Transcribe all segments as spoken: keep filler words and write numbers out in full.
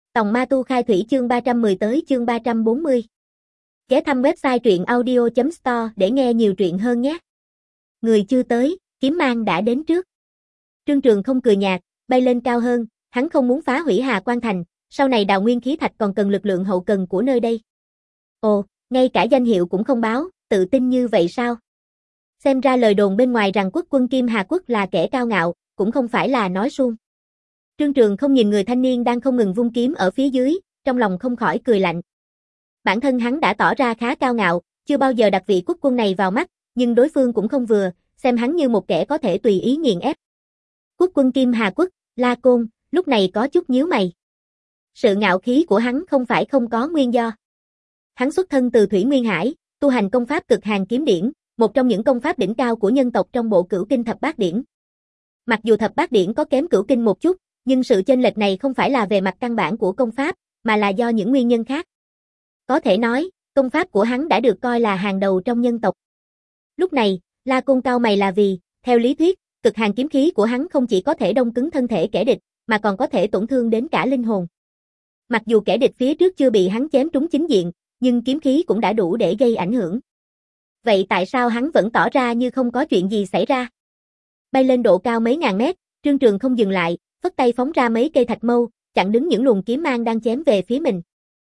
Tòng Ma Tu Khai Thủy chương ba trăm mười tới chương ba trăm bốn mươi. Ghé thăm website truyện audio chấm store để nghe nhiều truyện hơn nhé. Người chưa tới, kiếm mang đã đến trước. Trương Trường không cười nhạt, bay lên cao hơn, hắn không muốn phá hủy Hà Quan Thành, sau này đào nguyên khí thạch còn cần lực lượng hậu cần của nơi đây. Ồ, ngay cả danh hiệu cũng không báo, tự tin như vậy sao? Xem ra lời đồn bên ngoài rằng quốc quân Kim Hà Quốc là kẻ cao ngạo, cũng không phải là nói suông. Trương Trường không nhìn người thanh niên đang không ngừng vung kiếm ở phía dưới, trong lòng không khỏi cười lạnh. Bản thân hắn đã tỏ ra khá cao ngạo, chưa bao giờ đặt vị quốc quân này vào mắt, nhưng đối phương cũng không vừa, xem hắn như một kẻ có thể tùy ý nghiền ép. Quốc quân Kim Hà Quốc, La Côn, lúc này có chút nhíu mày. Sự ngạo khí của hắn không phải không có nguyên do. Hắn xuất thân từ Thủy Nguyên Hải, tu hành công pháp Cực Hàn Kiếm Điển, một trong những công pháp đỉnh cao của nhân tộc trong bộ Cửu Kinh Thập Bát Điển. Mặc dù Thập Bát Điển có kém Cửu Kinh một chút, nhưng sự chênh lệch này không phải là về mặt căn bản của công pháp, mà là do những nguyên nhân khác. Có thể nói, công pháp của hắn đã được coi là hàng đầu trong nhân tộc. Lúc này, La Côn cau mày là vì, theo lý thuyết, Cực Hàn kiếm khí của hắn không chỉ có thể đông cứng thân thể kẻ địch, mà còn có thể tổn thương đến cả linh hồn. Mặc dù kẻ địch phía trước chưa bị hắn chém trúng chính diện, nhưng kiếm khí cũng đã đủ để gây ảnh hưởng. Vậy tại sao hắn vẫn tỏ ra như không có chuyện gì xảy ra? Bay lên độ cao mấy ngàn mét, Trương Trường không dừng lại, phất tay phóng ra mấy cây thạch mâu, chặn đứng những luồng kiếm mang đang chém về phía mình.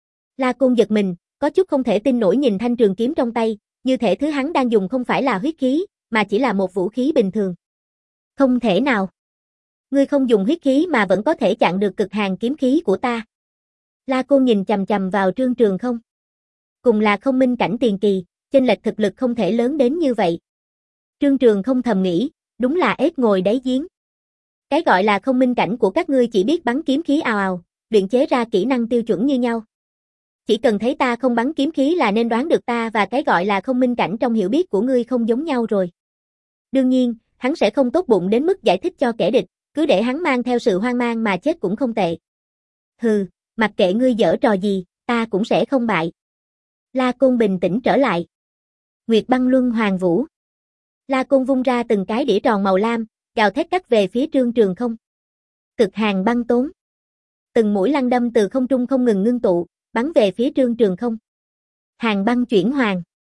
La Côn giật mình, có chút không thể tin nổi nhìn thanh trường kiếm trong tay, như thể thứ hắn đang dùng không phải là huyết khí, mà chỉ là một vũ khí bình thường. Không thể nào. Ngươi không dùng huyết khí mà vẫn có thể chặn được Cực Hàn kiếm khí của ta. La Côn nhìn chằm chằm vào Trương Trường không. Cùng là không minh cảnh tiền kỳ, chênh lệch thực lực không thể lớn đến như vậy. Trương Trường không thầm nghĩ, đúng là ếch ngồi đáy giếng. Cái gọi là không minh cảnh của các ngươi chỉ biết bắn kiếm khí ào ào, luyện chế ra kỹ năng tiêu chuẩn như nhau. Chỉ cần thấy ta không bắn kiếm khí là nên đoán được ta và cái gọi là không minh cảnh trong hiểu biết của ngươi không giống nhau rồi. Đương nhiên, hắn sẽ không tốt bụng đến mức giải thích cho kẻ địch, cứ để hắn mang theo sự hoang mang mà chết cũng không tệ. Hừ, mặc kệ ngươi giở trò gì, ta cũng sẽ không bại. La Côn bình tĩnh trở lại. Nguyệt Băng Luân Hoàng Vũ. La Côn vung ra từng cái đĩa tròn màu lam, gào thét cắt về phía Trương Trường không. Cực Hàn băng tốn. Từng mũi lăng đâm từ không trung không ngừng ngưng tụ, bắn về phía Trương Trường không. Hàn băng chuyển hoàng.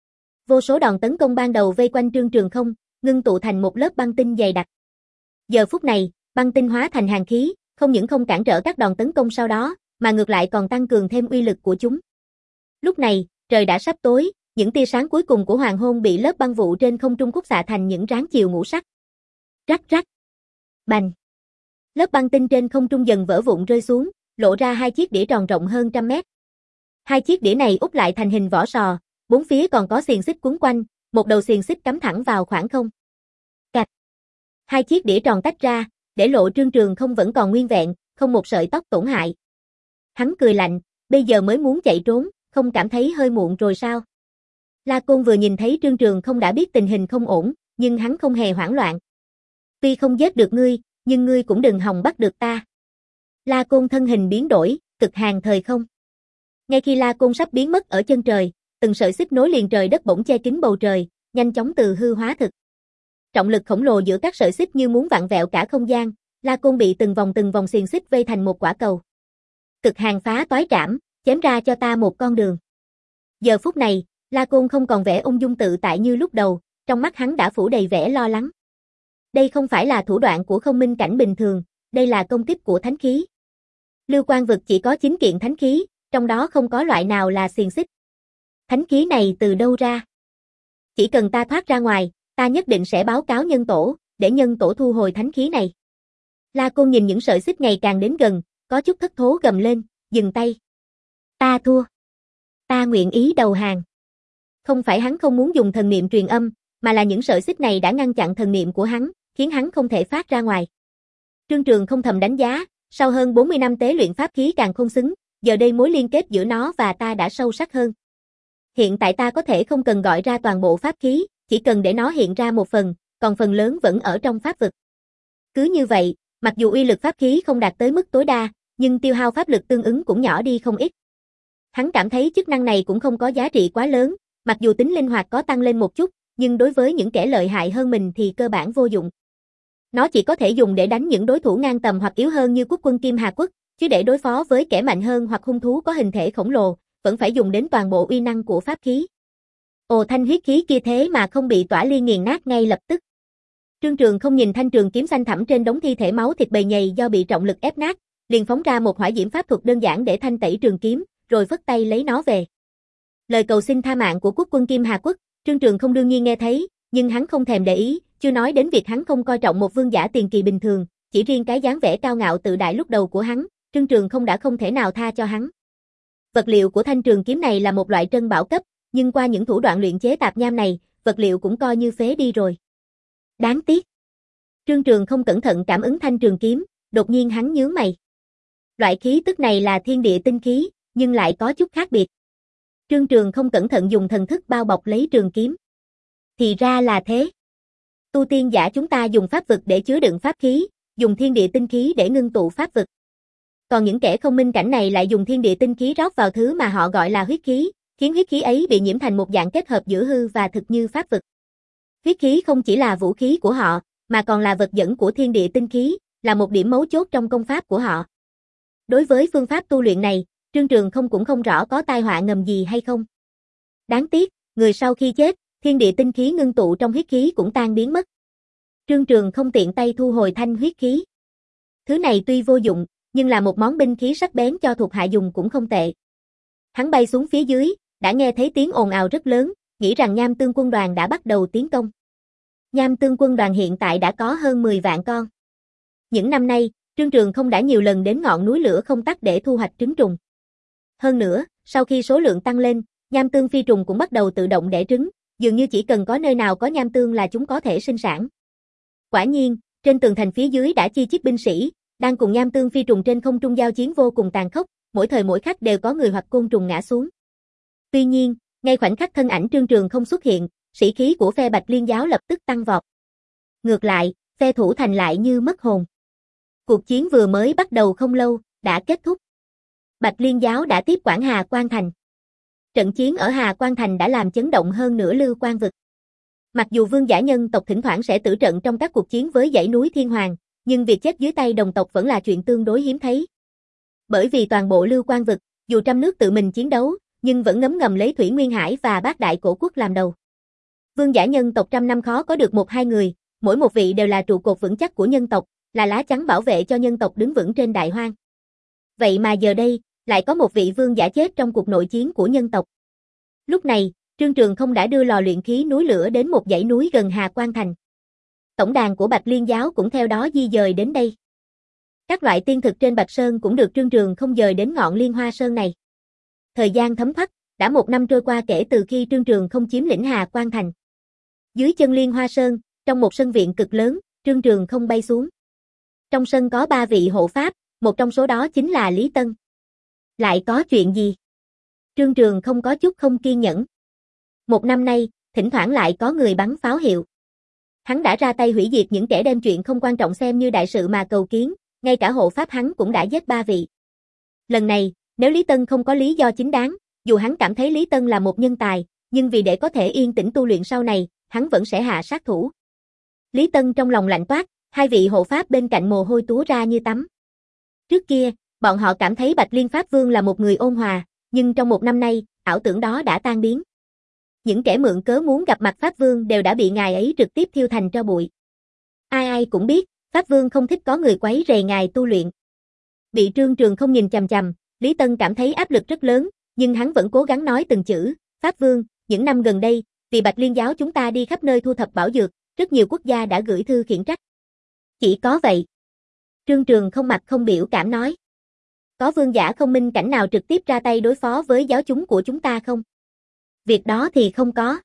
Vô số đòn tấn công ban đầu vây quanh Trương Trường không, ngưng tụ thành một lớp băng tinh dày đặc. Giờ phút này, băng tinh hóa thành hàn khí, không những không cản trở các đòn tấn công sau đó, mà ngược lại còn tăng cường thêm uy lực của chúng. Lúc này, trời đã sắp tối, những tia sáng cuối cùng của hoàng hôn bị lớp băng vụ trên không trung khúc xạ thành những ráng chiều ngũ sắc. Rắc rắc. Bành. Lớp băng tinh trên không trung dần vỡ vụn rơi xuống, lộ ra hai chiếc đĩa tròn rộng hơn trăm mét. Hai chiếc đĩa này úp lại thành hình vỏ sò, bốn phía còn có xiềng xích quấn quanh, một đầu xiềng xích cắm thẳng vào khoảng không. Cạch. Hai chiếc đĩa tròn tách ra, để lộ Trương Trường không vẫn còn nguyên vẹn, không một sợi tóc tổn hại. Hắn cười lạnh, bây giờ mới muốn chạy trốn, không cảm thấy hơi muộn rồi sao? La Côn vừa nhìn thấy Trương Trường không đã biết tình hình không ổn, nhưng hắn không hề hoảng loạn. Tuy không giết được ngươi, nhưng ngươi cũng đừng hòng bắt được ta. La Côn thân hình biến đổi, Cực Hàn thời không. Ngay khi La Côn sắp biến mất ở chân trời, từng sợi xích nối liền trời đất bỗng che kín bầu trời, nhanh chóng từ hư hóa thực. Trọng lực khổng lồ giữa các sợi xích như muốn vặn vẹo cả không gian, La Côn bị từng vòng từng vòng xiềng xích vây thành một quả cầu. Cực Hàn phá toái trảm, chém ra cho ta một con đường. Giờ phút này, La Côn không còn vẻ ung dung tự tại như lúc đầu, trong mắt hắn đã phủ đầy vẻ lo lắng. Đây không phải là thủ đoạn của không minh cảnh bình thường, đây là công kích của thánh khí. Lưu Quan vực chỉ có chín kiện thánh khí, trong đó không có loại nào là xiềng xích. Thánh khí này từ đâu ra? Chỉ cần ta thoát ra ngoài, ta nhất định sẽ báo cáo nhân tổ, để nhân tổ thu hồi thánh khí này. La Côn nhìn những sợi xích ngày càng đến gần, có chút thất thố gầm lên, dừng tay. Ta thua. Ta nguyện ý đầu hàng. Không phải hắn không muốn dùng thần niệm truyền âm, mà là những sợi xích này đã ngăn chặn thần niệm của hắn, khiến hắn không thể phát ra ngoài. Trương Trường không thầm đánh giá, sau hơn bốn mươi năm tế luyện pháp khí càng không xứng, giờ đây mối liên kết giữa nó và ta đã sâu sắc hơn. Hiện tại ta có thể không cần gọi ra toàn bộ pháp khí, chỉ cần để nó hiện ra một phần, còn phần lớn vẫn ở trong pháp vực. Cứ như vậy, mặc dù uy lực pháp khí không đạt tới mức tối đa, nhưng tiêu hao pháp lực tương ứng cũng nhỏ đi không ít. Hắn cảm thấy chức năng này cũng không có giá trị quá lớn, mặc dù tính linh hoạt có tăng lên một chút, nhưng đối với những kẻ lợi hại hơn mình thì cơ bản vô dụng. Nó chỉ có thể dùng để đánh những đối thủ ngang tầm hoặc yếu hơn như quốc quân Kim Hà Quốc, Chứ để đối phó với kẻ mạnh hơn hoặc hung thú có hình thể khổng lồ, vẫn phải dùng đến toàn bộ uy năng của pháp khí. Ồ, thanh huyết khí kia thế mà không bị Tỏa Liên nghiền nát ngay lập tức. Trương Trường không nhìn thanh trường kiếm xanh thẳm trên đống thi thể máu thịt bầy nhầy do bị trọng lực ép nát, liền phóng ra một hỏa diễm pháp thuật đơn giản để thanh tẩy trường kiếm, rồi phất tay lấy nó về. Lời cầu xin tha mạng của quốc quân Kim Hà Quốc, Trương Trường không đương nhiên nghe thấy, nhưng hắn không thèm để ý, chưa nói đến việc hắn không coi trọng một vương giả tiền kỳ bình thường, chỉ riêng cái dáng vẻ cao ngạo tự đại lúc đầu của hắn, Trương Trường không đã không thể nào tha cho hắn. Vật liệu của thanh trường kiếm này là một loại trân bảo cấp, nhưng qua những thủ đoạn luyện chế tạp nham này, vật liệu cũng coi như phế đi rồi. Đáng tiếc. Trương Trường không cẩn thận cảm ứng thanh trường kiếm, đột nhiên hắn nhướng mày. Loại khí tức này là thiên địa tinh khí, nhưng lại có chút khác biệt. Trương Trường không cẩn thận dùng thần thức bao bọc lấy trường kiếm. Thì ra là thế. Tu tiên giả chúng ta dùng pháp vực để chứa đựng pháp khí, dùng thiên địa tinh khí để ngưng tụ pháp vực. Còn những kẻ không minh cảnh này lại dùng thiên địa tinh khí rót vào thứ mà họ gọi là huyết khí, khiến huyết khí ấy bị nhiễm thành một dạng kết hợp giữa hư và thực như pháp vực. Huyết khí không chỉ là vũ khí của họ, mà còn là vật dẫn của thiên địa tinh khí, là một điểm mấu chốt trong công pháp của họ. Đối với phương pháp tu luyện này, Trương Trường không cũng không rõ có tai họa ngầm gì hay không. Đáng tiếc, người sau khi chết, thiên địa tinh khí ngưng tụ trong huyết khí cũng tan biến mất. Trương Trường không tiện tay thu hồi thanh huyết khí. Thứ này tuy vô dụng, nhưng là một món binh khí sắc bén cho thuộc hạ dùng cũng không tệ. Hắn bay xuống phía dưới, đã nghe thấy tiếng ồn ào rất lớn, nghĩ rằng Nham Tương quân đoàn đã bắt đầu tiến công. Nham Tương quân đoàn hiện tại đã có hơn mười vạn con. Những năm nay, Trương Trường không đã nhiều lần đến ngọn núi lửa không tắt để thu hoạch trứng trùng. Hơn nữa, sau khi số lượng tăng lên, Nham Tương phi trùng cũng bắt đầu tự động đẻ trứng, dường như chỉ cần có nơi nào có nham tương là chúng có thể sinh sản. Quả nhiên, trên tường thành phía dưới đã chi chít binh sĩ, đang cùng Nham Tương phi trùng trên không trung giao chiến vô cùng tàn khốc, mỗi thời mỗi khắc đều có người hoặc côn trùng ngã xuống. Tuy nhiên, ngay khoảnh khắc thân ảnh Trương Trường không xuất hiện, sĩ khí của phe Bạch Liên giáo lập tức tăng vọt. Ngược lại, phe thủ thành lại như mất hồn. Cuộc chiến vừa mới bắt đầu không lâu, đã kết thúc. Bạch Liên giáo đã tiếp quản Hà Quan Thành. Trận chiến ở Hà Quan Thành đã làm chấn động hơn nửa Lưu Quan vực. Mặc dù vương giả nhân tộc thỉnh thoảng sẽ tử trận trong các cuộc chiến với dãy núi Thiên Hoàng, nhưng việc chết dưới tay đồng tộc vẫn là chuyện tương đối hiếm thấy. Bởi vì toàn bộ Lưu Quan vực, dù trăm nước tự mình chiến đấu, nhưng vẫn ngấm ngầm lấy Thủy Nguyên Hải và Bát Đại Cổ Quốc làm đầu. Vương giả nhân tộc trăm năm khó có được một hai người, mỗi một vị đều là trụ cột vững chắc của nhân tộc, là lá chắn bảo vệ cho nhân tộc đứng vững trên đại hoang. Vậy mà giờ đây, lại có một vị vương giả chết trong cuộc nội chiến của nhân tộc. Lúc này, Trương Trường không đã đưa lò luyện khí núi lửa đến một dãy núi gần Hà Quan Thành. Tổng đàn của Bạch Liên giáo cũng theo đó di dời đến đây. Các loại tiên thực trên Bạch Sơn cũng được Trương Trường không dời đến ngọn Liên Hoa Sơn này. Thời gian thấm thoát, đã một năm trôi qua kể từ khi Trương Trường không chiếm lĩnh Hà Quan Thành. Dưới chân Liên Hoa Sơn, trong một sân viện cực lớn, Trương Trường không bay xuống. Trong sân có ba vị hộ pháp, một trong số đó chính là Lý Tân. Lại có chuyện gì? Trương Trường không có chút không kiên nhẫn. Một năm nay, thỉnh thoảng lại có người bắn pháo hiệu. Hắn đã ra tay hủy diệt những kẻ đem chuyện không quan trọng xem như đại sự mà cầu kiến, ngay cả hộ pháp hắn cũng đã giết ba vị. Lần này, nếu Lý Tân không có lý do chính đáng, dù hắn cảm thấy Lý Tân là một nhân tài, nhưng vì để có thể yên tĩnh tu luyện sau này, hắn vẫn sẽ hạ sát thủ. Lý Tân trong lòng lạnh toát, hai vị hộ pháp bên cạnh mồ hôi túa ra như tắm. Trước kia, bọn họ cảm thấy Bạch Liên Pháp Vương là một người ôn hòa, nhưng trong một năm nay, ảo tưởng đó đã tan biến. Những kẻ mượn cớ muốn gặp mặt Pháp Vương đều đã bị ngài ấy trực tiếp thiêu thành tro bụi. Ai ai cũng biết, Pháp Vương không thích có người quấy rầy ngài tu luyện. Bị Trương Trường không nhìn chằm chằm, Lý Tân cảm thấy áp lực rất lớn, nhưng hắn vẫn cố gắng nói từng chữ, Pháp Vương, những năm gần đây, vì Bạch Liên giáo chúng ta đi khắp nơi thu thập bảo dược, rất nhiều quốc gia đã gửi thư khiển trách. Chỉ có vậy. Trương Trường không mặt không biểu cảm nói. Có vương giả không minh cảnh nào trực tiếp ra tay đối phó với giáo chúng của chúng ta không? Việc đó thì không có.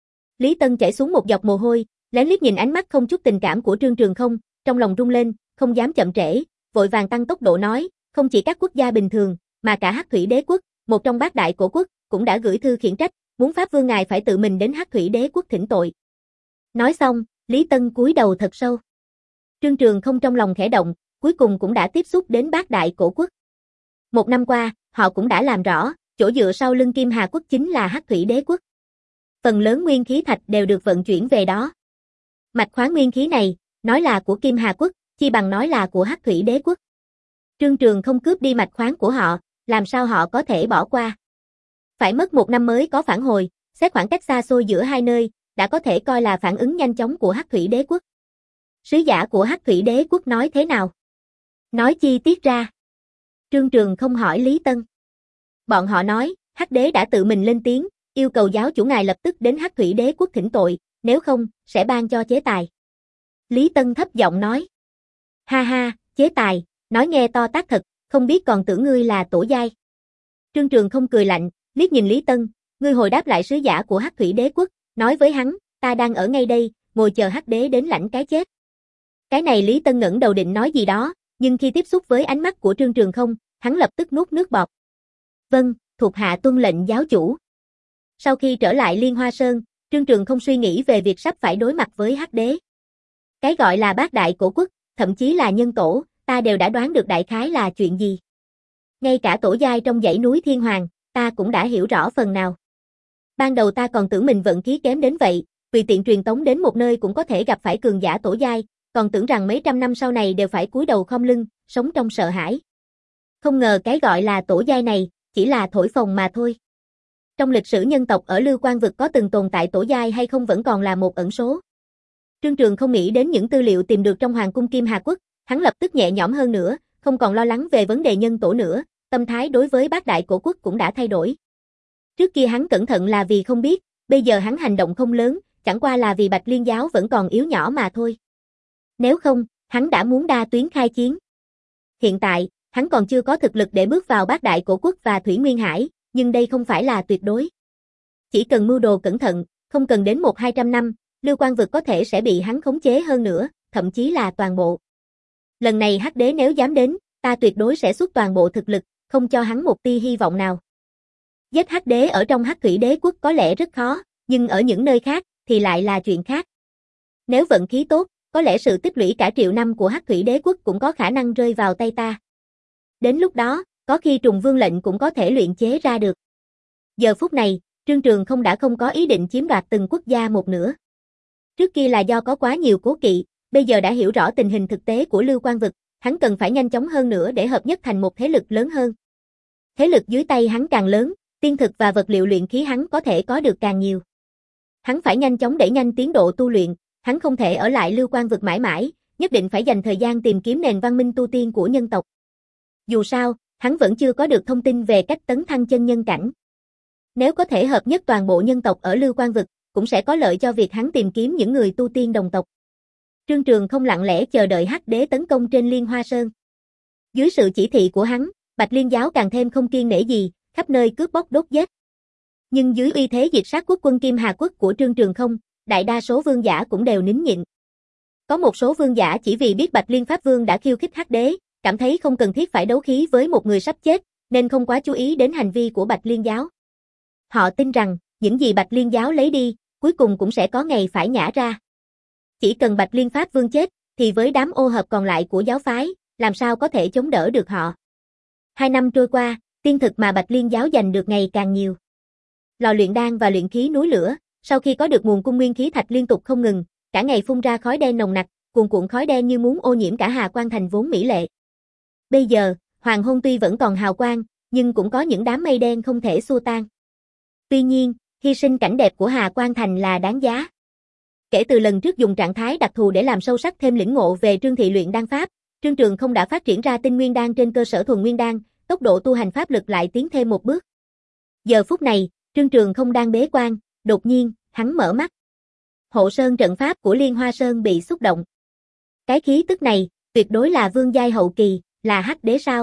Lý Tân chảy xuống một giọt mồ hôi, lén liếc nhìn ánh mắt không chút tình cảm của Trương Trường không, trong lòng rung lên, không dám chậm trễ, vội vàng tăng tốc độ nói, không chỉ các quốc gia bình thường, mà cả Hắc Thủy Đế quốc, một trong bát đại cổ quốc, cũng đã gửi thư khiển trách, muốn Pháp Vương ngài phải tự mình đến Hắc Thủy Đế quốc thỉnh tội. Nói xong, Lý Tân cúi đầu thật sâu. Trương Trường không trong lòng khẽ động, cuối cùng cũng đã tiếp xúc đến bát đại cổ quốc. Một năm qua, họ cũng đã làm rõ, chỗ dựa sau lưng Kim Hà quốc chính là Hắc Thủy Đế quốc. Phần lớn nguyên khí thạch đều được vận chuyển về đó. Mạch khoáng nguyên khí này, nói là của Kim Hà quốc, chi bằng nói là của Hắc Thủy Đế quốc. Trương Trường không cướp đi mạch khoáng của họ, làm sao họ có thể bỏ qua. Phải mất một năm mới có phản hồi, xét khoảng cách xa xôi giữa hai nơi, đã có thể coi là phản ứng nhanh chóng của Hắc Thủy Đế quốc. Sứ giả của Hắc Thủy Đế quốc nói thế nào? Nói chi tiết ra. Trương Trường không hỏi Lý Tân. Bọn họ nói, Hắc Đế đã tự mình lên tiếng, yêu cầu giáo chủ ngài lập tức đến Hắc Thủy Đế quốc thỉnh tội, nếu không, sẽ ban cho chế tài. Lý Tân thấp giọng nói. Ha ha, chế tài, nói nghe to tát thật, không biết còn tưởng ngươi là tổ giai. Trương Trường không cười lạnh, liếc nhìn Lý Tân, ngươi hồi đáp lại sứ giả của Hắc Thủy Đế quốc, nói với hắn, ta đang ở ngay đây, ngồi chờ Hắc Đế đến lãnh cái chết. Cái này Lý Tân ngẩng đầu định nói gì đó, nhưng khi tiếp xúc với ánh mắt của Trương Trường không, hắn lập tức nuốt nước bọt. Vâng, thuộc hạ tuân lệnh giáo chủ. Sau khi trở lại Liên Hoa Sơn, Trương Trường không suy nghĩ về việc sắp phải đối mặt với Hắc Đế. Cái gọi là bát đại cổ quốc, thậm chí là nhân tổ, ta đều đã đoán được đại khái là chuyện gì. Ngay cả tổ giai trong dãy núi Thiên Hoàng, ta cũng đã hiểu rõ phần nào. Ban đầu ta còn tưởng mình vận khí kém đến vậy, vì tiện truyền tống đến một nơi cũng có thể gặp phải cường giả tổ giai, còn tưởng rằng mấy trăm năm sau này đều phải cúi đầu khom lưng, sống trong sợ hãi. Không ngờ cái gọi là tổ giai này, chỉ là thổi phồng mà thôi. Trong lịch sử nhân tộc ở Lưu Quan vực có từng tồn tại tổ giai hay không vẫn còn là một ẩn số. Trương Trường không nghĩ đến những tư liệu tìm được trong Hoàng cung Kim Hà Quốc, hắn lập tức nhẹ nhõm hơn nữa, không còn lo lắng về vấn đề nhân tổ nữa, tâm thái đối với bát đại cổ quốc cũng đã thay đổi. Trước kia hắn cẩn thận là vì không biết, bây giờ hắn hành động không lớn, chẳng qua là vì Bạch Liên giáo vẫn còn yếu nhỏ mà thôi. Nếu không, hắn đã muốn đa tuyến khai chiến. Hiện tại, hắn còn chưa có thực lực để bước vào bát đại cổ quốc và Thủy Nguyên Hải, nhưng đây không phải là tuyệt đối. Chỉ cần mưu đồ cẩn thận, không cần đến một hai trăm năm, Lưu Quan vực có thể sẽ bị hắn khống chế hơn nữa, thậm chí là toàn bộ. Lần này Hắc Đế nếu dám đến, ta tuyệt đối sẽ xuất toàn bộ thực lực, không cho hắn một tia hy vọng nào. Giết Hắc Đế ở trong Hắc Thủy Đế quốc có lẽ rất khó, nhưng ở những nơi khác thì lại là chuyện khác. Nếu vận khí tốt, có lẽ sự tích lũy cả triệu năm của Hắc Thủy Đế quốc cũng có khả năng rơi vào tay ta. Đến lúc đó, có khi Trùng Vương lệnh cũng có thể luyện chế ra được. Giờ phút này, Trương Trường không đã không có ý định chiếm đoạt từng quốc gia một nữa. Trước kia là do có quá nhiều cố kỵ, bây giờ đã hiểu rõ tình hình thực tế của Lưu Quan vực, hắn cần phải nhanh chóng hơn nữa để hợp nhất thành một thế lực lớn hơn. Thế lực dưới tay hắn càng lớn, tiên thực và vật liệu luyện khí hắn có thể có được càng nhiều. Hắn phải nhanh chóng đẩy nhanh tiến độ tu luyện, hắn không thể ở lại Lưu Quan vực mãi mãi, nhất định phải dành thời gian tìm kiếm nền văn minh tu tiên của nhân tộc. Dù sao, hắn vẫn chưa có được thông tin về cách tấn thăng chân nhân cảnh. Nếu có thể hợp nhất toàn bộ nhân tộc ở Lưu Quan vực, cũng sẽ có lợi cho việc hắn tìm kiếm những người tu tiên đồng tộc. Trương Trường không lặng lẽ chờ đợi Hắc Đế tấn công trên Liên Hoa Sơn. Dưới sự chỉ thị của hắn, Bạch Liên giáo càng thêm không kiêng nể gì, khắp nơi cướp bóc đốt giết. Nhưng dưới uy thế diệt sát quốc quân Kim Hà Quốc của Trương Trường không, đại đa số vương giả cũng đều nín nhịn. Có một số vương giả chỉ vì biết Bạch Liên Pháp Vương đã khiêu khích Hắc Đế, cảm thấy không cần thiết phải đấu khí với một người sắp chết, nên không quá chú ý đến hành vi của Bạch Liên giáo. Họ tin rằng, những gì Bạch Liên giáo lấy đi, cuối cùng cũng sẽ có ngày phải nhả ra. Chỉ cần Bạch Liên Pháp Vương chết, thì với đám ô hợp còn lại của giáo phái, làm sao có thể chống đỡ được họ. Hai năm trôi qua, tiên thực mà Bạch Liên giáo giành được ngày càng nhiều. Lò luyện đan và luyện khí núi lửa, sau khi có được nguồn cung nguyên khí thạch liên tục không ngừng, cả ngày phun ra khói đen nồng nặc, cuồn cuộn khói đen như muốn ô nhiễm cả Hà Quan thành vốn mỹ lệ. Bây giờ, hoàng hôn tuy vẫn còn hào quang, nhưng cũng có những đám mây đen không thể xua tan. Tuy nhiên, hy sinh cảnh đẹp của Hà Quan thành là đáng giá. Kể từ lần trước dùng trạng thái đặc thù để làm sâu sắc thêm lĩnh ngộ về Trương Thị luyện đan pháp, Trương Trường không đã phát triển ra tinh nguyên đan trên cơ sở thuần nguyên đan, tốc độ tu hành pháp lực lại tiến thêm một bước. Giờ phút này, Trương Trường không đang bế quan, đột nhiên, hắn mở mắt. Hộ sơn trận pháp của Liên Hoa Sơn bị xúc động. Cái khí tức này, tuyệt đối là vương giai hậu kỳ, là Hắc Đế sao?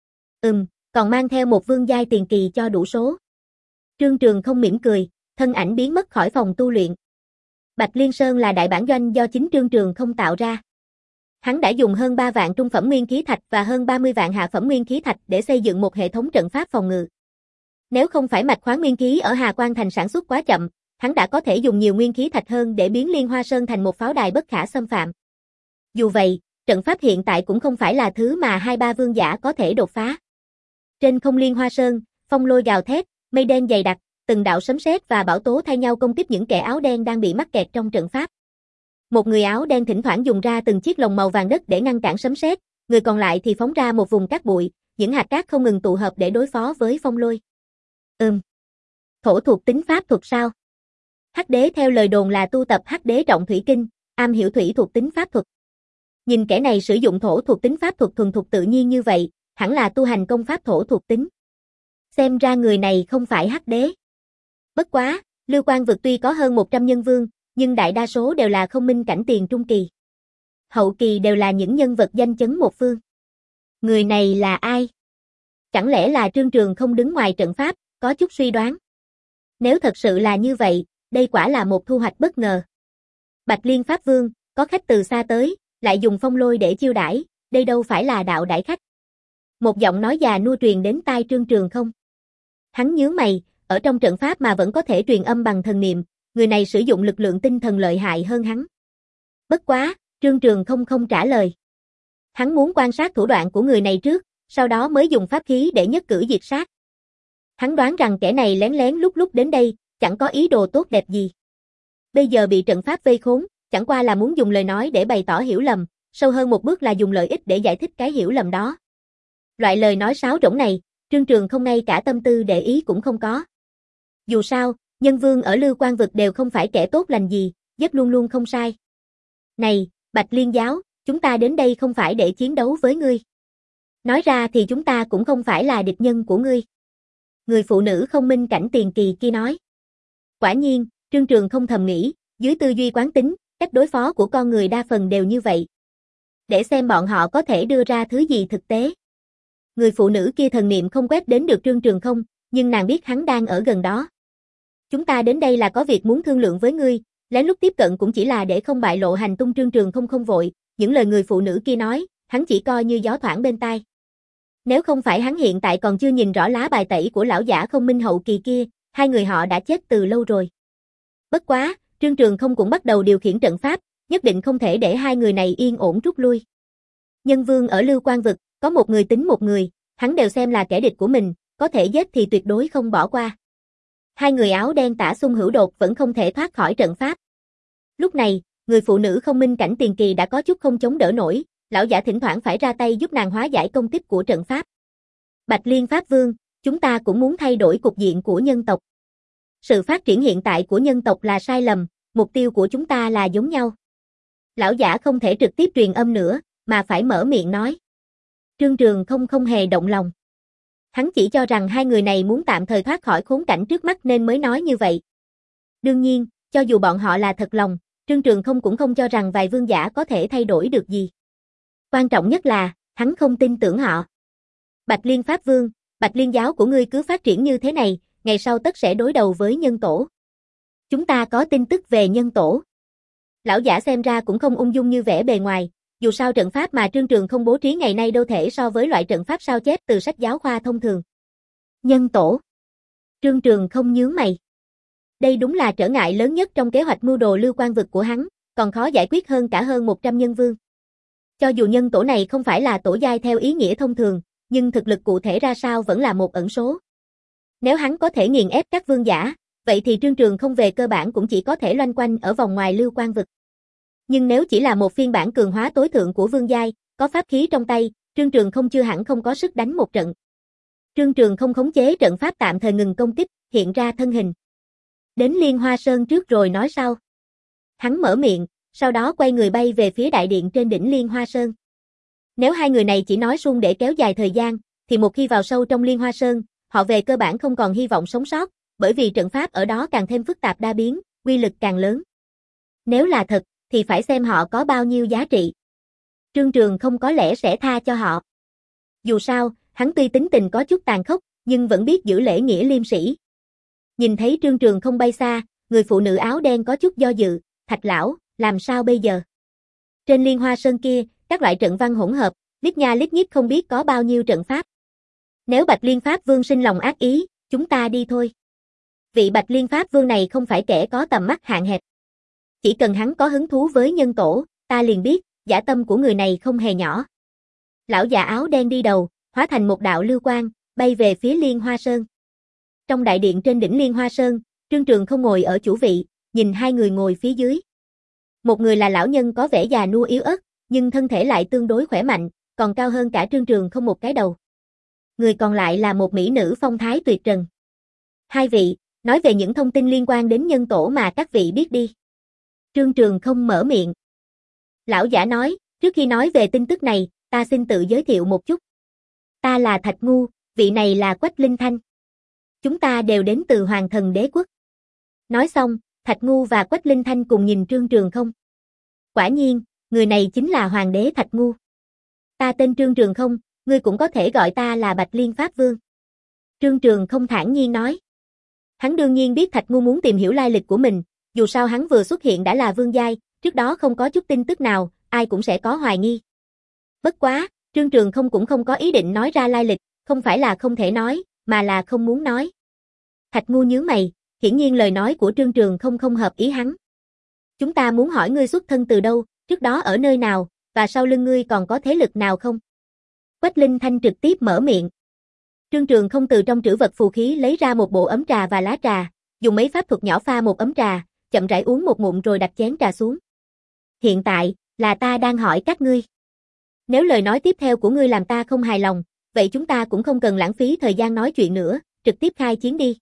Ừm, còn mang theo một vương giai tiền kỳ cho đủ số. Trương Trường không mỉm cười, thân ảnh biến mất khỏi phòng tu luyện. Bạch Liên Sơn là đại bản doanh do chính Trương Trường không tạo ra. Hắn đã dùng hơn ba vạn trung phẩm nguyên khí thạch và hơn ba mươi vạn hạ phẩm nguyên khí thạch để xây dựng một hệ thống trận pháp phòng ngự. Nếu không phải mạch khoáng nguyên khí ở Hà Quan thành sản xuất quá chậm, hắn đã có thể dùng nhiều nguyên khí thạch hơn để biến Liên Hoa Sơn thành một pháo đài bất khả xâm phạm. Dù vậy, trận pháp hiện tại cũng không phải là thứ mà hai ba vương giả có thể đột phá. Trên không Liên Hoa Sơn, phong lôi gào thét, mây đen dày đặc, từng đạo sấm sét và bão tố thay nhau công kích những kẻ áo đen đang bị mắc kẹt trong trận pháp. Một người áo đen thỉnh thoảng dùng ra từng chiếc lồng màu vàng đất để ngăn cản sấm sét, người còn lại thì phóng ra một vùng cát bụi, những hạt cát không ngừng tụ hợp để đối phó với phong lôi. Ừm. Thổ thuộc tính pháp thuật sao? Hắc đế theo lời đồn là tu tập Hắc đế trọng thủy kinh, am hiểu thủy thuộc tính pháp thuật. Nhìn kẻ này sử dụng thổ thuộc tính pháp thuật thuần thục tự nhiên như vậy, hẳn là tu hành công pháp thổ thuộc tính. Xem ra người này không phải Hắc đế. Bất quá, Lưu Quang vực tuy có hơn một trăm nhân vương, nhưng đại đa số đều là không minh cảnh tiền trung kỳ. Hậu kỳ đều là những nhân vật danh chấn một phương. Người này là ai? Chẳng lẽ là Trương Trường không đứng ngoài trận pháp, có chút suy đoán. Nếu thật sự là như vậy, đây quả là một thu hoạch bất ngờ. Bạch Liên Pháp Vương, có khách từ xa tới, lại dùng phong lôi để chiêu đãi, đây đâu phải là đạo đãi khách. Một giọng nói già nua truyền đến tai Trương Trường không. Hắn nhướng mày, ở trong trận pháp mà vẫn có thể truyền âm bằng thần niệm, người này sử dụng lực lượng tinh thần lợi hại hơn hắn. Bất quá, Trương Trường không không trả lời. Hắn muốn quan sát thủ đoạn của người này trước, sau đó mới dùng pháp khí để nhất cử diệt sát. Hắn đoán rằng kẻ này lén lén lúc lúc đến đây, chẳng có ý đồ tốt đẹp gì. Bây giờ bị trận pháp vây khốn, chẳng qua là muốn dùng lời nói để bày tỏ hiểu lầm, sâu hơn một bước là dùng lợi ích để giải thích cái hiểu lầm đó. Loại lời nói sáo rỗng này, Trương Trường không ngay cả tâm tư để ý cũng không có. Dù sao, nhân vương ở Lưu Quang vực đều không phải kẻ tốt lành gì, rất luôn luôn không sai. Này, Bạch Liên giáo, chúng ta đến đây không phải để chiến đấu với ngươi. Nói ra thì chúng ta cũng không phải là địch nhân của ngươi. Người phụ nữ không minh cảnh tiền kỳ kia nói. Quả nhiên, Trương Trường không thầm nghĩ, dưới tư duy quán tính, cách đối phó của con người đa phần đều như vậy. Để xem bọn họ có thể đưa ra thứ gì thực tế. Người phụ nữ kia thần niệm không quét đến được Trương Trường không, nhưng nàng biết hắn đang ở gần đó. Chúng ta đến đây là có việc muốn thương lượng với ngươi, lén lút tiếp cận cũng chỉ là để không bại lộ hành tung. Trương Trường không không vội, những lời người phụ nữ kia nói, hắn chỉ coi như gió thoảng bên tai. Nếu không phải hắn hiện tại còn chưa nhìn rõ lá bài tẩy của lão giả không minh hậu kỳ kia, hai người họ đã chết từ lâu rồi. Bất quá, Trương Trường không cũng bắt đầu điều khiển trận pháp, nhất định không thể để hai người này yên ổn rút lui. Nhân vương ở Lưu Quang vực, có một người tính một người, hắn đều xem là kẻ địch của mình, có thể giết thì tuyệt đối không bỏ qua. Hai người áo đen Tả Xung Hữu Đột vẫn không thể thoát khỏi trận pháp. Lúc này, người phụ nữ không minh cảnh tiền kỳ đã có chút không chống đỡ nổi, lão giả thỉnh thoảng phải ra tay giúp nàng hóa giải công kích của trận pháp. Bạch Liên Pháp Vương, chúng ta cũng muốn thay đổi cục diện của nhân tộc. Sự phát triển hiện tại của nhân tộc là sai lầm, mục tiêu của chúng ta là giống nhau. Lão giả không thể trực tiếp truyền âm nữa, mà phải mở miệng nói. Trương Trường không không hề động lòng. Hắn chỉ cho rằng hai người này muốn tạm thời thoát khỏi khốn cảnh trước mắt nên mới nói như vậy. Đương nhiên, cho dù bọn họ là thật lòng, Trương Trường không cũng không cho rằng vài vương giả có thể thay đổi được gì. Quan trọng nhất là, hắn không tin tưởng họ. Bạch Liên Pháp Vương, Bạch Liên giáo của ngươi cứ phát triển như thế này, ngày sau tất sẽ đối đầu với nhân tổ. Chúng ta có tin tức về nhân tổ. Lão giả xem ra cũng không ung dung như vẻ bề ngoài, dù sao trận pháp mà Trương Trường không bố trí ngày nay đâu thể so với loại trận pháp sao chép từ sách giáo khoa thông thường. Nhân tổ. Trương Trường không nhướng mày. Đây đúng là trở ngại lớn nhất trong kế hoạch mưu đồ Lưu Quang vực của hắn, còn khó giải quyết hơn cả hơn một trăm nhân vương. Cho dù nhân tổ này không phải là tổ giai theo ý nghĩa thông thường, nhưng thực lực cụ thể ra sao vẫn là một ẩn số. Nếu hắn có thể nghiền ép các vương giả, vậy thì Trương Trường không về cơ bản cũng chỉ có thể loanh quanh ở vòng ngoài Lưu Quang vực. Nhưng nếu chỉ là một phiên bản cường hóa tối thượng của vương giai, có pháp khí trong tay, Trương Trường không chưa hẳn không có sức đánh một trận. Trương Trường không khống chế trận pháp tạm thời ngừng công kích, hiện ra thân hình. Đến Liên Hoa Sơn trước rồi nói sau. Hắn mở miệng, sau đó quay người bay về phía đại điện trên đỉnh Liên Hoa Sơn. Nếu hai người này chỉ nói suông để kéo dài thời gian, thì một khi vào sâu trong Liên Hoa Sơn, họ về cơ bản không còn hy vọng sống sót, bởi vì trận pháp ở đó càng thêm phức tạp đa biến, uy lực càng lớn. Nếu là thật, thì phải xem họ có bao nhiêu giá trị. Trương Trường không có lẽ sẽ tha cho họ. Dù sao, hắn tuy tính tình có chút tàn khốc, nhưng vẫn biết giữ lễ nghĩa liêm sĩ. Nhìn thấy Trương Trường không bay xa, người phụ nữ áo đen có chút do dự, Thạch lão, làm sao bây giờ? Trên Liên Hoa Sơn kia, các loại trận văn hỗn hợp, lít nha lít nhít không biết có bao nhiêu trận pháp. Nếu Bạch Liên Pháp Vương sinh lòng ác ý, chúng ta đi thôi. Vị Bạch Liên Pháp Vương này không phải kẻ có tầm mắt hạn hẹp. Chỉ cần hắn có hứng thú với nhân tổ, ta liền biết, dã tâm của người này không hề nhỏ. Lão già áo đen đi đầu, hóa thành một đạo lưu quang, bay về phía Liên Hoa Sơn. Trong đại điện trên đỉnh Liên Hoa Sơn, Trương Trường không ngồi ở chủ vị, nhìn hai người ngồi phía dưới. Một người là lão nhân có vẻ già nua yếu ớt, nhưng thân thể lại tương đối khỏe mạnh, còn cao hơn cả Trương Trường Không một cái đầu. Người còn lại là một mỹ nữ phong thái tuyệt trần. Hai vị, nói về những thông tin liên quan đến nhân tổ mà các vị biết đi. Trương Trường Không mở miệng. Lão giả nói, trước khi nói về tin tức này, ta xin tự giới thiệu một chút. Ta là Thạch Ngu, vị này là Quách Linh Thanh. Chúng ta đều đến từ Hoàng Thần Đế Quốc. Nói xong, Thạch Ngu và Quách Linh Thanh cùng nhìn Trương Trường Không. Quả nhiên, người này chính là Hoàng đế Thạch Ngu. Ta tên Trương Trường Không, ngươi cũng có thể gọi ta là Bạch Liên Pháp Vương. Trương Trường Không thản nhiên nói. Hắn đương nhiên biết Thạch Ngu muốn tìm hiểu lai lịch của mình, dù sao hắn vừa xuất hiện đã là vương giai, trước đó không có chút tin tức nào, ai cũng sẽ có hoài nghi. Bất quá, Trương Trường Không cũng không có ý định nói ra lai lịch, không phải là không thể nói, mà là không muốn nói. Thạch Ngu nhướng mày, hiển nhiên lời nói của Trương Trường Không không hợp ý hắn. Chúng ta muốn hỏi ngươi xuất thân từ đâu, trước đó ở nơi nào, và sau lưng ngươi còn có thế lực nào không? Quách Linh Thanh trực tiếp mở miệng. Trương Trường Không từ trong trữ vật phù khí lấy ra một bộ ấm trà và lá trà, dùng mấy pháp thuật nhỏ pha một ấm trà, chậm rãi uống một ngụm rồi đặt chén trà xuống. Hiện tại, là ta đang hỏi các ngươi. Nếu lời nói tiếp theo của ngươi làm ta không hài lòng, vậy chúng ta cũng không cần lãng phí thời gian nói chuyện nữa, trực tiếp khai chiến đi.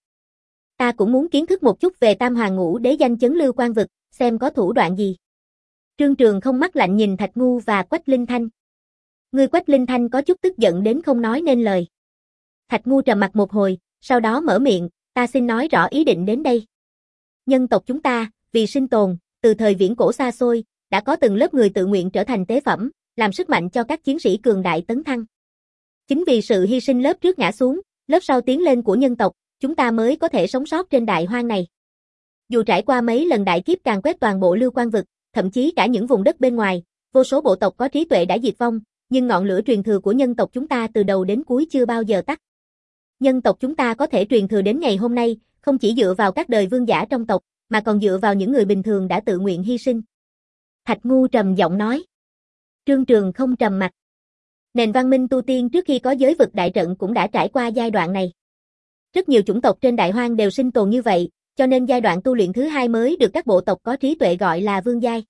Ta cũng muốn kiến thức một chút về Tam Hoàng Ngũ Đế danh chấn Lưu Quan vực, xem có thủ đoạn gì. Trương Trường Không mắt lạnh nhìn Thạch Ngu và Quách Linh Thanh. Người Quách Linh Thanh có chút tức giận đến không nói nên lời. Thạch Ngu trầm mặt một hồi, sau đó mở miệng, ta xin nói rõ ý định đến đây. Nhân tộc chúng ta, vì sinh tồn, từ thời viễn cổ xa xôi, đã có từng lớp người tự nguyện trở thành tế phẩm, làm sức mạnh cho các chiến sĩ cường đại tấn thăng. Chính vì sự hy sinh lớp trước ngã xuống, lớp sau tiến lên của nhân tộc, chúng ta mới có thể sống sót trên đại hoang này. Dù trải qua mấy lần đại kiếp càn quét toàn bộ Lưu Quan vực, thậm chí cả những vùng đất bên ngoài, vô số bộ tộc có trí tuệ đã diệt vong, nhưng ngọn lửa truyền thừa của nhân tộc chúng ta từ đầu đến cuối chưa bao giờ tắt. Nhân tộc chúng ta có thể truyền thừa đến ngày hôm nay, không chỉ dựa vào các đời vương giả trong tộc, mà còn dựa vào những người bình thường đã tự nguyện hy sinh. Thạch Ngu trầm giọng nói. Trương Trường Không trầm mặt. Nền văn minh tu tiên trước khi có giới vực đại trận cũng đã trải qua giai đoạn này. Rất nhiều chủng tộc trên đại hoang đều sinh tồn như vậy, cho nên giai đoạn tu luyện thứ hai mới được các bộ tộc có trí tuệ gọi là vương giai.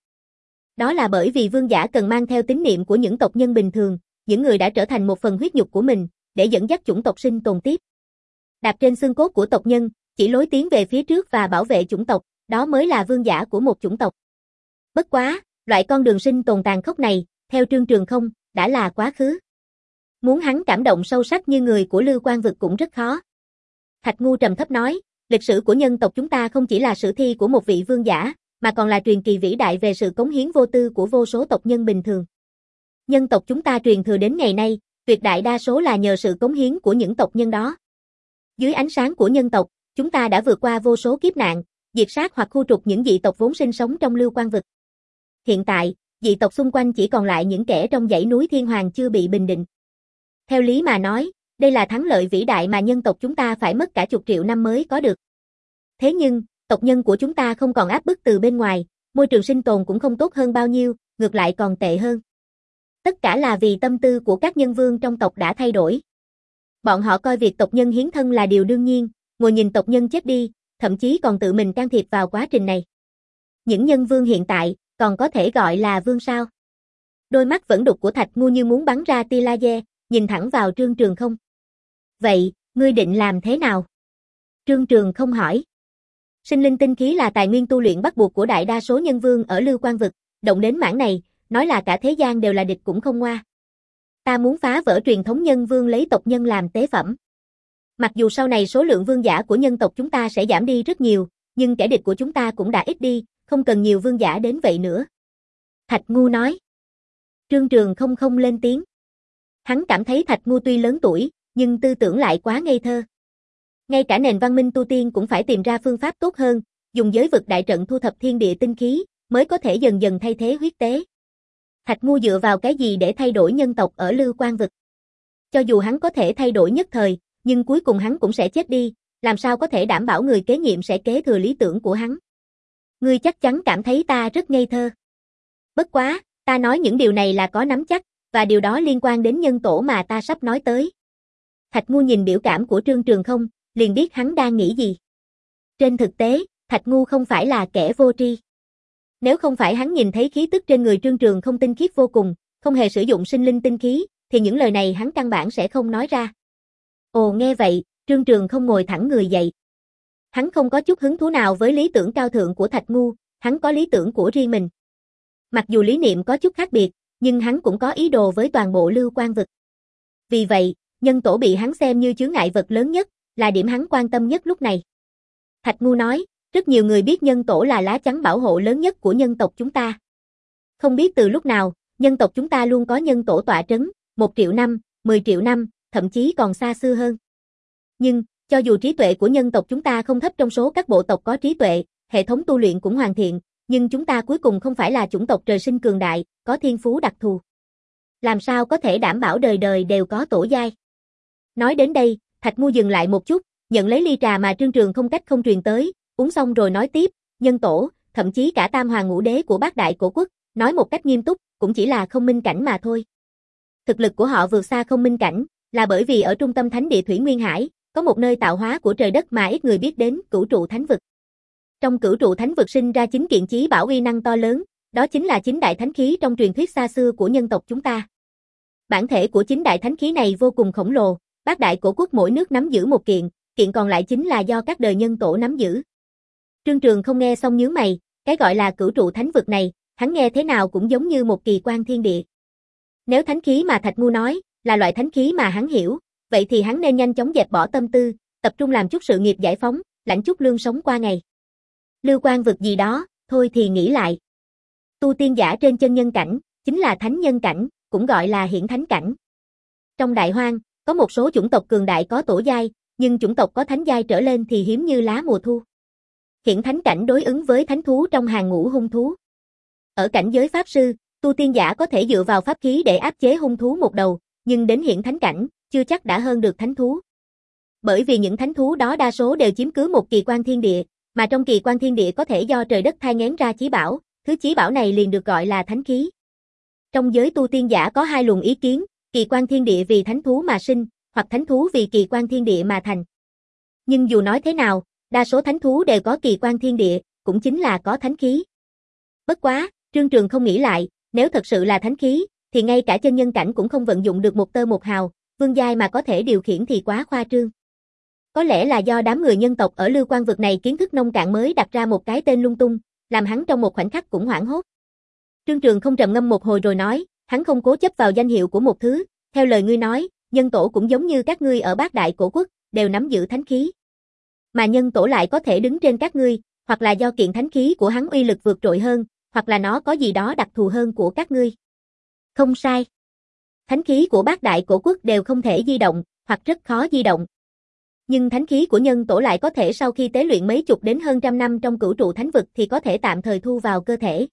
Đó là bởi vì vương giả cần mang theo tín niệm của những tộc nhân bình thường, những người đã trở thành một phần huyết nhục của mình, để dẫn dắt chủng tộc sinh tồn tiếp. Đạp trên xương cốt của tộc nhân, chỉ lối tiến về phía trước và bảo vệ chủng tộc, đó mới là vương giả của một chủng tộc. Bất quá, loại con đường sinh tồn tàn khốc này, theo Trương Trường Không, đã là quá khứ. Muốn hắn cảm động sâu sắc như người của Lưu Quan vực cũng rất khó. Thạch Ngu trầm thấp nói, lịch sử của nhân tộc chúng ta không chỉ là sử thi của một vị vương giả, mà còn là truyền kỳ vĩ đại về sự cống hiến vô tư của vô số tộc nhân bình thường. Nhân tộc chúng ta truyền thừa đến ngày nay, tuyệt đại đa số là nhờ sự cống hiến của những tộc nhân đó. Dưới ánh sáng của nhân tộc, chúng ta đã vượt qua vô số kiếp nạn, diệt sát hoặc khu trục những dị tộc vốn sinh sống trong Lưu Quan vực. Hiện tại, dị tộc xung quanh chỉ còn lại những kẻ trong dãy núi Thiên Hoàng chưa bị bình định. Theo lý mà nói, đây là thắng lợi vĩ đại mà nhân tộc chúng ta phải mất cả chục triệu năm mới có được. Thế nhưng, tộc nhân của chúng ta không còn áp bức từ bên ngoài, môi trường sinh tồn cũng không tốt hơn bao nhiêu, ngược lại còn tệ hơn. Tất cả là vì tâm tư của các nhân vương trong tộc đã thay đổi. Bọn họ coi việc tộc nhân hiến thân là điều đương nhiên, ngồi nhìn tộc nhân chết đi, thậm chí còn tự mình can thiệp vào quá trình này. Những nhân vương hiện tại, còn có thể gọi là vương sao? Đôi mắt vẫn đục của Thạch Ngu như muốn bắn ra tia laser, nhìn thẳng vào Trương Trường Không. Vậy, ngươi định làm thế nào? Trương Trường Không hỏi. Sinh linh tinh khí là tài nguyên tu luyện bắt buộc của đại đa số nhân vương ở Lưu Quan vực, động đến mảng này, nói là cả thế gian đều là địch cũng không ngoa. Ta muốn phá vỡ truyền thống nhân vương lấy tộc nhân làm tế phẩm. Mặc dù sau này số lượng vương giả của nhân tộc chúng ta sẽ giảm đi rất nhiều, nhưng kẻ địch của chúng ta cũng đã ít đi, không cần nhiều vương giả đến vậy nữa. Thạch Ngu nói. Trương Trường Không không lên tiếng. Hắn cảm thấy Thạch Ngu tuy lớn tuổi, nhưng tư tưởng lại quá ngây thơ. Ngay cả nền văn minh tu tiên cũng phải tìm ra phương pháp tốt hơn, dùng giới vực đại trận thu thập thiên địa tinh khí, mới có thể dần dần thay thế huyết tế. Thạch Ngu dựa vào cái gì để thay đổi nhân tộc ở Lưu Quan vực? Cho dù hắn có thể thay đổi nhất thời, nhưng cuối cùng hắn cũng sẽ chết đi, làm sao có thể đảm bảo người kế nhiệm sẽ kế thừa lý tưởng của hắn? Ngươi chắc chắn cảm thấy ta rất ngây thơ. Bất quá, ta nói những điều này là có nắm chắc, và điều đó liên quan đến nhân tổ mà ta sắp nói tới. Thạch Ngu nhìn biểu cảm của Trương Trường Không, liền biết hắn đang nghĩ gì. Trên thực tế, Thạch Ngu không phải là kẻ vô tri. Nếu không phải hắn nhìn thấy khí tức trên người Trương Trường Không tinh khiết vô cùng, không hề sử dụng sinh linh tinh khí, thì những lời này hắn căn bản sẽ không nói ra. Ồ nghe vậy, Trương Trường không ngồi thẳng người dậy. Hắn không có chút hứng thú nào với lý tưởng cao thượng của Thạch Ngu, hắn có lý tưởng của riêng mình. Mặc dù lý niệm có chút khác biệt, nhưng hắn cũng có ý đồ với toàn bộ Lưu Quan vực. Vì vậy, nhân tổ bị hắn xem như chướng ngại vật lớn nhất, là điểm hắn quan tâm nhất lúc này. Thạch Ngu nói, rất nhiều người biết nhân tổ là lá chắn bảo hộ lớn nhất của nhân tộc chúng ta. Không biết từ lúc nào, nhân tộc chúng ta luôn có nhân tổ tọa trấn, một triệu năm, mười triệu năm, thậm chí còn xa xưa hơn. Nhưng, cho dù trí tuệ của nhân tộc chúng ta không thấp trong số các bộ tộc có trí tuệ, hệ thống tu luyện cũng hoàn thiện, nhưng chúng ta cuối cùng không phải là chủng tộc trời sinh cường đại, có thiên phú đặc thù. Làm sao có thể đảm bảo đời đời đều có tổ giai? Nói đến đây, Thạch Ngu dừng lại một chút, nhận lấy ly trà mà Trương Trường không cách không truyền tới, uống xong rồi nói tiếp, nhân tổ, thậm chí cả tam hoàng ngũ đế của bát đại cổ quốc, nói một cách nghiêm túc, cũng chỉ là không minh cảnh mà thôi. Thực lực của họ vượt xa không minh cảnh, là bởi vì ở trung tâm thánh địa Thủy Nguyên Hải, có một nơi tạo hóa của trời đất mà ít người biết đến, Cửu Trụ Thánh Vực. Trong Cửu Trụ Thánh Vực sinh ra chính kiện chí bảo uy năng to lớn, đó chính là chính đại thánh khí trong truyền thuyết xa xưa của nhân tộc chúng ta. Bản thể của chính đại thánh khí này vô cùng khổng lồ, bát đại cổ quốc mỗi nước nắm giữ một kiện, kiện còn lại chính là do các đời nhân tổ nắm giữ. Trương Trường không nghe xong nhướng mày, cái gọi là Cửu Trụ Thánh Vực này, hắn nghe thế nào cũng giống như một kỳ quan thiên địa. Nếu thánh khí mà Thạch Ngu nói, là loại thánh khí mà hắn hiểu, vậy thì hắn nên nhanh chóng dẹp bỏ tâm tư, tập trung làm chút sự nghiệp giải phóng, lãnh chút lương sống qua ngày. Lưu Quan vực gì đó, thôi thì nghĩ lại. Tu tiên giả trên chân nhân cảnh, chính là thánh nhân cảnh, cũng gọi là hiển thánh cảnh. Trong Đại Hoang, có một số chủng tộc cường đại có tổ giai, nhưng chủng tộc có thánh giai trở lên thì hiếm như lá mùa thu. Hiển thánh cảnh đối ứng với thánh thú trong hàng ngũ hung thú. Ở cảnh giới pháp sư, tu tiên giả có thể dựa vào pháp khí để áp chế hung thú một đầu, nhưng đến hiển thánh cảnh, chưa chắc đã hơn được thánh thú. Bởi vì những thánh thú đó đa số đều chiếm cứ một kỳ quan thiên địa, mà trong kỳ quan thiên địa có thể do trời đất thai nghén ra chí bảo, thứ chí bảo này liền được gọi là thánh khí. Trong giới tu tiên giả có hai luồng ý kiến, kỳ quan thiên địa vì thánh thú mà sinh, hoặc thánh thú vì kỳ quan thiên địa mà thành. Nhưng dù nói thế nào, đa số thánh thú đều có kỳ quan thiên địa, cũng chính là có thánh khí. Bất quá, Trương Trường không nghĩ lại, nếu thật sự là thánh khí, thì ngay cả chân nhân cảnh cũng không vận dụng được một tơ một hào, vương giai mà có thể điều khiển thì quá khoa trương. Có lẽ là do đám người nhân tộc ở Lưu Quan vực này kiến thức nông cạn mới đặt ra một cái tên lung tung, làm hắn trong một khoảnh khắc cũng hoảng hốt. Trương Trường không trầm ngâm một hồi rồi nói, hắn không cố chấp vào danh hiệu của một thứ, theo lời ngươi nói, nhân tổ cũng giống như các ngươi ở bát đại cổ quốc, đều nắm giữ thánh khí. Mà nhân tổ lại có thể đứng trên các ngươi, hoặc là do kiện thánh khí của hắn uy lực vượt trội hơn, hoặc là nó có gì đó đặc thù hơn của các ngươi. Không sai. Thánh khí của bát đại cổ quốc đều không thể di động, hoặc rất khó di động. Nhưng thánh khí của nhân tổ lại có thể sau khi tế luyện mấy chục đến hơn trăm năm trong Cửu Trụ Thánh Vực thì có thể tạm thời thu vào cơ thể.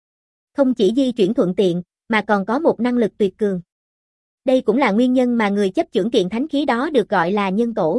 Không chỉ di chuyển thuận tiện, mà còn có một năng lực tuyệt cường. Đây cũng là nguyên nhân mà người chấp chưởng kiện thánh khí đó được gọi là nhân tổ.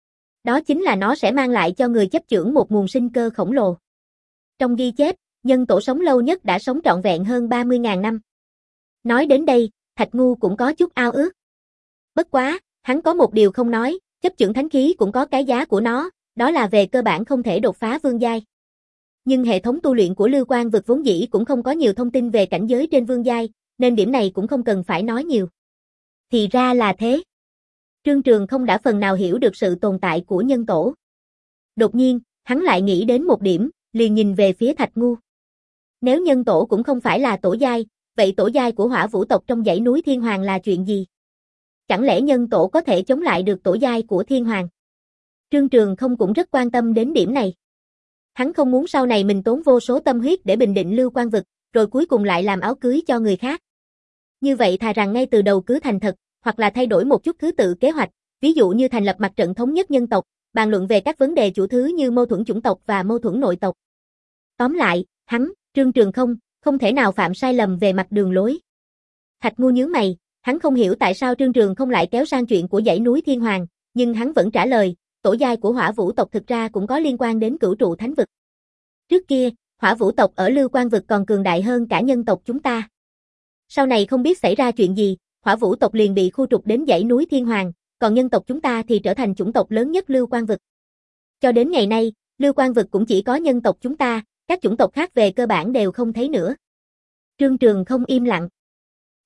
Đó chính là nó sẽ mang lại cho người chấp chưởng một nguồn sinh cơ khổng lồ. Trong ghi chép, nhân tổ sống lâu nhất đã sống trọn vẹn hơn ba mươi nghìn năm. Nói đến đây, Thạch Ngu cũng có chút ao ước. Bất quá, hắn có một điều không nói, chấp chưởng thánh khí cũng có cái giá của nó, đó là về cơ bản không thể đột phá vương giai. Nhưng hệ thống tu luyện của Lưu Quan vực vốn dĩ cũng không có nhiều thông tin về cảnh giới trên vương giai, nên điểm này cũng không cần phải nói nhiều. Thì ra là thế. Trương Trường không đã phần nào hiểu được sự tồn tại của nhân tổ. Đột nhiên, hắn lại nghĩ đến một điểm, liền nhìn về phía Thạch Ngu. Nếu nhân tổ cũng không phải là tổ giai, vậy tổ giai của Hỏa Vũ tộc trong dãy núi Thiên Hoàng là chuyện gì? Chẳng lẽ nhân tổ có thể chống lại được tổ giai của Thiên Hoàng? Trương Trường không cũng rất quan tâm đến điểm này. Hắn không muốn sau này mình tốn vô số tâm huyết để bình định Lưu Quan vực, rồi cuối cùng lại làm áo cưới cho người khác. Như vậy thà rằng ngay từ đầu cứ thành thật, hoặc là thay đổi một chút thứ tự kế hoạch, ví dụ như thành lập mặt trận thống nhất nhân tộc, bàn luận về các vấn đề chủ thứ như mâu thuẫn chủng tộc và mâu thuẫn nội tộc. Tóm lại, hắn, Trương Trường không, không thể nào phạm sai lầm về mặt đường lối. Thạch Ngu nhướng mày, hắn không hiểu tại sao Trương Trường không lại kéo sang chuyện của dãy núi Thiên Hoàng, nhưng hắn vẫn trả lời, tổ giai của Hỏa Vũ tộc thực ra cũng có liên quan đến Cửu Trụ Thánh vực. Trước kia, Hỏa Vũ tộc ở Lưu Quan vực còn cường đại hơn cả nhân tộc chúng ta. Sau này không biết xảy ra chuyện gì, Hỏa Vũ tộc liền bị khu trục đến dãy núi Thiên Hoàng, còn nhân tộc chúng ta thì trở thành chủng tộc lớn nhất Lưu Quan vực. Cho đến ngày nay, Lưu Quan vực cũng chỉ có nhân tộc chúng ta, các chủng tộc khác về cơ bản đều không thấy nữa. Trương Trường không im lặng.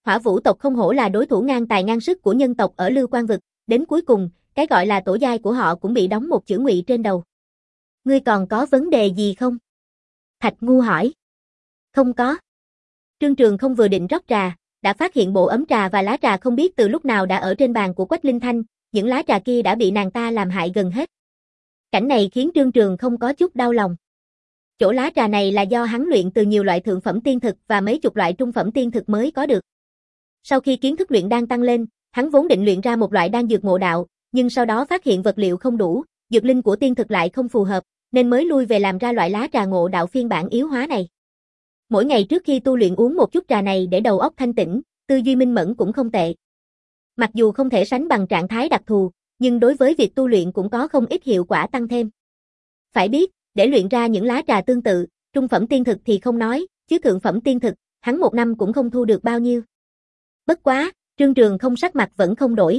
Hỏa Vũ tộc không hổ là đối thủ ngang tài ngang sức của nhân tộc ở Lưu Quan vực, đến cuối cùng, cái gọi là tổ giai của họ cũng bị đóng một chữ ngụy trên đầu. Ngươi còn có vấn đề gì không? Thạch Ngu hỏi. Không có. Trương Trường không vừa định rót trà, đã phát hiện bộ ấm trà và lá trà không biết từ lúc nào đã ở trên bàn của Quách Linh Thanh, những lá trà kia đã bị nàng ta làm hại gần hết. Cảnh này khiến Trương Trường không có chút đau lòng. Chỗ lá trà này là do hắn luyện từ nhiều loại thượng phẩm tiên thực và mấy chục loại trung phẩm tiên thực mới có được. Sau khi kiến thức luyện đan tăng lên, hắn vốn định luyện ra một loại đan dược ngộ đạo, nhưng sau đó phát hiện vật liệu không đủ, dược linh của tiên thực lại không phù hợp, nên mới lui về làm ra loại lá trà ngộ đạo phiên bản yếu hóa này. Mỗi ngày trước khi tu luyện uống một chút trà này để đầu óc thanh tĩnh, tư duy minh mẫn cũng không tệ. Mặc dù không thể sánh bằng trạng thái đặc thù, nhưng đối với việc tu luyện cũng có không ít hiệu quả tăng thêm. Phải biết, để luyện ra những lá trà tương tự, trung phẩm tiên thực thì không nói, chứ thượng phẩm tiên thực, hắn một năm cũng không thu được bao nhiêu. Bất quá, Trương Trường không sắc mặt vẫn không đổi.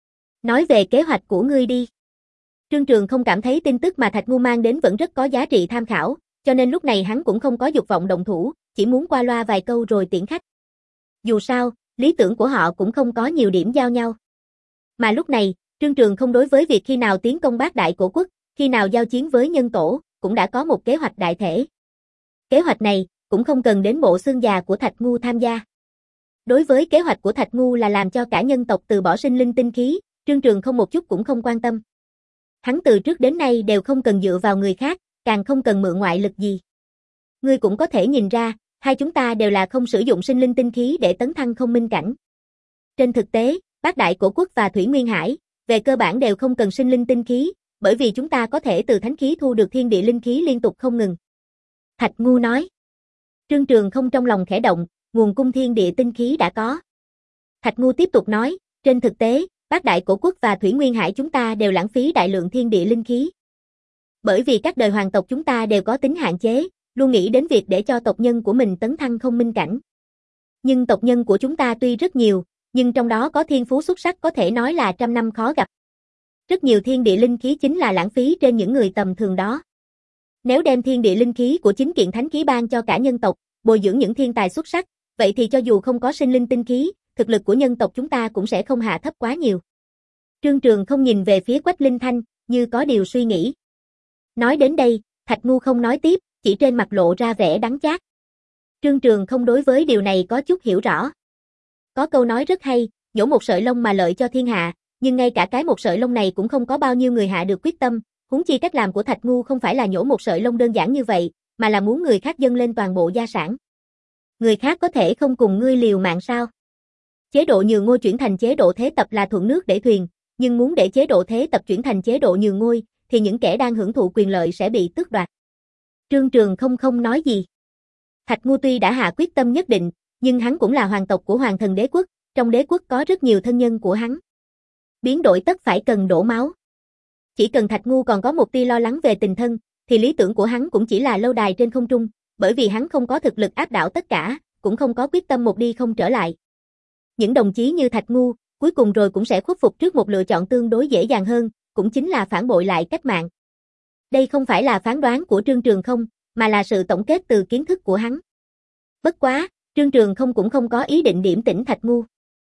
Nói về kế hoạch của ngươi đi. Trương Trường không cảm thấy tin tức mà Thạch Ngu mang đến vẫn rất có giá trị tham khảo, cho nên lúc này hắn cũng không có dục vọng động thủ, chỉ muốn qua loa vài câu rồi tiễn khách. Dù sao, lý tưởng của họ cũng không có nhiều điểm giao nhau. Mà lúc này, Trương Trường không đối với việc khi nào tiến công Bát Đại Cổ Quốc, khi nào giao chiến với nhân tổ, cũng đã có một kế hoạch đại thể. Kế hoạch này, cũng không cần đến bộ xương già của Thạch Ngu tham gia. Đối với kế hoạch của Thạch Ngu là làm cho cả nhân tộc từ bỏ sinh linh tinh khí, Trương Trường không một chút cũng không quan tâm. Hắn từ trước đến nay đều không cần dựa vào người khác, càng không cần mượn ngoại lực gì. Ngươi cũng có thể nhìn ra, hai chúng ta đều là không sử dụng sinh linh tinh khí để tấn thăng không minh cảnh. Trên thực tế, Bát Đại Cổ Quốc và Thủy Nguyên Hải, về cơ bản đều không cần sinh linh tinh khí, bởi vì chúng ta có thể từ thánh khí thu được thiên địa linh khí liên tục không ngừng. Thạch Ngu nói. Trương Trường không trong lòng khẽ động, nguồn cung thiên địa tinh khí đã có. Thạch Ngu tiếp tục nói, trên thực tế, Bát Đại Cổ Quốc và Thủy Nguyên Hải chúng ta đều lãng phí đại lượng thiên địa linh khí. Bởi vì các đời hoàng tộc chúng ta đều có tính hạn chế, luôn nghĩ đến việc để cho tộc nhân của mình tấn thăng không minh cảnh. Nhưng tộc nhân của chúng ta tuy rất nhiều, nhưng trong đó có thiên phú xuất sắc có thể nói là trăm năm khó gặp. Rất nhiều thiên địa linh khí chính là lãng phí trên những người tầm thường đó. Nếu đem thiên địa linh khí của chính kiện thánh khí ban cho cả nhân tộc, bồi dưỡng những thiên tài xuất sắc, vậy thì cho dù không có sinh linh tinh khí, thực lực của nhân tộc chúng ta cũng sẽ không hạ thấp quá nhiều. Trương Trường không nhìn về phía Quách Linh Thanh, như có điều suy nghĩ. Nói đến đây, Thạch Ngu không nói tiếp, chỉ trên mặt lộ ra vẻ đắng chát. Trương Trường không đối với điều này có chút hiểu rõ. Có câu nói rất hay, nhổ một sợi lông mà lợi cho thiên hạ, nhưng ngay cả cái một sợi lông này cũng không có bao nhiêu người hạ được quyết tâm, huống chi cách làm của Thạch Ngu không phải là nhổ một sợi lông đơn giản như vậy, mà là muốn người khác dâng lên toàn bộ gia sản. Người khác có thể không cùng ngươi liều mạng sao? Chế độ nhường ngôi chuyển thành chế độ thế tập là thuận nước để thuyền, nhưng muốn để chế độ thế tập chuyển thành chế độ nhường ngôi, thì những kẻ đang hưởng thụ quyền lợi sẽ bị tước đoạt. Trương Trường không không nói gì. Thạch Ngu tuy đã hạ quyết tâm nhất định, nhưng hắn cũng là hoàng tộc của Hoàng Thần Đế Quốc, trong đế quốc có rất nhiều thân nhân của hắn. Biến đổi tất phải cần đổ máu. Chỉ cần Thạch Ngu còn có một tia lo lắng về tình thân, thì lý tưởng của hắn cũng chỉ là lâu đài trên không trung, bởi vì hắn không có thực lực áp đảo tất cả, cũng không có quyết tâm một đi không trở lại. Những đồng chí như Thạch Ngu, cuối cùng rồi cũng sẽ khuất phục trước một lựa chọn tương đối dễ dàng hơn, cũng chính là phản bội lại cách mạng. Đây không phải là phán đoán của Trương Trường không, mà là sự tổng kết từ kiến thức của hắn. Bất quá, Trương Trường không cũng không có ý định điểm tỉnh Thạch Ngu.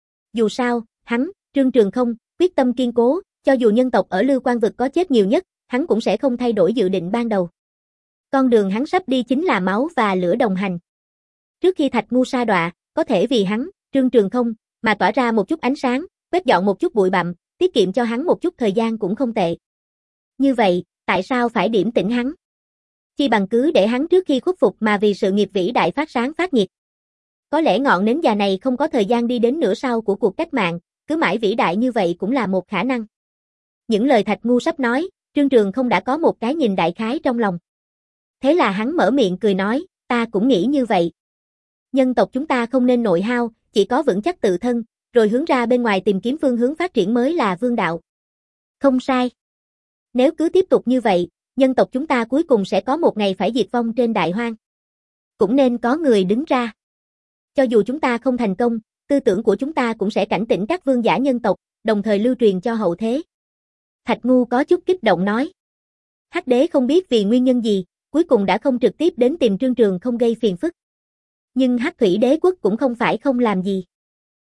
Dù sao, hắn, Trương Trường không, quyết tâm kiên cố, cho dù nhân tộc ở Lưu Quan vực có chết nhiều nhất, hắn cũng sẽ không thay đổi dự định ban đầu. Con đường hắn sắp đi chính là máu và lửa đồng hành. Trước khi Thạch Ngu sa đọa, có thể vì hắn, Trương Trường không, mà tỏa ra một chút ánh sáng, quét dọn một chút bụi bặm, tiết kiệm cho hắn một chút thời gian cũng không tệ. Như vậy, tại sao phải điểm tỉnh hắn? Chi bằng cứ để hắn trước khi khuất phục mà vì sự nghiệp vĩ đại phát sáng phát nhiệt. Có lẽ ngọn nến già này không có thời gian đi đến nửa sau của cuộc cách mạng, cứ mãi vĩ đại như vậy cũng là một khả năng. Những lời Thạch Ngu sắp nói, Trương Trường không đã có một cái nhìn đại khái trong lòng. Thế là hắn mở miệng cười nói, ta cũng nghĩ như vậy. Nhân tộc chúng ta không nên nội hao, chỉ có vững chắc tự thân, rồi hướng ra bên ngoài tìm kiếm phương hướng phát triển mới là vương đạo. Không sai. Nếu cứ tiếp tục như vậy, nhân tộc chúng ta cuối cùng sẽ có một ngày phải diệt vong trên đại hoang. Cũng nên có người đứng ra. Cho dù chúng ta không thành công, tư tưởng của chúng ta cũng sẽ cảnh tỉnh các vương giả nhân tộc, đồng thời lưu truyền cho hậu thế. Thạch Ngu có chút kích động nói. Hắc đế không biết vì nguyên nhân gì, cuối cùng đã không trực tiếp đến tìm Trương Trường không gây phiền phức. Nhưng Hắc Thủy Đế Quốc cũng không phải không làm gì.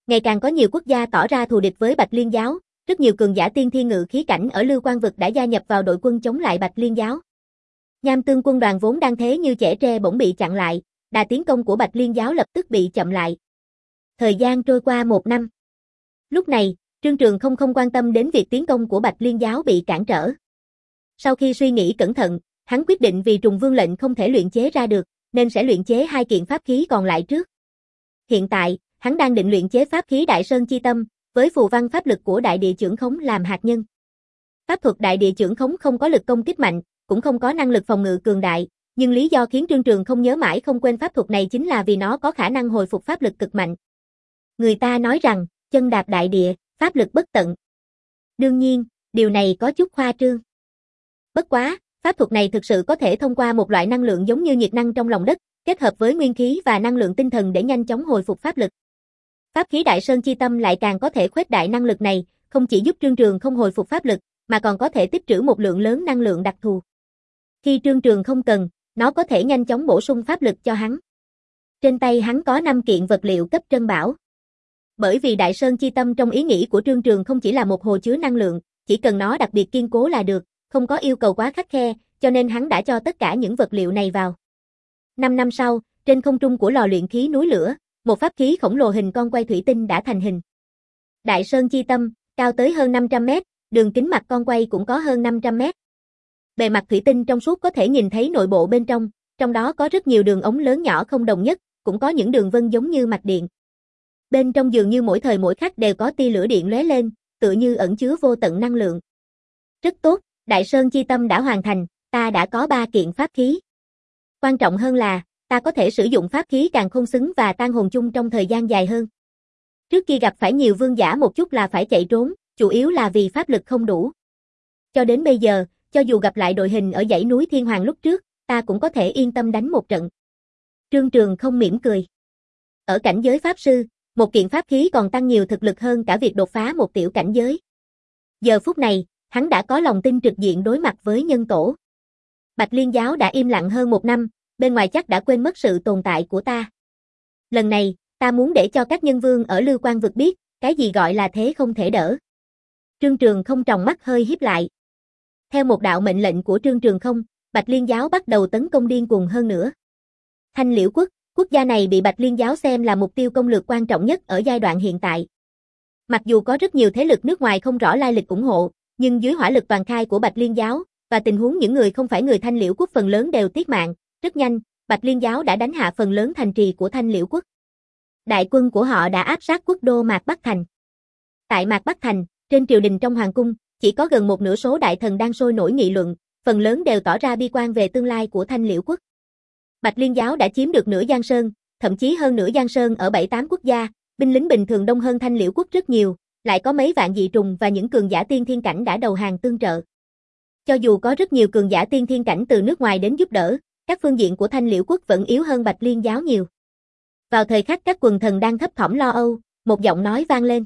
Ngày càng có nhiều quốc gia tỏ ra thù địch với Bạch Liên giáo, rất nhiều cường giả tiên thiên ngự khí cảnh ở Lưu Quan vực đã gia nhập vào đội quân chống lại Bạch Liên giáo. Nham Tương quân đoàn vốn đang thế như chẻ tre bỗng bị chặn lại, đà tiến công của Bạch Liên giáo lập tức bị chậm lại. Thời gian trôi qua một năm. Lúc này, Trương Trường không không quan tâm đến việc tiến công của Bạch Liên giáo bị cản trở. Sau khi suy nghĩ cẩn thận, hắn quyết định vì trùng vương lệnh không thể luyện chế ra được, nên sẽ luyện chế hai kiện pháp khí còn lại trước. Hiện tại, hắn đang định luyện chế pháp khí Đại Sơn Chi Tâm, với phù văn pháp lực của Đại Địa Chưởng Khống làm hạt nhân. Pháp thuật Đại Địa Chưởng Khống không có lực công kích mạnh, cũng không có năng lực phòng ngự cường đại, nhưng lý do khiến Trương Trường không nhớ mãi không quên pháp thuật này chính là vì nó có khả năng hồi phục pháp lực cực mạnh. Người ta nói rằng, chân đạp đại địa, pháp lực bất tận. Đương nhiên, điều này có chút khoa trương. Bất quá, pháp thuật này thực sự có thể thông qua một loại năng lượng giống như nhiệt năng trong lòng đất, kết hợp với nguyên khí và năng lượng tinh thần để nhanh chóng hồi phục pháp lực. Pháp khí Đại Sơn Chi Tâm lại càng có thể khuếch đại năng lực này, không chỉ giúp Trương Trường không hồi phục pháp lực, mà còn có thể tích trữ một lượng lớn năng lượng đặc thù. Khi Trương Trường không cần, nó có thể nhanh chóng bổ sung pháp lực cho hắn. Trên tay hắn có năm kiện vật liệu cấp trân bảo. Bởi vì Đại Sơn Chi Tâm trong ý nghĩ của Trương Trường không chỉ là một hồ chứa năng lượng, chỉ cần nó đặc biệt kiên cố là được, không có yêu cầu quá khắt khe, cho nên hắn đã cho tất cả những vật liệu này vào. Năm năm sau, trên không trung của lò luyện khí núi lửa, một pháp khí khổng lồ hình con quay thủy tinh đã thành hình. Đại Sơn Chi Tâm, cao tới hơn năm trăm mét, đường kính mặt con quay cũng có hơn năm trăm mét. Bề mặt thủy tinh trong suốt có thể nhìn thấy nội bộ bên trong, trong đó có rất nhiều đường ống lớn nhỏ không đồng nhất, cũng có những đường vân giống như mạch điện. Bên trong dường như mỗi thời mỗi khắc đều có tia lửa điện lóe lên, tựa như ẩn chứa vô tận năng lượng. Rất tốt, Đại Sơn Chi Tâm đã hoàn thành, ta đã có ba kiện pháp khí. Quan trọng hơn là, ta có thể sử dụng pháp khí Càn Khôn Xứng và Tan Hồn Chung trong thời gian dài hơn. Trước khi gặp phải nhiều vương giả một chút là phải chạy trốn, chủ yếu là vì pháp lực không đủ. Cho đến bây giờ, cho dù gặp lại đội hình ở dãy núi Thiên Hoàng lúc trước, ta cũng có thể yên tâm đánh một trận. Trương Trường không mỉm cười. Ở cảnh giới pháp sư, một kiện pháp khí còn tăng nhiều thực lực hơn cả việc đột phá một tiểu cảnh giới. Giờ phút này, hắn đã có lòng tin trực diện đối mặt với nhân tổ. Bạch Liên giáo đã im lặng hơn một năm, bên ngoài chắc đã quên mất sự tồn tại của ta. Lần này, ta muốn để cho các nhân vương ở Lưu Quan vực biết, cái gì gọi là thế không thể đỡ. Trương Trường không tròng mắt hơi híp lại. Theo một đạo mệnh lệnh của Trương Trường không, Bạch Liên giáo bắt đầu tấn công điên cuồng hơn nữa. Thanh Liễu quốc, quốc gia này bị Bạch Liên giáo xem là mục tiêu công lược quan trọng nhất ở giai đoạn hiện tại. Mặc dù có rất nhiều thế lực nước ngoài không rõ lai lịch ủng hộ, nhưng dưới hỏa lực toàn khai của Bạch Liên giáo, và tình huống những người không phải người Thanh Liễu quốc phần lớn đều tiết mạng, rất nhanh, Bạch Liên giáo đã đánh hạ phần lớn thành trì của Thanh Liễu quốc. Đại quân của họ đã áp sát quốc đô Mạc Bắc Thành. Tại Mạc Bắc Thành, trên triều đình trong hoàng cung, chỉ có gần một nửa số đại thần đang sôi nổi nghị luận, phần lớn đều tỏ ra bi quan về tương lai của Thanh Liễu quốc. Bạch Liên giáo đã chiếm được nửa Giang Sơn, thậm chí hơn nửa Giang Sơn ở bảy tám quốc gia, binh lính bình thường đông hơn Thanh Liễu quốc rất nhiều, lại có mấy vạn dị trùng và những cường giả tiên thiên cảnh đã đầu hàng tương trợ. Cho dù có rất nhiều cường giả tiên thiên cảnh từ nước ngoài đến giúp đỡ, các phương diện của Thanh Liễu quốc vẫn yếu hơn Bạch Liên giáo nhiều. Vào thời khắc các quần thần đang thấp thỏm lo âu, một giọng nói vang lên.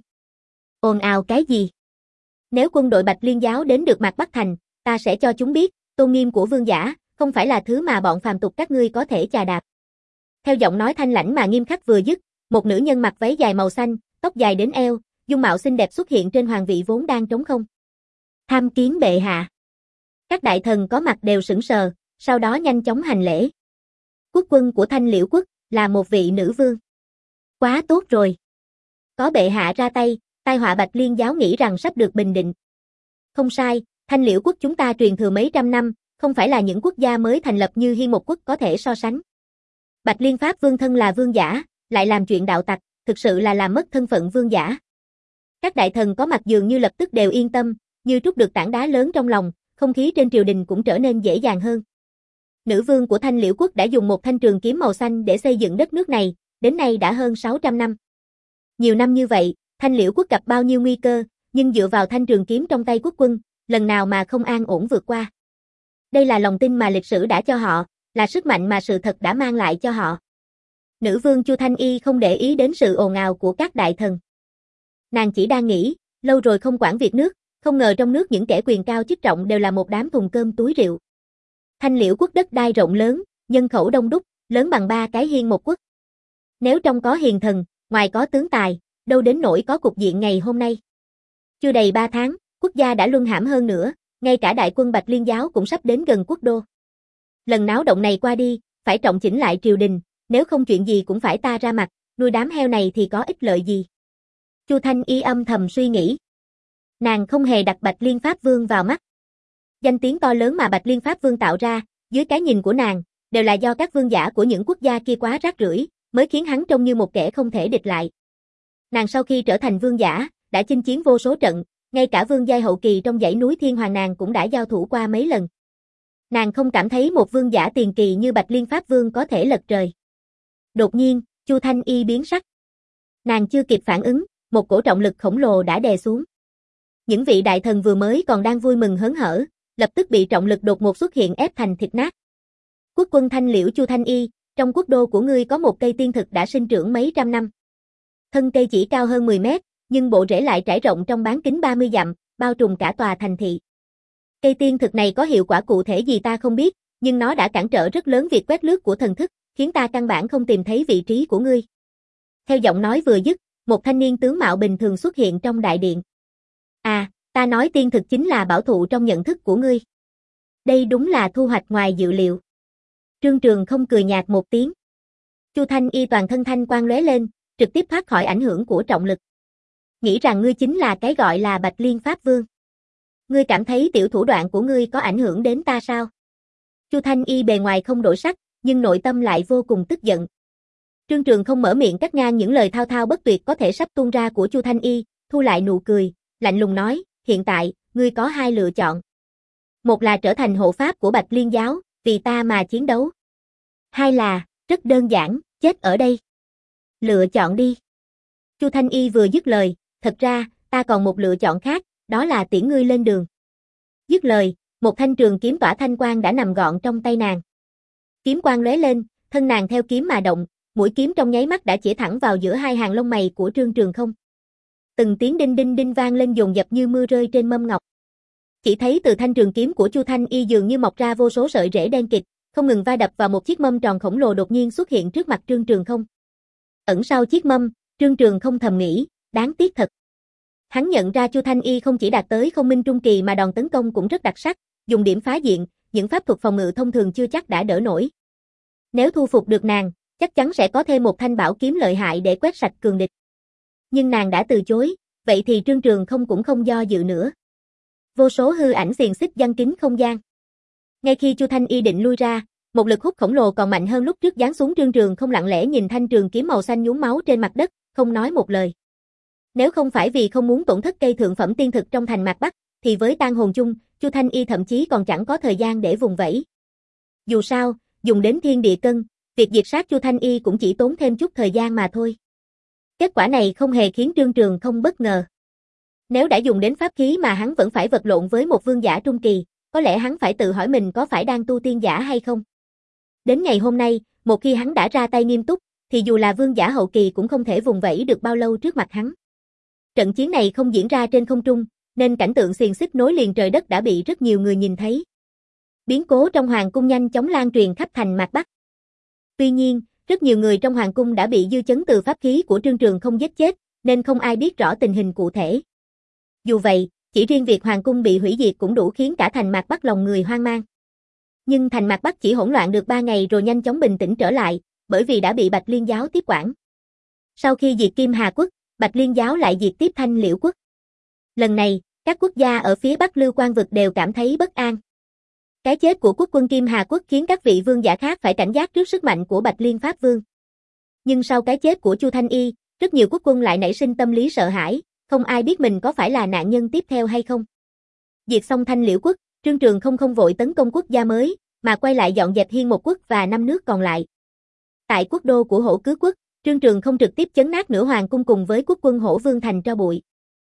Ồn ào cái gì? Nếu quân đội Bạch Liên giáo đến được Mạc Bắc Thành, ta sẽ cho chúng biết, tôn nghiêm của vương giả, không phải là thứ mà bọn phàm tục các ngươi có thể chà đạp. Theo giọng nói thanh lãnh mà nghiêm khắc vừa dứt, một nữ nhân mặc váy dài màu xanh, tóc dài đến eo, dung mạo xinh đẹp xuất hiện trên hoàng vị vốn đang trống không. Tham kiến bệ hạ. Các đại thần có mặt đều sững sờ, sau đó nhanh chóng hành lễ. Quốc quân của Thanh Liễu quốc là một vị nữ vương. Quá tốt rồi. Có bệ hạ ra tay, tai họa Bạch Liên giáo nghĩ rằng sắp được bình định. Không sai, Thanh Liễu quốc chúng ta truyền thừa mấy trăm năm, không phải là những quốc gia mới thành lập như Hiên một quốc có thể so sánh. Bạch Liên Pháp vương thân là vương giả, lại làm chuyện đạo tặc, thực sự là làm mất thân phận vương giả. Các đại thần có mặt dường như lập tức đều yên tâm, như trút được tảng đá lớn trong lòng, không khí trên triều đình cũng trở nên dễ dàng hơn. Nữ vương của Thanh Liễu quốc đã dùng một thanh trường kiếm màu xanh để xây dựng đất nước này, đến nay đã hơn sáu trăm năm. Nhiều năm như vậy, Thanh Liễu quốc gặp bao nhiêu nguy cơ, nhưng dựa vào thanh trường kiếm trong tay quốc quân, lần nào mà không an ổn vượt qua. Đây là lòng tin mà lịch sử đã cho họ, là sức mạnh mà sự thật đã mang lại cho họ. Nữ vương Chu Thanh Y không để ý đến sự ồn ào của các đại thần. Nàng chỉ đang nghĩ, lâu rồi không quản việc nước, không ngờ trong nước những kẻ quyền cao chức trọng đều là một đám thùng cơm túi rượu. Thanh Liễu quốc đất đai rộng lớn, nhân khẩu đông đúc, lớn bằng ba cái Hiên một quốc. Nếu trong có hiền thần, ngoài có tướng tài, đâu đến nỗi có cục diện ngày hôm nay. Chưa đầy ba tháng, quốc gia đã luân hãm hơn nữa, ngay cả đại quân Bạch Liên giáo cũng sắp đến gần quốc đô. Lần náo động này qua đi, phải trọng chỉnh lại triều đình, nếu không chuyện gì cũng phải ta ra mặt, nuôi đám heo này thì có ích lợi gì. Chu Thanh Y âm thầm suy nghĩ. Nàng không hề đặt Bạch Liên Pháp Vương vào mắt. Danh tiếng to lớn mà Bạch Liên Pháp Vương tạo ra, dưới cái nhìn của nàng, đều là do các vương giả của những quốc gia kia quá rác rưởi, mới khiến hắn trông như một kẻ không thể địch lại. Nàng sau khi trở thành vương giả, đã chinh chiến vô số trận, ngay cả vương giai hậu kỳ trong dãy núi Thiên Hoàng nàng cũng đã giao thủ qua mấy lần. Nàng không cảm thấy một vương giả tiền kỳ như Bạch Liên Pháp Vương có thể lật trời. Đột nhiên, Chu Thanh Y biến sắc. Nàng chưa kịp phản ứng, một cổ trọng lực khổng lồ đã đè xuống. Những vị đại thần vừa mới còn đang vui mừng hớn hở, lập tức bị trọng lực đột ngột xuất hiện ép thành thịt nát. Quốc quân Thanh Liễu Chu Thanh Y, trong quốc đô của ngươi có một cây tiên thực đã sinh trưởng mấy trăm năm. Thân cây chỉ cao hơn mười mét, nhưng bộ rễ lại trải rộng trong bán kính ba mươi dặm, bao trùm cả tòa thành thị. Cây tiên thực này có hiệu quả cụ thể gì ta không biết, nhưng nó đã cản trở rất lớn việc quét lướt của thần thức, khiến ta căn bản không tìm thấy vị trí của ngươi. Theo giọng nói vừa dứt, một thanh niên tướng mạo bình thường xuất hiện trong đại điện. À, ta nói tiên thực chính là bảo thụ trong nhận thức của ngươi. Đây đúng là thu hoạch ngoài dự liệu. Trương Trường không cười nhạt một tiếng. Chu Thanh Y toàn thân thanh quang lóe lên, trực tiếp thoát khỏi ảnh hưởng của trọng lực. Nghĩ rằng ngươi chính là cái gọi là Bạch Liên Pháp Vương. Ngươi cảm thấy tiểu thủ đoạn của ngươi có ảnh hưởng đến ta sao? Chu Thanh Y bề ngoài không đổi sắc, nhưng nội tâm lại vô cùng tức giận. Trương Trường không mở miệng cắt ngang những lời thao thao bất tuyệt có thể sắp tuôn ra của Chu Thanh Y, thu lại nụ cười, lạnh lùng nói, hiện tại, ngươi có hai lựa chọn. Một là trở thành hộ pháp của Bạch Liên giáo, vì ta mà chiến đấu. Hai là, rất đơn giản, chết ở đây. Lựa chọn đi. Chu Thanh Y vừa dứt lời, thật ra, ta còn một lựa chọn khác, đó là tiễn ngươi lên đường. Dứt lời, một thanh trường kiếm tỏa thanh quang đã nằm gọn trong tay nàng. Kiếm quang lóe lên, thân nàng theo kiếm mà động, mũi kiếm trong nháy mắt đã chĩa thẳng vào giữa hai hàng lông mày của Trương Trường không. Từng tiếng đinh đinh đinh vang lên dồn dập như mưa rơi trên mâm ngọc. Chỉ thấy từ thanh trường kiếm của Chu Thanh Y dường như mọc ra vô số sợi rễ đen kịt, không ngừng va đập vào một chiếc mâm tròn khổng lồ đột nhiên xuất hiện trước mặt Trương Trường không. Ẩn sau chiếc mâm, Trương Trường không thầm nghĩ, đáng tiếc thật. Hắn nhận ra Chu Thanh Y không chỉ đạt tới không minh trung kỳ mà đòn tấn công cũng rất đặc sắc, dùng điểm phá diện, những pháp thuật phòng ngự thông thường chưa chắc đã đỡ nổi. Nếu thu phục được nàng, chắc chắn sẽ có thêm một thanh bảo kiếm lợi hại để quét sạch cường địch. Nhưng nàng đã từ chối, vậy thì Trương Trường không cũng không do dự nữa. Vô số hư ảnh xiềng xích giăng kín không gian. Ngay khi Chu Thanh Y định lui ra, một lực hút khổng lồ còn mạnh hơn lúc trước giáng xuống. Trương Trường không lặng lẽ nhìn thanh trường kiếm màu xanh nhuốm máu trên mặt đất, không nói một lời. Nếu không phải vì không muốn tổn thất cây thượng phẩm tiên thực trong thành Mạc Bắc, thì với tang hồn chung, Chu Thanh Y thậm chí còn chẳng có thời gian để vùng vẫy. Dù sao, dùng đến thiên địa cân, việc diệt sát Chu Thanh Y cũng chỉ tốn thêm chút thời gian mà thôi. Kết quả này không hề khiến Trương Trường không bất ngờ. Nếu đã dùng đến pháp khí mà hắn vẫn phải vật lộn với một vương giả trung kỳ, có lẽ hắn phải tự hỏi mình có phải đang tu tiên giả hay không. Đến ngày hôm nay, một khi hắn đã ra tay nghiêm túc, thì dù là vương giả hậu kỳ cũng không thể vùng vẫy được bao lâu trước mặt hắn. Trận chiến này không diễn ra trên không trung, nên cảnh tượng xiềng xích nối liền trời đất đã bị rất nhiều người nhìn thấy. Biến cố trong hoàng cung nhanh chóng lan truyền khắp thành Mạc Bắc. Tuy nhiên, rất nhiều người trong hoàng cung đã bị dư chấn từ pháp khí của Trương Trường không giết chết, nên không ai biết rõ tình hình cụ thể. Dù vậy, chỉ riêng việc hoàng cung bị hủy diệt cũng đủ khiến cả thành Mạc Bắc lòng người hoang mang. Nhưng thành Mạc Bắc chỉ hỗn loạn được ba ngày rồi nhanh chóng bình tĩnh trở lại, bởi vì đã bị Bạch Liên giáo tiếp quản. Sau khi diệt Kim Hà quốc, Bạch Liên giáo lại diệt tiếp Thanh Liễu quốc. Lần này, các quốc gia ở phía Bắc Lưu Quan vực đều cảm thấy bất an. Cái chết của quốc quân Kim Hà quốc khiến các vị vương giả khác phải cảnh giác trước sức mạnh của Bạch Liên Pháp Vương. Nhưng sau cái chết của Chu Thanh Y, rất nhiều quốc quân lại nảy sinh tâm lý sợ hãi, không ai biết mình có phải là nạn nhân tiếp theo hay không. Diệt xong Thanh Liễu quốc, Trương Trường không không vội tấn công quốc gia mới, mà quay lại dọn dẹp Hiên một quốc và năm nước còn lại. Tại quốc đô của Hổ Cứ quốc, Trương Trường không trực tiếp chấn nát nửa hoàng cung cùng với quốc quân Hổ Vương thành tro bụi.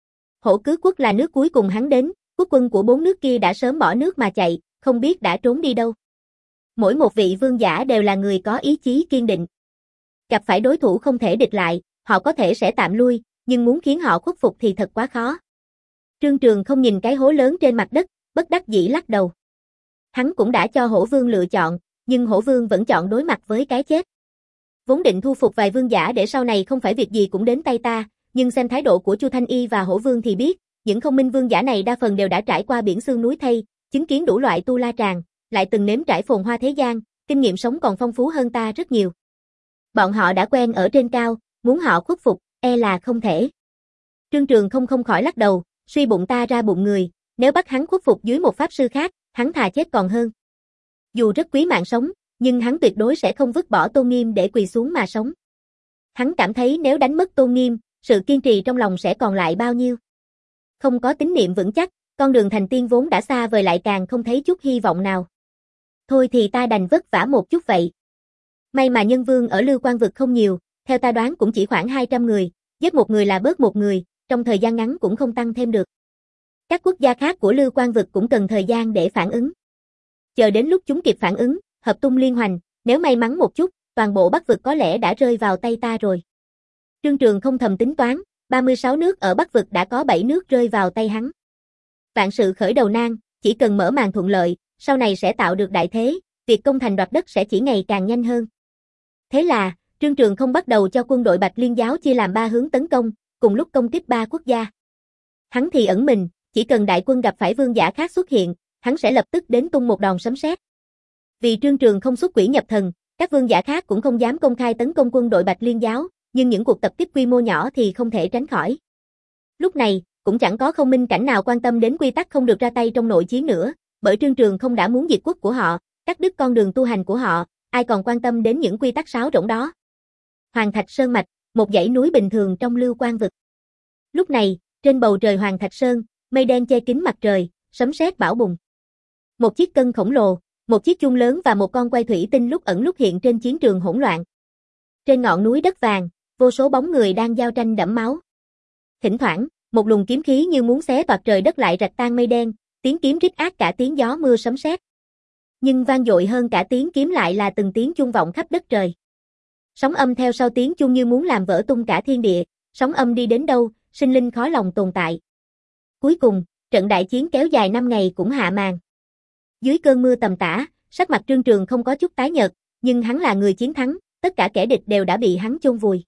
Hổ Cứ quốc là nước cuối cùng hắn đến, quốc quân của bốn nước kia đã sớm bỏ nước mà chạy, không biết đã trốn đi đâu. Mỗi một vị vương giả đều là người có ý chí kiên định. Gặp phải đối thủ không thể địch lại, họ có thể sẽ tạm lui, nhưng muốn khiến họ khuất phục thì thật quá khó. Trương Trường không nhìn cái hố lớn trên mặt đất, bất đắc dĩ lắc đầu. Hắn cũng đã cho Hổ Vương lựa chọn, nhưng Hổ Vương vẫn chọn đối mặt với cái chết. Vốn định thu phục vài vương giả để sau này không phải việc gì cũng đến tay ta, nhưng xem thái độ của Chu Thanh Y và Hổ Vương thì biết, những không minh vương giả này đa phần đều đã trải qua biển xương núi thây, chứng kiến đủ loại tu la tràng, lại từng nếm trải phồn hoa thế gian, kinh nghiệm sống còn phong phú hơn ta rất nhiều. Bọn họ đã quen ở trên cao, muốn họ khuất phục, e là không thể. Trương Trường không không khỏi lắc đầu, suy bụng ta ra bụng người, nếu bắt hắn khuất phục dưới một pháp sư khác, hắn thà chết còn hơn. Dù rất quý mạng sống, nhưng hắn tuyệt đối sẽ không vứt bỏ tôn nghiêm để quỳ xuống mà sống. Hắn cảm thấy nếu đánh mất tôn nghiêm, sự kiên trì trong lòng sẽ còn lại bao nhiêu. Không có tín niệm vững chắc, con đường thành tiên vốn đã xa vời lại càng không thấy chút hy vọng nào. Thôi thì ta đành vất vả một chút vậy. May mà nhân vương ở Lưu Quan vực không nhiều, theo ta đoán cũng chỉ khoảng hai trăm người, giết một người là bớt một người, trong thời gian ngắn cũng không tăng thêm được. Các quốc gia khác của Lưu Quan vực cũng cần thời gian để phản ứng. Chờ đến lúc chúng kịp phản ứng, hợp tung liên hoành, nếu may mắn một chút, toàn bộ Bắc vực có lẽ đã rơi vào tay ta rồi. Trương Trường không thầm tính toán, ba mươi sáu nước ở Bắc vực đã có bảy nước rơi vào tay hắn. Vạn sự khởi đầu nan, chỉ cần mở màn thuận lợi, sau này sẽ tạo được đại thế, việc công thành đoạt đất sẽ chỉ ngày càng nhanh hơn. Thế là, Trương Trường không bắt đầu cho quân đội Bạch Liên giáo chia làm ba hướng tấn công, cùng lúc công kích ba quốc gia. Hắn thì ẩn mình, chỉ cần đại quân gặp phải vương giả khác xuất hiện, hắn sẽ lập tức đến tung một đòn sấm sét. Vì Trương Trường không xuất quỷ nhập thần, các vương giả khác cũng không dám công khai tấn công quân đội Bạch Liên giáo, nhưng những cuộc tập kích quy mô nhỏ thì không thể tránh khỏi. Lúc này, cũng chẳng có không minh cảnh nào quan tâm đến quy tắc không được ra tay trong nội chiến nữa, bởi Trương Trường không đã muốn diệt quốc của họ, cắt đứt con đường tu hành của họ, ai còn quan tâm đến những quy tắc sáo rỗng đó. Hoàng Thạch Sơn mạch, một dãy núi bình thường trong Lưu Quan vực. Lúc này, trên bầu trời Hoàng Thạch Sơn, mây đen che kín mặt trời, sấm sét bão bùng. Một chiếc cân khổng lồ, một chiếc chuông lớn và một con quay thủy tinh lúc ẩn lúc hiện trên chiến trường hỗn loạn. Trên ngọn núi đất vàng, vô số bóng người đang giao tranh đẫm máu. Thỉnh thoảng, một luồng kiếm khí như muốn xé toạc trời đất lại rạch tan mây đen, tiếng kiếm rít ác cả tiếng gió mưa sấm sét. Nhưng vang dội hơn cả tiếng kiếm lại là từng tiếng chuông vọng khắp đất trời. Sóng âm theo sau tiếng chuông như muốn làm vỡ tung cả thiên địa, sóng âm đi đến đâu, sinh linh khó lòng tồn tại. Cuối cùng, trận đại chiến kéo dài năm ngày cũng hạ màn. Dưới cơn mưa tầm tã, sắc mặt Trương Trường không có chút tái nhợt, nhưng hắn là người chiến thắng, tất cả kẻ địch đều đã bị hắn chôn vùi.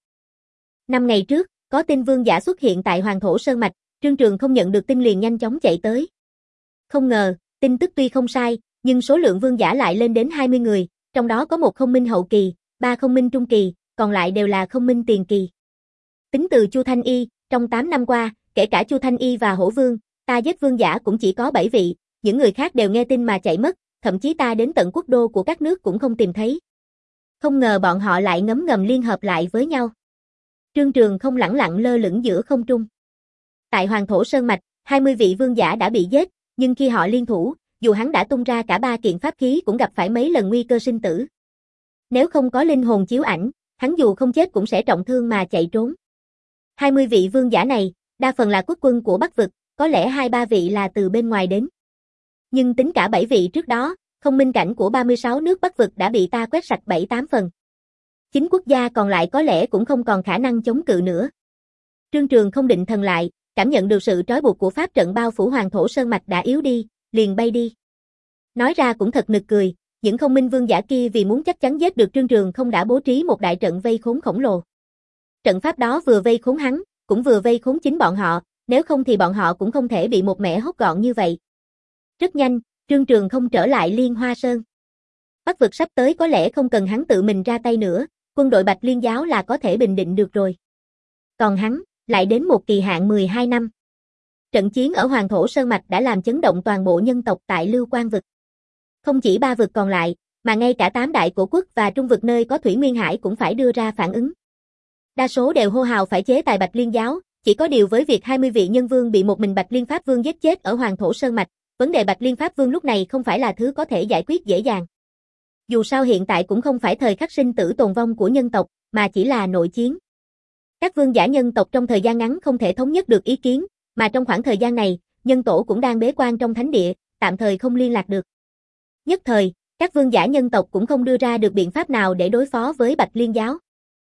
Năm ngày trước, có tin vương giả xuất hiện tại Hoàng Thổ Sơn mạch, Trương Trường không nhận được tin liền nhanh chóng chạy tới. Không ngờ, tin tức tuy không sai, nhưng số lượng vương giả lại lên đến hai mươi người, trong đó có một không minh hậu kỳ, ba không minh trung kỳ, còn lại đều là không minh tiền kỳ. Tính từ Chu Thanh Y, trong tám năm qua, kể cả Chu Thanh Y và Hổ Vương, ta giết vương giả cũng chỉ có bảy vị, những người khác đều nghe tin mà chạy mất, thậm chí ta đến tận quốc đô của các nước cũng không tìm thấy. Không ngờ bọn họ lại ngấm ngầm liên hợp lại với nhau. Trương Trường không lẳng lặng lơ lửng giữa không trung. Tại Hoàng Thổ Sơn mạch, hai mươi vị vương giả đã bị giết, nhưng khi họ liên thủ, dù hắn đã tung ra cả ba kiện pháp khí cũng gặp phải mấy lần nguy cơ sinh tử. Nếu không có linh hồn chiếu ảnh, hắn dù không chết cũng sẽ trọng thương mà chạy trốn. hai mươi vị vương giả này, đa phần là quốc quân của Bắc vực, có lẽ hai ba vị là từ bên ngoài đến. Nhưng tính cả bảy vị trước đó, không minh cảnh của ba mươi sáu nước Bắc vực đã bị ta quét sạch bảy tám phần. Chính quốc gia còn lại có lẽ cũng không còn khả năng chống cự nữa. Trương Trường không định thần lại, cảm nhận được sự trói buộc của pháp trận bao phủ Hoàng Thổ Sơn mạch đã yếu đi, liền bay đi. Nói ra cũng thật nực cười, những không minh vương giả kia vì muốn chắc chắn giết được Trương Trường không đã bố trí một đại trận vây khốn khổng lồ. Trận pháp đó vừa vây khốn hắn, cũng vừa vây khốn chính bọn họ, nếu không thì bọn họ cũng không thể bị một mẻ hốt gọn như vậy. Rất nhanh, Trương Trường không trở lại Liên Hoa Sơn. Bắc vực sắp tới có lẽ không cần hắn tự mình ra tay nữa, quân đội Bạch Liên giáo là có thể bình định được rồi. Còn hắn, lại đến một kỳ hạn mười hai năm. Trận chiến ở Hoàng Thổ Sơn mạch đã làm chấn động toàn bộ nhân tộc tại Lưu Quan vực. Không chỉ ba vực còn lại, mà ngay cả tám đại cổ quốc và trung vực nơi có Thủy Nguyên Hải cũng phải đưa ra phản ứng. Đa số đều hô hào phải chế tài Bạch Liên giáo, chỉ có điều với việc hai mươi vị nhân vương bị một mình Bạch Liên Pháp Vương giết chết ở Hoàng Thổ Sơn mạch, vấn đề Bạch Liên Pháp Vương lúc này không phải là thứ có thể giải quyết dễ dàng. Dù sao hiện tại cũng không phải thời khắc sinh tử tồn vong của nhân tộc, mà chỉ là nội chiến. Các vương giả nhân tộc trong thời gian ngắn không thể thống nhất được ý kiến, mà trong khoảng thời gian này, nhân tổ cũng đang bế quan trong thánh địa, tạm thời không liên lạc được. Nhất thời, các vương giả nhân tộc cũng không đưa ra được biện pháp nào để đối phó với Bạch Liên giáo.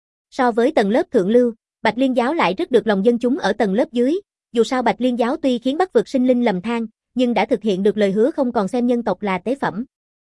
So với tầng lớp thượng lưu, Bạch Liên giáo lại rất được lòng dân chúng ở tầng lớp dưới, dù sao Bạch Liên giáo tuy khiến Bắc vực sinh linh lầm than, nhưng đã thực hiện được lời hứa không còn xem nhân tộc là tế phẩm.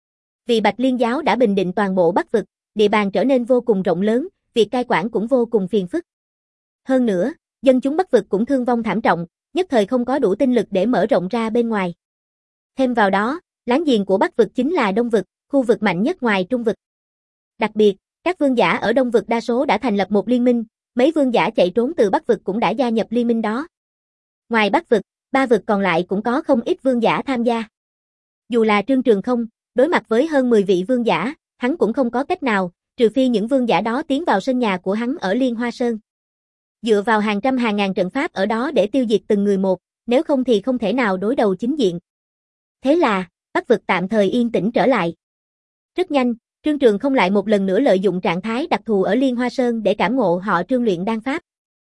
Vì Bạch Liên giáo đã bình định toàn bộ Bắc vực, địa bàn trở nên vô cùng rộng lớn, việc cai quản cũng vô cùng phiền phức. Hơn nữa, dân chúng Bắc vực cũng thương vong thảm trọng, nhất thời không có đủ tinh lực để mở rộng ra bên ngoài. Thêm vào đó, láng giềng của Bắc vực chính là Đông vực, khu vực mạnh nhất ngoài Trung vực. Đặc biệt, các vương giả ở Đông vực đa số đã thành lập một liên minh, mấy vương giả chạy trốn từ Bắc vực cũng đã gia nhập liên minh đó. Ngoài Bắc vực, ba vực còn lại cũng có không ít vương giả tham gia. Dù là Trương Trường Không, đối mặt với hơn mười vị vương giả, hắn cũng không có cách nào, trừ phi những vương giả đó tiến vào sân nhà của hắn ở Liên Hoa Sơn. Dựa vào hàng trăm hàng ngàn trận pháp ở đó để tiêu diệt từng người một, nếu không thì không thể nào đối đầu chính diện. Thế là, Bắc vực tạm thời yên tĩnh trở lại. Rất nhanh, Trương Trường Không lại một lần nữa lợi dụng trạng thái đặc thù ở Liên Hoa Sơn để cảm ngộ họ Trương luyện đan pháp.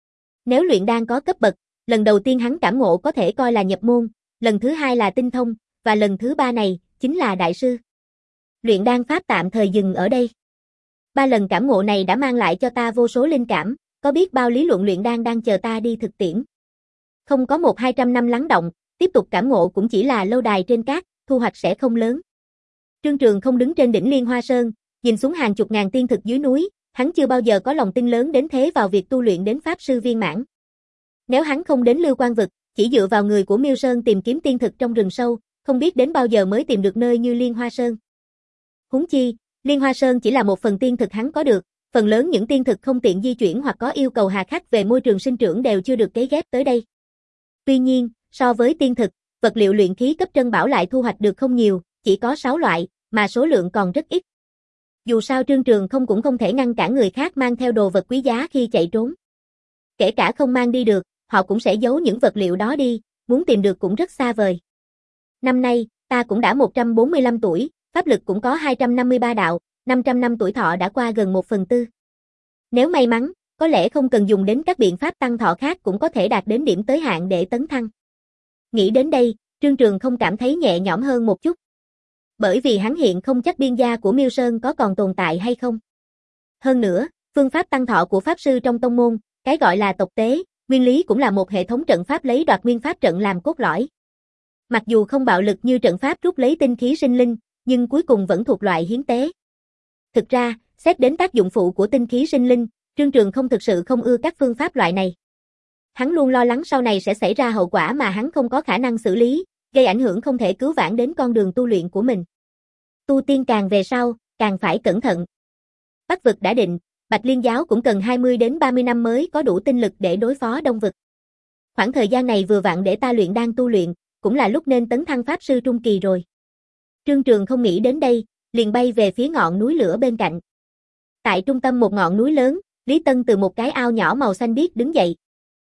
Nếu luyện đan có cấp bậc, lần đầu tiên hắn cảm ngộ có thể coi là nhập môn, lần thứ hai là tinh thông, và lần thứ ba này, chính là đại sư. Luyện đan pháp tạm thời dừng ở đây. Ba lần cảm ngộ này đã mang lại cho ta vô số linh cảm, có biết bao lý luận luyện đan đang chờ ta đi thực tiễn. Không có một hai trăm năm lắng động, tiếp tục cảm ngộ cũng chỉ là lâu đài trên cát, thu hoạch sẽ không lớn. Trương Trường Không đứng trên đỉnh Liên Hoa Sơn, nhìn xuống hàng chục ngàn tiên thực dưới núi, hắn chưa bao giờ có lòng tin lớn đến thế vào việc tu luyện đến pháp sư viên mãn. Nếu hắn không đến Lưu Quan vực, chỉ dựa vào người của Miêu Sơn tìm kiếm tiên thực trong rừng sâu, không biết đến bao giờ mới tìm được nơi như Liên Hoa Sơn. Huống chi, Liên Hoa Sơn chỉ là một phần tiên thực hắn có được, phần lớn những tiên thực không tiện di chuyển hoặc có yêu cầu hà khắc về môi trường sinh trưởng đều chưa được cấy ghép tới đây. Tuy nhiên, so với tiên thực, vật liệu luyện khí cấp trân bảo lại thu hoạch được không nhiều, chỉ có sáu loại, mà số lượng còn rất ít. Dù sao Trương Trường Không cũng không thể ngăn cản người khác mang theo đồ vật quý giá khi chạy trốn. Kể cả không mang đi được, họ cũng sẽ giấu những vật liệu đó đi, muốn tìm được cũng rất xa vời. Năm nay, ta cũng đã một trăm bốn mươi lăm tuổi, pháp lực cũng có hai trăm năm mươi ba đạo, năm trăm năm tuổi thọ đã qua gần một phần tư. Nếu may mắn, có lẽ không cần dùng đến các biện pháp tăng thọ khác cũng có thể đạt đến điểm tới hạn để tấn thăng. Nghĩ đến đây, Trương Trường Không cảm thấy nhẹ nhõm hơn một chút. Bởi vì hắn hiện không chắc biên gia của Miêu Sơn có còn tồn tại hay không. Hơn nữa, phương pháp tăng thọ của pháp sư trong tông môn, cái gọi là tộc tế, nguyên lý cũng là một hệ thống trận pháp lấy đoạt nguyên pháp trận làm cốt lõi. Mặc dù không bạo lực như trận pháp rút lấy tinh khí sinh linh, nhưng cuối cùng vẫn thuộc loại hiến tế. Thực ra, xét đến tác dụng phụ của tinh khí sinh linh, Trương Trường Không thực sự không ưa các phương pháp loại này. Hắn luôn lo lắng sau này sẽ xảy ra hậu quả mà hắn không có khả năng xử lý, gây ảnh hưởng không thể cứu vãn đến con đường tu luyện của mình. Tu tiên càng về sau, càng phải cẩn thận. Bắc vực đã định, Bạch Liên giáo cũng cần hai mươi đến ba mươi năm mới có đủ tinh lực để đối phó Đông vực. Khoảng thời gian này vừa vặn để ta luyện đan tu luyện, cũng là lúc nên tấn thăng pháp sư trung kỳ rồi. Trương Trường không nghĩ đến đây, liền bay về phía ngọn núi lửa bên cạnh. Tại trung tâm một ngọn núi lớn, Lý Tân từ một cái ao nhỏ màu xanh biếc đứng dậy.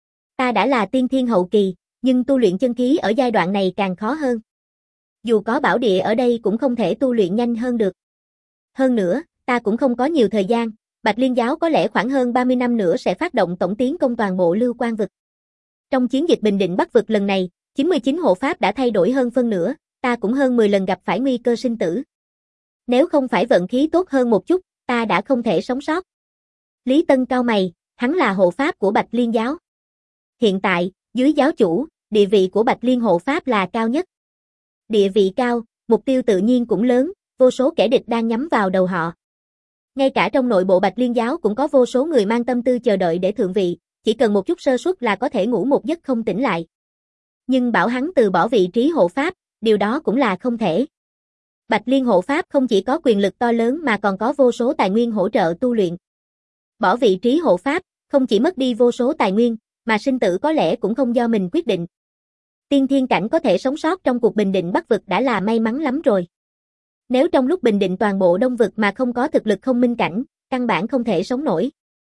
Ta đã là tiên thiên hậu kỳ, nhưng tu luyện chân khí ở giai đoạn này càng khó hơn. Dù có bảo địa ở đây cũng không thể tu luyện nhanh hơn được. Hơn nữa, ta cũng không có nhiều thời gian, Bạch Liên giáo có lẽ khoảng hơn ba mươi năm nữa sẽ phát động tổng tiến công toàn bộ Lưu Quan vực. Trong chiến dịch bình định Bắc vực lần này, chín mươi chín hộ pháp đã thay đổi hơn phân nửa, ta cũng hơn mười lần gặp phải nguy cơ sinh tử. Nếu không phải vận khí tốt hơn một chút, ta đã không thể sống sót. Lý Tân cau mày, hắn là hộ pháp của Bạch Liên giáo. Hiện tại, dưới giáo chủ, địa vị của Bạch Liên hộ pháp là cao nhất. Địa vị cao, mục tiêu tự nhiên cũng lớn, vô số kẻ địch đang nhắm vào đầu họ. Ngay cả trong nội bộ Bạch Liên giáo cũng có vô số người mang tâm tư chờ đợi để thượng vị, chỉ cần một chút sơ suất là có thể ngủ một giấc không tỉnh lại. Nhưng bảo hắn từ bỏ vị trí hộ pháp, điều đó cũng là không thể. Bạch Liên hộ pháp không chỉ có quyền lực to lớn mà còn có vô số tài nguyên hỗ trợ tu luyện. Bỏ vị trí hộ pháp, không chỉ mất đi vô số tài nguyên, mà sinh tử có lẽ cũng không do mình quyết định. Tiên thiên cảnh có thể sống sót trong cuộc bình định Bắc vực đã là may mắn lắm rồi. Nếu trong lúc bình định toàn bộ Đông vực mà không có thực lực không minh cảnh, căn bản không thể sống nổi.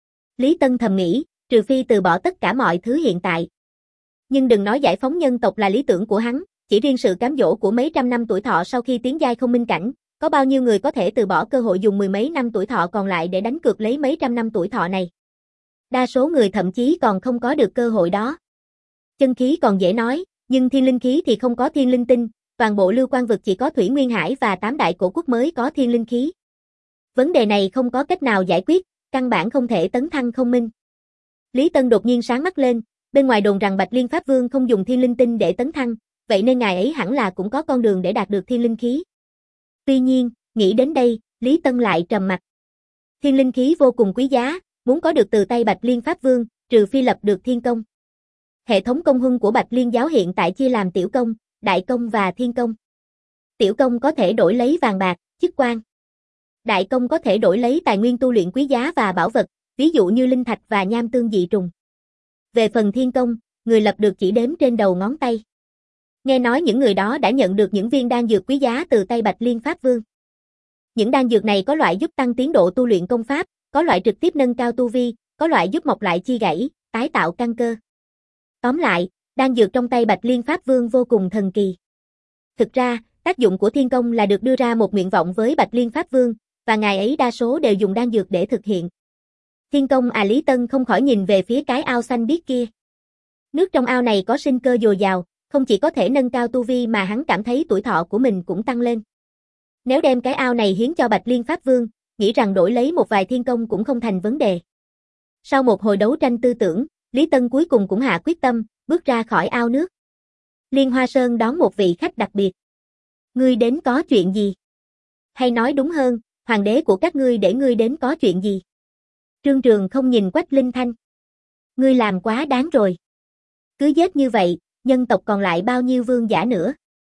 Lý Tân thầm nghĩ, trừ phi từ bỏ tất cả mọi thứ hiện tại. Nhưng đừng nói giải phóng nhân tộc là lý tưởng của hắn, chỉ riêng sự cám dỗ của mấy trăm năm tuổi thọ sau khi tiến giai không minh cảnh, có bao nhiêu người có thể từ bỏ cơ hội dùng mười mấy năm tuổi thọ còn lại để đánh cược lấy mấy trăm năm tuổi thọ này. Đa số người thậm chí còn không có được cơ hội đó. Chân khí còn dễ nói, nhưng thiên linh khí thì không có thiên linh tinh, toàn bộ Lưu Quan vực chỉ có Thủy Nguyên Hải và tám đại cổ quốc mới có thiên linh khí. Vấn đề này không có cách nào giải quyết, căn bản không thể tấn thăng không minh. Lý Tân đột nhiên sáng mắt lên, bên ngoài đồn rằng Bạch Liên Pháp Vương không dùng thiên linh tinh để tấn thăng, vậy nên ngài ấy hẳn là cũng có con đường để đạt được thiên linh khí. Tuy nhiên, nghĩ đến đây, Lý Tân lại trầm mặt. Thiên linh khí vô cùng quý giá, muốn có được từ tay Bạch Liên Pháp Vương, trừ phi lập được thiên công. Hệ thống công huân của Bạch Liên giáo hiện tại chia làm tiểu công, đại công và thiên công. Tiểu công có thể đổi lấy vàng bạc, chức quan. Đại công có thể đổi lấy tài nguyên tu luyện quý giá và bảo vật, ví dụ như linh thạch và nham tương dị trùng. Về phần thiên công, người lập được chỉ đếm trên đầu ngón tay. Nghe nói những người đó đã nhận được những viên đan dược quý giá từ tay Bạch Liên Pháp Vương. Những đan dược này có loại giúp tăng tiến độ tu luyện công pháp, có loại trực tiếp nâng cao tu vi, có loại giúp mọc lại chi gãy, tái tạo căn cơ. Tóm lại, đan dược trong tay Bạch Liên Pháp Vương vô cùng thần kỳ. Thực ra, tác dụng của thiên công là được đưa ra một nguyện vọng với Bạch Liên Pháp Vương, và ngài ấy đa số đều dùng đan dược để thực hiện. Thiên công à, Lý Tân không khỏi nhìn về phía cái ao xanh biếc kia. Nước trong ao này có sinh cơ dồi dào, không chỉ có thể nâng cao tu vi mà hắn cảm thấy tuổi thọ của mình cũng tăng lên. Nếu đem cái ao này hiến cho Bạch Liên Pháp Vương, nghĩ rằng đổi lấy một vài thiên công cũng không thành vấn đề. Sau một hồi đấu tranh tư tưởng, Lý Tân cuối cùng cũng hạ quyết tâm, bước ra khỏi ao nước. Liên Hoa Sơn đón một vị khách đặc biệt. Ngươi đến có chuyện gì? Hay nói đúng hơn, hoàng đế của các ngươi để ngươi đến có chuyện gì? Trương Trường không nhìn Quách Linh Thanh. Ngươi làm quá đáng rồi. Cứ giết như vậy, nhân tộc còn lại bao nhiêu vương giả nữa?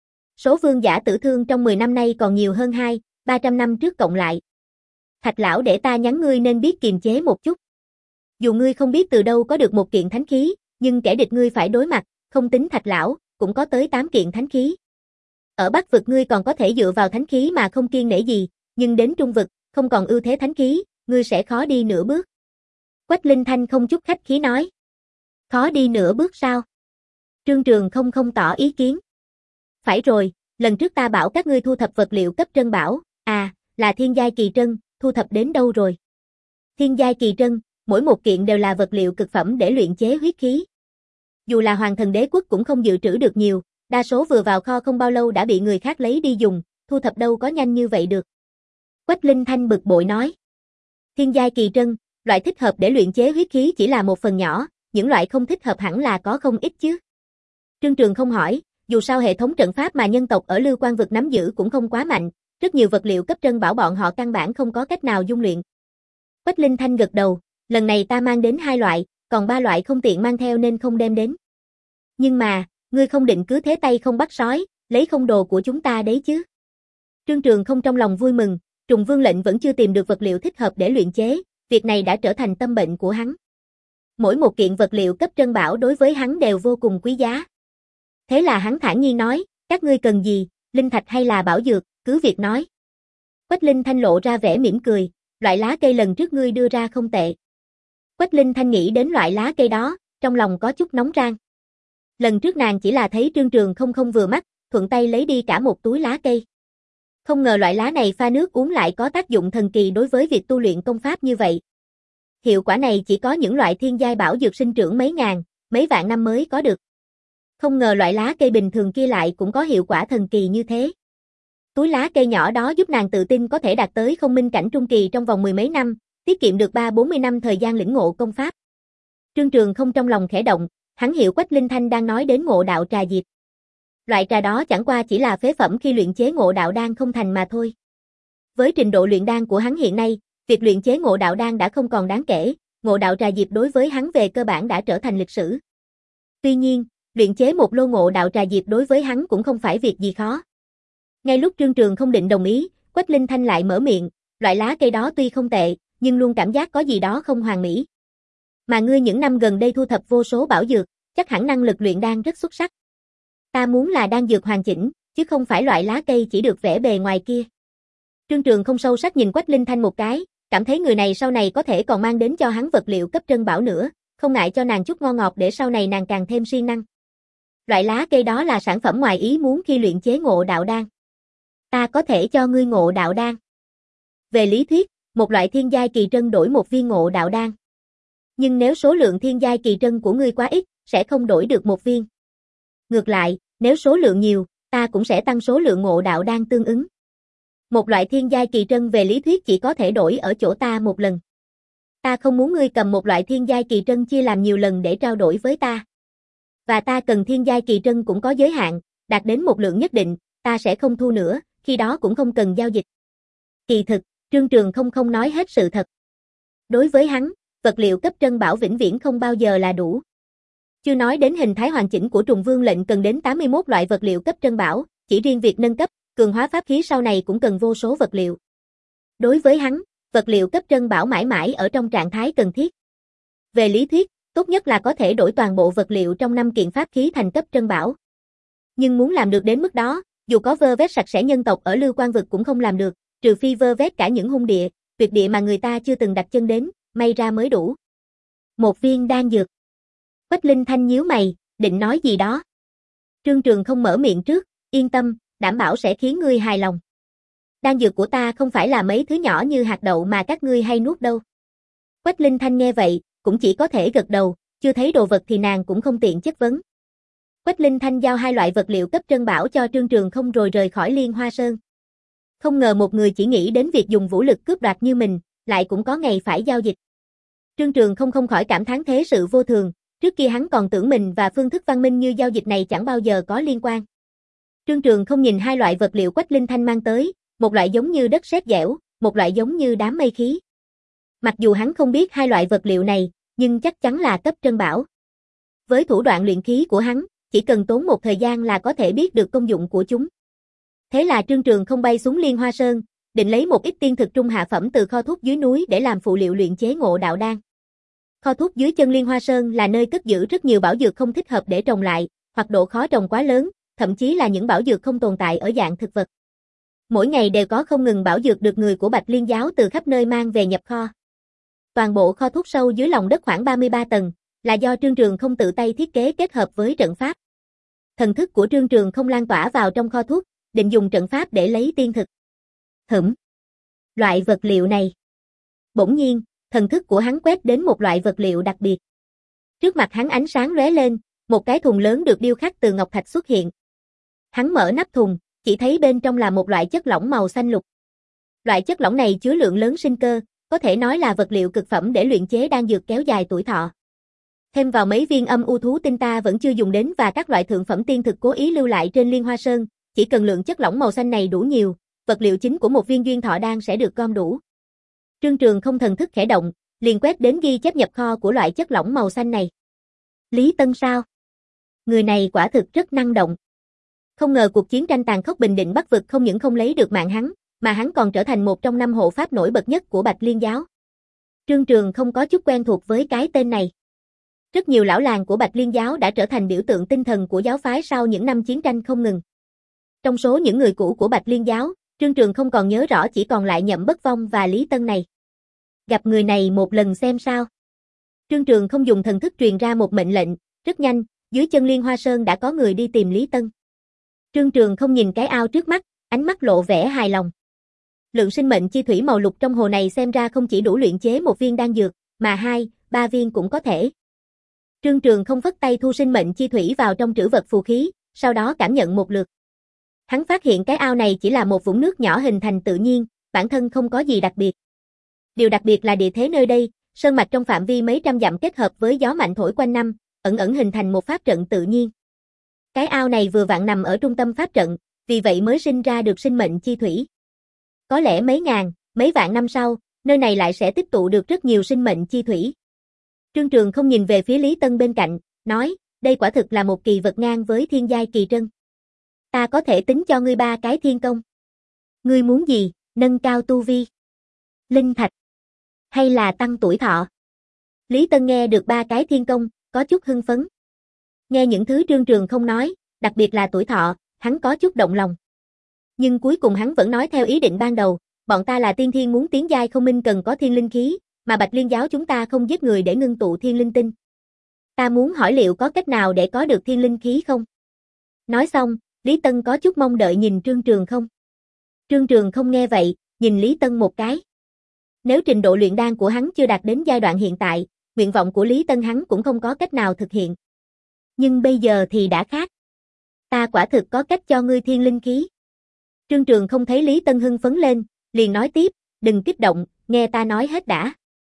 Số vương giả tử thương trong mười năm nay còn nhiều hơn hai, ba trăm năm trước cộng lại. Thạch lão để ta nhắn ngươi nên biết kiềm chế một chút. Dù ngươi không biết từ đâu có được một kiện thánh khí, nhưng kẻ địch ngươi phải đối mặt, không tính Thạch lão, cũng có tới tám kiện thánh khí. Ở Bắc vực ngươi còn có thể dựa vào thánh khí mà không kiêng nể gì, nhưng đến Trung vực, không còn ưu thế thánh khí, ngươi sẽ khó đi nửa bước. Quách Linh Thanh không chút khách khí nói. Khó đi nửa bước sao? Trương Trường không không tỏ ý kiến. Phải rồi, lần trước ta bảo các ngươi thu thập vật liệu cấp trân bảo, à, là thiên giai kỳ trân, thu thập đến đâu rồi? Thiên giai kỳ trân, mỗi một kiện đều là vật liệu cực phẩm để luyện chế huyết khí. Dù là Hoàng Thần Đế Quốc cũng không dự trữ được nhiều, đa số vừa vào kho không bao lâu đã bị người khác lấy đi dùng, thu thập đâu có nhanh như vậy được. Quách Linh Thanh bực bội nói. Thiên giai kỳ trân, loại thích hợp để luyện chế huyết khí chỉ là một phần nhỏ, những loại không thích hợp hẳn là có không ít chứ. Trương Trường không hỏi, dù sao hệ thống trận pháp mà nhân tộc ở Lưu Quan vực nắm giữ cũng không quá mạnh, rất nhiều vật liệu cấp trân bảo bọn họ căn bản không có cách nào dung luyện. Quách Linh Thanh gật đầu, lần này ta mang đến hai loại, còn ba loại không tiện mang theo nên không đem đến. Nhưng mà, ngươi không định cứ thế tay không bắt sói, lấy không đồ của chúng ta đấy chứ. Trương Trường không trong lòng vui mừng, Trùng Vương lệnh vẫn chưa tìm được vật liệu thích hợp để luyện chế, việc này đã trở thành tâm bệnh của hắn. Mỗi một kiện vật liệu cấp trân bảo đối với hắn đều vô cùng quý giá. Thế là hắn thản nhiên nói, các ngươi cần gì, linh thạch hay là bảo dược, cứ việc nói. Quách Linh Thanh lộ ra vẻ mỉm cười, loại lá cây lần trước ngươi đưa ra không tệ. Quách Linh Thanh nghĩ đến loại lá cây đó, trong lòng có chút nóng rang. Lần trước nàng chỉ là thấy Trương Trường không không vừa mắt, thuận tay lấy đi cả một túi lá cây. Không ngờ loại lá này pha nước uống lại có tác dụng thần kỳ đối với việc tu luyện công pháp như vậy. Hiệu quả này chỉ có những loại thiên giai bảo dược sinh trưởng mấy ngàn, mấy vạn năm mới có được. Không ngờ loại lá cây bình thường kia lại cũng có hiệu quả thần kỳ như thế. Túi lá cây nhỏ đó giúp nàng tự tin có thể đạt tới không minh cảnh trung kỳ trong vòng mười mấy năm, tiết kiệm được ba bốn mươi năm thời gian lĩnh ngộ công pháp. Trương Trường không trong lòng khẽ động, hắn hiểu Quách Linh Thanh đang nói đến ngộ đạo trà diệp. Loại trà đó chẳng qua chỉ là phế phẩm khi luyện chế ngộ đạo đan không thành mà thôi. Với trình độ luyện đan của hắn hiện nay, việc luyện chế ngộ đạo đan đã không còn đáng kể, ngộ đạo trà diệp đối với hắn về cơ bản đã trở thành lịch sử. Tuy nhiên, luyện chế một lô ngộ đạo trà diệp đối với hắn cũng không phải việc gì khó. Ngay lúc Trương Trường không định đồng ý, Quách Linh Thanh lại mở miệng, loại lá cây đó tuy không tệ, nhưng luôn cảm giác có gì đó không hoàn mỹ. Mà ngươi những năm gần đây thu thập vô số bảo dược, chắc hẳn năng lực luyện đan rất xuất sắc. Ta muốn là đan dược hoàn chỉnh, chứ không phải loại lá cây chỉ được vẽ bề ngoài kia. Trương Trường không sâu sắc nhìn Quách Linh Thanh một cái, cảm thấy người này sau này có thể còn mang đến cho hắn vật liệu cấp trân bảo nữa, không ngại cho nàng chút ngon ngọt để sau này nàng càng thêm siêng năng. Loại lá cây đó là sản phẩm ngoài ý muốn khi luyện chế ngộ đạo đan. Ta có thể cho ngươi ngộ đạo đan. Về lý thuyết, một loại thiên giai kỳ trân đổi một viên ngộ đạo đan. Nhưng nếu số lượng thiên giai kỳ trân của ngươi quá ít, sẽ không đổi được một viên. Ngược lại, nếu số lượng nhiều, ta cũng sẽ tăng số lượng ngộ đạo đan tương ứng. Một loại thiên giai kỳ trân về lý thuyết chỉ có thể đổi ở chỗ ta một lần. Ta không muốn ngươi cầm một loại thiên giai kỳ trân chia làm nhiều lần để trao đổi với ta. Và ta cần thiên giai kỳ trân cũng có giới hạn, đạt đến một lượng nhất định, ta sẽ không thu nữa, khi đó cũng không cần giao dịch. Kỳ thực, Trương Trường không không nói hết sự thật. Đối với hắn, vật liệu cấp trân bảo vĩnh viễn không bao giờ là đủ. Chưa nói đến hình thái hoàn chỉnh của trùng vương lệnh cần đến tám mươi mốt loại vật liệu cấp trân bảo, chỉ riêng việc nâng cấp, cường hóa pháp khí sau này cũng cần vô số vật liệu. Đối với hắn, vật liệu cấp trân bảo mãi mãi ở trong trạng thái cần thiết. Về lý thuyết, tốt nhất là có thể đổi toàn bộ vật liệu trong năm kiện pháp khí thành cấp trân bảo. Nhưng muốn làm được đến mức đó, dù có vơ vét sạch sẽ nhân tộc ở Lưu Quan vực cũng không làm được, trừ phi vơ vét cả những hung địa, tuyệt địa mà người ta chưa từng đặt chân đến, may ra mới đủ. Một viên đan dược. Quách Linh Thanh nhíu mày, định nói gì đó. Trương Trường không mở miệng trước, yên tâm, đảm bảo sẽ khiến ngươi hài lòng. Đan dược của ta không phải là mấy thứ nhỏ như hạt đậu mà các ngươi hay nuốt đâu. Quách Linh Thanh nghe vậy, cũng chỉ có thể gật đầu, chưa thấy đồ vật thì nàng cũng không tiện chất vấn. Quách Linh Thanh giao hai loại vật liệu cấp trân bảo cho Trương Trường không rồi rời khỏi Liên Hoa Sơn. Không ngờ một người chỉ nghĩ đến việc dùng vũ lực cướp đoạt như mình, lại cũng có ngày phải giao dịch. Trương Trường không không khỏi cảm thán thế sự vô thường, trước kia hắn còn tưởng mình và phương thức văn minh như giao dịch này chẳng bao giờ có liên quan. Trương Trường không nhìn hai loại vật liệu Quách Linh Thanh mang tới, một loại giống như đất sét dẻo, một loại giống như đám mây khí. Mặc dù hắn không biết hai loại vật liệu này, nhưng chắc chắn là cấp trân bảo. Với thủ đoạn luyện khí của hắn, chỉ cần tốn một thời gian là có thể biết được công dụng của chúng. Thế là Trương Trường không bay xuống Liên Hoa Sơn, định lấy một ít tiên thực trung hạ phẩm từ kho thuốc dưới núi để làm phụ liệu luyện chế ngộ đạo đan. Kho thuốc dưới chân Liên Hoa Sơn là nơi cất giữ rất nhiều bảo dược không thích hợp để trồng lại, hoặc độ khó trồng quá lớn, thậm chí là những bảo dược không tồn tại ở dạng thực vật. Mỗi ngày đều có không ngừng bảo dược được người của Bạch Liên giáo từ khắp nơi mang về nhập kho. Toàn bộ kho thuốc sâu dưới lòng đất khoảng ba mươi ba tầng, là do Trương Trường không tự tay thiết kế kết hợp với trận pháp. Thần thức của Trương Trường không lan tỏa vào trong kho thuốc, định dùng trận pháp để lấy tiên thực. Hửm. Loại vật liệu này. Bỗng nhiên, thần thức của hắn quét đến một loại vật liệu đặc biệt. Trước mặt hắn ánh sáng lóe lên, một cái thùng lớn được điêu khắc từ ngọc thạch xuất hiện. Hắn mở nắp thùng, chỉ thấy bên trong là một loại chất lỏng màu xanh lục. Loại chất lỏng này chứa lượng lớn sinh cơ, có thể nói là vật liệu cực phẩm để luyện chế đan dược kéo dài tuổi thọ. Thêm vào mấy viên âm u thú tinh ta vẫn chưa dùng đến và các loại thượng phẩm tiên thực cố ý lưu lại trên Liên Hoa Sơn, chỉ cần lượng chất lỏng màu xanh này đủ nhiều, vật liệu chính của một viên duyên thọ đan sẽ được gom đủ. Trương Trường không thần thức khẽ động, liền quét đến ghi chép nhập kho của loại chất lỏng màu xanh này. Lý Tân sao? Người này quả thực rất năng động. Không ngờ cuộc chiến tranh tàn khốc Bình Định Bắc vực không những không lấy được mạng hắn, mà hắn còn trở thành một trong năm hộ pháp nổi bật nhất của Bạch Liên giáo. Trương Trường không có chút quen thuộc với cái tên này. Rất nhiều lão làng của Bạch Liên giáo đã trở thành biểu tượng tinh thần của giáo phái sau những năm chiến tranh không ngừng. Trong số những người cũ của Bạch Liên giáo, Trương Trường không còn nhớ rõ chỉ còn lại Nhậm Bất Vong và Lý Tân này. Gặp người này một lần xem sao. Trương Trường không dùng thần thức truyền ra một mệnh lệnh, rất nhanh, dưới chân Liên Hoa Sơn đã có người đi tìm Lý Tân. Trương Trường không nhìn cái ao trước mắt, ánh mắt lộ vẻ hài lòng. Lượng sinh mệnh chi thủy màu lục trong hồ này xem ra không chỉ đủ luyện chế một viên đan dược, mà hai, ba viên cũng có thể. Trương Trường không phất tay thu sinh mệnh chi thủy vào trong trữ vật phù khí, sau đó cảm nhận một lượt. Hắn phát hiện cái ao này chỉ là một vũng nước nhỏ hình thành tự nhiên, bản thân không có gì đặc biệt. Điều đặc biệt là địa thế nơi đây, sơn mạch trong phạm vi mấy trăm dặm kết hợp với gió mạnh thổi quanh năm, ẩn ẩn hình thành một pháp trận tự nhiên. Cái ao này vừa vặn nằm ở trung tâm pháp trận, vì vậy mới sinh ra được sinh mệnh chi thủy. Có lẽ mấy ngàn, mấy vạn năm sau, nơi này lại sẽ tích tụ được rất nhiều sinh mệnh chi thủy. Trương Trường không nhìn về phía Lý Tân bên cạnh, nói, đây quả thực là một kỳ vật ngang với thiên giai kỳ trân. Ta có thể tính cho ngươi ba cái thiên công. Ngươi muốn gì, nâng cao tu vi? Linh thạch? Hay là tăng tuổi thọ? Lý Tân nghe được ba cái thiên công, có chút hưng phấn. Nghe những thứ Trương Trường không nói, đặc biệt là tuổi thọ, hắn có chút động lòng. Nhưng cuối cùng hắn vẫn nói theo ý định ban đầu, bọn ta là tiên thiên muốn tiến giai không minh cần có thiên linh khí, mà Bạch Liên giáo chúng ta không giết người để ngưng tụ thiên linh tinh. Ta muốn hỏi liệu có cách nào để có được thiên linh khí không? Nói xong, Lý Tân có chút mong đợi nhìn Trương Trường không. Trương Trường không nghe vậy, nhìn Lý Tân một cái. Nếu trình độ luyện đan của hắn chưa đạt đến giai đoạn hiện tại, nguyện vọng của Lý Tân hắn cũng không có cách nào thực hiện. Nhưng bây giờ thì đã khác. Ta quả thực có cách cho ngươi thiên linh khí. Trương Trường không thấy Lý Tân hưng phấn lên, liền nói tiếp, đừng kích động, nghe ta nói hết đã.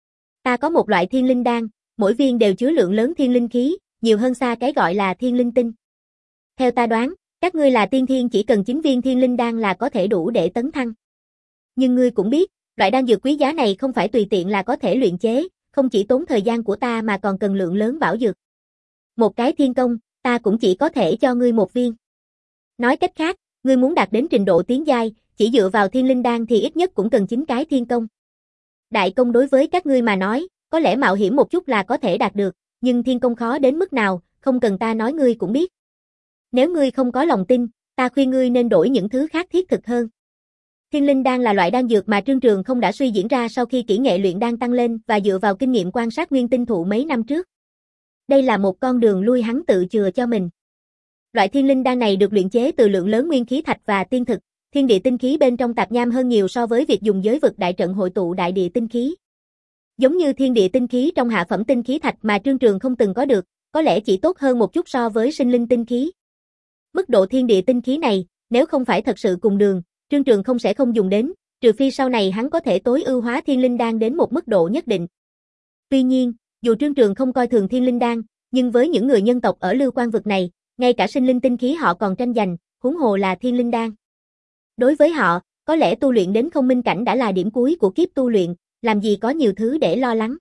Ta có một loại thiên linh đan, mỗi viên đều chứa lượng lớn thiên linh khí, nhiều hơn xa cái gọi là thiên linh tinh. Theo ta đoán, các ngươi là tiên thiên chỉ cần chín viên thiên linh đan là có thể đủ để tấn thăng. Nhưng ngươi cũng biết, loại đan dược quý giá này không phải tùy tiện là có thể luyện chế, không chỉ tốn thời gian của ta mà còn cần lượng lớn bảo dược. Một cái thiên công, ta cũng chỉ có thể cho ngươi một viên. Nói cách khác, ngươi muốn đạt đến trình độ tiến giai, chỉ dựa vào thiên linh đan thì ít nhất cũng cần chín cái thiên công. Đại công đối với các ngươi mà nói, có lẽ mạo hiểm một chút là có thể đạt được, nhưng thiên công khó đến mức nào, không cần ta nói ngươi cũng biết. Nếu ngươi không có lòng tin, ta khuyên ngươi nên đổi những thứ khác thiết thực hơn. Thiên linh đan là loại đan dược mà Trương Trường không đã suy diễn ra sau khi kỹ nghệ luyện đan tăng lên và dựa vào kinh nghiệm quan sát nguyên tinh thụ mấy năm trước. Đây là một con đường lui hắn tự chừa cho mình. Loại thiên linh đan này được luyện chế từ lượng lớn nguyên khí thạch và tiên thực, thiên địa tinh khí bên trong tạp nham hơn nhiều so với việc dùng giới vực đại trận hội tụ đại địa tinh khí. Giống như thiên địa tinh khí trong hạ phẩm tinh khí thạch mà Trương Trường không từng có được, có lẽ chỉ tốt hơn một chút so với sinh linh tinh khí. Mức độ thiên địa tinh khí này, nếu không phải thật sự cùng đường, Trương Trường không sẽ không dùng đến, trừ phi sau này hắn có thể tối ưu hóa thiên linh đan đến một mức độ nhất định. Tuy nhiên, dù Trương Trường không coi thường thiên linh đan, nhưng với những người nhân tộc ở Lưu Quan vực này, ngay cả sinh linh tinh khí họ còn tranh giành, huống hồ là thiên linh đan. Đối với họ, có lẽ tu luyện đến không minh cảnh đã là điểm cuối của kiếp tu luyện, làm gì có nhiều thứ để lo lắng.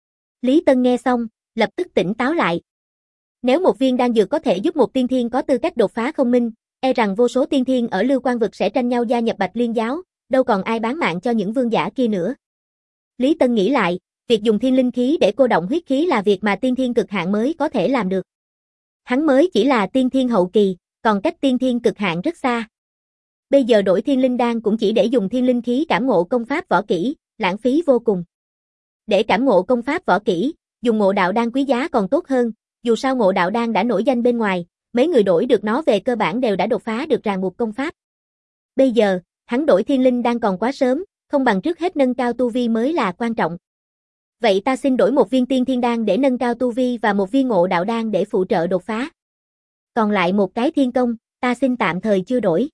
Lý Tân nghe xong, lập tức tỉnh táo lại. Nếu một viên đan dược có thể giúp một tiên thiên có tư cách đột phá không minh, e rằng vô số tiên thiên ở Lưu Quan vực sẽ tranh nhau gia nhập Bạch Liên giáo, đâu còn ai bán mạng cho những vương giả kia nữa. Lý Tân nghĩ lại, việc dùng thiên linh khí để cô động huyết khí là việc mà tiên thiên cực hạn mới có thể làm được. Hắn mới chỉ là tiên thiên hậu kỳ, còn cách tiên thiên cực hạn rất xa. Bây giờ đổi thiên linh đan cũng chỉ để dùng thiên linh khí cảm ngộ công pháp võ kỹ, lãng phí vô cùng. Để cảm ngộ công pháp võ kỹ, dùng ngộ đạo đan quý giá còn tốt hơn, dù sao ngộ đạo đan đã nổi danh bên ngoài, mấy người đổi được nó về cơ bản đều đã đột phá được ràng buộc công pháp. Bây giờ, hắn đổi thiên linh đan còn quá sớm, không bằng trước hết nâng cao tu vi mới là quan trọng. Vậy ta xin đổi một viên tiên thiên đan để nâng cao tu vi và một viên ngộ đạo đan để phụ trợ đột phá. Còn lại một cái thiên công, ta xin tạm thời chưa đổi.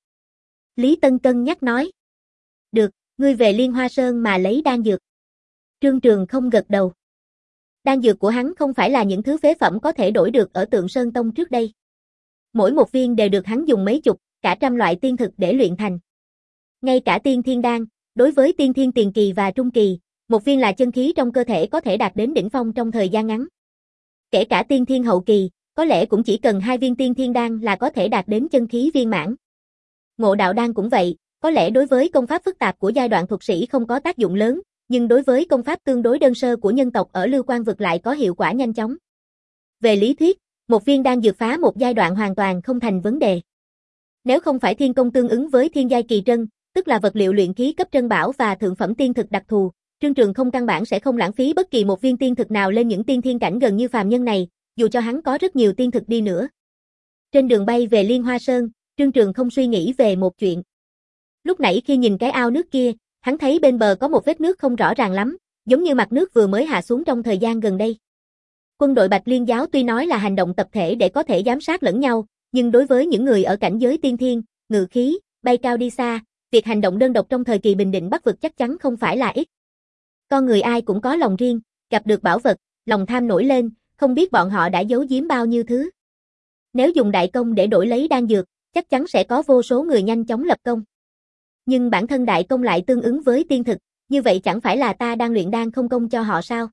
Lý Tân cân nhắc nói. Được, ngươi về Liên Hoa Sơn mà lấy đan dược. Trương Trường không gật đầu. Đan dược của hắn không phải là những thứ phế phẩm có thể đổi được ở Tượng Sơn Tông trước đây. Mỗi một viên đều được hắn dùng mấy chục, cả trăm loại tiên thực để luyện thành. Ngay cả tiên thiên đan, đối với tiên thiên tiền kỳ và trung kỳ, một viên là chân khí trong cơ thể có thể đạt đến đỉnh phong trong thời gian ngắn. Kể cả tiên thiên hậu kỳ, có lẽ cũng chỉ cần hai viên tiên thiên đan là có thể đạt đến chân khí viên mãn. Ngộ đạo đan cũng vậy, có lẽ đối với công pháp phức tạp của giai đoạn thuật sĩ không có tác dụng lớn, nhưng đối với công pháp tương đối đơn sơ của nhân tộc ở Lưu Quan vực lại có hiệu quả nhanh chóng. Về lý thuyết, một viên đan dược phá một giai đoạn hoàn toàn không thành vấn đề. Nếu không phải thiên công tương ứng với thiên giai kỳ trân, tức là vật liệu luyện khí cấp trân bảo và thượng phẩm tiên thực đặc thù, Trương Trường không căn bản sẽ không lãng phí bất kỳ một viên tiên thực nào lên những tiên thiên cảnh gần như phàm nhân này, dù cho hắn có rất nhiều tiên thực đi nữa. Trên đường bay về Liên Hoa Sơn, Trương Trường không suy nghĩ về một chuyện. Lúc nãy khi nhìn cái ao nước kia, hắn thấy bên bờ có một vết nước không rõ ràng lắm, giống như mặt nước vừa mới hạ xuống trong thời gian gần đây. Quân đội Bạch Liên giáo tuy nói là hành động tập thể để có thể giám sát lẫn nhau, nhưng đối với những người ở cảnh giới tiên thiên, ngự khí, bay cao đi xa, việc hành động đơn độc trong thời kỳ bình định Bắc vực chắc chắn không phải là ít. Con người ai cũng có lòng riêng, gặp được bảo vật, lòng tham nổi lên, không biết bọn họ đã giấu giếm bao nhiêu thứ. Nếu dùng đại công để đổi lấy đan dược, chắc chắn sẽ có vô số người nhanh chóng lập công. Nhưng bản thân đại công lại tương ứng với tiên thực, như vậy chẳng phải là ta đang luyện đan không công cho họ sao?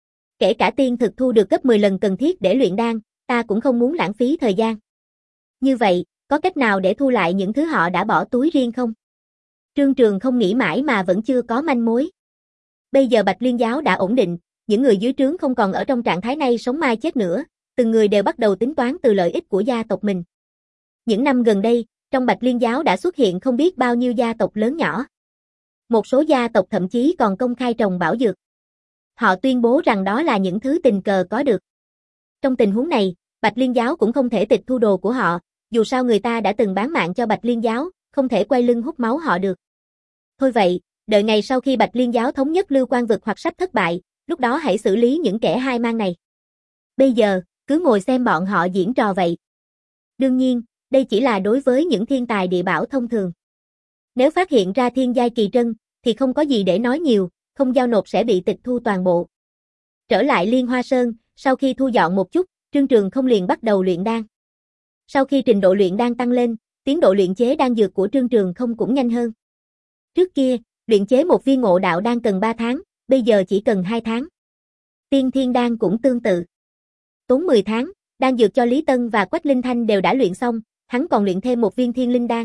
Kể cả tiên thực thu được gấp mười lần cần thiết để luyện đan, ta cũng không muốn lãng phí thời gian. Như vậy, có cách nào để thu lại những thứ họ đã bỏ túi riêng không? Trương Trường không nghĩ mãi mà vẫn chưa có manh mối. Bây giờ Bạch Liên giáo đã ổn định, những người dưới trướng không còn ở trong trạng thái này sống mai chết nữa, từng người đều bắt đầu tính toán từ lợi ích của gia tộc mình. Những năm gần đây, trong Bạch Liên giáo đã xuất hiện không biết bao nhiêu gia tộc lớn nhỏ. Một số gia tộc thậm chí còn công khai trồng bảo dược. Họ tuyên bố rằng đó là những thứ tình cờ có được. Trong tình huống này, Bạch Liên giáo cũng không thể tịch thu đồ của họ, dù sao người ta đã từng bán mạng cho Bạch Liên giáo, không thể quay lưng hút máu họ được. Thôi vậy, đợi ngày sau khi Bạch Liên giáo thống nhất Lưu Quan vực hoặc sắp thất bại, lúc đó hãy xử lý những kẻ hai mang này. Bây giờ, cứ ngồi xem bọn họ diễn trò vậy. Đương nhiên, đây chỉ là đối với những thiên tài địa bảo thông thường. Nếu phát hiện ra thiên giai kỳ trân, thì không có gì để nói nhiều, không giao nộp sẽ bị tịch thu toàn bộ. Trở lại Liên Hoa Sơn, sau khi thu dọn một chút, Trương Trường không liền bắt đầu luyện đan. Sau khi trình độ luyện đan tăng lên, tiến độ luyện chế đan dược của Trương Trường không cũng nhanh hơn. Trước kia, luyện chế một viên ngộ đạo đan cần ba tháng, bây giờ chỉ cần hai tháng. Tiên thiên đan cũng tương tự. Tốn mười tháng, đan dược cho Lý Tân và Quách Linh Thanh đều đã luyện xong, hắn còn luyện thêm một viên thiên linh đan.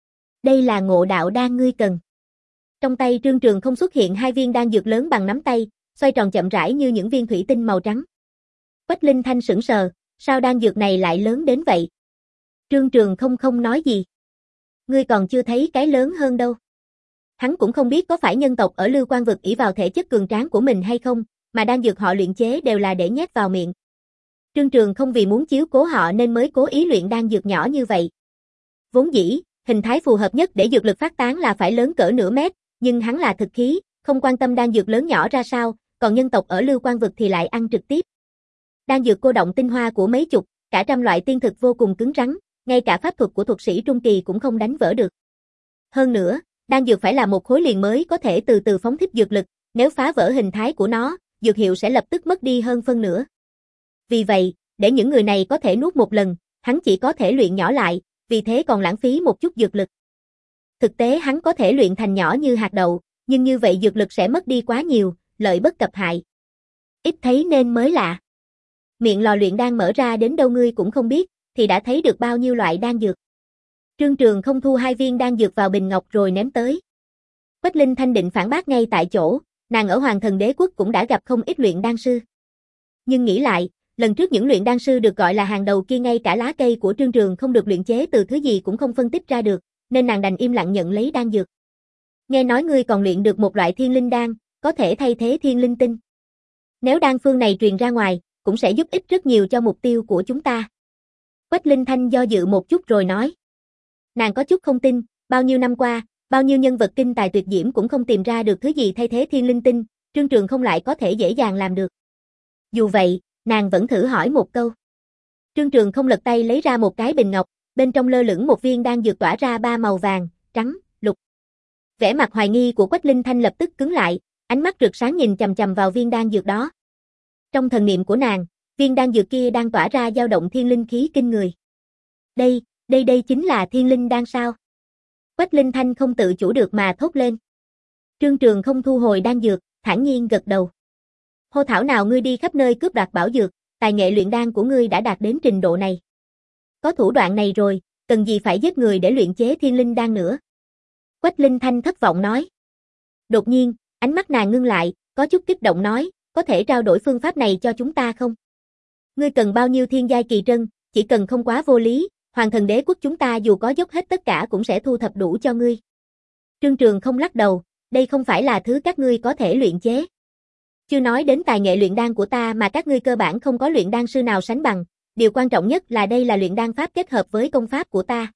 Đây là ngộ đạo đan ngươi cần. Trong tay Trương Trường không xuất hiện hai viên đan dược lớn bằng nắm tay, xoay tròn chậm rãi như những viên thủy tinh màu trắng. Quách Linh Thanh sững sờ, sao đan dược này lại lớn đến vậy? Trương Trường không không nói gì. Ngươi còn chưa thấy cái lớn hơn đâu. Hắn cũng không biết có phải nhân tộc ở Lưu Quan vực ỷ vào thể chất cường tráng của mình hay không, mà đan dược họ luyện chế đều là để nhét vào miệng. Trương Trường không vì muốn chiếu cố họ nên mới cố ý luyện đan dược nhỏ như vậy. Vốn dĩ, hình thái phù hợp nhất để dược lực phát tán là phải lớn cỡ nửa mét, nhưng hắn là thực khí, không quan tâm đan dược lớn nhỏ ra sao, còn nhân tộc ở Lưu Quan vực thì lại ăn trực tiếp. Đan dược cô động tinh hoa của mấy chục, cả trăm loại tiên thực vô cùng cứng rắn, ngay cả pháp thuật của thuật sĩ trung kỳ cũng không đánh vỡ được. Hơn nữa, đan dược phải là một khối liền mới có thể từ từ phóng thích dược lực, nếu phá vỡ hình thái của nó, dược hiệu sẽ lập tức mất đi hơn phân nửa. Vì vậy, để những người này có thể nuốt một lần, hắn chỉ có thể luyện nhỏ lại, vì thế còn lãng phí một chút dược lực. Thực tế hắn có thể luyện thành nhỏ như hạt đậu, nhưng như vậy dược lực sẽ mất đi quá nhiều, lợi bất cập hại. Ít thấy nên mới lạ. Miệng lò luyện đan mở ra đến đâu ngươi cũng không biết, thì đã thấy được bao nhiêu loại đan dược. Trương Trường không thu hai viên đan dược vào bình ngọc rồi ném tới. Quách Linh Thanh định phản bác ngay tại chỗ, nàng ở Hoàng Thần Đế Quốc cũng đã gặp không ít luyện đan sư. Nhưng nghĩ lại, lần trước những luyện đan sư được gọi là hàng đầu kia ngay cả lá cây của Trương Trường không được luyện chế từ thứ gì cũng không phân tích ra được, nên nàng đành im lặng nhận lấy đan dược. Nghe nói ngươi còn luyện được một loại thiên linh đan, có thể thay thế thiên linh tinh. Nếu đan phương này truyền ra ngoài, cũng sẽ giúp ích rất nhiều cho mục tiêu của chúng ta. Quách Linh Thanh do dự một chút rồi nói. Nàng có chút không tin, bao nhiêu năm qua, bao nhiêu nhân vật kinh tài tuyệt diễm cũng không tìm ra được thứ gì thay thế thiên linh tinh, Trương Trường không lại có thể dễ dàng làm được. Dù vậy, nàng vẫn thử hỏi một câu. Trương Trường không lật tay lấy ra một cái bình ngọc, bên trong lơ lửng một viên đan dược tỏa ra ba màu vàng, trắng, lục. Vẻ mặt hoài nghi của Quách Linh Thanh lập tức cứng lại, ánh mắt rực sáng nhìn chằm chằm vào viên đan dược đó. Trong thần niệm của nàng, viên đan dược kia đang tỏa ra dao động thiên linh khí kinh người. Đây, đây đây chính là thiên linh đan sao? Quách Linh Thanh không tự chủ được mà thốt lên. Trương Trường không thu hồi đan dược, thản nhiên gật đầu. Hô thảo nào ngươi đi khắp nơi cướp đoạt bảo dược, tài nghệ luyện đan của ngươi đã đạt đến trình độ này. Có thủ đoạn này rồi, cần gì phải giết người để luyện chế thiên linh đan nữa? Quách Linh Thanh thất vọng nói. Đột nhiên, ánh mắt nàng ngưng lại, có chút kích động nói, có thể trao đổi phương pháp này cho chúng ta không? Ngươi cần bao nhiêu thiên giai kỳ trân, chỉ cần không quá vô lý, Hoàng Thần Đế Quốc chúng ta dù có dốc hết tất cả cũng sẽ thu thập đủ cho ngươi. Trương Trường không lắc đầu, đây không phải là thứ các ngươi có thể luyện chế. Chưa nói đến tài nghệ luyện đan của ta mà các ngươi cơ bản không có luyện đan sư nào sánh bằng, điều quan trọng nhất là đây là luyện đan pháp kết hợp với công pháp của ta.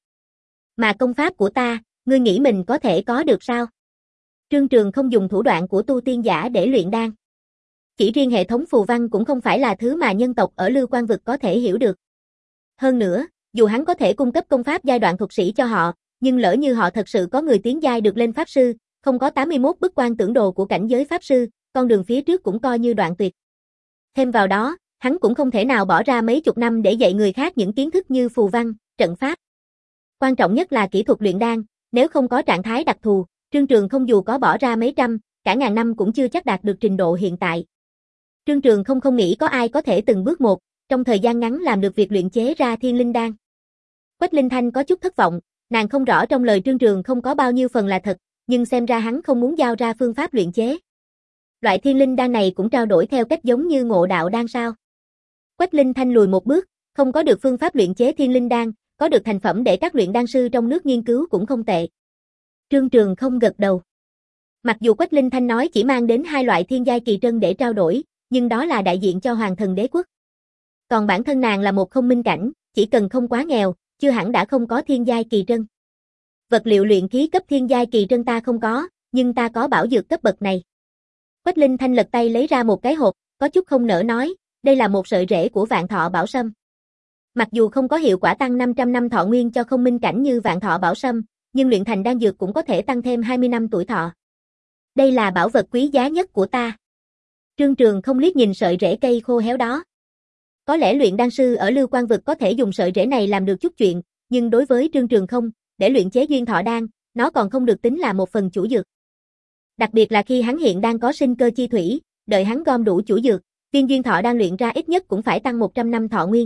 Mà công pháp của ta, ngươi nghĩ mình có thể có được sao? Trương Trường không dùng thủ đoạn của tu tiên giả để luyện đan. Chỉ riêng hệ thống phù văn cũng không phải là thứ mà nhân tộc ở Lưu Quan vực có thể hiểu được. Hơn nữa, dù hắn có thể cung cấp công pháp giai đoạn thuật sĩ cho họ, nhưng lỡ như họ thật sự có người tiến giai được lên pháp sư, không có tám mươi mốt bức quan tưởng đồ của cảnh giới pháp sư, con đường phía trước cũng coi như đoạn tuyệt. Thêm vào đó, hắn cũng không thể nào bỏ ra mấy chục năm để dạy người khác những kiến thức như phù văn, trận pháp. Quan trọng nhất là kỹ thuật luyện đan, nếu không có trạng thái đặc thù, Trương Trường không dù có bỏ ra mấy trăm, cả ngàn năm cũng chưa chắc đạt được trình độ hiện tại. Trương Trường không không nghĩ có ai có thể từng bước một, trong thời gian ngắn làm được việc luyện chế ra thiên linh đan. Quách Linh Thanh có chút thất vọng, nàng không rõ trong lời Trương Trường không có bao nhiêu phần là thật, nhưng xem ra hắn không muốn giao ra phương pháp luyện chế. Loại thiên linh đan này cũng trao đổi theo cách giống như ngộ đạo đan sao? Quách Linh Thanh lùi một bước, không có được phương pháp luyện chế thiên linh đan, có được thành phẩm để các luyện đan sư trong nước nghiên cứu cũng không tệ. Trương Trường không gật đầu. Mặc dù Quách Linh Thanh nói chỉ mang đến hai loại thiên giai kỳ trân để trao đổi, nhưng đó là đại diện cho Hoàng Thần Đế Quốc. Còn bản thân nàng là một không minh cảnh, chỉ cần không quá nghèo, chưa hẳn đã không có thiên giai kỳ trân. Vật liệu luyện khí cấp thiên giai kỳ trân ta không có, nhưng ta có bảo dược cấp bậc này. Quách Linh Thanh lật tay lấy ra một cái hộp, có chút không nỡ nói, đây là một sợi rễ của Vạn Thọ Bảo Sâm. Mặc dù không có hiệu quả tăng năm trăm năm thọ nguyên cho không minh cảnh như Vạn Thọ Bảo Sâm, nhưng luyện thành đan dược cũng có thể tăng thêm hai mươi năm tuổi thọ. Đây là bảo vật quý giá nhất của ta. Trương Trường không liếc nhìn sợi rễ cây khô héo đó. Có lẽ luyện đan sư ở Lưu Quan vực có thể dùng sợi rễ này làm được chút chuyện, nhưng đối với Trương Trường không, để luyện chế duyên thọ đan, nó còn không được tính là một phần chủ dược. Đặc biệt là khi hắn hiện đang có sinh cơ chi thủy, đợi hắn gom đủ chủ dược, viên duyên thọ đang luyện ra ít nhất cũng phải tăng một trăm năm thọ nguyên.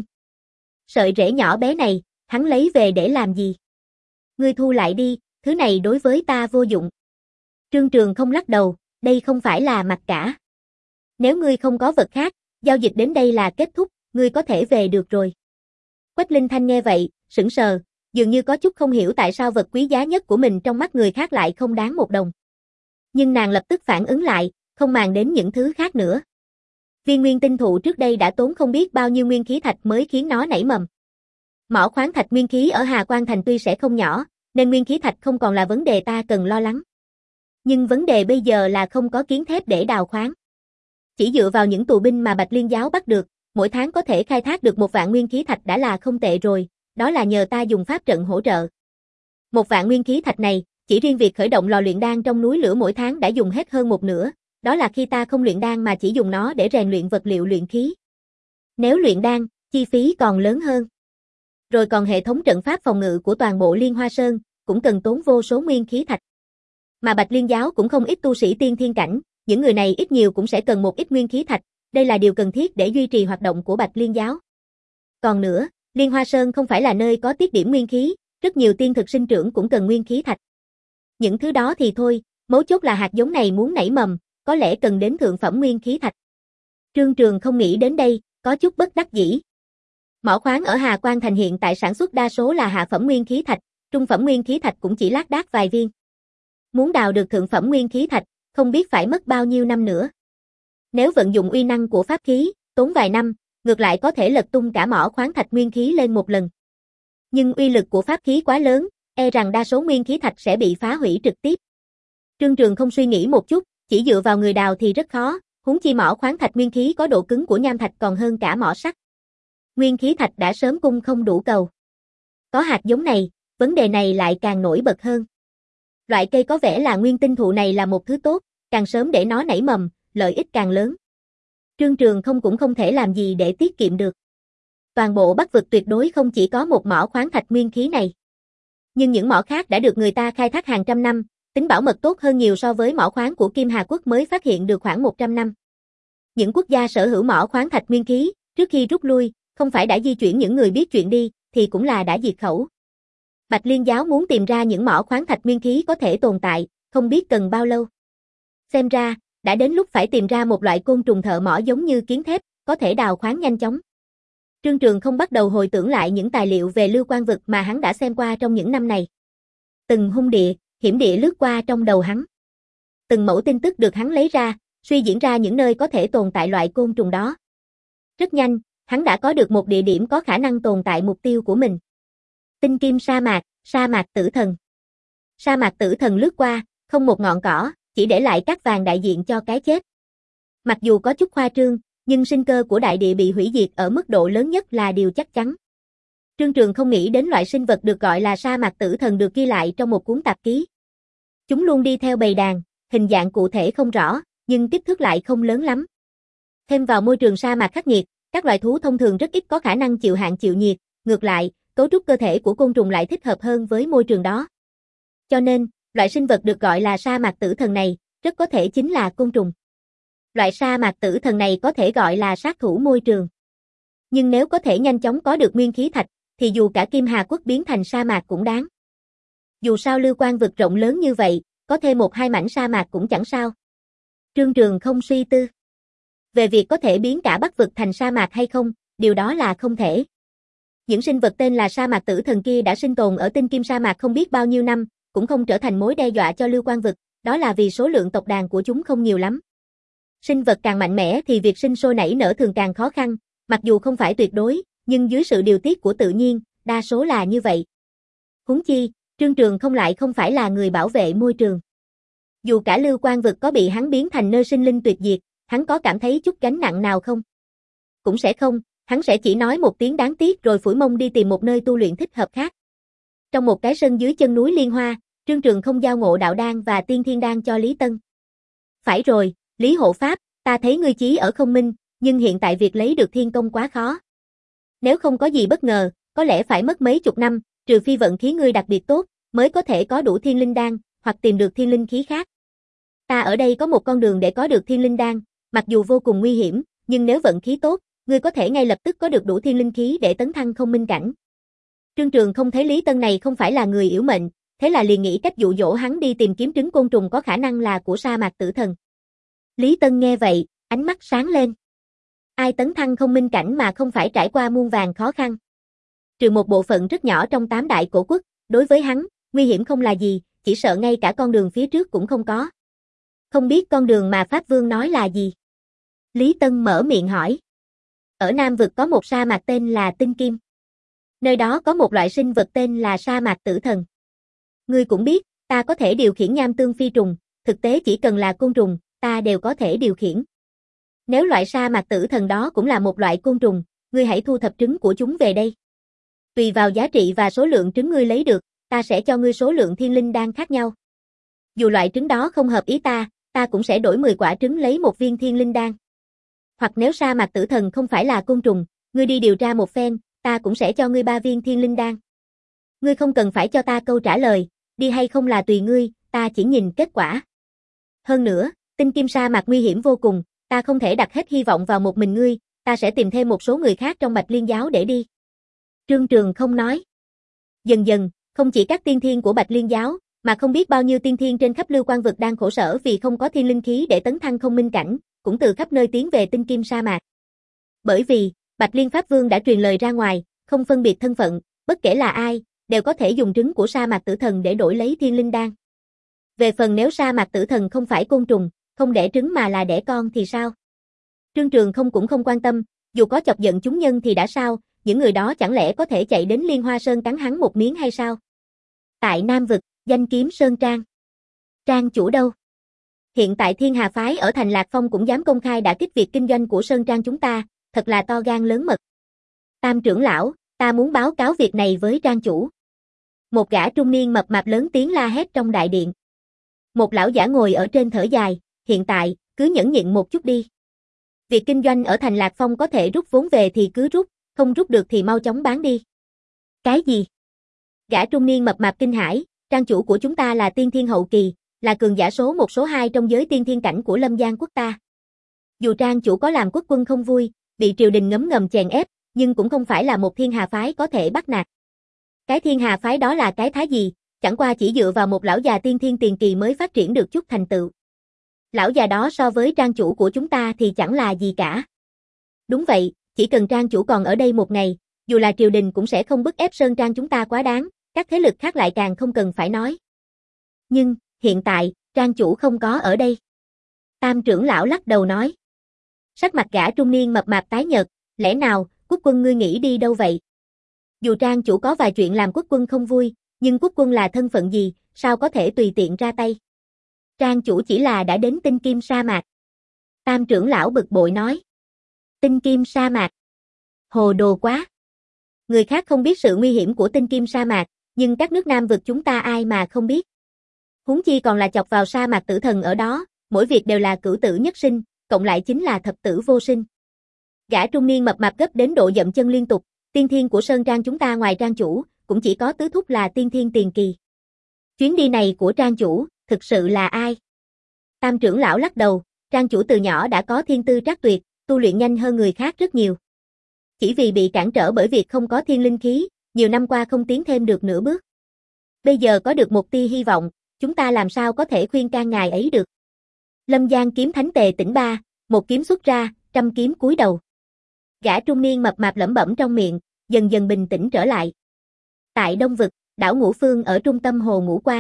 Sợi rễ nhỏ bé này, hắn lấy về để làm gì? Ngươi thu lại đi, thứ này đối với ta vô dụng. Trương Trường không lắc đầu, đây không phải là mặc cả. Nếu ngươi không có vật khác, giao dịch đến đây là kết thúc, ngươi có thể về được rồi. Quách Linh Thanh nghe vậy, sững sờ, dường như có chút không hiểu tại sao vật quý giá nhất của mình trong mắt người khác lại không đáng một đồng. Nhưng nàng lập tức phản ứng lại, không màng đến những thứ khác nữa. Viên nguyên tinh thụ trước đây đã tốn không biết bao nhiêu nguyên khí thạch mới khiến nó nảy mầm. Mỏ khoáng thạch nguyên khí ở Hà Quan Thành tuy sẽ không nhỏ, nên nguyên khí thạch không còn là vấn đề ta cần lo lắng. Nhưng vấn đề bây giờ là không có kiến thép để đào khoáng. Chỉ dựa vào những tù binh mà Bạch Liên giáo bắt được, mỗi tháng có thể khai thác được một vạn nguyên khí thạch đã là không tệ rồi, đó là nhờ ta dùng pháp trận hỗ trợ. Một vạn nguyên khí thạch này, chỉ riêng việc khởi động lò luyện đan trong núi lửa mỗi tháng đã dùng hết hơn một nửa, đó là khi ta không luyện đan mà chỉ dùng nó để rèn luyện vật liệu luyện khí. Nếu luyện đan, chi phí còn lớn hơn. Rồi còn hệ thống trận pháp phòng ngự của toàn bộ Liên Hoa Sơn, cũng cần tốn vô số nguyên khí thạch. Mà Bạch Liên giáo cũng không ít tu sĩ tiên thiên cảnh, những người này ít nhiều cũng sẽ cần một ít nguyên khí thạch, đây là điều cần thiết để duy trì hoạt động của Bạch Liên giáo. Còn nữa, Liên Hoa Sơn không phải là nơi có tiết điểm nguyên khí, rất nhiều tiên thực sinh trưởng cũng cần nguyên khí thạch. Những thứ đó thì thôi, mấu chốt là hạt giống này muốn nảy mầm, có lẽ cần đến thượng phẩm nguyên khí thạch. Trương Trường không nghĩ đến đây, có chút bất đắc dĩ. Mỏ khoáng ở Hà Quan Thành hiện tại sản xuất đa số là hạ phẩm nguyên khí thạch, trung phẩm nguyên khí thạch cũng chỉ lác đác vài viên. Muốn đào được thượng phẩm nguyên khí thạch, không biết phải mất bao nhiêu năm nữa. Nếu vận dụng uy năng của pháp khí, tốn vài năm, ngược lại có thể lật tung cả mỏ khoáng thạch nguyên khí lên một lần. Nhưng uy lực của pháp khí quá lớn, e rằng đa số nguyên khí thạch sẽ bị phá hủy trực tiếp. Trương Trường không suy nghĩ một chút, chỉ dựa vào người đào thì rất khó, huống chi mỏ khoáng thạch nguyên khí có độ cứng của nham thạch còn hơn cả mỏ sắt. Nguyên khí thạch đã sớm cung không đủ cầu. Có hạt giống này, vấn đề này lại càng nổi bật hơn. Loại cây có vẻ là nguyên tinh thụ này là một thứ tốt, càng sớm để nó nảy mầm, lợi ích càng lớn. Trương Trường không cũng không thể làm gì để tiết kiệm được. Toàn bộ Bắc vực tuyệt đối không chỉ có một mỏ khoáng thạch nguyên khí này. Nhưng những mỏ khác đã được người ta khai thác hàng trăm năm, tính bảo mật tốt hơn nhiều so với mỏ khoáng của Kim Hà Quốc mới phát hiện được khoảng một trăm năm. Những quốc gia sở hữu mỏ khoáng thạch nguyên khí, trước khi rút lui, không phải đã di chuyển những người biết chuyện đi, thì cũng là đã diệt khẩu. Bạch Liên giáo muốn tìm ra những mỏ khoáng thạch nguyên khí có thể tồn tại, không biết cần bao lâu. Xem ra, đã đến lúc phải tìm ra một loại côn trùng thợ mỏ giống như kiến thép, có thể đào khoáng nhanh chóng. Trương Trường không bắt đầu hồi tưởng lại những tài liệu về Lưu Quan vực mà hắn đã xem qua trong những năm này. Từng hung địa, hiểm địa lướt qua trong đầu hắn. Từng mẫu tin tức được hắn lấy ra, suy diễn ra những nơi có thể tồn tại loại côn trùng đó. Rất nhanh, hắn đã có được một địa điểm có khả năng tồn tại mục tiêu của mình. Tinh Kim sa mạc, sa mạc tử thần. Sa mạc tử thần lướt qua, không một ngọn cỏ, chỉ để lại cát vàng đại diện cho cái chết. Mặc dù có chút khoa trương, nhưng sinh cơ của đại địa bị hủy diệt ở mức độ lớn nhất là điều chắc chắn. Trương Trường không nghĩ đến loại sinh vật được gọi là sa mạc tử thần được ghi lại trong một cuốn tạp ký. Chúng luôn đi theo bầy đàn, hình dạng cụ thể không rõ, nhưng kích thước lại không lớn lắm. Thêm vào môi trường sa mạc khắc nghiệt, các loài thú thông thường rất ít có khả năng chịu hạn chịu nhiệt, ngược lại, cấu trúc cơ thể của côn trùng lại thích hợp hơn với môi trường đó. Cho nên, loại sinh vật được gọi là sa mạc tử thần này, rất có thể chính là côn trùng. Loại sa mạc tử thần này có thể gọi là sát thủ môi trường. Nhưng nếu có thể nhanh chóng có được nguyên khí thạch, thì dù cả Kim Hà Quốc biến thành sa mạc cũng đáng. Dù sao Lưu Quan vực rộng lớn như vậy, có thêm một hai mảnh sa mạc cũng chẳng sao. Trương Trường không suy tư. Về việc có thể biến cả Bắc vực thành sa mạc hay không, điều đó là không thể. Những sinh vật tên là sa mạc tử thần kia đã sinh tồn ở Tinh Kim sa mạc không biết bao nhiêu năm, cũng không trở thành mối đe dọa cho Lưu Quan vực, đó là vì số lượng tộc đàn của chúng không nhiều lắm. Sinh vật càng mạnh mẽ thì việc sinh sôi nảy nở thường càng khó khăn, mặc dù không phải tuyệt đối, nhưng dưới sự điều tiết của tự nhiên, đa số là như vậy. Huống chi, Trương Trường không lại không phải là người bảo vệ môi trường. Dù cả Lưu Quan vực có bị hắn biến thành nơi sinh linh tuyệt diệt, hắn có cảm thấy chút gánh nặng nào không? Cũng sẽ không, hắn sẽ chỉ nói một tiếng đáng tiếc rồi phủi mông đi tìm một nơi tu luyện thích hợp khác. Trong một cái sân dưới chân núi Liên Hoa, Trương Trường không giao ngộ đạo đan và tiên thiên đan cho Lý Tân. Phải rồi, Lý hộ pháp, ta thấy ngươi chí ở không minh, nhưng hiện tại việc lấy được thiên công quá khó. Nếu không có gì bất ngờ, có lẽ phải mất mấy chục năm, trừ phi vận khí ngươi đặc biệt tốt, mới có thể có đủ thiên linh đan, hoặc tìm được thiên linh khí khác. Ta ở đây có một con đường để có được thiên linh đan, mặc dù vô cùng nguy hiểm, nhưng nếu vận khí tốt, ngươi có thể ngay lập tức có được đủ thiên linh khí để tấn thăng không minh cảnh. Trương Trường không thấy Lý Tân này không phải là người yểu mệnh, thế là liền nghĩ cách dụ dỗ hắn đi tìm kiếm trứng côn trùng có khả năng là của sa mạc tử thần. Lý Tân nghe vậy, ánh mắt sáng lên. Ai tấn thăng không minh cảnh mà không phải trải qua muôn vàn khó khăn. Trừ một bộ phận rất nhỏ trong tám đại cổ quốc, đối với hắn, nguy hiểm không là gì, chỉ sợ ngay cả con đường phía trước cũng không có. Không biết con đường mà Pháp Vương nói là gì? Lý Tân mở miệng hỏi. Ở Nam Vực có một sa mạc tên là Tinh Kim. Nơi đó có một loại sinh vật tên là sa mạc tử thần. Ngươi cũng biết, ta có thể điều khiển nham tương phi trùng, thực tế chỉ cần là côn trùng, ta đều có thể điều khiển. Nếu loại sa mạc tử thần đó cũng là một loại côn trùng, ngươi hãy thu thập trứng của chúng về đây. Tùy vào giá trị và số lượng trứng ngươi lấy được, ta sẽ cho ngươi số lượng thiên linh đan khác nhau. Dù loại trứng đó không hợp ý ta, ta cũng sẽ đổi mười quả trứng lấy một viên thiên linh đan. Hoặc nếu sa mạc tử thần không phải là côn trùng, ngươi đi điều tra một phen, ta cũng sẽ cho ngươi ba viên thiên linh đan. Ngươi không cần phải cho ta câu trả lời, đi hay không là tùy ngươi, ta chỉ nhìn kết quả. Hơn nữa, Tinh Kim sa mạc nguy hiểm vô cùng, ta không thể đặt hết hy vọng vào một mình ngươi, ta sẽ tìm thêm một số người khác trong Bạch Liên giáo để đi. Trương Trường không nói. Dần dần, không chỉ các tiên thiên của Bạch Liên giáo, mà không biết bao nhiêu tiên thiên trên khắp Lưu Quan vực đang khổ sở vì không có thiên linh khí để tấn thăng không minh cảnh, cũng từ khắp nơi tiến về Tinh Kim sa mạc. Bởi vì, Bạch Liên Pháp Vương đã truyền lời ra ngoài, không phân biệt thân phận, bất kể là ai, đều có thể dùng trứng của sa mạc tử thần để đổi lấy thiên linh đan. Về phần nếu sa mạc tử thần không phải côn trùng, không đẻ trứng mà là đẻ con thì sao? Trương Trường không cũng không quan tâm, dù có chọc giận chúng nhân thì đã sao, những người đó chẳng lẽ có thể chạy đến Liên Hoa Sơn cắn hắn một miếng hay sao? Tại Nam Vực, Danh Kiếm Sơn Trang. Trang chủ đâu? Hiện tại Thiên Hà Phái ở thành Lạc Phong cũng dám công khai đả kích việc kinh doanh của Sơn Trang chúng ta, thật là to gan lớn mật. Tam trưởng lão, ta muốn báo cáo việc này với Trang chủ. Một gã trung niên mập mạp lớn tiếng la hét trong đại điện. Một lão giả ngồi ở trên thở dài, hiện tại, cứ nhẫn nhịn một chút đi. Việc kinh doanh ở thành Lạc Phong có thể rút vốn về thì cứ rút, không rút được thì mau chóng bán đi. Cái gì? Gã trung niên mập mạp kinh hãi, Trang chủ của chúng ta là tiên thiên hậu kỳ, là cường giả số một số hai trong giới tiên thiên cảnh của Lâm Giang quốc ta. Dù Trang chủ có làm quốc quân không vui, bị triều đình ngấm ngầm chèn ép, nhưng cũng không phải là một Thiên Hà Phái có thể bắt nạt. Cái Thiên Hà Phái đó là cái thái gì, chẳng qua chỉ dựa vào một lão già tiên thiên tiền kỳ mới phát triển được chút thành tựu. Lão già đó so với Trang chủ của chúng ta thì chẳng là gì cả. Đúng vậy, chỉ cần Trang chủ còn ở đây một ngày, dù là triều đình cũng sẽ không bức ép Sơn Trang chúng ta quá đáng, các thế lực khác lại càng không cần phải nói. Nhưng, hiện tại, Trang chủ không có ở đây. Tam trưởng lão lắc đầu nói. Sắc mặt gã trung niên mập mạp tái nhợt, lẽ nào, quốc quân ngươi nghĩ đi đâu vậy? Dù Trang chủ có vài chuyện làm quốc quân không vui, nhưng quốc quân là thân phận gì, sao có thể tùy tiện ra tay? Trang chủ chỉ là đã đến Tinh Kim sa mạc. Tam trưởng lão bực bội nói. Tinh Kim sa mạc. Hồ đồ quá. Người khác không biết sự nguy hiểm của Tinh Kim sa mạc, nhưng các nước Nam vực chúng ta ai mà không biết. Huống chi còn là chọc vào sa mạc tử thần ở đó, mỗi việc đều là cửu tử nhất sinh, cộng lại chính là thập tử vô sinh. Gã trung niên mập mạp gấp đến độ dậm chân liên tục, tiên thiên của Sơn Trang chúng ta ngoài Trang chủ, cũng chỉ có tứ thúc là tiên thiên tiền kỳ. Chuyến đi này của Trang chủ, thực sự là ai? Tam trưởng lão lắc đầu, Trang chủ từ nhỏ đã có thiên tư trác tuyệt, tu luyện nhanh hơn người khác rất nhiều. Chỉ vì bị cản trở bởi việc không có thiên linh khí, nhiều năm qua không tiến thêm được nửa bước. Bây giờ có được một tia hy vọng, chúng ta làm sao có thể khuyên can ngài ấy được. Lâm Giang kiếm thánh tề tỉnh ba, một kiếm xuất ra, trăm kiếm cúi đầu. Gã trung niên mập mạp lẩm bẩm trong miệng, dần dần bình tĩnh trở lại. Tại Đông Vực, đảo Ngũ Phương ở trung tâm hồ Ngũ Quan.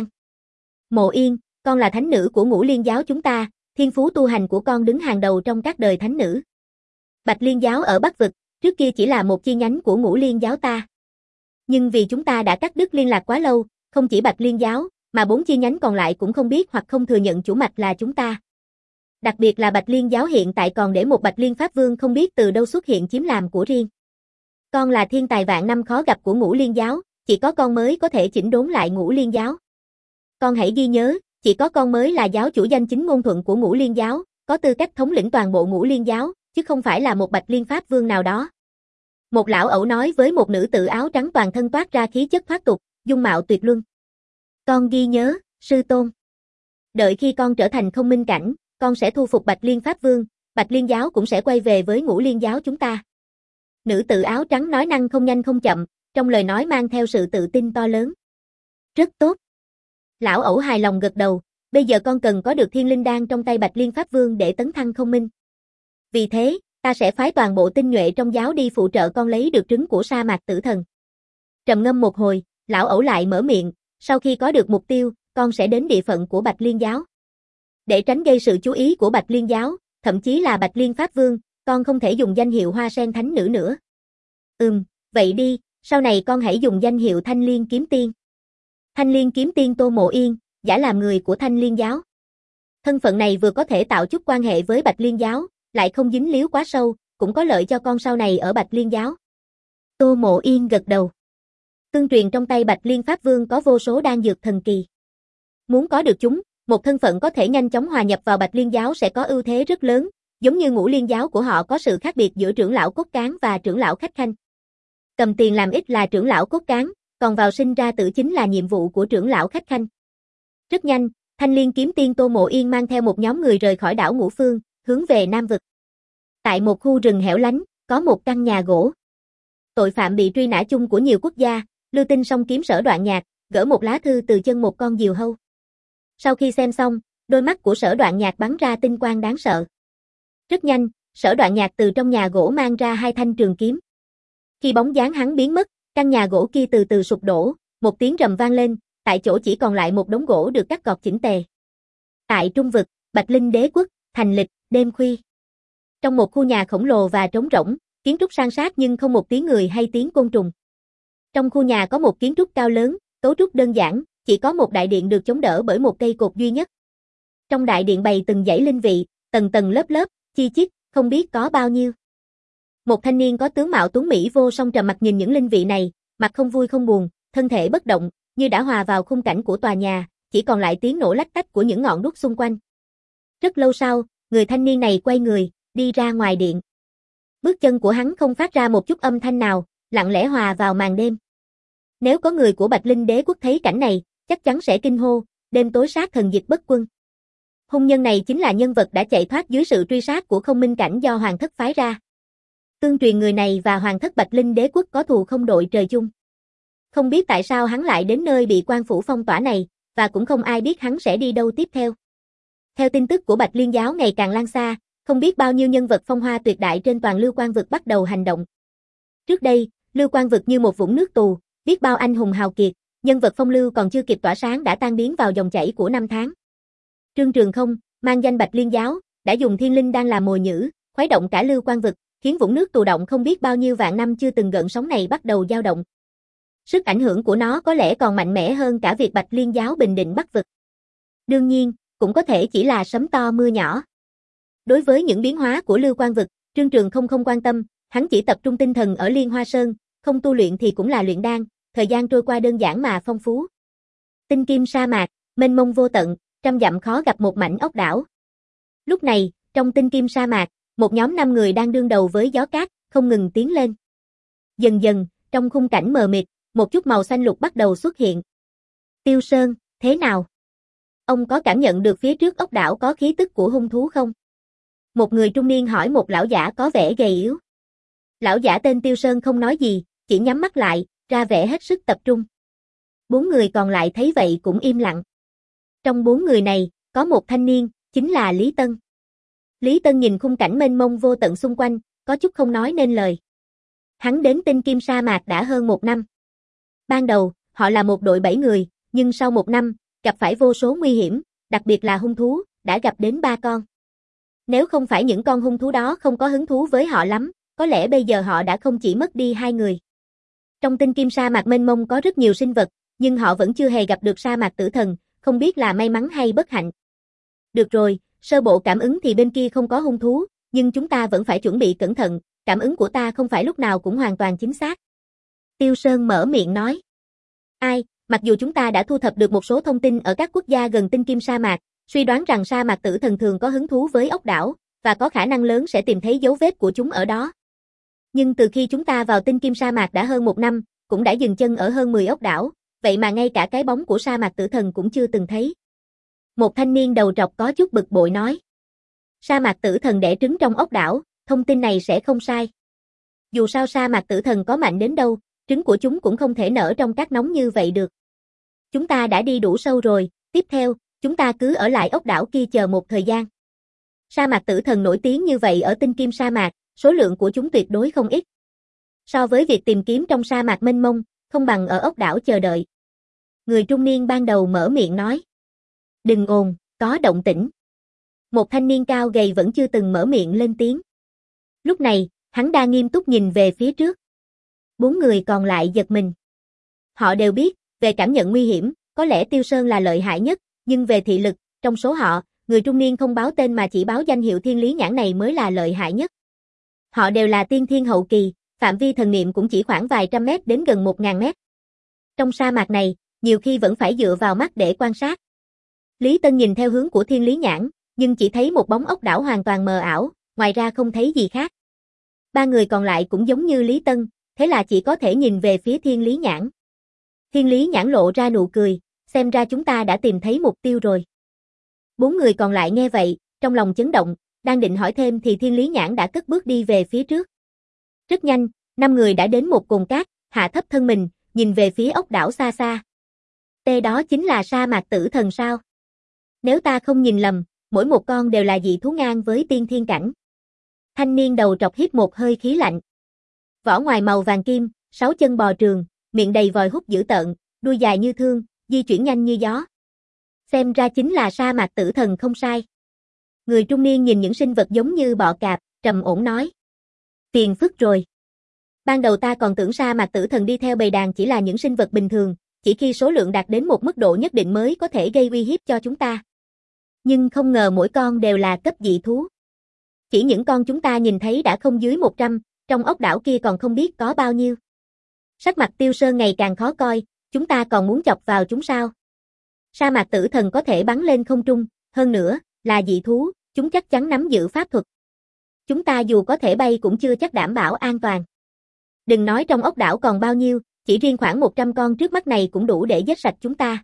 Mộ Yên, con là thánh nữ của Ngũ Liên giáo chúng ta, thiên phú tu hành của con đứng hàng đầu trong các đời thánh nữ. Bạch Liên giáo ở Bắc Vực, trước kia chỉ là một chi nhánh của Ngũ Liên giáo ta. Nhưng vì chúng ta đã cắt đứt liên lạc quá lâu, không chỉ Bạch Liên giáo, mà bốn chi nhánh còn lại cũng không biết hoặc không thừa nhận chủ mạch là chúng ta. Đặc biệt là Bạch Liên giáo hiện tại còn để một Bạch Liên Pháp Vương không biết từ đâu xuất hiện chiếm làm của riêng. Con là thiên tài vạn năm khó gặp của Ngũ Liên giáo, chỉ có con mới có thể chỉnh đốn lại Ngũ Liên giáo. Con hãy ghi nhớ, chỉ có con mới là giáo chủ danh chính ngôn thuận của Ngũ Liên giáo, có tư cách thống lĩnh toàn bộ Ngũ Liên giáo, chứ không phải là một Bạch Liên Pháp Vương nào đó. Một lão ẩu nói với một nữ tử áo trắng toàn thân toát ra khí chất thoát tục, dung mạo tuyệt luân. Con ghi nhớ, sư tôn. Đợi khi con trở thành không minh cảnh, con sẽ thu phục Bạch Liên Pháp Vương, Bạch Liên giáo cũng sẽ quay về với Ngũ Liên giáo chúng ta. Nữ tử áo trắng nói năng không nhanh không chậm, trong lời nói mang theo sự tự tin to lớn. Rất tốt. Lão ẩu hài lòng gật đầu, bây giờ con cần có được thiên linh đan trong tay Bạch Liên Pháp Vương để tấn thăng không minh. Vì thế, ta sẽ phái toàn bộ tinh nhuệ trong giáo đi phụ trợ con lấy được trứng của sa mạc tử thần. Trầm ngâm một hồi, lão ẩu lại mở miệng, sau khi có được mục tiêu, con sẽ đến địa phận của Bạch Liên giáo. Để tránh gây sự chú ý của Bạch Liên giáo, thậm chí là Bạch Liên Pháp Vương, con không thể dùng danh hiệu Hoa Sen Thánh Nữ nữa. Ừm, vậy đi, sau này con hãy dùng danh hiệu Thanh Liên Kiếm Tiên. Thanh Liên Kiếm Tiên Tô Mộ Yên, giả làm người của Thanh Liên giáo. Thân phận này vừa có thể tạo chút quan hệ với Bạch Liên giáo, lại không dính líu quá sâu, cũng có lợi cho con sau này ở Bạch Liên giáo. Tô Mộ Yên gật đầu. Tương truyền trong tay Bạch Liên Pháp Vương có vô số đan dược thần kỳ. Muốn có được chúng, một thân phận có thể nhanh chóng hòa nhập vào Bạch Liên giáo sẽ có ưu thế rất lớn, giống như Ngũ Liên giáo của họ có sự khác biệt giữa trưởng lão cốt cán và trưởng lão khách khanh. Cầm tiền làm ít là trưởng lão cốt cán, còn vào sinh ra tử chính là nhiệm vụ của trưởng lão khách khanh. Rất nhanh, Thanh Liên Kiếm Tiên Tô Mộ Yên mang theo một nhóm người rời khỏi đảo Ngũ Phương, hướng về Nam Vực. Tại một khu rừng hẻo lánh, có một căn nhà gỗ. Tội phạm bị truy nã chung của nhiều quốc gia, Lưu Tinh song kiếm Sở Đoạn Nhạc, gỡ một lá thư từ chân một con diều hâu. Sau khi xem xong, đôi mắt của Sở Đoạn Nhạc bắn ra tinh quang đáng sợ. Rất nhanh, Sở Đoạn Nhạc từ trong nhà gỗ mang ra hai thanh trường kiếm. Khi bóng dáng hắn biến mất, căn nhà gỗ kia từ từ sụp đổ, một tiếng rầm vang lên, tại chỗ chỉ còn lại một đống gỗ được cắt gọt chỉnh tề. Tại Trung Vực, Bạch Linh Đế quốc, thành lịch, đêm khuya. Trong một khu nhà khổng lồ và trống rỗng, kiến trúc san sát nhưng không một tiếng người hay tiếng côn trùng. Trong khu nhà có một kiến trúc cao lớn, cấu trúc đơn giản, chỉ có một đại điện được chống đỡ bởi một cây cột duy nhất. Trong đại điện bày từng dãy linh vị, tầng tầng lớp lớp, chi chít, không biết có bao nhiêu. Một thanh niên có tướng mạo tuấn mỹ vô song trầm mặt nhìn những linh vị này, mặt không vui không buồn, thân thể bất động, như đã hòa vào khung cảnh của tòa nhà, chỉ còn lại tiếng nổ lách tách của những ngọn đuốc xung quanh. Rất lâu sau, người thanh niên này quay người, đi ra ngoài điện. Bước chân của hắn không phát ra một chút âm thanh nào, lặng lẽ hòa vào màn đêm. Nếu có người của Bạch Linh Đế quốc thấy cảnh này, chắc chắn sẽ kinh hô, đêm tối sát thần dịch bất quân. Hung nhân này chính là nhân vật đã chạy thoát dưới sự truy sát của Không Minh Cảnh do Hoàng thất phái ra. Tương truyền người này và Hoàng thất Bạch Linh Đế quốc có thù không đội trời chung. Không biết tại sao hắn lại đến nơi bị quan phủ phong tỏa này, và cũng không ai biết hắn sẽ đi đâu tiếp theo. Theo tin tức của Bạch Liên giáo ngày càng lan xa, không biết bao nhiêu nhân vật phong hoa tuyệt đại trên toàn Lưu Quan vực bắt đầu hành động. Trước đây, Lưu Quan vực như một vũng nước tù, biết bao anh hùng hào kiệt, nhân vật phong lưu còn chưa kịp tỏa sáng đã tan biến vào dòng chảy của năm tháng. Trương Trường Không, mang danh Bạch Liên giáo, đã dùng thiên linh đan làm mồi nhử, khuấy động cả Lưu Quan vực, khiến vũng nước tù động không biết bao nhiêu vạn năm chưa từng gợn sóng này bắt đầu dao động. Sức ảnh hưởng của nó có lẽ còn mạnh mẽ hơn cả việc Bạch Liên giáo bình định Bắc vực. Đương nhiên, cũng có thể chỉ là sấm to mưa nhỏ. Đối với những biến hóa của Lưu Quan vực, Trương Trường Không không quan tâm, hắn chỉ tập trung tinh thần ở Liên Hoa Sơn, không tu luyện thì cũng là luyện đan, thời gian trôi qua đơn giản mà phong phú. Tinh Kim sa mạc, mênh mông vô tận, trăm dặm khó gặp một mảnh ốc đảo. Lúc này, trong Tinh Kim sa mạc, một nhóm năm người đang đương đầu với gió cát, không ngừng tiến lên. Dần dần, trong khung cảnh mờ mịt, một chút màu xanh lục bắt đầu xuất hiện. Tiêu Sơn, thế nào? Ông có cảm nhận được phía trước ốc đảo có khí tức của hung thú không? Một người trung niên hỏi một lão giả có vẻ gầy yếu. Lão giả tên Tiêu Sơn không nói gì, chỉ nhắm mắt lại, ra vẻ hết sức tập trung. Bốn người còn lại thấy vậy cũng im lặng. Trong bốn người này, có một thanh niên, chính là Lý Tân. Lý Tân nhìn khung cảnh mênh mông vô tận xung quanh, có chút không nói nên lời. Hắn đến Tinh Kim sa mạc đã hơn một năm. Ban đầu, họ là một đội bảy người, nhưng sau một năm, gặp phải vô số nguy hiểm, đặc biệt là hung thú, đã gặp đến ba con. Nếu không phải những con hung thú đó không có hứng thú với họ lắm, có lẽ bây giờ họ đã không chỉ mất đi hai người. Trong Tinh Kim sa mạc mênh mông có rất nhiều sinh vật, nhưng họ vẫn chưa hề gặp được sa mạc tử thần, không biết là may mắn hay bất hạnh. Được rồi, sơ bộ cảm ứng thì bên kia không có hung thú, nhưng chúng ta vẫn phải chuẩn bị cẩn thận, cảm ứng của ta không phải lúc nào cũng hoàn toàn chính xác. Tiêu Sơn mở miệng nói. Ai, mặc dù chúng ta đã thu thập được một số thông tin ở các quốc gia gần Tinh Kim sa mạc, suy đoán rằng sa mạc tử thần thường có hứng thú với ốc đảo, và có khả năng lớn sẽ tìm thấy dấu vết của chúng ở đó. Nhưng từ khi chúng ta vào Tinh Kim sa mạc đã hơn một năm, cũng đã dừng chân ở hơn mười ốc đảo, vậy mà ngay cả cái bóng của sa mạc tử thần cũng chưa từng thấy. Một thanh niên đầu trọc có chút bực bội nói. Sa mạc tử thần đẻ trứng trong ốc đảo, thông tin này sẽ không sai. Dù sao sa mạc tử thần có mạnh đến đâu, trứng của chúng cũng không thể nở trong cát nóng như vậy được. Chúng ta đã đi đủ sâu rồi, tiếp theo, chúng ta cứ ở lại ốc đảo kia chờ một thời gian. Sa mạc tử thần nổi tiếng như vậy ở tinh kim sa mạc, số lượng của chúng tuyệt đối không ít. So với việc tìm kiếm trong sa mạc mênh mông, không bằng ở ốc đảo chờ đợi. Người trung niên ban đầu mở miệng nói. Đừng ồn, có động tĩnh. Một thanh niên cao gầy vẫn chưa từng mở miệng lên tiếng. Lúc này, hắn đang nghiêm túc nhìn về phía trước. Bốn người còn lại giật mình. Họ đều biết, về cảm nhận nguy hiểm, có lẽ Tiêu Sơn là lợi hại nhất, nhưng về thị lực, trong số họ, người trung niên không báo tên mà chỉ báo danh hiệu thiên lý nhãn này mới là lợi hại nhất. Họ đều là tiên thiên hậu kỳ, phạm vi thần niệm cũng chỉ khoảng vài trăm mét đến gần một ngàn mét. Trong sa mạc này, nhiều khi vẫn phải dựa vào mắt để quan sát. Lý Tân nhìn theo hướng của thiên lý nhãn, nhưng chỉ thấy một bóng ốc đảo hoàn toàn mờ ảo, ngoài ra không thấy gì khác. Ba người còn lại cũng giống như Lý Tân, thế là chỉ có thể nhìn về phía thiên lý nhãn. Thiên lý nhãn lộ ra nụ cười, xem ra chúng ta đã tìm thấy mục tiêu rồi. Bốn người còn lại nghe vậy, trong lòng chấn động, đang định hỏi thêm thì thiên lý nhãn đã cất bước đi về phía trước. Rất nhanh, năm người đã đến một cồn cát, hạ thấp thân mình, nhìn về phía ốc đảo xa xa. Tê đó chính là sa mạc tử thần sao? Nếu ta không nhìn lầm, mỗi một con đều là dị thú ngang với tiên thiên cảnh. Thanh niên đầu trọc hít một hơi khí lạnh. Vỏ ngoài màu vàng kim, sáu chân bò trường, miệng đầy vòi hút dữ tợn, đuôi dài như thương, di chuyển nhanh như gió. Xem ra chính là sa mạc tử thần không sai. Người trung niên nhìn những sinh vật giống như bọ cạp, trầm ổn nói. Phiền phức rồi. Ban đầu ta còn tưởng sa mạc tử thần đi theo bầy đàn chỉ là những sinh vật bình thường, chỉ khi số lượng đạt đến một mức độ nhất định mới có thể gây uy hiếp cho chúng ta. Nhưng không ngờ mỗi con đều là cấp dị thú. Chỉ những con chúng ta nhìn thấy đã không dưới một trăm, trong ốc đảo kia còn không biết có bao nhiêu. Sắc mặt Tiêu Sơn ngày càng khó coi, chúng ta còn muốn chọc vào chúng sao? Sa mạc tử thần có thể bắn lên không trung, hơn nữa, là dị thú, chúng chắc chắn nắm giữ pháp thuật. Chúng ta dù có thể bay cũng chưa chắc đảm bảo an toàn. Đừng nói trong ốc đảo còn bao nhiêu, chỉ riêng khoảng một trăm con trước mắt này cũng đủ để giết sạch chúng ta.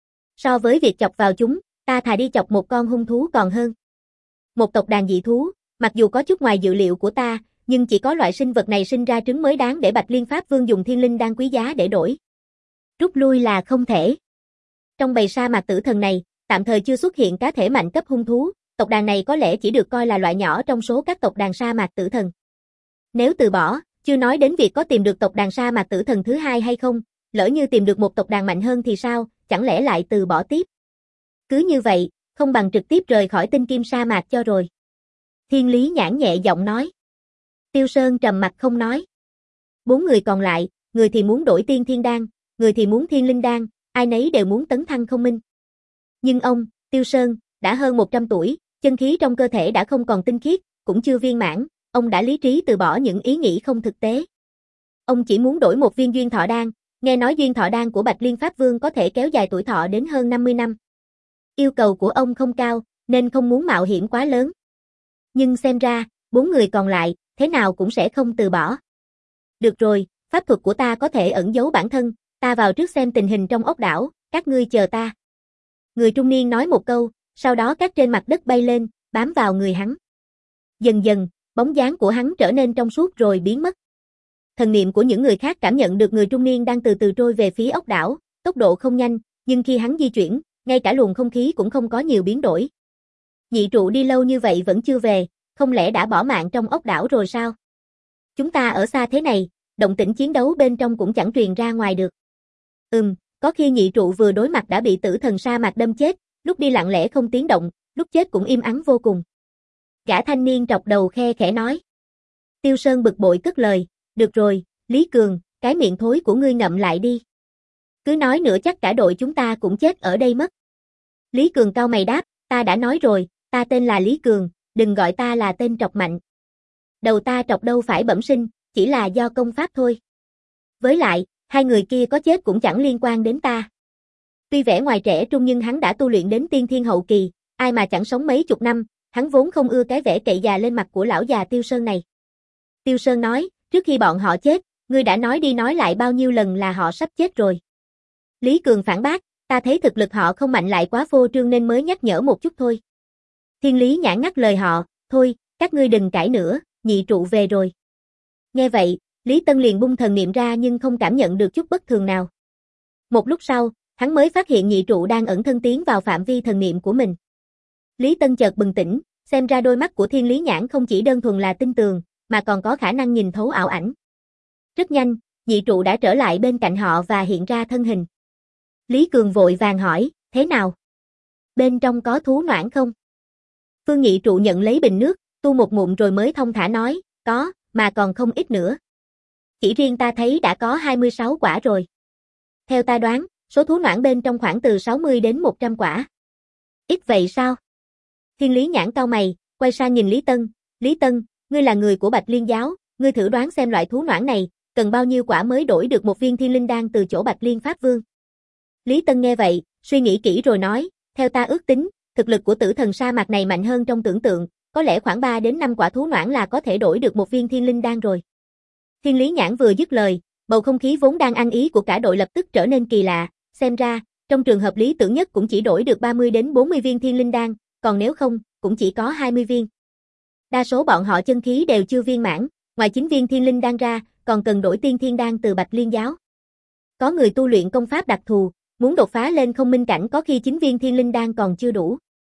So với việc chọc vào chúng, ta thà đi chọc một con hung thú còn hơn. Một tộc đàn dị thú, mặc dù có chút ngoài dự liệu của ta, nhưng chỉ có loại sinh vật này sinh ra trứng mới đáng để Bạch Liên Pháp Vương dùng thiên linh đan quý giá để đổi. Rút lui là không thể. Trong bầy sa mạc tử thần này, tạm thời chưa xuất hiện cá thể mạnh cấp hung thú, tộc đàn này có lẽ chỉ được coi là loại nhỏ trong số các tộc đàn sa mạc tử thần. Nếu từ bỏ, chưa nói đến việc có tìm được tộc đàn sa mạc tử thần thứ hai hay không, lỡ như tìm được một tộc đàn mạnh hơn thì sao, chẳng lẽ lại từ bỏ tiếp. Cứ như vậy, không bằng trực tiếp rời khỏi tinh kim sa mạc cho rồi. Thiên lý nhãn nhẹ giọng nói. Tiêu Sơn trầm mặt không nói. Bốn người còn lại, người thì muốn đổi tiên thiên đan, người thì muốn thiên linh đan, ai nấy đều muốn tấn thăng không minh. Nhưng ông, Tiêu Sơn, đã hơn một trăm tuổi, chân khí trong cơ thể đã không còn tinh khiết, cũng chưa viên mãn, ông đã lý trí từ bỏ những ý nghĩ không thực tế. Ông chỉ muốn đổi một viên duyên thọ đan, nghe nói duyên thọ đan của Bạch Liên Pháp Vương có thể kéo dài tuổi thọ đến hơn năm mươi năm. Yêu cầu của ông không cao, nên không muốn mạo hiểm quá lớn. Nhưng xem ra, bốn người còn lại, thế nào cũng sẽ không từ bỏ. Được rồi, pháp thuật của ta có thể ẩn giấu bản thân, ta vào trước xem tình hình trong ốc đảo, các ngươi chờ ta. Người trung niên nói một câu, sau đó cát trên mặt đất bay lên, bám vào người hắn. Dần dần, bóng dáng của hắn trở nên trong suốt rồi biến mất. Thần niệm của những người khác cảm nhận được người trung niên đang từ từ trôi về phía ốc đảo, tốc độ không nhanh, nhưng khi hắn di chuyển, ngay cả luồng không khí cũng không có nhiều biến đổi. Nhị trụ đi lâu như vậy vẫn chưa về, không lẽ đã bỏ mạng trong ốc đảo rồi sao? Chúng ta ở xa thế này, động tĩnh chiến đấu bên trong cũng chẳng truyền ra ngoài được. Ừm, có khi nhị trụ vừa đối mặt đã bị tử thần sa mạc đâm chết, lúc đi lặng lẽ không tiếng động, lúc chết cũng im ắng vô cùng. Gã thanh niên trọc đầu khe khẽ nói. Tiêu Sơn bực bội cất lời, được rồi, Lý Cường, cái miệng thối của ngươi ngậm lại đi. Cứ nói nữa chắc cả đội chúng ta cũng chết ở đây mất. Lý Cường cau mày đáp, ta đã nói rồi, ta tên là Lý Cường, đừng gọi ta là tên trọc mạnh. Đầu ta trọc đâu phải bẩm sinh, chỉ là do công pháp thôi. Với lại, hai người kia có chết cũng chẳng liên quan đến ta. Tuy vẻ ngoài trẻ trung nhưng hắn đã tu luyện đến tiên thiên hậu kỳ, ai mà chẳng sống mấy chục năm, hắn vốn không ưa cái vẻ cậy già lên mặt của lão già Tiêu Sơn này. Tiêu Sơn nói, trước khi bọn họ chết, ngươi đã nói đi nói lại bao nhiêu lần là họ sắp chết rồi. Lý Cường phản bác, ta thấy thực lực họ không mạnh lại quá phô trương nên mới nhắc nhở một chút thôi. Thiên Lý Nhãn ngắt lời họ, thôi, các ngươi đừng cãi nữa, nhị trụ về rồi. Nghe vậy, Lý Tân liền bung thần niệm ra nhưng không cảm nhận được chút bất thường nào. Một lúc sau, hắn mới phát hiện nhị trụ đang ẩn thân tiến vào phạm vi thần niệm của mình. Lý Tân chợt bừng tỉnh, xem ra đôi mắt của Thiên Lý Nhãn không chỉ đơn thuần là tinh tường, mà còn có khả năng nhìn thấu ảo ảnh. Rất nhanh, nhị trụ đã trở lại bên cạnh họ và hiện ra thân hình. Lý Cường vội vàng hỏi, thế nào? Bên trong có thú noãn không? Phương nhị trụ nhận lấy bình nước, tu một ngụm rồi mới thông thả nói, có, mà còn không ít nữa. Chỉ riêng ta thấy đã có hai mươi sáu quả rồi. Theo ta đoán, số thú noãn bên trong khoảng từ sáu mươi đến một trăm quả. Ít vậy sao? Thiên Lý Nhãn cau mày, quay sang nhìn Lý Tân, Lý Tân, ngươi là người của Bạch Liên giáo, ngươi thử đoán xem loại thú noãn này, cần bao nhiêu quả mới đổi được một viên thiên linh đan từ chỗ Bạch Liên Pháp Vương. Lý Tân nghe vậy, suy nghĩ kỹ rồi nói, theo ta ước tính, thực lực của tử thần sa mạc này mạnh hơn trong tưởng tượng, có lẽ khoảng ba đến năm quả thú noãn là có thể đổi được một viên thiên linh đan rồi. Thiên Lý Nhãn vừa dứt lời, bầu không khí vốn đang ăn ý của cả đội lập tức trở nên kỳ lạ, xem ra, trong trường hợp lý tưởng nhất cũng chỉ đổi được ba mươi đến bốn mươi viên thiên linh đan, còn nếu không, cũng chỉ có hai mươi viên. Đa số bọn họ chân khí đều chưa viên mãn, ngoài chín viên thiên linh đan ra, còn cần đổi tiên thiên đan từ Bạch Liên giáo. Có người tu luyện công pháp đặc thù, muốn đột phá lên không minh cảnh có khi chín viên thiên linh đan còn chưa đủ.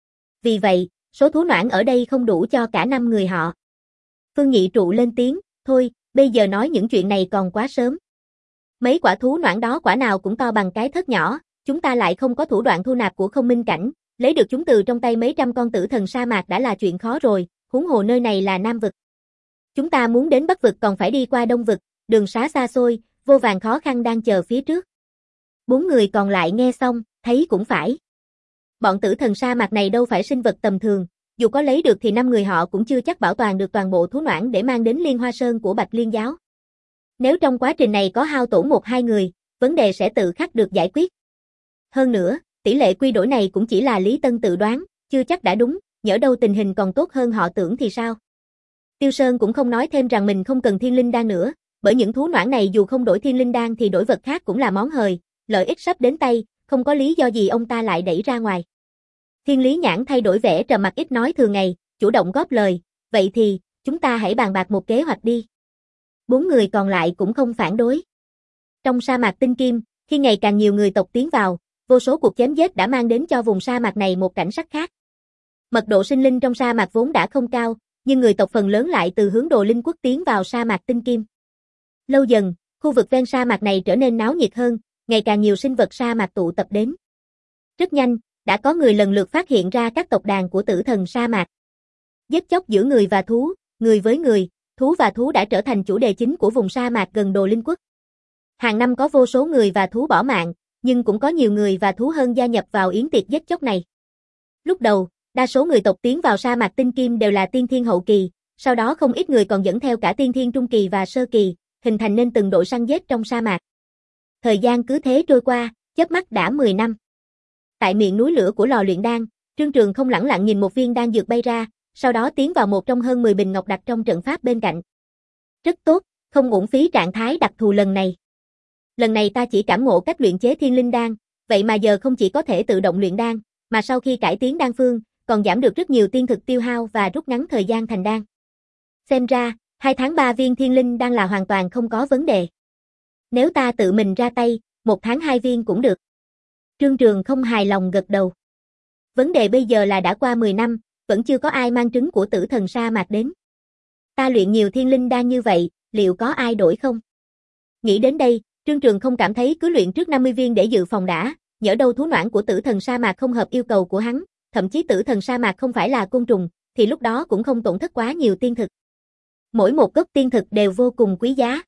Vì vậy, số thú noãn ở đây không đủ cho cả năm người họ. Phương nhị trụ lên tiếng, thôi, bây giờ nói những chuyện này còn quá sớm. Mấy quả thú noãn đó quả nào cũng to bằng cái thớt nhỏ, chúng ta lại không có thủ đoạn thu nạp của không minh cảnh, lấy được chúng từ trong tay mấy trăm con tử thần sa mạc đã là chuyện khó rồi, huống hồ nơi này là Nam vực. Chúng ta muốn đến Bắc vực còn phải đi qua Đông vực, đường xá xa xôi, vô vàn khó khăn đang chờ phía trước. Bốn người còn lại nghe xong, thấy cũng phải. Bọn tử thần sa mạc này đâu phải sinh vật tầm thường, dù có lấy được thì năm người họ cũng chưa chắc bảo toàn được toàn bộ thú noãn để mang đến Liên Hoa Sơn của Bạch Liên giáo. Nếu trong quá trình này có hao tổn một hai người, vấn đề sẽ tự khắc được giải quyết. Hơn nữa, tỷ lệ quy đổi này cũng chỉ là Lý Tân tự đoán, chưa chắc đã đúng, nhỡ đâu tình hình còn tốt hơn họ tưởng thì sao. Tiêu Sơn cũng không nói thêm rằng mình không cần thiên linh đan nữa, bởi những thú noãn này dù không đổi thiên linh đan thì đổi vật khác cũng là món hời, lợi ích sắp đến tay, không có lý do gì ông ta lại đẩy ra ngoài. Thiên Lý Nhãn thay đổi vẻ trầm mặc ít nói thường ngày, chủ động góp lời, vậy thì, chúng ta hãy bàn bạc một kế hoạch đi. Bốn người còn lại cũng không phản đối. Trong sa mạc Tinh Kim, khi ngày càng nhiều người tộc tiến vào, vô số cuộc chém giết đã mang đến cho vùng sa mạc này một cảnh sắc khác. Mật độ sinh linh trong sa mạc vốn đã không cao, nhưng người tộc phần lớn lại từ hướng Đồ Linh quốc tiến vào sa mạc Tinh Kim. Lâu dần, khu vực ven sa mạc này trở nên náo nhiệt hơn, ngày càng nhiều sinh vật sa mạc tụ tập đến. Rất nhanh, đã có người lần lượt phát hiện ra các tộc đàn của tử thần sa mạc. Giết chóc giữa người và thú, người với người, thú và thú đã trở thành chủ đề chính của vùng sa mạc gần Đồ Linh quốc. Hàng năm có vô số người và thú bỏ mạng, nhưng cũng có nhiều người và thú hơn gia nhập vào yến tiệc giết chóc này. Lúc đầu, đa số người tộc tiến vào sa mạc Tinh Kim đều là tiên thiên hậu kỳ, sau đó không ít người còn dẫn theo cả tiên thiên trung kỳ và sơ kỳ, hình thành nên từng đội săn giết trong sa mạc. Thời gian cứ thế trôi qua, chớp mắt đã mười năm. Tại miệng núi lửa của lò luyện đan, Trương Trường không lẳng lặng nhìn một viên đan dược bay ra, sau đó tiến vào một trong hơn mười bình ngọc đặt trong trận pháp bên cạnh. Rất tốt, không uổng phí trạng thái đặc thù lần này. Lần này ta chỉ cảm ngộ cách luyện chế thiên linh đan, vậy mà giờ không chỉ có thể tự động luyện đan, mà sau khi cải tiến đan phương, còn giảm được rất nhiều tiên thực tiêu hao và rút ngắn thời gian thành đan. Xem ra, hai tháng ba viên thiên linh đan là hoàn toàn không có vấn đề. Nếu ta tự mình ra tay, một tháng hai viên cũng được. Trương Trường không hài lòng gật đầu. Vấn đề bây giờ là đã qua mười năm, vẫn chưa có ai mang trứng của tử thần sa mạc đến. Ta luyện nhiều thiên linh đan như vậy, liệu có ai đổi không? Nghĩ đến đây, Trương Trường không cảm thấy cứ luyện trước năm mươi viên để dự phòng đã, nhỡ đâu thú noãn của tử thần sa mạc không hợp yêu cầu của hắn, thậm chí tử thần sa mạc không phải là côn trùng, thì lúc đó cũng không tổn thất quá nhiều tiên thực. Mỗi một gốc tiên thực đều vô cùng quý giá.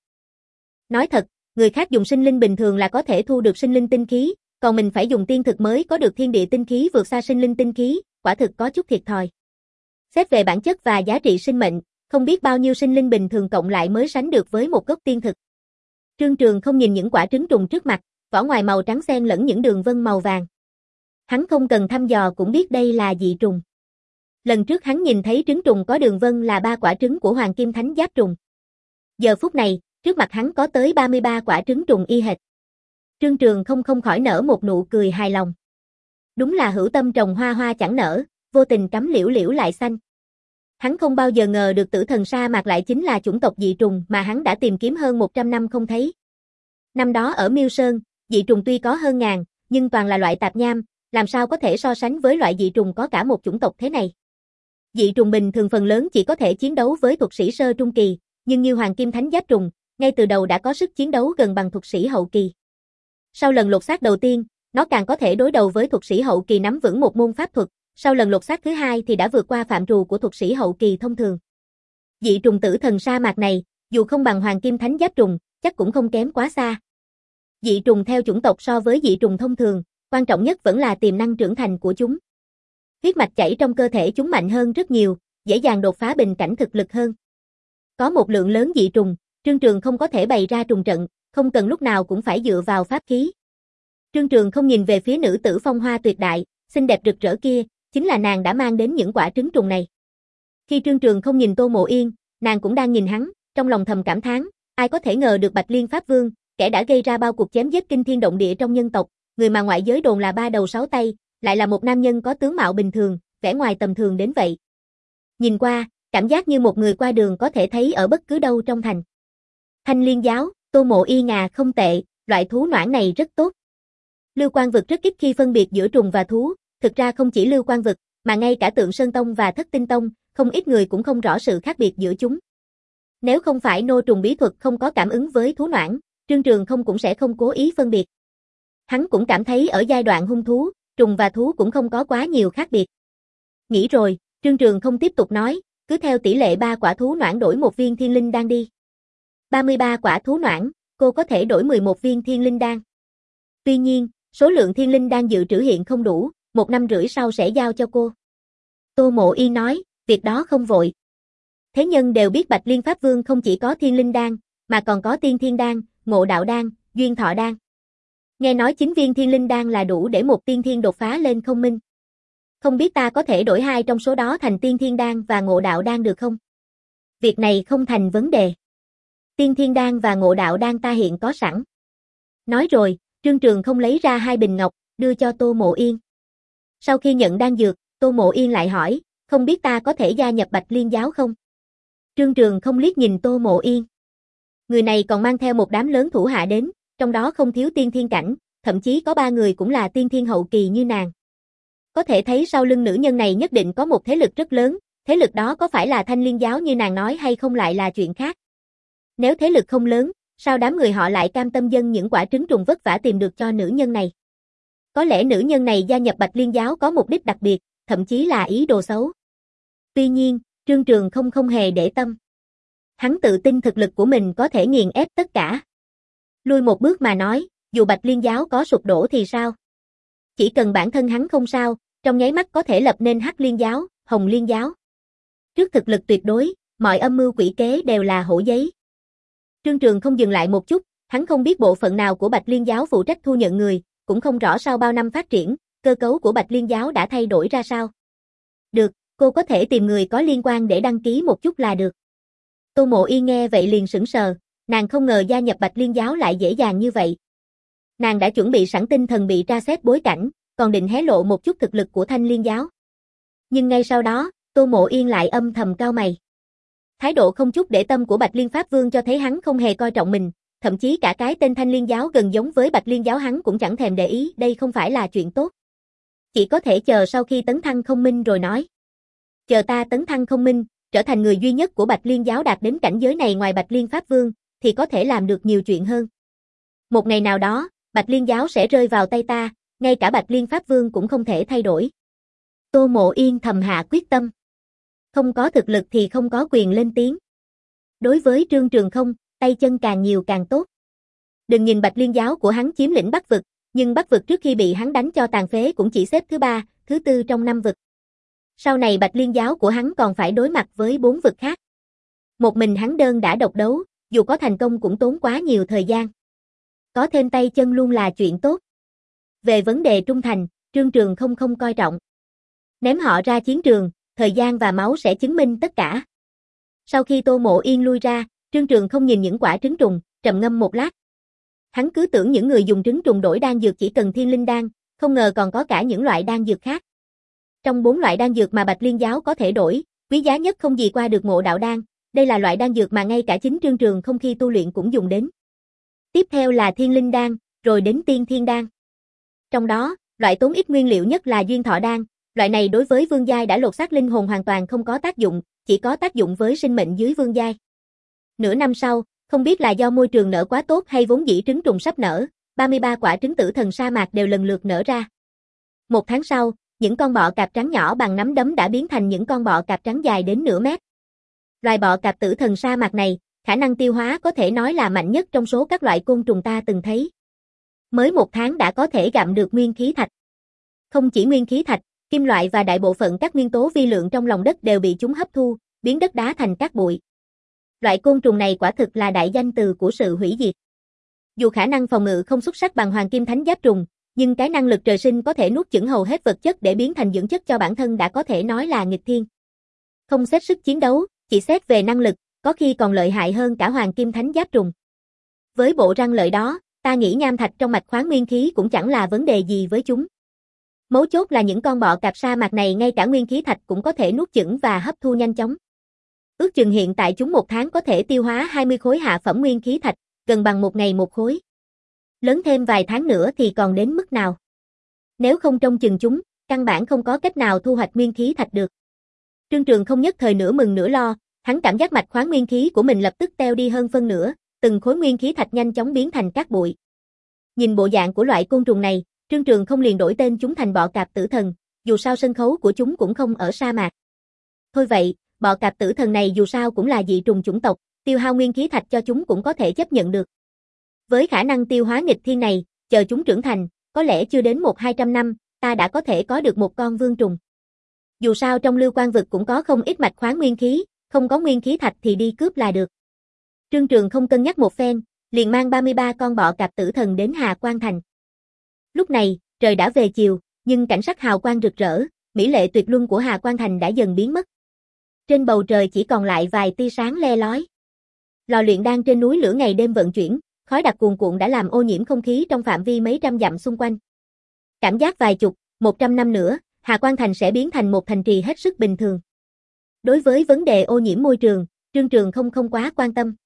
Nói thật, người khác dùng sinh linh bình thường là có thể thu được sinh linh tinh khí, còn mình phải dùng tiên thực mới có được thiên địa tinh khí vượt xa sinh linh tinh khí, quả thực có chút thiệt thòi. Xét về bản chất và giá trị sinh mệnh, không biết bao nhiêu sinh linh bình thường cộng lại mới sánh được với một gốc tiên thực. Trương Trường không nhìn những quả trứng trùng trước mặt, vỏ ngoài màu trắng xen lẫn những đường vân màu vàng. Hắn không cần thăm dò cũng biết đây là dị trùng. Lần trước hắn nhìn thấy trứng trùng có đường vân là ba quả trứng của Hoàng Kim Thánh Giáp trùng. Giờ phút này, trước mặt hắn có tới ba mươi ba quả trứng trùng y hệt. Trương Trường không không khỏi nở một nụ cười hài lòng. Đúng là hữu tâm trồng hoa hoa chẳng nở, vô tình cắm liễu liễu lại xanh. Hắn không bao giờ ngờ được tử thần sa mạc lại chính là chủng tộc dị trùng mà hắn đã tìm kiếm hơn một trăm năm không thấy. Năm đó ở Miêu Sơn, dị trùng tuy có hơn ngàn, nhưng toàn là loại tạp nham, làm sao có thể so sánh với loại dị trùng có cả một chủng tộc thế này. Dị trùng bình thường phần lớn chỉ có thể chiến đấu với thuật sĩ sơ trung kỳ, nhưng như Hoàng Kim Thánh Giáp trùng, ngay từ đầu đã có sức chiến đấu gần bằng thuật sĩ hậu kỳ. Sau lần lột xác đầu tiên, nó càng có thể đối đầu với thuật sĩ hậu kỳ nắm vững một môn pháp thuật, sau lần lột xác thứ hai thì đã vượt qua phạm trù của thuật sĩ hậu kỳ thông thường. Dị trùng tử thần sa mạc này, dù không bằng Hoàng Kim Thánh Giáp trùng, chắc cũng không kém quá xa. Dị trùng theo chủng tộc so với dị trùng thông thường, quan trọng nhất vẫn là tiềm năng trưởng thành của chúng. Huyết mạch chảy trong cơ thể chúng mạnh hơn rất nhiều, dễ dàng đột phá bình cảnh thực lực hơn. Có một lượng lớn dị trùng, Trương Trường không có thể bày ra trùng trận, không cần lúc nào cũng phải dựa vào pháp khí. Trương Trường không nhìn về phía nữ tử phong hoa tuyệt đại, xinh đẹp rực rỡ kia, chính là nàng đã mang đến những quả trứng trùng này. Khi Trương Trường không nhìn Tô Mộ Yên, nàng cũng đang nhìn hắn, trong lòng thầm cảm thán, ai có thể ngờ được Bạch Liên Pháp Vương, kẻ đã gây ra bao cuộc chém giết kinh thiên động địa trong nhân tộc, người mà ngoại giới đồn là ba đầu sáu tay, lại là một nam nhân có tướng mạo bình thường, vẻ ngoài tầm thường đến vậy. Nhìn qua, cảm giác như một người qua đường có thể thấy ở bất cứ đâu trong thành. Thanh Liên giáo, Tô Mộ Yên à, không tệ, loại thú noãn này rất tốt. Lưu Quang Vực rất ít khi phân biệt giữa trùng và thú, thực ra không chỉ Lưu Quang Vực, mà ngay cả Tượng Sơn Tông và Thất Tinh Tông, không ít người cũng không rõ sự khác biệt giữa chúng. Nếu không phải nô trùng bí thuật không có cảm ứng với thú noãn, Trương Trường không cũng sẽ không cố ý phân biệt. Hắn cũng cảm thấy ở giai đoạn hung thú, trùng và thú cũng không có quá nhiều khác biệt. Nghĩ rồi, Trương Trường không tiếp tục nói, cứ theo tỷ lệ ba quả thú noãn đổi một viên thiên linh đan đi. ba mươi ba quả thú noãn, cô có thể đổi mười một viên thiên linh đan. Tuy nhiên, số lượng thiên linh đan dự trữ hiện không đủ, một năm rưỡi sau sẽ giao cho cô. Tô Mộ Yên nói, việc đó không vội. Thế nhân đều biết Bạch Liên Pháp Vương không chỉ có thiên linh đan, mà còn có tiên thiên đan, ngộ đạo đan, duyên thọ đan. Nghe nói chín viên thiên linh đan là đủ để một tiên thiên đột phá lên không minh. Không biết ta có thể đổi hai trong số đó thành tiên thiên đan và ngộ đạo đan được không? Việc này không thành vấn đề. Tiên thiên đan và ngộ đạo đan ta hiện có sẵn. Nói rồi, Trương Trường không lấy ra hai bình ngọc, đưa cho Tô Mộ Yên. Sau khi nhận đan dược, Tô Mộ Yên lại hỏi, không biết ta có thể gia nhập Bạch Liên giáo không? Trương Trường không liếc nhìn Tô Mộ Yên. Người này còn mang theo một đám lớn thủ hạ đến, trong đó không thiếu tiên thiên cảnh, thậm chí có ba người cũng là tiên thiên hậu kỳ như nàng. Có thể thấy sau lưng nữ nhân này nhất định có một thế lực rất lớn, thế lực đó có phải là Thanh Liên giáo như nàng nói hay không lại là chuyện khác. Nếu thế lực không lớn, sao đám người họ lại cam tâm dâng những quả trứng trùng vất vả tìm được cho nữ nhân này? Có lẽ nữ nhân này gia nhập Bạch Liên giáo có mục đích đặc biệt, thậm chí là ý đồ xấu. Tuy nhiên, Trương Trường không không hề để tâm. Hắn tự tin thực lực của mình có thể nghiền ép tất cả. Lui một bước mà nói, dù Bạch Liên giáo có sụp đổ thì sao? Chỉ cần bản thân hắn không sao, trong nháy mắt có thể lập nên Hắc Liên giáo, Hồng Liên giáo. Trước thực lực tuyệt đối, mọi âm mưu quỷ kế đều là hổ giấy. Trương Trường không dừng lại một chút, hắn không biết bộ phận nào của Bạch Liên giáo phụ trách thu nhận người, cũng không rõ sau bao năm phát triển, cơ cấu của Bạch Liên giáo đã thay đổi ra sao. Được, cô có thể tìm người có liên quan để đăng ký một chút là được. Tô Mộ Yên nghe vậy liền sững sờ, nàng không ngờ gia nhập Bạch Liên giáo lại dễ dàng như vậy. Nàng đã chuẩn bị sẵn tinh thần bị tra xét bối cảnh, còn định hé lộ một chút thực lực của Thanh Liên giáo. Nhưng ngay sau đó, Tô Mộ Yên lại âm thầm cau mày. Thái độ không chút để tâm của Bạch Liên Pháp Vương cho thấy hắn không hề coi trọng mình, thậm chí cả cái tên Thanh Liên giáo gần giống với Bạch Liên giáo hắn cũng chẳng thèm để ý, đây không phải là chuyện tốt. Chỉ có thể chờ sau khi tấn thăng không minh rồi nói. Chờ ta tấn thăng không minh, trở thành người duy nhất của Bạch Liên giáo đạt đến cảnh giới này ngoài Bạch Liên Pháp Vương, thì có thể làm được nhiều chuyện hơn. Một ngày nào đó, Bạch Liên giáo sẽ rơi vào tay ta, ngay cả Bạch Liên Pháp Vương cũng không thể thay đổi. Tô Mộ Yên thầm hạ quyết tâm. Không có thực lực thì không có quyền lên tiếng. Đối với Trương Trường không, tay chân càng nhiều càng tốt. Đừng nhìn Bạch Liên giáo của hắn chiếm lĩnh Bắc vực, nhưng Bắc vực trước khi bị hắn đánh cho tàn phế cũng chỉ xếp thứ ba, thứ tư trong năm vực. Sau này Bạch Liên giáo của hắn còn phải đối mặt với bốn vực khác. Một mình hắn đơn đã độc đấu, dù có thành công cũng tốn quá nhiều thời gian. Có thêm tay chân luôn là chuyện tốt. Về vấn đề trung thành, Trương Trường không không coi trọng. Ném họ ra chiến trường, thời gian và máu sẽ chứng minh tất cả. Sau khi Tô Mộ Yên lui ra, Trương Trường không nhìn những quả trứng trùng, trầm ngâm một lát. Hắn cứ tưởng những người dùng trứng trùng đổi đan dược chỉ cần thiên linh đan, không ngờ còn có cả những loại đan dược khác. Trong bốn loại đan dược mà Bạch Liên giáo có thể đổi, quý giá nhất không gì qua được Ngộ Đạo đan, đây là loại đan dược mà ngay cả chính Trương Trường không khi tu luyện cũng dùng đến. Tiếp theo là Thiên Linh đan, rồi đến Tiên Thiên đan. Trong đó, loại tốn ít nguyên liệu nhất là Duyên Thọ đan, loại này đối với vương giai đã lột xác linh hồn hoàn toàn không có tác dụng, chỉ có tác dụng với sinh mệnh dưới vương giai. Nửa năm sau, không biết là do môi trường nở quá tốt hay vốn dĩ trứng trùng sắp nở, ba mươi ba quả trứng tử thần sa mạc đều lần lượt nở ra. Một tháng sau, những con bọ cạp trắng nhỏ bằng nắm đấm đã biến thành những con bọ cạp trắng dài đến nửa mét. Loài bọ cạp tử thần sa mạc này, khả năng tiêu hóa có thể nói là mạnh nhất trong số các loại côn trùng ta từng thấy. Mới một tháng đã có thể gặm được nguyên khí thạch. Không chỉ nguyên khí thạch, kim loại và đại bộ phận các nguyên tố vi lượng trong lòng đất đều bị chúng hấp thu, biến đất đá thành cát bụi. Loại côn trùng này quả thực là đại danh từ của sự hủy diệt. Dù khả năng phòng ngự không xuất sắc bằng hoàng kim thánh giáp trùng, nhưng cái năng lực trời sinh có thể nuốt chửng hầu hết vật chất để biến thành dưỡng chất cho bản thân đã có thể nói là nghịch thiên. Không xét sức chiến đấu, chỉ xét về năng lực, có khi còn lợi hại hơn cả hoàng kim thánh giáp trùng. Với bộ răng lợi đó, ta nghĩ nham thạch trong mạch khoáng nguyên khí cũng chẳng là vấn đề gì với chúng. Mấu chốt là những con bọ cạp sa mạc này ngay cả nguyên khí thạch cũng có thể nuốt chửng và hấp thu nhanh chóng. Ước chừng hiện tại chúng một tháng có thể tiêu hóa hai mươi khối hạ phẩm nguyên khí thạch, gần bằng một ngày một khối. Lớn thêm vài tháng nữa thì còn đến mức nào? Nếu không trông chừng chúng, căn bản không có cách nào thu hoạch nguyên khí thạch được. Trương Trường không nhất thời nửa mừng nửa lo, hắn cảm giác mạch khoáng nguyên khí của mình lập tức teo đi hơn phân nửa, từng khối nguyên khí thạch nhanh chóng biến thành cát bụi. Nhìn bộ dạng của loại côn trùng này, Trương Trường không liền đổi tên chúng thành bọ cạp tử thần, dù sao sân khấu của chúng cũng không ở sa mạc. Thôi vậy, bọ cạp tử thần này dù sao cũng là dị trùng chủng tộc, tiêu hao nguyên khí thạch cho chúng cũng có thể chấp nhận được. Với khả năng tiêu hóa nghịch thiên này, chờ chúng trưởng thành, có lẽ chưa đến một hai trăm năm, ta đã có thể có được một con vương trùng. Dù sao trong Lưu Quan vực cũng có không ít mạch khoáng nguyên khí, không có nguyên khí thạch thì đi cướp là được. Trương Trường không cân nhắc một phen, liền mang ba mươi ba con bọ cạp tử thần đến Hà Quan thành. Lúc này, trời đã về chiều, nhưng cảnh sắc hào quang rực rỡ, mỹ lệ tuyệt luân của Hà Quan thành đã dần biến mất. Trên bầu trời chỉ còn lại vài tia sáng le lói. Lò luyện đan trên núi lửa ngày đêm vận chuyển, khói đặc cuồn cuộn đã làm ô nhiễm không khí trong phạm vi mấy trăm dặm xung quanh. Cảm giác vài chục, một trăm năm nữa, Hà Quan thành sẽ biến thành một thành trì hết sức bình thường. Đối với vấn đề ô nhiễm môi trường, Trương Trường không không quá quan tâm.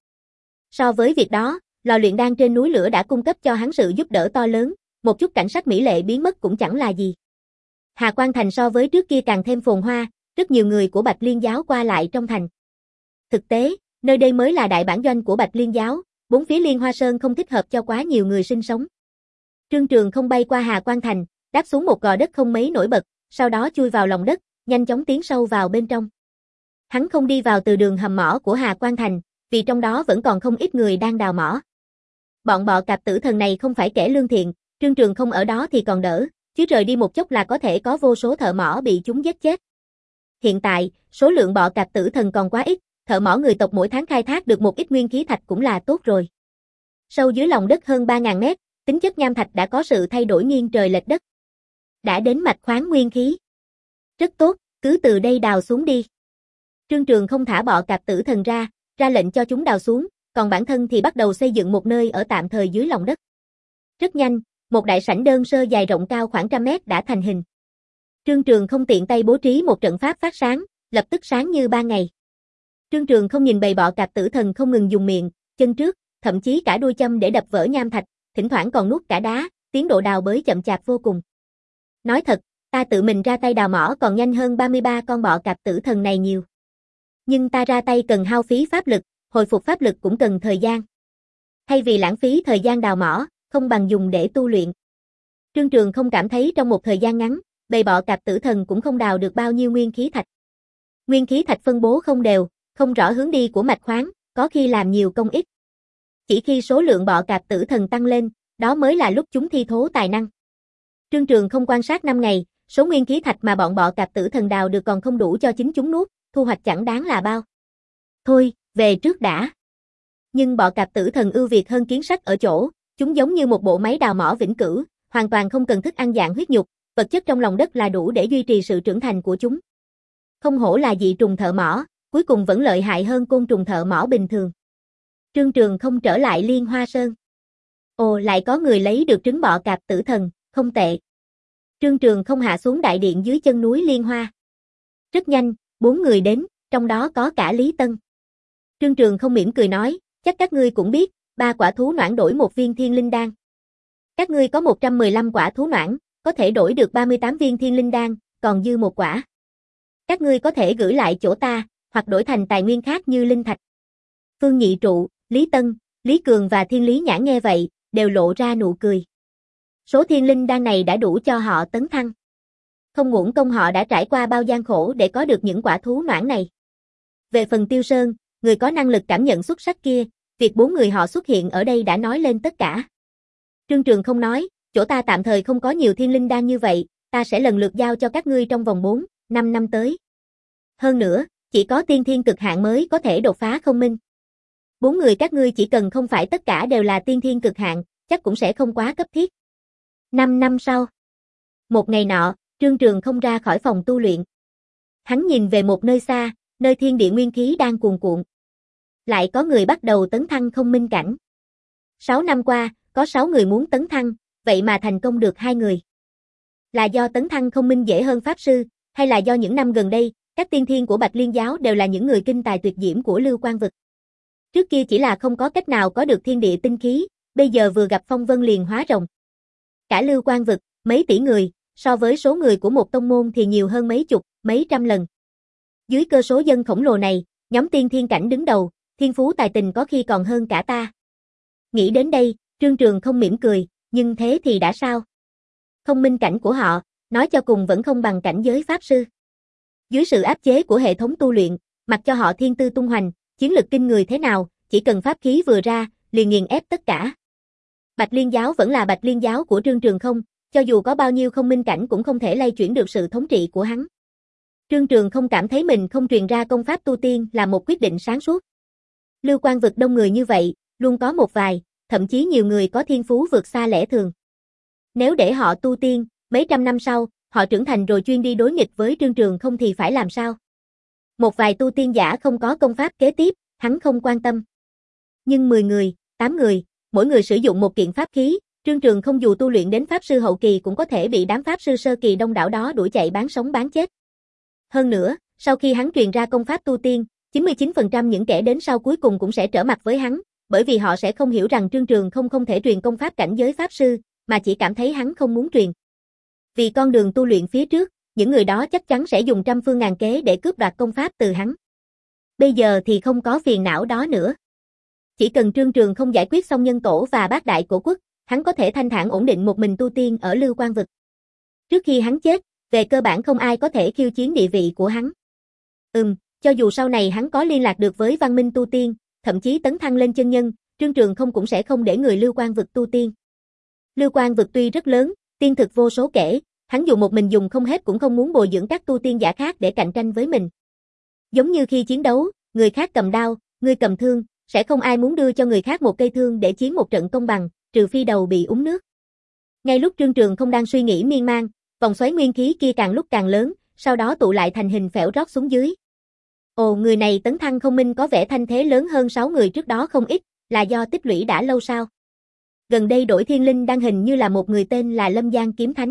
So với việc đó, lò luyện đan trên núi lửa đã cung cấp cho hắn sự giúp đỡ to lớn, một chút cảnh sắc mỹ lệ biến mất cũng chẳng là gì. Hà Quan thành so với trước kia càng thêm phồn hoa, rất nhiều người của Bạch Liên giáo qua lại trong thành. Thực tế, nơi đây mới là đại bản doanh của Bạch Liên giáo, bốn phía Liên Hoa Sơn không thích hợp cho quá nhiều người sinh sống. Trương Trường không bay qua Hà Quan thành, đáp xuống một gò đất không mấy nổi bật, sau đó chui vào lòng đất, nhanh chóng tiến sâu vào bên trong. Hắn không đi vào từ đường hầm mỏ của Hà Quan thành, vì trong đó vẫn còn không ít người đang đào mỏ. Bọn bọ cạp tử thần này không phải kẻ lương thiện, Trương Trường không ở đó thì còn đỡ, chứ rời đi một chốc là có thể có vô số thợ mỏ bị chúng giết chết. Hiện tại, số lượng bọ cạp tử thần còn quá ít, thợ mỏ người tộc mỗi tháng khai thác được một ít nguyên khí thạch cũng là tốt rồi. Sâu dưới lòng đất hơn ba nghìn mét, tính chất nham thạch đã có sự thay đổi nghiêng trời lệch đất. Đã đến mạch khoáng nguyên khí. Rất tốt, cứ từ đây đào xuống đi. Trương Trường không thả bọ cạp tử thần ra, ra lệnh cho chúng đào xuống, còn bản thân thì bắt đầu xây dựng một nơi ở tạm thời dưới lòng đất. Rất nhanh, một đại sảnh đơn sơ dài rộng cao khoảng trăm mét đã thành hình. Trương Trường không tiện tay bố trí một trận pháp phát sáng, lập tức sáng như ban ngày. Trương Trường không nhìn bầy bọ cạp tử thần không ngừng dùng miệng, chân trước, thậm chí cả đuôi châm để đập vỡ nham thạch, thỉnh thoảng còn nuốt cả đá, tiến độ đào bới chậm chạp vô cùng. Nói thật, ta tự mình ra tay đào mỏ còn nhanh hơn ba mươi ba con bọ cạp tử thần này nhiều. Nhưng ta ra tay cần hao phí pháp lực, hồi phục pháp lực cũng cần thời gian. Thay vì lãng phí thời gian đào mỏ, không bằng dùng để tu luyện. Trương Trường không cảm thấy trong một thời gian ngắn, bầy bọ cạp tử thần cũng không đào được bao nhiêu nguyên khí thạch. Nguyên khí thạch phân bố không đều, không rõ hướng đi của mạch khoáng, có khi làm nhiều công ít. Chỉ khi số lượng bọ cạp tử thần tăng lên, đó mới là lúc chúng thi thố tài năng. Trương Trường không quan sát năm ngày, số nguyên khí thạch mà bọn bọ cạp tử thần đào được còn không đủ cho chính chúng nuốt, thu hoạch chẳng đáng là bao. Thôi, về trước đã. Nhưng bọ cạp tử thần ưu việt hơn kiến sách ở chỗ, chúng giống như một bộ máy đào mỏ vĩnh cửu, hoàn toàn không cần thức ăn dạng huyết nhục, vật chất trong lòng đất là đủ để duy trì sự trưởng thành của chúng. Không hổ là dị trùng thợ mỏ, cuối cùng vẫn lợi hại hơn côn trùng thợ mỏ bình thường. Trương Trường không trở lại Liên Hoa Sơn. Ồ, lại có người lấy được trứng bọ cạp tử thần, không tệ. Trương Trường không hạ xuống đại điện dưới chân núi Liên Hoa. Rất nhanh, bốn người đến, trong đó có cả Lý Tân. Trương Trường không mỉm cười nói, chắc các ngươi cũng biết, ba quả thú noãn đổi một viên thiên linh đan. Các ngươi có một trăm mười lăm quả thú noãn, có thể đổi được ba mươi tám viên thiên linh đan, còn dư một quả. Các ngươi có thể gửi lại chỗ ta, hoặc đổi thành tài nguyên khác như linh thạch. Phương Nhị Trụ, Lý Tân, Lý Cường và Thiên Lý Nhã nghe vậy, đều lộ ra nụ cười. Số thiên linh đan này đã đủ cho họ tấn thăng. Không uổng công họ đã trải qua bao gian khổ để có được những quả thú noãn này. Về phần Tiêu Sơn, người có năng lực cảm nhận xuất sắc kia, việc bốn người họ xuất hiện ở đây đã nói lên tất cả. Trương Trường không nói, chỗ ta tạm thời không có nhiều thiên linh đan như vậy, ta sẽ lần lượt giao cho các ngươi trong vòng bốn, năm năm tới. Hơn nữa, chỉ có tiên thiên cực hạn mới có thể đột phá không minh. Bốn người các ngươi chỉ cần không phải tất cả đều là tiên thiên cực hạn, chắc cũng sẽ không quá cấp thiết. Năm năm sau. Một ngày nọ, Trương Trường không ra khỏi phòng tu luyện. Hắn nhìn về một nơi xa, nơi thiên địa nguyên khí đang cuồn cuộn. Lại có người bắt đầu tấn thăng không minh cảnh. Sáu năm qua, có sáu người muốn tấn thăng, vậy mà thành công được hai người. Là do tấn thăng không minh dễ hơn pháp sư, hay là do những năm gần đây, các tiên thiên của Bạch Liên giáo đều là những người kinh tài tuyệt diễm của Lưu Quang vực. Trước kia chỉ là không có cách nào có được thiên địa tinh khí, bây giờ vừa gặp phong vân liền hóa rồng. Cả Lưu Quang vực, mấy tỷ người, so với số người của một tông môn thì nhiều hơn mấy chục, mấy trăm lần. Dưới cơ số dân khổng lồ này, nhóm tiên thiên cảnh đứng đầu, thiên phú tài tình có khi còn hơn cả ta. Nghĩ đến đây, Trương Trường không mỉm cười, nhưng thế thì đã sao? Không minh cảnh của họ, nói cho cùng vẫn không bằng cảnh giới pháp sư. Dưới sự áp chế của hệ thống tu luyện, mặc cho họ thiên tư tung hoành, chiến lực kinh người thế nào, chỉ cần pháp khí vừa ra, liền nghiền ép tất cả. Bạch Liên giáo vẫn là Bạch Liên giáo của Trương Trường không, cho dù có bao nhiêu không minh cảnh cũng không thể lay chuyển được sự thống trị của hắn. Trương Trường không cảm thấy mình không truyền ra công pháp tu tiên là một quyết định sáng suốt. Lưu Quang vực đông người như vậy, luôn có một vài, thậm chí nhiều người có thiên phú vượt xa lẽ thường. Nếu để họ tu tiên, mấy trăm năm sau, họ trưởng thành rồi chuyên đi đối nghịch với Trương Trường không thì phải làm sao? Một vài tu tiên giả không có công pháp kế tiếp, hắn không quan tâm. Nhưng mười người, tám người, mỗi người sử dụng một kiện pháp khí, Trương Trường không dù tu luyện đến pháp sư hậu kỳ cũng có thể bị đám pháp sư sơ kỳ đông đảo đó đuổi chạy bán sống bán chết. Hơn nữa, sau khi hắn truyền ra công pháp tu tiên, chín mươi chín phần trăm những kẻ đến sau cuối cùng cũng sẽ trở mặt với hắn, bởi vì họ sẽ không hiểu rằng Trương Trường không không thể truyền công pháp cảnh giới pháp sư, mà chỉ cảm thấy hắn không muốn truyền. Vì con đường tu luyện phía trước, những người đó chắc chắn sẽ dùng trăm phương ngàn kế để cướp đoạt công pháp từ hắn. Bây giờ thì không có phiền não đó nữa. Chỉ cần Trương Trường không giải quyết xong nhân tổ và bát đại cổ quốc, hắn có thể thanh thản ổn định một mình tu tiên ở Lưu Quang vực. Trước khi hắn chết, về cơ bản không ai có thể khiêu chiến địa vị của hắn. Ừm, cho dù sau này hắn có liên lạc được với văn minh tu tiên, thậm chí tấn thăng lên chân nhân, Trương Trường không cũng sẽ không để người Lưu Quang vực tu tiên. Lưu Quang vực tuy rất lớn, tiên thực vô số kể, hắn dù một mình dùng không hết cũng không muốn bồi dưỡng các tu tiên giả khác để cạnh tranh với mình. Giống như khi chiến đấu, người khác cầm đao, người cầm thương, sẽ không ai muốn đưa cho người khác một cây thương để chiến một trận công bằng, trừ phi đầu bị uống nước. Ngay lúc Trương Trường không đang suy nghĩ miên man, vòng xoáy nguyên khí kia càng lúc càng lớn, sau đó tụ lại thành hình phễu rót xuống dưới. Ồ, người này tấn thăng không minh có vẻ thanh thế lớn hơn sáu người trước đó không ít, là do tích lũy đã lâu sao? Gần đây đổi thiên linh đang hình như là một người tên là Lâm Giang Kiếm Thánh.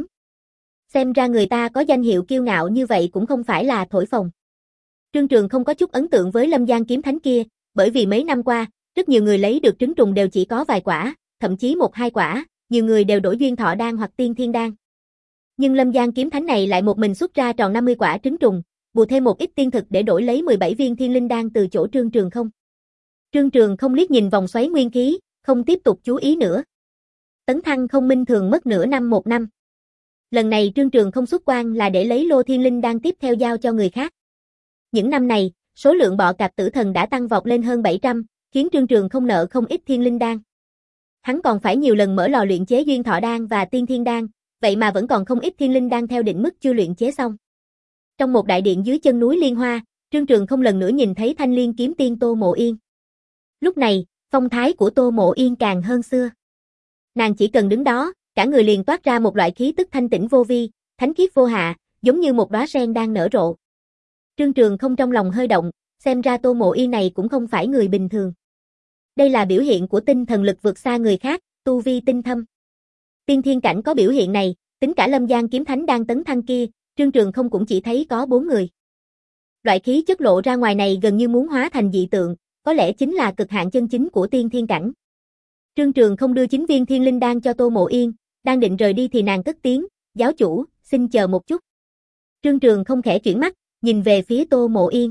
Xem ra người ta có danh hiệu kiêu ngạo như vậy cũng không phải là thổi phồng. Trương Trường không có chút ấn tượng với Lâm Giang Kiếm Thánh kia, bởi vì mấy năm qua, rất nhiều người lấy được trứng trùng đều chỉ có vài quả, thậm chí một hai quả, nhiều người đều đổi duyên thọ đan hoặc tiên thiên đan. Nhưng Lâm Giang Kiếm Thánh này lại một mình xuất ra tròn năm mươi quả trứng trùng, bù thêm một ít tiên thực để đổi lấy mười bảy viên thiên linh đan từ chỗ Trương Trường không. Trương Trường không liếc nhìn vòng xoáy nguyên khí, không tiếp tục chú ý nữa. Tấn thăng không minh thường mất nửa năm một năm. Lần này Trương Trường không xuất quan là để lấy lô thiên linh đan tiếp theo giao cho người khác. Những năm này, số lượng bọ cạp tử thần đã tăng vọt lên hơn bảy trăm, khiến Trương Trường không nợ không ít thiên linh đan. Hắn còn phải nhiều lần mở lò luyện chế duyên thọ đan và tiên thiên đan, vậy mà vẫn còn không ít thiên linh đan theo định mức chưa luyện chế xong. Trong một đại điện dưới chân núi Liên Hoa, Trương Trường không lần nữa nhìn thấy Thanh Liên kiếm tiên Tô Mộ Yên. Lúc này, phong thái của Tô Mộ Yên càng hơn xưa. Nàng chỉ cần đứng đó, cả người liền toát ra một loại khí tức thanh tĩnh vô vi, thánh khiết vô hạ, giống như một đóa sen đang nở rộ. Trương Trường không trong lòng hơi động, xem ra Tô Mộ Yên này cũng không phải người bình thường. Đây là biểu hiện của tinh thần lực vượt xa người khác, tu vi tinh thâm. Tiên thiên cảnh có biểu hiện này, Tính cả Lâm Giang kiếm thánh đang tấn thăng kia, Trương Trường không cũng chỉ thấy có bốn người. Loại khí chất lộ ra ngoài này gần như muốn hóa thành dị tượng, có lẽ chính là cực hạn chân chính của tiên thiên cảnh. Trương Trường không đưa chín viên thiên linh đan cho Tô Mộ Yên, đang định rời đi thì nàng cất tiếng, giáo chủ, xin chờ một chút. Trương Trường không khẽ chuyển mắt, nhìn về phía Tô Mộ Yên.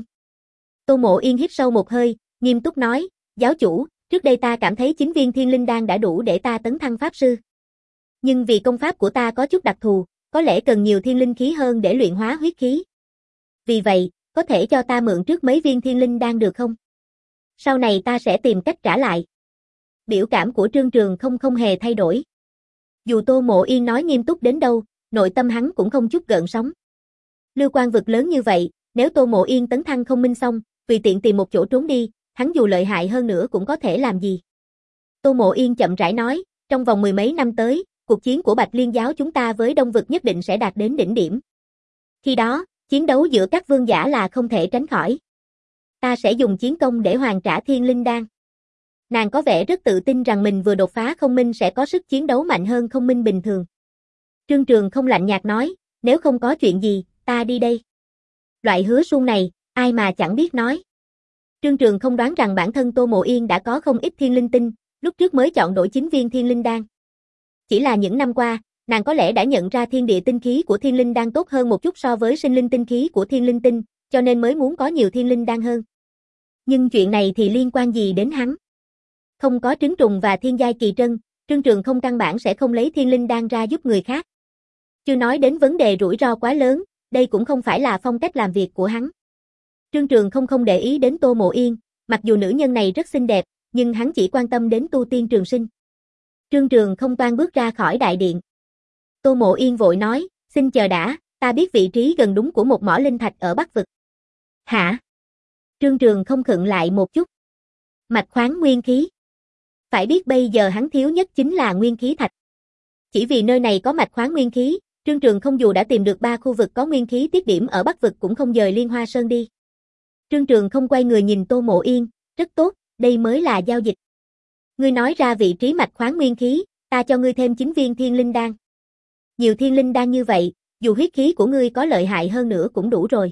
Tô Mộ Yên hít sâu một hơi, nghiêm túc nói, giáo chủ, trước đây ta cảm thấy chín viên thiên linh đan đã đủ để ta tấn thăng pháp sư. Nhưng vì công pháp của ta có chút đặc thù, có lẽ cần nhiều thiên linh khí hơn để luyện hóa huyết khí. Vì vậy, có thể cho ta mượn trước mấy viên thiên linh đan được không? Sau này ta sẽ tìm cách trả lại. Biểu cảm của Trương Trường không không hề thay đổi. Dù Tô Mộ Yên nói nghiêm túc đến đâu, nội tâm hắn cũng không chút gợn sóng. Lưu Quan vực lớn như vậy, nếu Tô Mộ Yên tấn thăng không minh xong, tùy tiện tìm một chỗ trốn đi, hắn dù lợi hại hơn nữa cũng có thể làm gì. Tô Mộ Yên chậm rãi nói, trong vòng mười mấy năm tới, cuộc chiến của Bạch Liên giáo chúng ta với Đông vực nhất định sẽ đạt đến đỉnh điểm. Khi đó, chiến đấu giữa các vương giả là không thể tránh khỏi. Ta sẽ dùng chiến công để hoàn trả thiên linh đan. Nàng có vẻ rất tự tin rằng mình vừa đột phá không minh sẽ có sức chiến đấu mạnh hơn không minh bình thường. Trương Trường không lạnh nhạt nói, nếu không có chuyện gì, ta đi đây. Loại hứa suông này, ai mà chẳng biết nói. Trương Trường không đoán rằng bản thân Tô Mộ Yên đã có không ít thiên linh tinh, lúc trước mới chọn đổi chín viên thiên linh đan. Chỉ là những năm qua, nàng có lẽ đã nhận ra thiên địa tinh khí của thiên linh đan tốt hơn một chút so với sinh linh tinh khí của thiên linh tinh, cho nên mới muốn có nhiều thiên linh đan hơn. Nhưng chuyện này thì liên quan gì đến hắn? Không có trứng trùng và thiên giai kỳ trân, Trương Trường không căn bản sẽ không lấy thiên linh đan ra giúp người khác. Chưa nói đến vấn đề rủi ro quá lớn, đây cũng không phải là phong cách làm việc của hắn. Trương Trường không không để ý đến Tô Mộ Yên, mặc dù nữ nhân này rất xinh đẹp, nhưng hắn chỉ quan tâm đến tu tiên trường sinh. Trương Trường không toan bước ra khỏi đại điện. Tô Mộ Yên vội nói, xin chờ đã, ta biết vị trí gần đúng của một mỏ linh thạch ở Bắc vực. Hả? Trương Trường không khựng lại một chút. Mạch khoáng nguyên khí. Phải biết bây giờ hắn thiếu nhất chính là nguyên khí thạch. Chỉ vì nơi này có mạch khoáng nguyên khí, Trương Trường không dù đã tìm được ba khu vực có nguyên khí tiết điểm ở Bắc vực cũng không dời Liên Hoa Sơn đi. Trương Trường không quay người nhìn Tô Mộ Yên, rất tốt, đây mới là giao dịch. Ngươi nói ra vị trí mạch khoáng nguyên khí, ta cho ngươi thêm chín viên thiên linh đan. Nhiều thiên linh đan như vậy, dù huyết khí của ngươi có lợi hại hơn nữa cũng đủ rồi.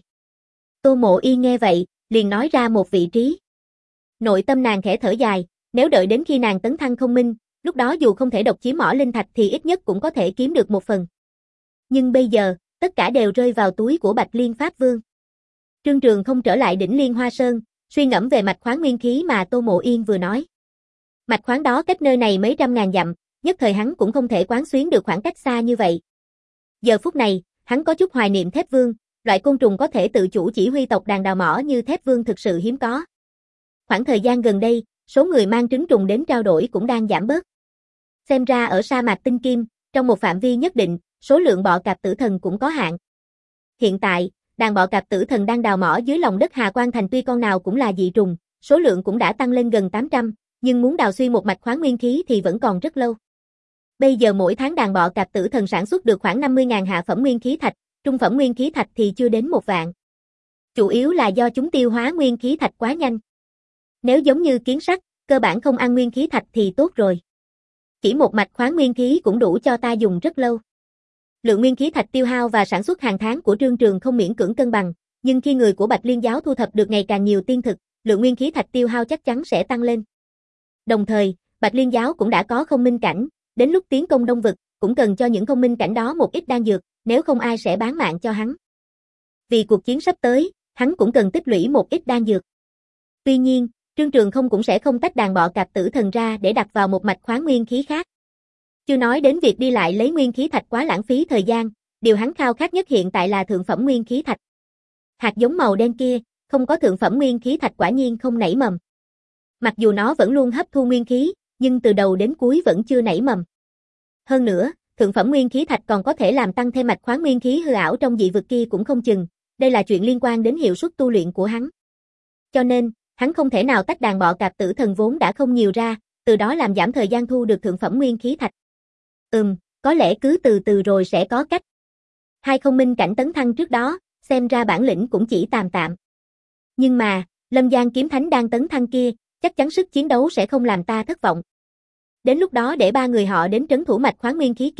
Tô Mộ Yên nghe vậy, liền nói ra một vị trí. Nội tâm nàng khẽ thở dài, nếu đợi đến khi nàng tấn thăng không minh, lúc đó dù không thể độc chiếm mỏ linh thạch thì ít nhất cũng có thể kiếm được một phần. Nhưng bây giờ, tất cả đều rơi vào túi của Bạch Liên Pháp Vương. Trương Trường không trở lại đỉnh Liên Hoa Sơn, suy ngẫm về mạch khoáng nguyên khí mà Tô Mộ Yên vừa nói. Mạch khoáng đó cách nơi này mấy trăm ngàn dặm, nhất thời hắn cũng không thể quán xuyến được khoảng cách xa như vậy. Giờ phút này, hắn có chút hoài niệm Thép Vương, loại côn trùng có thể tự chủ chỉ huy tộc đàn đào mỏ như Thép Vương thực sự hiếm có. Khoảng thời gian gần đây, số người mang trứng trùng đến trao đổi cũng đang giảm bớt. Xem ra ở sa mạc Tinh Kim, trong một phạm vi nhất định, số lượng bọ cạp tử thần cũng có hạn. Hiện tại, đàn bọ cạp tử thần đang đào mỏ dưới lòng đất Hà Quan Thành tuy con nào cũng là dị trùng, số lượng cũng đã tăng lên gần tám trăm, nhưng muốn đào xuyên một mạch khoáng nguyên khí thì vẫn còn rất lâu. Bây giờ mỗi tháng đàn bọ cạp tử thần sản xuất được khoảng năm mươi nghìn hạ phẩm nguyên khí thạch, trung phẩm nguyên khí thạch thì chưa đến một vạn. Chủ yếu là do chúng tiêu hóa nguyên khí thạch quá nhanh. Nếu giống như kiến sắt, cơ bản không ăn nguyên khí thạch thì tốt rồi. Chỉ một mạch khoáng nguyên khí cũng đủ cho ta dùng rất lâu. Lượng nguyên khí thạch tiêu hao và sản xuất hàng tháng của Trương Trường không miễn cưỡng cân bằng, nhưng khi người của Bạch Liên giáo thu thập được ngày càng nhiều tiên thực, lượng nguyên khí thạch tiêu hao chắc chắn sẽ tăng lên. Đồng thời, Bạch Liên giáo cũng đã có không minh cảnh, đến lúc tiến công Đông vực, cũng cần cho những không minh cảnh đó một ít đan dược, nếu không ai sẽ bán mạng cho hắn. Vì cuộc chiến sắp tới, hắn cũng cần tích lũy một ít đan dược. Tuy nhiên, Trương Trường không cũng sẽ không tách đàn bọ cạp tử thần ra để đặt vào một mạch khoáng nguyên khí khác. Chưa nói đến việc đi lại lấy nguyên khí thạch quá lãng phí thời gian, điều hắn khao khát nhất hiện tại là thượng phẩm nguyên khí thạch. Hạt giống màu đen kia, không có thượng phẩm nguyên khí thạch quả nhiên không nảy mầm. Mặc dù nó vẫn luôn hấp thu nguyên khí, nhưng từ đầu đến cuối vẫn chưa nảy mầm. Hơn nữa, thượng phẩm nguyên khí thạch còn có thể làm tăng thêm mạch khoáng nguyên khí hư ảo trong dị vực kia cũng không chừng, đây là chuyện liên quan đến hiệu suất tu luyện của hắn. Cho nên, hắn không thể nào tách đàn bọ cạp tử thần vốn đã không nhiều ra, từ đó làm giảm thời gian thu được thượng phẩm nguyên khí thạch. Ừm, có lẽ cứ từ từ rồi sẽ có cách. Hai không minh cảnh tấn thăng trước đó, xem ra bản lĩnh cũng chỉ tạm tạm. Nhưng mà, Lâm Giang kiếm thánh đang tấn thăng kia, chắc chắn sức chiến đấu sẽ không làm ta thất vọng. Đến lúc đó để ba người họ đến trấn thủ mạch khoáng nguyên khí kia,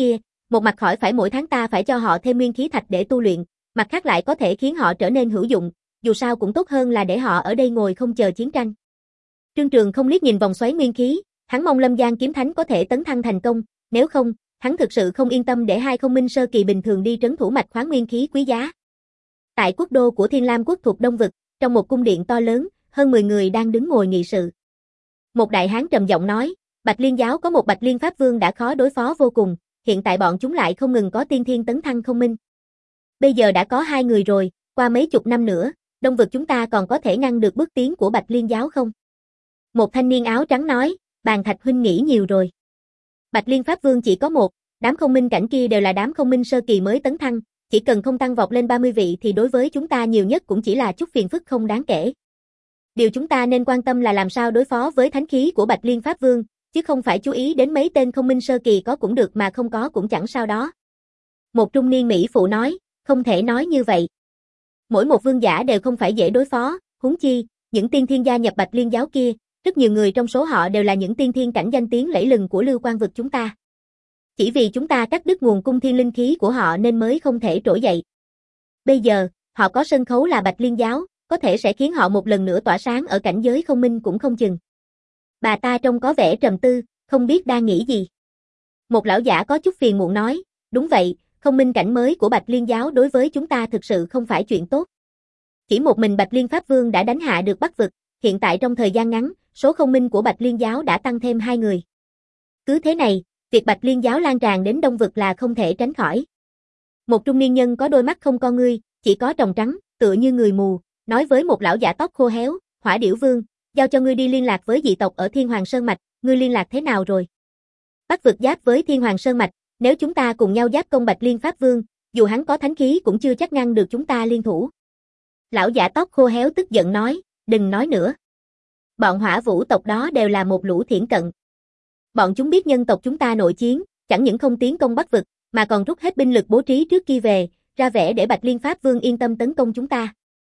Một mặt khỏi phải mỗi tháng ta phải cho họ thêm nguyên khí thạch để tu luyện, mặt khác lại có thể khiến họ trở nên hữu dụng, dù sao cũng tốt hơn là để họ ở đây ngồi không chờ chiến tranh. Trương Trường không liếc nhìn vòng xoáy nguyên khí, hắn mong Lâm Giang kiếm thánh có thể tấn thăng thành công, nếu không, hắn thực sự không yên tâm để hai không minh sơ kỳ bình thường đi trấn thủ mạch khoáng nguyên khí quý giá. Tại quốc đô của Thiên Lam quốc thuộc Đông vực, trong một cung điện to lớn, hơn mười người đang đứng ngồi nghị sự. Một đại hán trầm giọng nói, Bạch Liên giáo có một Bạch Liên Pháp Vương đã khó đối phó vô cùng, hiện tại bọn chúng lại không ngừng có tiên thiên tấn thăng không minh. Bây giờ đã có hai người rồi, qua mấy chục năm nữa, Đông vực chúng ta còn có thể ngăn được bước tiến của Bạch Liên giáo không? Một thanh niên áo trắng nói, Bàn Thạch huynh nghĩ nhiều rồi. Bạch Liên Pháp Vương chỉ có một, đám không minh cảnh kia đều là đám không minh sơ kỳ mới tấn thăng, chỉ cần không tăng vọt lên ba mươi vị thì đối với chúng ta nhiều nhất cũng chỉ là chút phiền phức không đáng kể. Điều chúng ta nên quan tâm là làm sao đối phó với thánh khí của Bạch Liên Pháp Vương, chứ không phải chú ý đến mấy tên không minh sơ kỳ có cũng được mà không có cũng chẳng sao đó. Một trung niên Mỹ phụ nói, không thể nói như vậy. Mỗi một vương giả đều không phải dễ đối phó, huống chi, những tiên thiên gia nhập Bạch Liên giáo kia, rất nhiều người trong số họ đều là những tiên thiên cảnh danh tiếng lẫy lừng của Lưu Quan vực chúng ta. Chỉ vì chúng ta cắt đứt nguồn cung thiên linh khí của họ nên mới không thể trỗi dậy. Bây giờ, họ có sân khấu là Bạch Liên giáo, có thể sẽ khiến họ một lần nữa tỏa sáng ở cảnh giới không minh cũng không chừng. Bà ta trông có vẻ trầm tư, không biết đang nghĩ gì. Một lão giả có chút phiền muộn nói, đúng vậy, không minh cảnh mới của Bạch Liên giáo đối với chúng ta thực sự không phải chuyện tốt. Chỉ một mình Bạch Liên Pháp Vương đã đánh hạ được Bắc vực, hiện tại trong thời gian ngắn, số không minh của Bạch Liên giáo đã tăng thêm hai người. Cứ thế này, việc Bạch Liên giáo lan tràn đến Đông vực là không thể tránh khỏi. Một trung niên nhân có đôi mắt không con ngươi, chỉ có tròng trắng, tựa như người mù, nói với một lão giả tóc khô héo, Hỏa Điểu Vương, giao cho ngươi đi liên lạc với dị tộc ở Thiên Hoàng Sơn Mạch, ngươi liên lạc thế nào rồi? Bắc vực giáp với Thiên Hoàng Sơn Mạch, nếu chúng ta cùng nhau giáp công Bạch Liên Pháp Vương, dù hắn có thánh khí cũng chưa chắc ngăn được chúng ta liên thủ. Lão giả tóc khô héo tức giận nói, đừng nói nữa. Bọn Hỏa Vũ tộc đó đều là một lũ thiển cận. Bọn chúng biết nhân tộc chúng ta nội chiến, chẳng những không tiến công Bắc vực, mà còn rút hết binh lực bố trí trước khi về, ra vẻ để Bạch Liên Pháp Vương yên tâm tấn công chúng ta.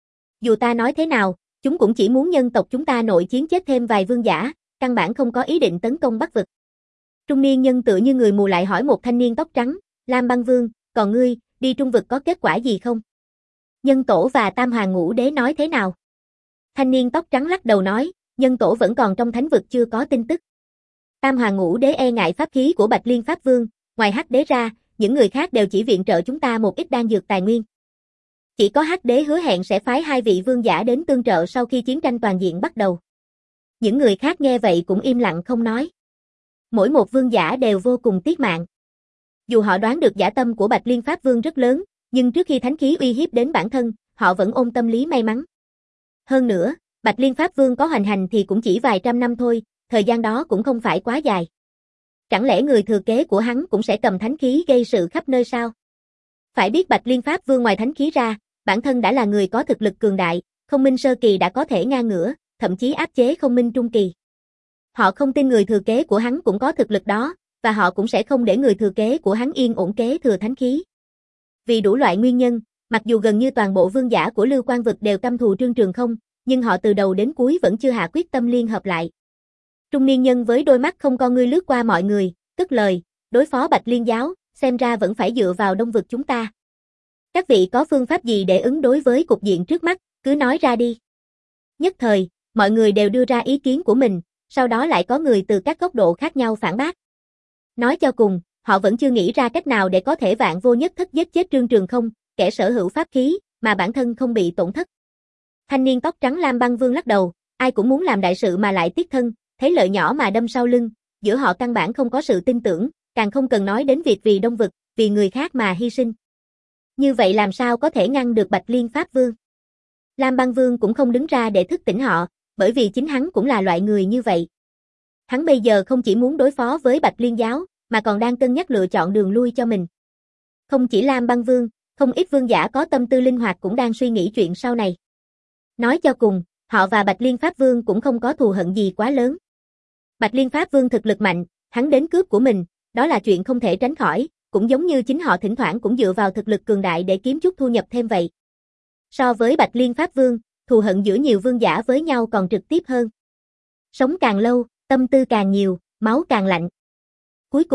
Dù ta nói thế nào, chúng cũng chỉ muốn nhân tộc chúng ta nội chiến chết thêm vài vương giả, căn bản không có ý định tấn công Bắc vực. Trung niên nhân tựa như người mù lại hỏi một thanh niên tóc trắng, Lam Băng Vương, còn ngươi, đi Trung vực có kết quả gì không? Nhân tổ và Tam Hoàng Ngũ Đế nói thế nào? Thanh niên tóc trắng lắc đầu nói, nhân tổ vẫn còn trong thánh vực chưa có tin tức. Tam Hoàng Ngũ Đế e ngại pháp khí của Bạch Liên Pháp Vương, ngoài Hắc Đế ra, những người khác đều chỉ viện trợ chúng ta một ít đan dược tài nguyên. Chỉ có Hắc Đế hứa hẹn sẽ phái hai vị vương giả đến tương trợ sau khi chiến tranh toàn diện bắt đầu. Những người khác nghe vậy cũng im lặng không nói. Mỗi một vương giả đều vô cùng tiếc mạng. Dù họ đoán được dã tâm của Bạch Liên Pháp Vương rất lớn, nhưng trước khi thánh khí uy hiếp đến bản thân, họ vẫn ôm tâm lý may mắn. Hơn nữa, Bạch Liên Pháp Vương có hoành hành thì cũng chỉ vài trăm năm thôi, thời gian đó cũng không phải quá dài. Chẳng lẽ người thừa kế của hắn cũng sẽ cầm thánh khí gây sự khắp nơi sao? Phải biết Bạch Liên Pháp Vương ngoài thánh khí ra, bản thân đã là người có thực lực cường đại, không minh sơ kỳ đã có thể ngang ngửa, thậm chí áp chế không minh trung kỳ. Họ không tin người thừa kế của hắn cũng có thực lực đó, và họ cũng sẽ không để người thừa kế của hắn yên ổn kế thừa thánh khí. Vì đủ loại nguyên nhân, mặc dù gần như toàn bộ vương giả của Lưu Quan vực đều căm thù Trương Trường Không, nhưng họ từ đầu đến cuối vẫn chưa hạ quyết tâm liên hợp lại. Trung niên nhân với đôi mắt không con ngươi lướt qua mọi người, tức lời, đối phó Bạch Liên giáo, xem ra vẫn phải dựa vào Đông vực chúng ta. Các vị có phương pháp gì để ứng đối với cục diện trước mắt, cứ nói ra đi. Nhất thời, mọi người đều đưa ra ý kiến của mình, sau đó lại có người từ các góc độ khác nhau phản bác. Nói cho cùng, họ vẫn chưa nghĩ ra cách nào để có thể vạn vô nhất thất giết chết Trương Trường Không, kẻ sở hữu pháp khí, mà bản thân không bị tổn thất. Thanh niên tóc trắng Lam Băng Vương lắc đầu, ai cũng muốn làm đại sự mà lại tiếc thân, thấy lợi nhỏ mà đâm sau lưng, giữa họ căn bản không có sự tin tưởng, càng không cần nói đến việc vì Đông vực, vì người khác mà hy sinh. Như vậy làm sao có thể ngăn được Bạch Liên Pháp Vương? Lam Băng Vương cũng không đứng ra để thức tỉnh họ, bởi vì chính hắn cũng là loại người như vậy. Hắn bây giờ không chỉ muốn đối phó với Bạch Liên giáo, mà còn đang cân nhắc lựa chọn đường lui cho mình. Không chỉ Lam Băng Vương, không ít vương giả có tâm tư linh hoạt cũng đang suy nghĩ chuyện sau này. Nói cho cùng, họ và Bạch Liên Pháp Vương cũng không có thù hận gì quá lớn. Bạch Liên Pháp Vương thực lực mạnh, hắn đến cướp của mình, đó là chuyện không thể tránh khỏi, cũng giống như chính họ thỉnh thoảng cũng dựa vào thực lực cường đại để kiếm chút thu nhập thêm vậy. So với Bạch Liên Pháp Vương, thù hận giữa nhiều vương giả với nhau còn trực tiếp hơn. Sống càng lâu, tâm tư càng nhiều, máu càng lạnh. Cuối cùng,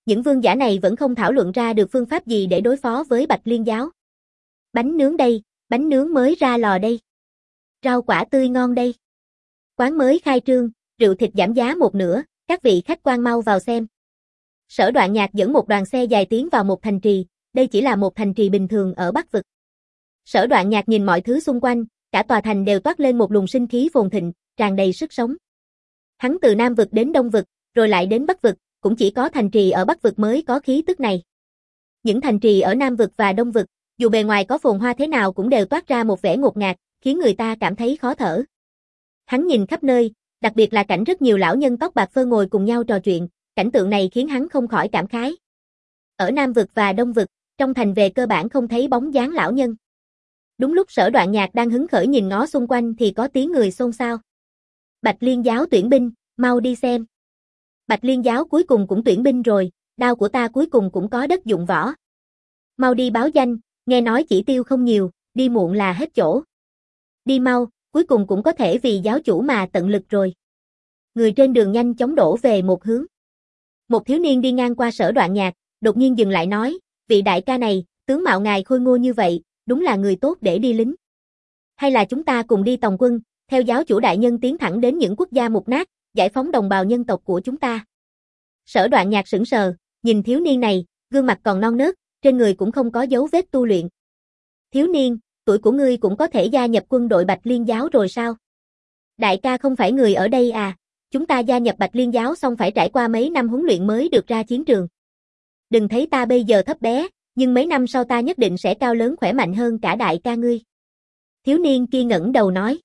những vương giả này vẫn không thảo luận ra được phương pháp gì để đối phó với Bạch Liên giáo. Bánh nướng đây, bánh nướng mới ra lò đây. Rau quả tươi ngon đây. Quán mới khai trương, rượu thịt giảm giá một nửa, các vị khách quan mau vào xem. Sở Đoạn Nhạc dẫn một đoàn xe dài tiến vào một thành trì, đây chỉ là một thành trì bình thường ở Bắc Vực. Sở Đoạn Nhạc nhìn mọi thứ xung quanh, cả tòa thành đều toát lên một luồng sinh khí phồn thịnh, tràn đầy sức sống. Hắn từ Nam Vực đến Đông Vực, rồi lại đến Bắc Vực, cũng chỉ có thành trì ở Bắc Vực mới có khí tức này. Những thành trì ở Nam Vực và Đông Vực, dù bề ngoài có phồn hoa thế nào cũng đều toát ra một vẻ ngột ngạt, khiến người ta cảm thấy khó thở. Hắn nhìn khắp nơi, đặc biệt là cảnh rất nhiều lão nhân tóc bạc phơ ngồi cùng nhau trò chuyện, cảnh tượng này khiến hắn không khỏi cảm khái. Ở Nam Vực và Đông Vực, trong thành về cơ bản không thấy bóng dáng lão nhân. Đúng lúc Sở Đoạn Nhạc đang hứng khởi nhìn ngó xung quanh thì có tiếng người xôn xao. Bạch Liên giáo tuyển binh, mau đi xem. Bạch Liên giáo cuối cùng cũng tuyển binh rồi, đao của ta cuối cùng cũng có đất dụng võ. Mau đi báo danh, nghe nói chỉ tiêu không nhiều, đi muộn là hết chỗ. Đi mau, cuối cùng cũng có thể vì giáo chủ mà tận lực rồi. Người trên đường nhanh chóng đổ về một hướng. Một thiếu niên đi ngang qua Sở Đoạn Nhạc, đột nhiên dừng lại nói, vị đại ca này, tướng mạo ngài khôi ngô như vậy, đúng là người tốt để đi lính. Hay là chúng ta cùng đi tòng quân, theo giáo chủ đại nhân tiến thẳng đến những quốc gia mục nát, giải phóng đồng bào nhân tộc của chúng ta. Sở Đoạn Nhạc sững sờ, nhìn thiếu niên này, gương mặt còn non nớt, trên người cũng không có dấu vết tu luyện. Thiếu niên, tuổi của ngươi cũng có thể gia nhập quân đội Bạch Liên giáo rồi sao? Đại ca không phải người ở đây à, chúng ta gia nhập Bạch Liên giáo xong phải trải qua mấy năm huấn luyện mới được ra chiến trường. Đừng thấy ta bây giờ thấp bé, nhưng mấy năm sau ta nhất định sẽ cao lớn khỏe mạnh hơn cả đại ca ngươi. Thiếu niên kia ngẩng đầu nói.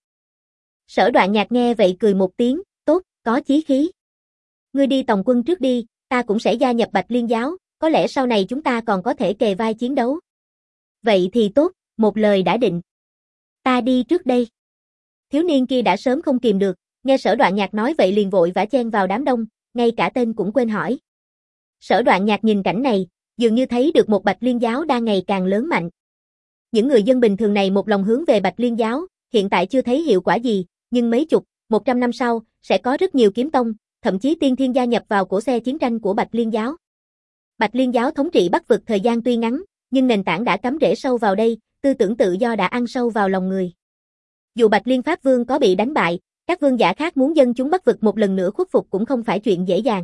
Sở Đoạn Nhạc nghe vậy cười một tiếng, tốt, có chí khí. Ngươi đi tòng quân trước đi, ta cũng sẽ gia nhập Bạch Liên giáo, có lẽ sau này chúng ta còn có thể kề vai chiến đấu. Vậy thì tốt, một lời đã định. Ta đi trước đây. Thiếu niên kia đã sớm không kìm được, nghe Sở Đoạn Nhạc nói vậy liền vội vã chen vào đám đông, ngay cả tên cũng quên hỏi. Sở Đoạn Nhạc nhìn cảnh này, dường như thấy được một Bạch Liên giáo đang ngày càng lớn mạnh. Những người dân bình thường này một lòng hướng về Bạch Liên giáo, hiện tại chưa thấy hiệu quả gì, nhưng mấy chục, một trăm năm sau, sẽ có rất nhiều kiếm tông, thậm chí tiên thiên gia nhập vào cổ xe chiến tranh của Bạch Liên giáo. Bạch Liên giáo thống trị Bắc Vực thời gian tuy ngắn, nhưng nền tảng đã cắm rễ sâu vào đây, tư tưởng tự do đã ăn sâu vào lòng người. Dù Bạch Liên Pháp Vương có bị đánh bại, các vương giả khác muốn dân chúng Bắc Vực một lần nữa khuất phục cũng không phải chuyện dễ dàng.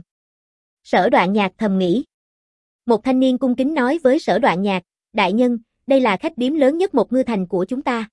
Sở Đoạn Nhạc thầm nghĩ. Một thanh niên cung kính nói với Sở Đoạn Nhạc, đại nhân, đây là khách điếm lớn nhất một ngư thành của chúng ta.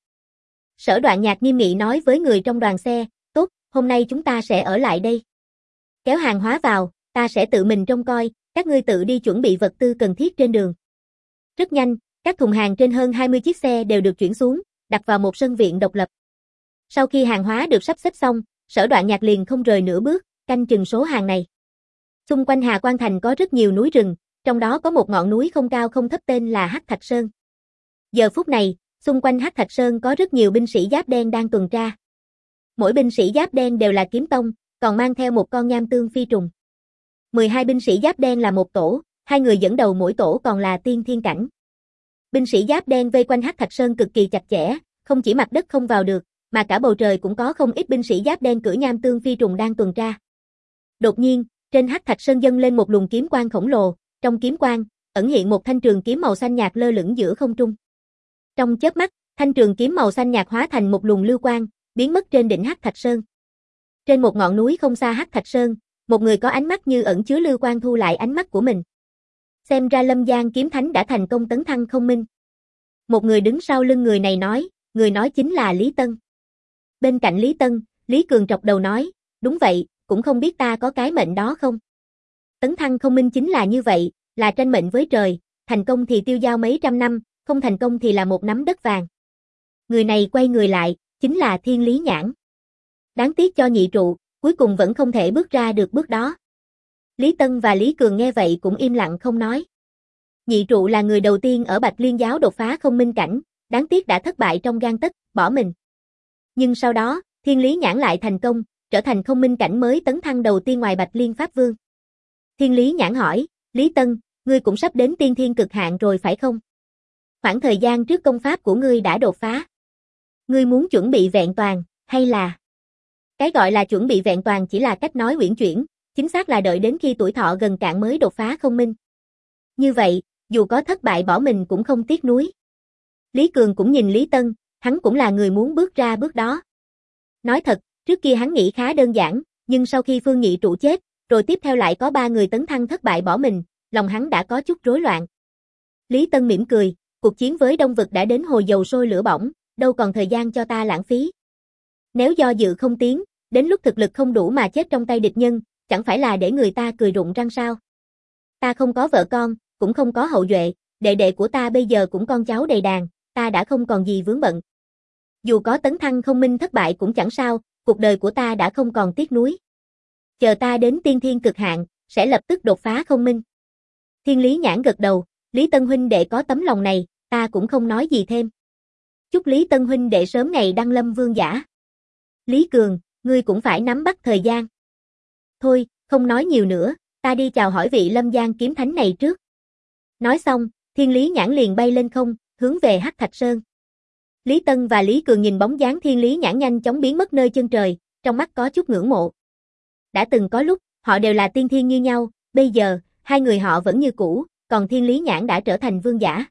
Sở Đoạn Nhạc nghiêm nghị nói với người trong đoàn xe, tốt, hôm nay chúng ta sẽ ở lại đây. Kéo hàng hóa vào, ta sẽ tự mình trông coi, các ngươi tự đi chuẩn bị vật tư cần thiết trên đường. Rất nhanh, các thùng hàng trên hơn hai mươi chiếc xe đều được chuyển xuống, đặt vào một sân viện độc lập. Sau khi hàng hóa được sắp xếp xong, Sở Đoạn Nhạc liền không rời nửa bước, canh chừng số hàng này. Xung quanh Hà Quan Thành có rất nhiều núi rừng, trong đó có một ngọn núi không cao không thấp tên là Hắc Thạch Sơn. Giờ phút này, xung quanh Hắc Thạch Sơn có rất nhiều binh sĩ giáp đen đang tuần tra. Mỗi binh sĩ giáp đen đều là kiếm tông, còn mang theo một con nham tương phi trùng. mười hai binh sĩ giáp đen là một tổ, hai người dẫn đầu mỗi tổ còn là tiên thiên cảnh. Binh sĩ giáp đen vây quanh Hắc Thạch Sơn cực kỳ chặt chẽ, không chỉ mặt đất không vào được, mà cả bầu trời cũng có không ít binh sĩ giáp đen cưỡi nham tương phi trùng đang tuần tra. Đột nhiên, trên Hắc Thạch Sơn dâng lên một luồng kiếm quang khổng lồ, trong kiếm quang ẩn hiện một thanh trường kiếm màu xanh nhạt lơ lửng giữa không trung. Trong chớp mắt, thanh trường kiếm màu xanh nhạt hóa thành một luồng lưu quang, biến mất trên đỉnh Hắc Thạch Sơn. Trên một ngọn núi không xa Hắc Thạch Sơn, một người có ánh mắt như ẩn chứa lưu quang thu lại ánh mắt của mình. Xem ra Lâm Giang kiếm thánh đã thành công tấn thăng không minh. Một người đứng sau lưng người này nói, người nói chính là Lý Tân. Bên cạnh Lý Tân, Lý Cường trọc đầu nói, đúng vậy, cũng không biết ta có cái mệnh đó không. Tấn thăng không minh chính là như vậy, là tranh mệnh với trời, thành công thì tiêu dao mấy trăm năm, không thành công thì là một nắm đất vàng. Người này quay người lại, chính là Thiên Lý Nhãn. Đáng tiếc cho nhị trụ, cuối cùng vẫn không thể bước ra được bước đó. Lý Tân và Lý Cường nghe vậy cũng im lặng không nói. Nhị trụ là người đầu tiên ở Bạch Liên giáo đột phá không minh cảnh, đáng tiếc đã thất bại trong gang tấc, bỏ mình. Nhưng sau đó, Thiên Lý Nhãn lại thành công, trở thành không minh cảnh mới tấn thăng đầu tiên ngoài Bạch Liên Pháp Vương. Thiên Lý Nhãn hỏi, Lý Tân, ngươi cũng sắp đến tiên thiên cực hạn rồi phải không? Khoảng thời gian trước công pháp của ngươi đã đột phá. Ngươi muốn chuẩn bị vẹn toàn, hay là... Cái gọi là chuẩn bị vẹn toàn chỉ là cách nói uyển chuyển, Chính xác là đợi đến khi tuổi thọ gần cạn mới đột phá không minh. Như vậy, dù có thất bại bỏ mình cũng không tiếc nuối. Lý Cường cũng nhìn Lý Tân, hắn cũng là người muốn bước ra bước đó. Nói thật, trước kia hắn nghĩ khá đơn giản, nhưng sau khi Phương Nhị Trụ chết, rồi tiếp theo lại có ba người tấn thăng thất bại bỏ mình, lòng hắn đã có chút rối loạn. Lý Tân mỉm cười, cuộc chiến với Đông Vực đã đến hồi dầu sôi lửa bỏng, đâu còn thời gian cho ta lãng phí. Nếu do dự không tiến, đến lúc thực lực không đủ mà chết trong tay địch nhân, chẳng phải là để người ta cười rụng răng sao? Ta không có vợ con, cũng không có hậu duệ, đệ đệ của ta bây giờ cũng con cháu đầy đàn, ta đã không còn gì vướng bận. Dù có tấn thăng không minh thất bại cũng chẳng sao, cuộc đời của ta đã không còn tiếc nuối. Chờ ta đến tiên thiên cực hạn, sẽ lập tức đột phá không minh. Thiên Lý Nhãn gật đầu, Lý Tân huynh đệ có tấm lòng này, ta cũng không nói gì thêm. Chúc Lý Tân huynh đệ sớm ngày đăng lâm vương giả. Lý Cường, ngươi cũng phải nắm bắt thời gian. Thôi, không nói nhiều nữa, ta đi chào hỏi vị Lâm Giang kiếm thánh này trước. Nói xong, Thiên Lý Nhãn liền bay lên không, hướng về Hắc Thạch Sơn. Lý Tân và Lý Cường nhìn bóng dáng Thiên Lý Nhãn nhanh chóng biến mất nơi chân trời, trong mắt có chút ngưỡng mộ. Đã từng có lúc, họ đều là tiên thiên như nhau, bây giờ, hai người họ vẫn như cũ, còn Thiên Lý Nhãn đã trở thành vương giả.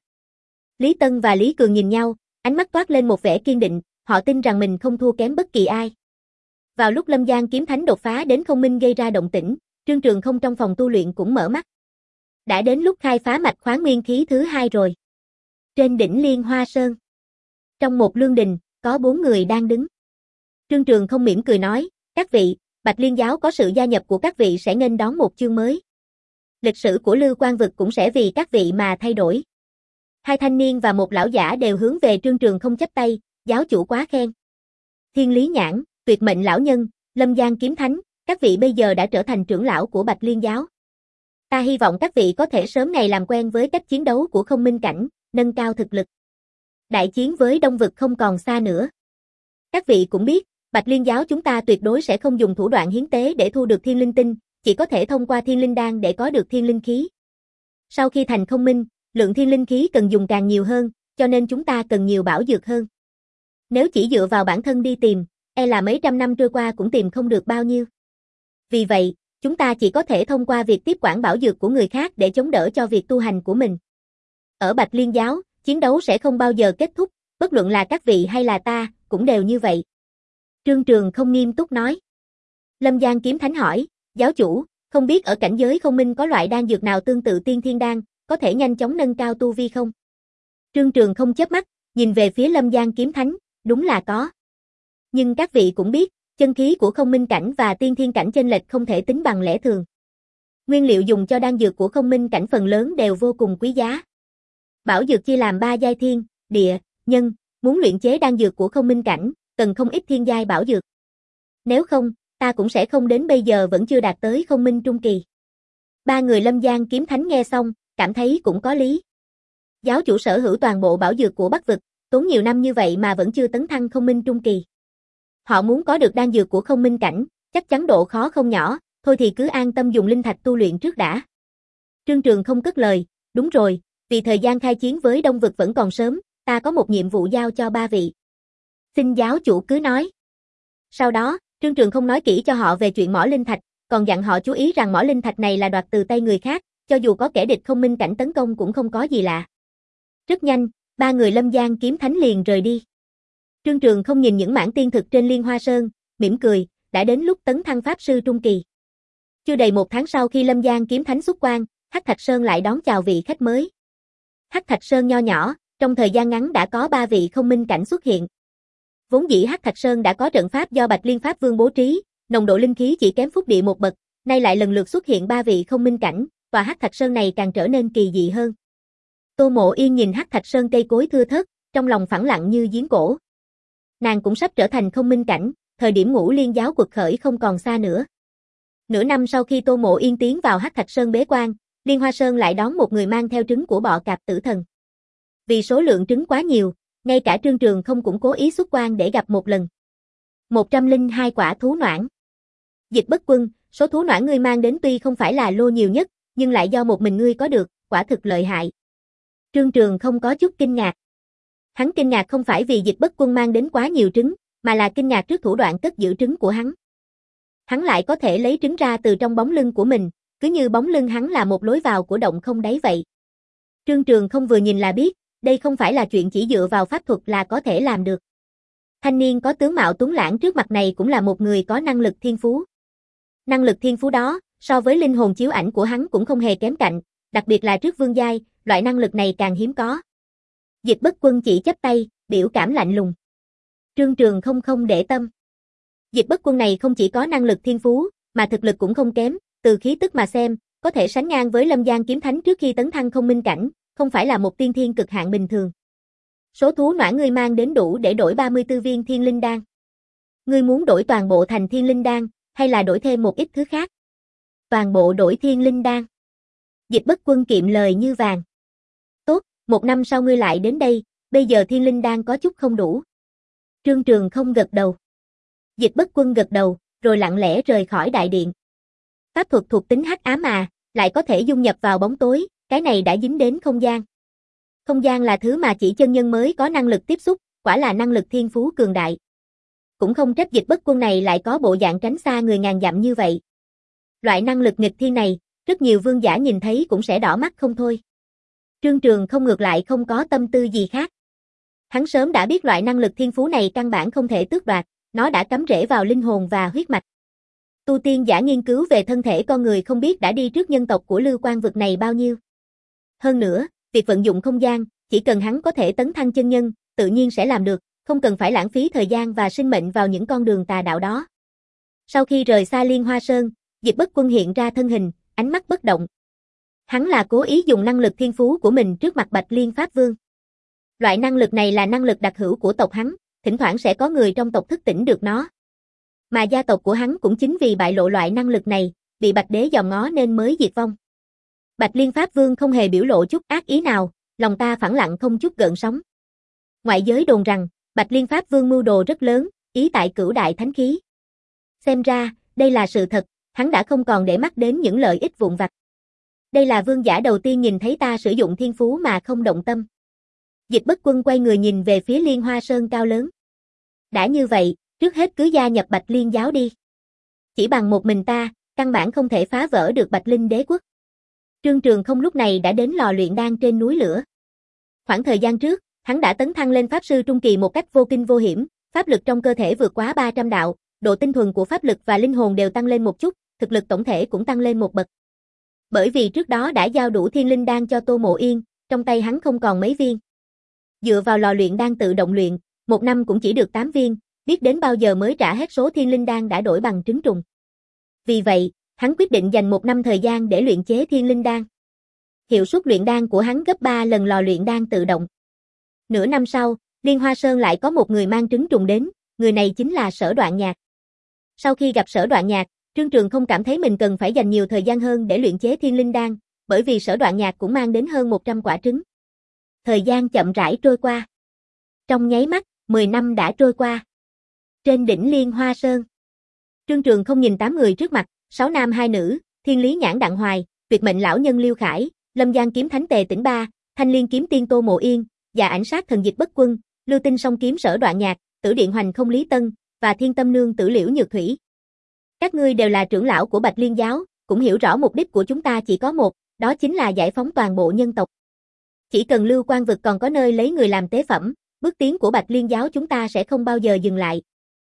Lý Tân và Lý Cường nhìn nhau, ánh mắt toát lên một vẻ kiên định, họ tin rằng mình không thua kém bất kỳ ai. Vào lúc Lâm Giang kiếm thánh đột phá đến không minh gây ra động tĩnh, Trương Trường Không trong phòng tu luyện cũng mở mắt. Đã đến lúc khai phá mạch khoáng nguyên khí thứ hai rồi. Trên đỉnh Liên Hoa Sơn, trong một lương đình, có bốn người đang đứng. Trương Trường Không mỉm cười nói, các vị, Bạch Liên giáo có sự gia nhập của các vị sẽ nghênh đón một chương mới. Lịch sử của Lưu Quan vực cũng sẽ vì các vị mà thay đổi. Hai thanh niên và một lão giả đều hướng về Trương Trường Không chắp tay, giáo chủ quá khen. Thiên Lý Nhãn, Tuyệt Mệnh lão nhân, Lâm Giang kiếm thánh, các vị bây giờ đã trở thành trưởng lão của Bạch Liên giáo. Ta hy vọng các vị có thể sớm ngày làm quen với cách chiến đấu của không minh cảnh, nâng cao thực lực. Đại chiến với Đông vực không còn xa nữa. Các vị cũng biết, Bạch Liên giáo chúng ta tuyệt đối sẽ không dùng thủ đoạn hiến tế để thu được thiên linh tinh, chỉ có thể thông qua thiên linh đan để có được thiên linh khí. Sau khi thành không minh, lượng thiên linh khí cần dùng càng nhiều hơn, cho nên chúng ta cần nhiều bảo dược hơn. Nếu chỉ dựa vào bản thân đi tìm, e là mấy trăm năm trôi qua cũng tìm không được bao nhiêu. Vì vậy, chúng ta chỉ có thể thông qua việc tiếp quản bảo dược của người khác để chống đỡ cho việc tu hành của mình. Ở Bạch Liên giáo, chiến đấu sẽ không bao giờ kết thúc, bất luận là các vị hay là ta, cũng đều như vậy. Trương Trường Không nghiêm túc nói. Lâm Giang kiếm thánh hỏi, giáo chủ, không biết ở cảnh giới không minh có loại đan dược nào tương tự tiên thiên đan, có thể nhanh chóng nâng cao tu vi không? Trương Trường Không chớp mắt, nhìn về phía Lâm Giang kiếm thánh, đúng là có. Nhưng các vị cũng biết, chân khí của không minh cảnh và tiên thiên cảnh chênh lệch không thể tính bằng lẽ thường. Nguyên liệu dùng cho đan dược của không minh cảnh phần lớn đều vô cùng quý giá. Bảo dược chia làm ba giai thiên, địa, nhân, muốn luyện chế đan dược của không minh cảnh, cần không ít thiên giai bảo dược. Nếu không, ta cũng sẽ không đến bây giờ vẫn chưa đạt tới không minh trung kỳ. Ba người Lâm Giang kiếm thánh nghe xong, cảm thấy cũng có lý. Giáo chủ sở hữu toàn bộ bảo dược của Bắc vực, tốn nhiều năm như vậy mà vẫn chưa tấn thăng không minh trung kỳ. Họ muốn có được đan dược của không minh cảnh, chắc chắn độ khó không nhỏ, thôi thì cứ an tâm dùng linh thạch tu luyện trước đã. Trương Trường Không cất lời, đúng rồi, vì thời gian khai chiến với Đông vực vẫn còn sớm, ta có một nhiệm vụ giao cho ba vị. Xin giáo chủ cứ nói. Sau đó, Trương Trường Không nói kỹ cho họ về chuyện mỏ linh thạch, còn dặn họ chú ý rằng mỏ linh thạch này là đoạt từ tay người khác, cho dù có kẻ địch không minh cảnh tấn công cũng không có gì lạ. Rất nhanh, ba người Lâm Giang kiếm thánh liền rời đi. Trương Trường Không nhìn những mảng tiên thực trên Liên Hoa Sơn, mỉm cười, đã đến lúc tấn thăng pháp sư trung kỳ. Chưa đầy một tháng sau khi Lâm Giang kiếm thánh xuất quan, Hắc Thạch Sơn lại đón chào vị khách mới. Hắc Thạch Sơn nho nhỏ, trong thời gian ngắn đã có ba vị không minh cảnh xuất hiện. Vốn dĩ Hắc Thạch Sơn đã có trận pháp do Bạch Liên Pháp Vương bố trí, nồng độ linh khí chỉ kém Phúc Địa một bậc, nay lại lần lượt xuất hiện ba vị không minh cảnh, và Hắc Thạch Sơn này càng trở nên kỳ dị hơn. Tô Mộ Yên nhìn Hắc Thạch Sơn cây cối thưa thớt, trong lòng phẳng lặng như giếng cổ. Nàng cũng sắp trở thành không minh cảnh, thời điểm Ngũ Liên giáo quật khởi không còn xa nữa. Nửa năm sau khi Tô Mộ Yên tiến vào Hắc Thạch Sơn bế quan, Liên Hoa Sơn lại đón một người mang theo trứng của bọ cạp tử thần. Vì số lượng trứng quá nhiều, ngay cả Trương Trường Không cũng cố ý xuất quan để gặp một lần. một trăm lẻ hai quả thú noãn. Dịch Bất Quân, số thú noãn ngươi mang đến tuy không phải là lô nhiều nhất, nhưng lại do một mình ngươi có được, quả thực lợi hại. Trương Trường Không có chút kinh ngạc. Hắn kinh ngạc không phải vì Dịch Bất Quân mang đến quá nhiều trứng, mà là kinh ngạc trước thủ đoạn cất giữ trứng của hắn. Hắn lại có thể lấy trứng ra từ trong bóng lưng của mình, cứ như bóng lưng hắn là một lối vào của động không đáy vậy. Trương Trường không vừa nhìn là biết, đây không phải là chuyện chỉ dựa vào pháp thuật là có thể làm được. Thanh niên có tướng mạo tuấn lãng trước mặt này cũng là một người có năng lực thiên phú. Năng lực thiên phú đó, so với linh hồn chiếu ảnh của hắn cũng không hề kém cạnh, đặc biệt là trước vương giai, loại năng lực này càng hiếm có. Dịch Bất Quân chỉ chắp tay, biểu cảm lạnh lùng. Trương Trường không không để tâm. Dịch Bất Quân này không chỉ có năng lực thiên phú, mà thực lực cũng không kém, từ khí tức mà xem, có thể sánh ngang với Lâm Giang kiếm thánh trước khi tấn thăng không minh cảnh, không phải là một tiên thiên cực hạn bình thường. Số thú noãn ngươi mang đến đủ để đổi ba mươi tư viên thiên linh đan. Ngươi muốn đổi toàn bộ thành thiên linh đan, hay là đổi thêm một ít thứ khác? Toàn bộ đổi thiên linh đan. Dịch Bất Quân kiệm lời như vàng. Tốt, một năm sau ngươi lại đến đây, bây giờ thiên linh đan có chút không đủ. Trương Trường không gật đầu. Dịch Bất Quân gật đầu, rồi lặng lẽ rời khỏi đại điện. Pháp thuật thuộc tính hắc ám mà, lại có thể dung nhập vào bóng tối, cái này đã dính đến không gian. Không gian là thứ mà chỉ chân nhân mới có năng lực tiếp xúc, quả là năng lực thiên phú cường đại. Cũng không trách Dịch Bất Quân này lại có bộ dạng tránh xa người ngàn dặm như vậy. Loại năng lực nghịch thiên này, rất nhiều vương giả nhìn thấy cũng sẽ đỏ mắt không thôi. Trương Trường không ngược lại không có tâm tư gì khác. Hắn sớm đã biết loại năng lực thiên phú này căn bản không thể tước đoạt, nó đã cắm rễ vào linh hồn và huyết mạch. Tu tiên giả nghiên cứu về thân thể con người không biết đã đi trước nhân tộc của Lưu Quan vực này bao nhiêu. Hơn nữa, việc vận dụng không gian, chỉ cần hắn có thể tấn thăng chân nhân, tự nhiên sẽ làm được, không cần phải lãng phí thời gian và sinh mệnh vào những con đường tà đạo đó. Sau khi rời xa Liên Hoa Sơn, Dịch Bất Quân hiện ra thân hình, ánh mắt bất động. Hắn là cố ý dùng năng lực thiên phú của mình trước mặt Bạch Liên Pháp Vương. Loại năng lực này là năng lực đặc hữu của tộc hắn, thỉnh thoảng sẽ có người trong tộc thức tỉnh được nó. Mà gia tộc của hắn cũng chính vì bại lộ loại năng lực này, bị Bạch Đế dòm ngó nên mới diệt vong. Bạch Liên Pháp Vương không hề biểu lộ chút ác ý nào, lòng ta phẳng lặng không chút gợn sóng. Ngoại giới đồn rằng, Bạch Liên Pháp Vương mưu đồ rất lớn, ý tại cửu đại thánh khí. Xem ra, đây là sự thật, hắn đã không còn để mắt đến những lợi ích vụn vặt. Đây là vương giả đầu tiên nhìn thấy ta sử dụng thiên phú mà không động tâm. Dịch Bất Quân quay người nhìn về phía Liên Hoa Sơn cao lớn. Đã như vậy, trước hết cứ gia nhập Bạch Liên giáo đi. Chỉ bằng một mình ta, căn bản không thể phá vỡ được Bạch Linh đế quốc. Trương Trường không lúc này đã đến lò luyện đan trên núi lửa. Khoảng thời gian trước, hắn đã tấn thăng lên pháp sư trung kỳ một cách vô kinh vô hiểm, pháp lực trong cơ thể vượt quá ba trăm đạo, độ tinh thuần của pháp lực và linh hồn đều tăng lên một chút, thực lực tổng thể cũng tăng lên một bậc. Bởi vì trước đó đã giao đủ thiên linh đan cho Tô Mộ Yên, trong tay hắn không còn mấy viên. Dựa vào lò luyện đan tự động luyện, một năm cũng chỉ được tám viên, biết đến bao giờ mới trả hết số thiên linh đan đã đổi bằng trứng trùng. Vì vậy, hắn quyết định dành một năm thời gian để luyện chế thiên linh đan. Hiệu suất luyện đan của hắn gấp ba lần lò luyện đan tự động. Nửa năm sau, Liên Hoa Sơn lại có một người mang trứng trùng đến, người này chính là Sở Đoạn Nhạc. Sau khi gặp Sở Đoạn Nhạc, Trương Trường không cảm thấy mình cần phải dành nhiều thời gian hơn để luyện chế thiên linh đan, bởi vì Sở Đoạn Nhạc cũng mang đến hơn một trăm quả trứng. Thời gian chậm rãi trôi qua. Trong nháy mắt, mười năm đã trôi qua. Trên đỉnh Liên Hoa Sơn, Trương Trường không nhìn tám người trước mặt, sáu nam hai nữ, Thiên Lý Nhãn Đặng Hoài, Tuyệt Mệnh Lão Nhân Liêu Khải, Lâm Giang Kiếm Thánh Tề Tĩnh Ba, Thanh Liên Kiếm Tiên Tô Mộ Yên, và Ảnh Sát Thần Dịch Bất Quân, Lưu Tinh Song Kiếm Sở Đoạn Nhạc, Tử Điện Hoành Không Lý Tân, và Thiên Tâm Nương Tử Liễu Nhược Thủy. Các ngươi đều là trưởng lão của Bạch Liên giáo, cũng hiểu rõ mục đích của chúng ta chỉ có một, đó chính là giải phóng toàn bộ nhân tộc. Chỉ cần Lưu Quan vực còn có nơi lấy người làm tế phẩm, bước tiến của Bạch Liên giáo chúng ta sẽ không bao giờ dừng lại.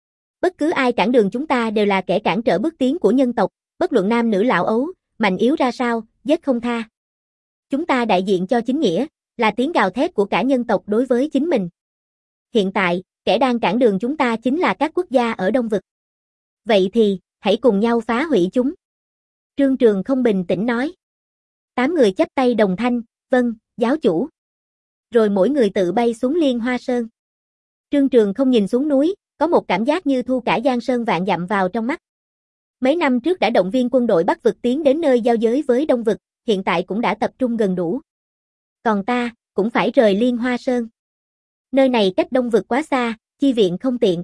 Bất cứ ai cản đường chúng ta đều là kẻ cản trở bước tiến của nhân tộc, bất luận nam nữ lão ấu, mạnh yếu ra sao, giết không tha. Chúng ta đại diện cho chính nghĩa, là tiếng gào thét của cả nhân tộc đối với chính mình. Hiện tại, kẻ đang cản đường chúng ta chính là các quốc gia ở Đông vực. Vậy thì, hãy cùng nhau phá hủy chúng. Trương Trường không bình tĩnh nói. Tám người chắp tay đồng thanh, vâng, giáo chủ. Rồi mỗi người tự bay xuống Liên Hoa Sơn. Trương Trường không nhìn xuống núi, có một cảm giác như thu cả Giang Sơn vạn dặm vào trong mắt. Mấy năm trước đã động viên quân đội Bắc vực tiến đến nơi giao giới với Đông vực, hiện tại cũng đã tập trung gần đủ. Còn ta, cũng phải rời Liên Hoa Sơn. Nơi này cách Đông vực quá xa, chi viện không tiện.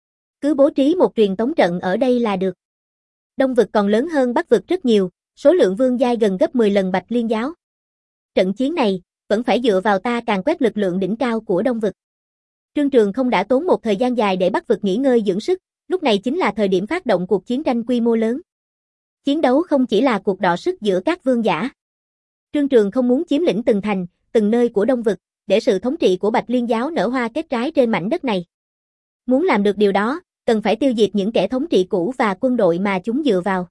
Cứ bố trí một truyền tống trận ở đây là được. Đông vực còn lớn hơn Bắc vực rất nhiều, số lượng vương giai gần gấp mười lần Bạch Liên giáo. Trận chiến này, vẫn phải dựa vào ta càn quét lực lượng đỉnh cao của Đông vực. Trương Trường không đã tốn một thời gian dài để Bắc vực nghỉ ngơi dưỡng sức, Lúc này chính là thời điểm phát động cuộc chiến tranh quy mô lớn. Chiến đấu không chỉ là cuộc đọ sức giữa các vương giả. Trương Trường không muốn chiếm lĩnh từng thành, từng nơi của Đông Vực, để sự thống trị của Bạch Liên giáo nở hoa kết trái trên mảnh đất này. Muốn làm được điều đó, cần phải tiêu diệt những kẻ thống trị cũ và quân đội mà chúng dựa vào.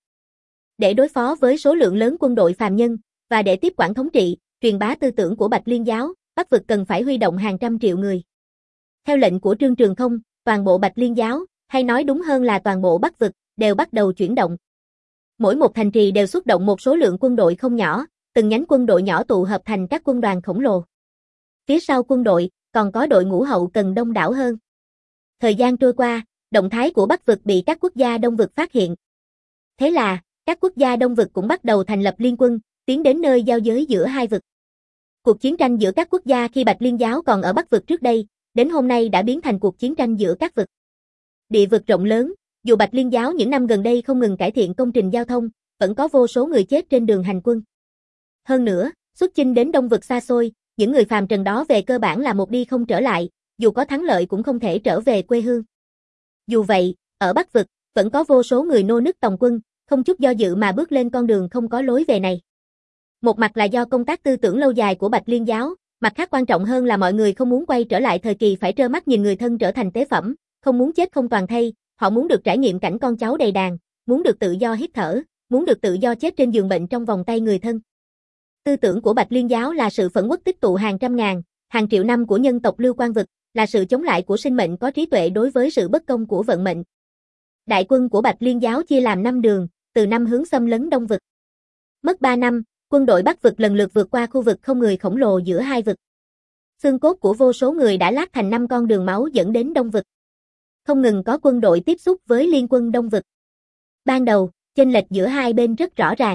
Để đối phó với số lượng lớn quân đội phàm nhân, và để tiếp quản thống trị, truyền bá tư tưởng của Bạch Liên giáo, Bắc Vực cần phải huy động hàng trăm triệu người. Theo lệnh của Trương Trường không, toàn bộ Bạch Liên giáo, hay nói đúng hơn là toàn bộ Bắc Vực, đều bắt đầu chuyển động. Mỗi một thành trì đều xuất động một số lượng quân đội không nhỏ, từng nhánh quân đội nhỏ tụ hợp thành các quân đoàn khổng lồ. Phía sau quân đội, còn có đội ngũ hậu cần đông đảo hơn. Thời gian trôi qua, động thái của Bắc Vực bị các quốc gia Đông Vực phát hiện. Thế là, các quốc gia Đông Vực cũng bắt đầu thành lập liên quân, tiến đến nơi giao giới giữa hai vực. Cuộc chiến tranh giữa các quốc gia khi Bạch Liên giáo còn ở Bắc Vực trước đây, đến hôm nay đã biến thành cuộc chiến tranh giữa các vực. Địa vực rộng lớn, dù Bạch Liên giáo những năm gần đây không ngừng cải thiện công trình giao thông, vẫn có vô số người chết trên đường hành quân. Hơn nữa, xuất chinh đến Đông Vực xa xôi, những người phàm trần đó về cơ bản là một đi không trở lại, dù có thắng lợi cũng không thể trở về quê hương. Dù vậy, ở Bắc Vực, vẫn có vô số người nô nức tòng quân, không chút do dự mà bước lên con đường không có lối về này. Một mặt là do công tác tư tưởng lâu dài của Bạch Liên giáo, mặt khác quan trọng hơn là mọi người không muốn quay trở lại thời kỳ phải trơ mắt nhìn người thân trở thành tế phẩm, không muốn chết không toàn thây, họ muốn được trải nghiệm cảnh con cháu đầy đàn, muốn được tự do hít thở, muốn được tự do chết trên giường bệnh trong vòng tay người thân. Tư tưởng của Bạch Liên giáo là sự phẫn uất tích tụ hàng trăm ngàn, hàng triệu năm của nhân tộc Lưu Quan Vực, là sự chống lại của sinh mệnh có trí tuệ đối với sự bất công của vận mệnh. Đại quân của Bạch Liên giáo chia làm năm đường, từ năm hướng xâm lấn Đông Vực. Mất ba năm, quân đội Bắc Vực lần lượt vượt qua khu vực không người khổng lồ giữa hai vực. Xương cốt của vô số người đã lát thành năm con đường máu dẫn đến Đông Vực. Không ngừng có quân đội tiếp xúc với liên quân Đông Vực. Ban đầu, chênh lệch giữa hai bên rất rõ ràng.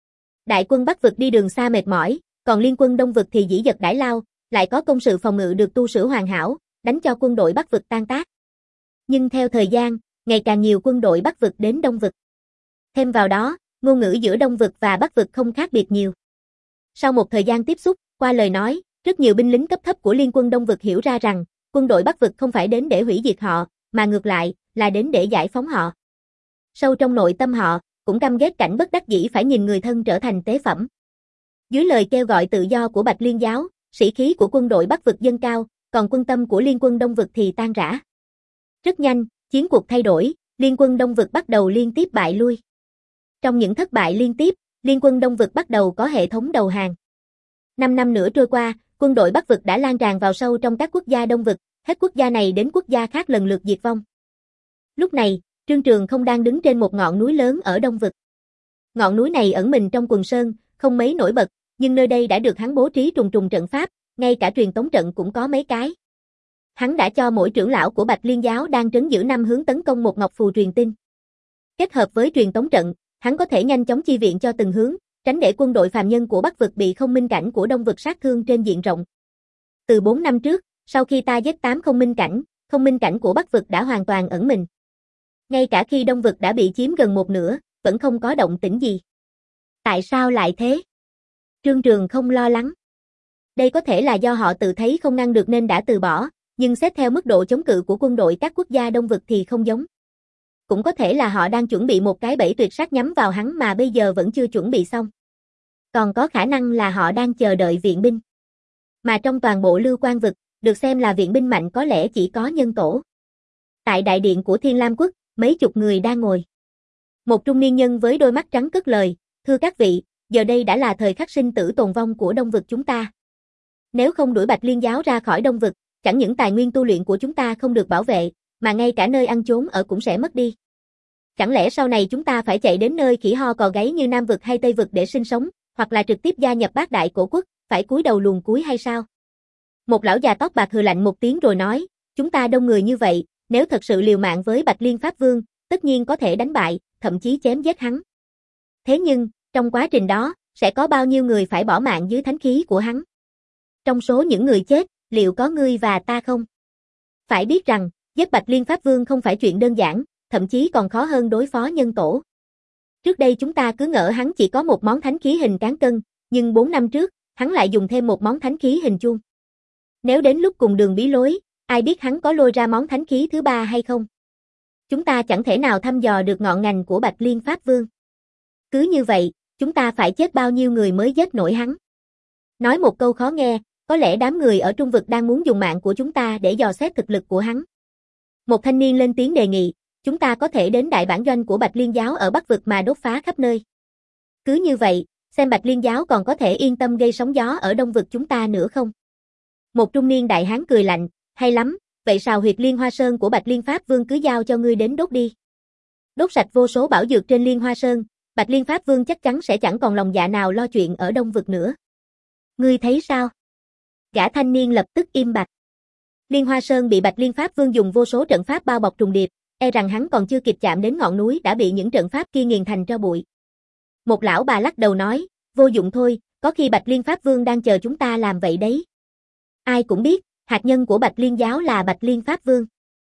Đại quân Bắc Vực đi đường xa mệt mỏi, còn liên quân Đông Vực thì dĩ dật đãi lao, lại có công sự phòng ngự được tu sửa hoàn hảo, đánh cho quân đội Bắc Vực tan tác. Nhưng theo thời gian, ngày càng nhiều quân đội Bắc Vực đến Đông Vực. Thêm vào đó, ngôn ngữ giữa Đông Vực và Bắc Vực không khác biệt nhiều. Sau một thời gian tiếp xúc, qua lời nói, rất nhiều binh lính cấp thấp của liên quân Đông Vực hiểu ra rằng, quân đội Bắc Vực không phải đến để hủy diệt họ, mà ngược lại, là đến để giải phóng họ. Sâu trong nội tâm họ, cũng căm ghét cảnh bất đắc dĩ phải nhìn người thân trở thành tế phẩm. Dưới lời kêu gọi tự do của Bạch Liên giáo, sĩ khí của quân đội Bắc Vực dâng cao, còn quân tâm của liên quân Đông Vực thì tan rã. Rất nhanh, chiến cuộc thay đổi, liên quân Đông Vực bắt đầu liên tiếp bại lui. Trong những thất bại liên tiếp, liên quân Đông Vực bắt đầu có hệ thống đầu hàng. Năm năm nữa trôi qua, quân đội Bắc Vực đã lan tràn vào sâu trong các quốc gia Đông Vực, hết quốc gia này đến quốc gia khác lần lượt diệt vong. Lúc này, Trương Trường không đang đứng trên một ngọn núi lớn ở Đông Vực. Ngọn núi này ẩn mình trong quần sơn, không mấy nổi bật, nhưng nơi đây đã được hắn bố trí trùng trùng trận pháp, ngay cả truyền tống trận cũng có mấy cái. Hắn đã cho mỗi trưởng lão của Bạch Liên giáo đang trấn giữ năm hướng tấn công một ngọc phù truyền tin. Kết hợp với truyền tống trận, hắn có thể nhanh chóng chi viện cho từng hướng, tránh để quân đội phàm nhân của Bắc Vực bị không minh cảnh của Đông Vực sát thương trên diện rộng. Từ bốn năm trước, sau khi ta giết tám không minh cảnh, không minh cảnh của Bắc Vực đã hoàn toàn ẩn mình. Ngay cả khi Đông Vực đã bị chiếm gần một nửa, vẫn không có động tĩnh gì. Tại sao lại thế? Trương Trường không lo lắng. Đây có thể là do họ tự thấy không ngăn được nên đã từ bỏ, nhưng xét theo mức độ chống cự của quân đội các quốc gia Đông Vực thì không giống. Cũng có thể là họ đang chuẩn bị một cái bẫy tuyệt sát nhắm vào hắn mà bây giờ vẫn chưa chuẩn bị xong. Còn có khả năng là họ đang chờ đợi viện binh. Mà trong toàn bộ Lưu Quan Vực, được xem là viện binh mạnh có lẽ chỉ có Nhân Tổ. Tại đại điện của Thiên Lam Quốc, mấy chục người đang ngồi. Một trung niên nhân với đôi mắt trắng cất lời, thưa các vị, giờ đây đã là thời khắc sinh tử tồn vong của Đông Vực chúng ta. Nếu không đuổi Bạch Liên giáo ra khỏi Đông Vực, chẳng những tài nguyên tu luyện của chúng ta không được bảo vệ, mà ngay cả nơi ăn chốn ở cũng sẽ mất đi. Chẳng lẽ sau này chúng ta phải chạy đến nơi khỉ ho cò gáy như Nam Vực hay Tây Vực để sinh sống, hoặc là trực tiếp gia nhập Bát Đại Cổ Quốc, phải cúi đầu luồn cúi hay sao? Một lão già tóc bạc hừ lạnh một tiếng rồi nói, chúng ta đông người như vậy, nếu thật sự liều mạng với Bạch Liên Pháp Vương, tất nhiên có thể đánh bại, thậm chí chém giết hắn. Thế nhưng, trong quá trình đó, sẽ có bao nhiêu người phải bỏ mạng dưới thánh khí của hắn? Trong số những người chết, liệu có ngươi và ta không? Phải biết rằng, giết Bạch Liên Pháp Vương không phải chuyện đơn giản, thậm chí còn khó hơn đối phó Nhân Tổ. Trước đây chúng ta cứ ngỡ hắn chỉ có một món thánh khí hình cán cân, nhưng bốn năm trước, hắn lại dùng thêm một món thánh khí hình chuông. Nếu đến lúc cùng đường bí lối, ai biết hắn có lôi ra món thánh khí thứ ba hay không? chúng ta chẳng thể nào thăm dò được ngọn ngành của Bạch Liên Pháp Vương. Cứ như vậy, chúng ta phải chết bao nhiêu người mới giết nổi hắn. Nói một câu khó nghe, có lẽ đám người ở Trung vực đang muốn dùng mạng của chúng ta để dò xét thực lực của hắn. Một thanh niên lên tiếng đề nghị, chúng ta có thể đến đại bản doanh của Bạch Liên giáo ở Bắc vực mà đốt phá khắp nơi. Cứ như vậy, xem Bạch Liên giáo còn có thể yên tâm gây sóng gió ở Đông vực chúng ta nữa không? Một trung niên đại hán cười lạnh, hay lắm, vậy sao huyệt Liên Hoa Sơn của Bạch Liên Pháp Vương cứ giao cho ngươi đến đốt đi. Đốt sạch vô số bảo dược trên Liên Hoa Sơn, Bạch Liên Pháp Vương chắc chắn sẽ chẳng còn lòng dạ nào lo chuyện ở Đông vực nữa. Ngươi thấy sao? Gã thanh niên lập tức im bặt. Liên Hoa Sơn bị Bạch Liên Pháp Vương dùng vô số trận pháp bao bọc trùng điệp, e rằng hắn còn chưa kịp chạm đến ngọn núi đã bị những trận pháp kia nghiền thành tro bụi. Một lão bà lắc đầu nói, vô dụng thôi, có khi Bạch Liên Pháp Vương đang chờ chúng ta làm vậy đấy. Ai cũng biết, hạt nhân của Bạch Liên giáo là Bạch Liên Pháp Vương.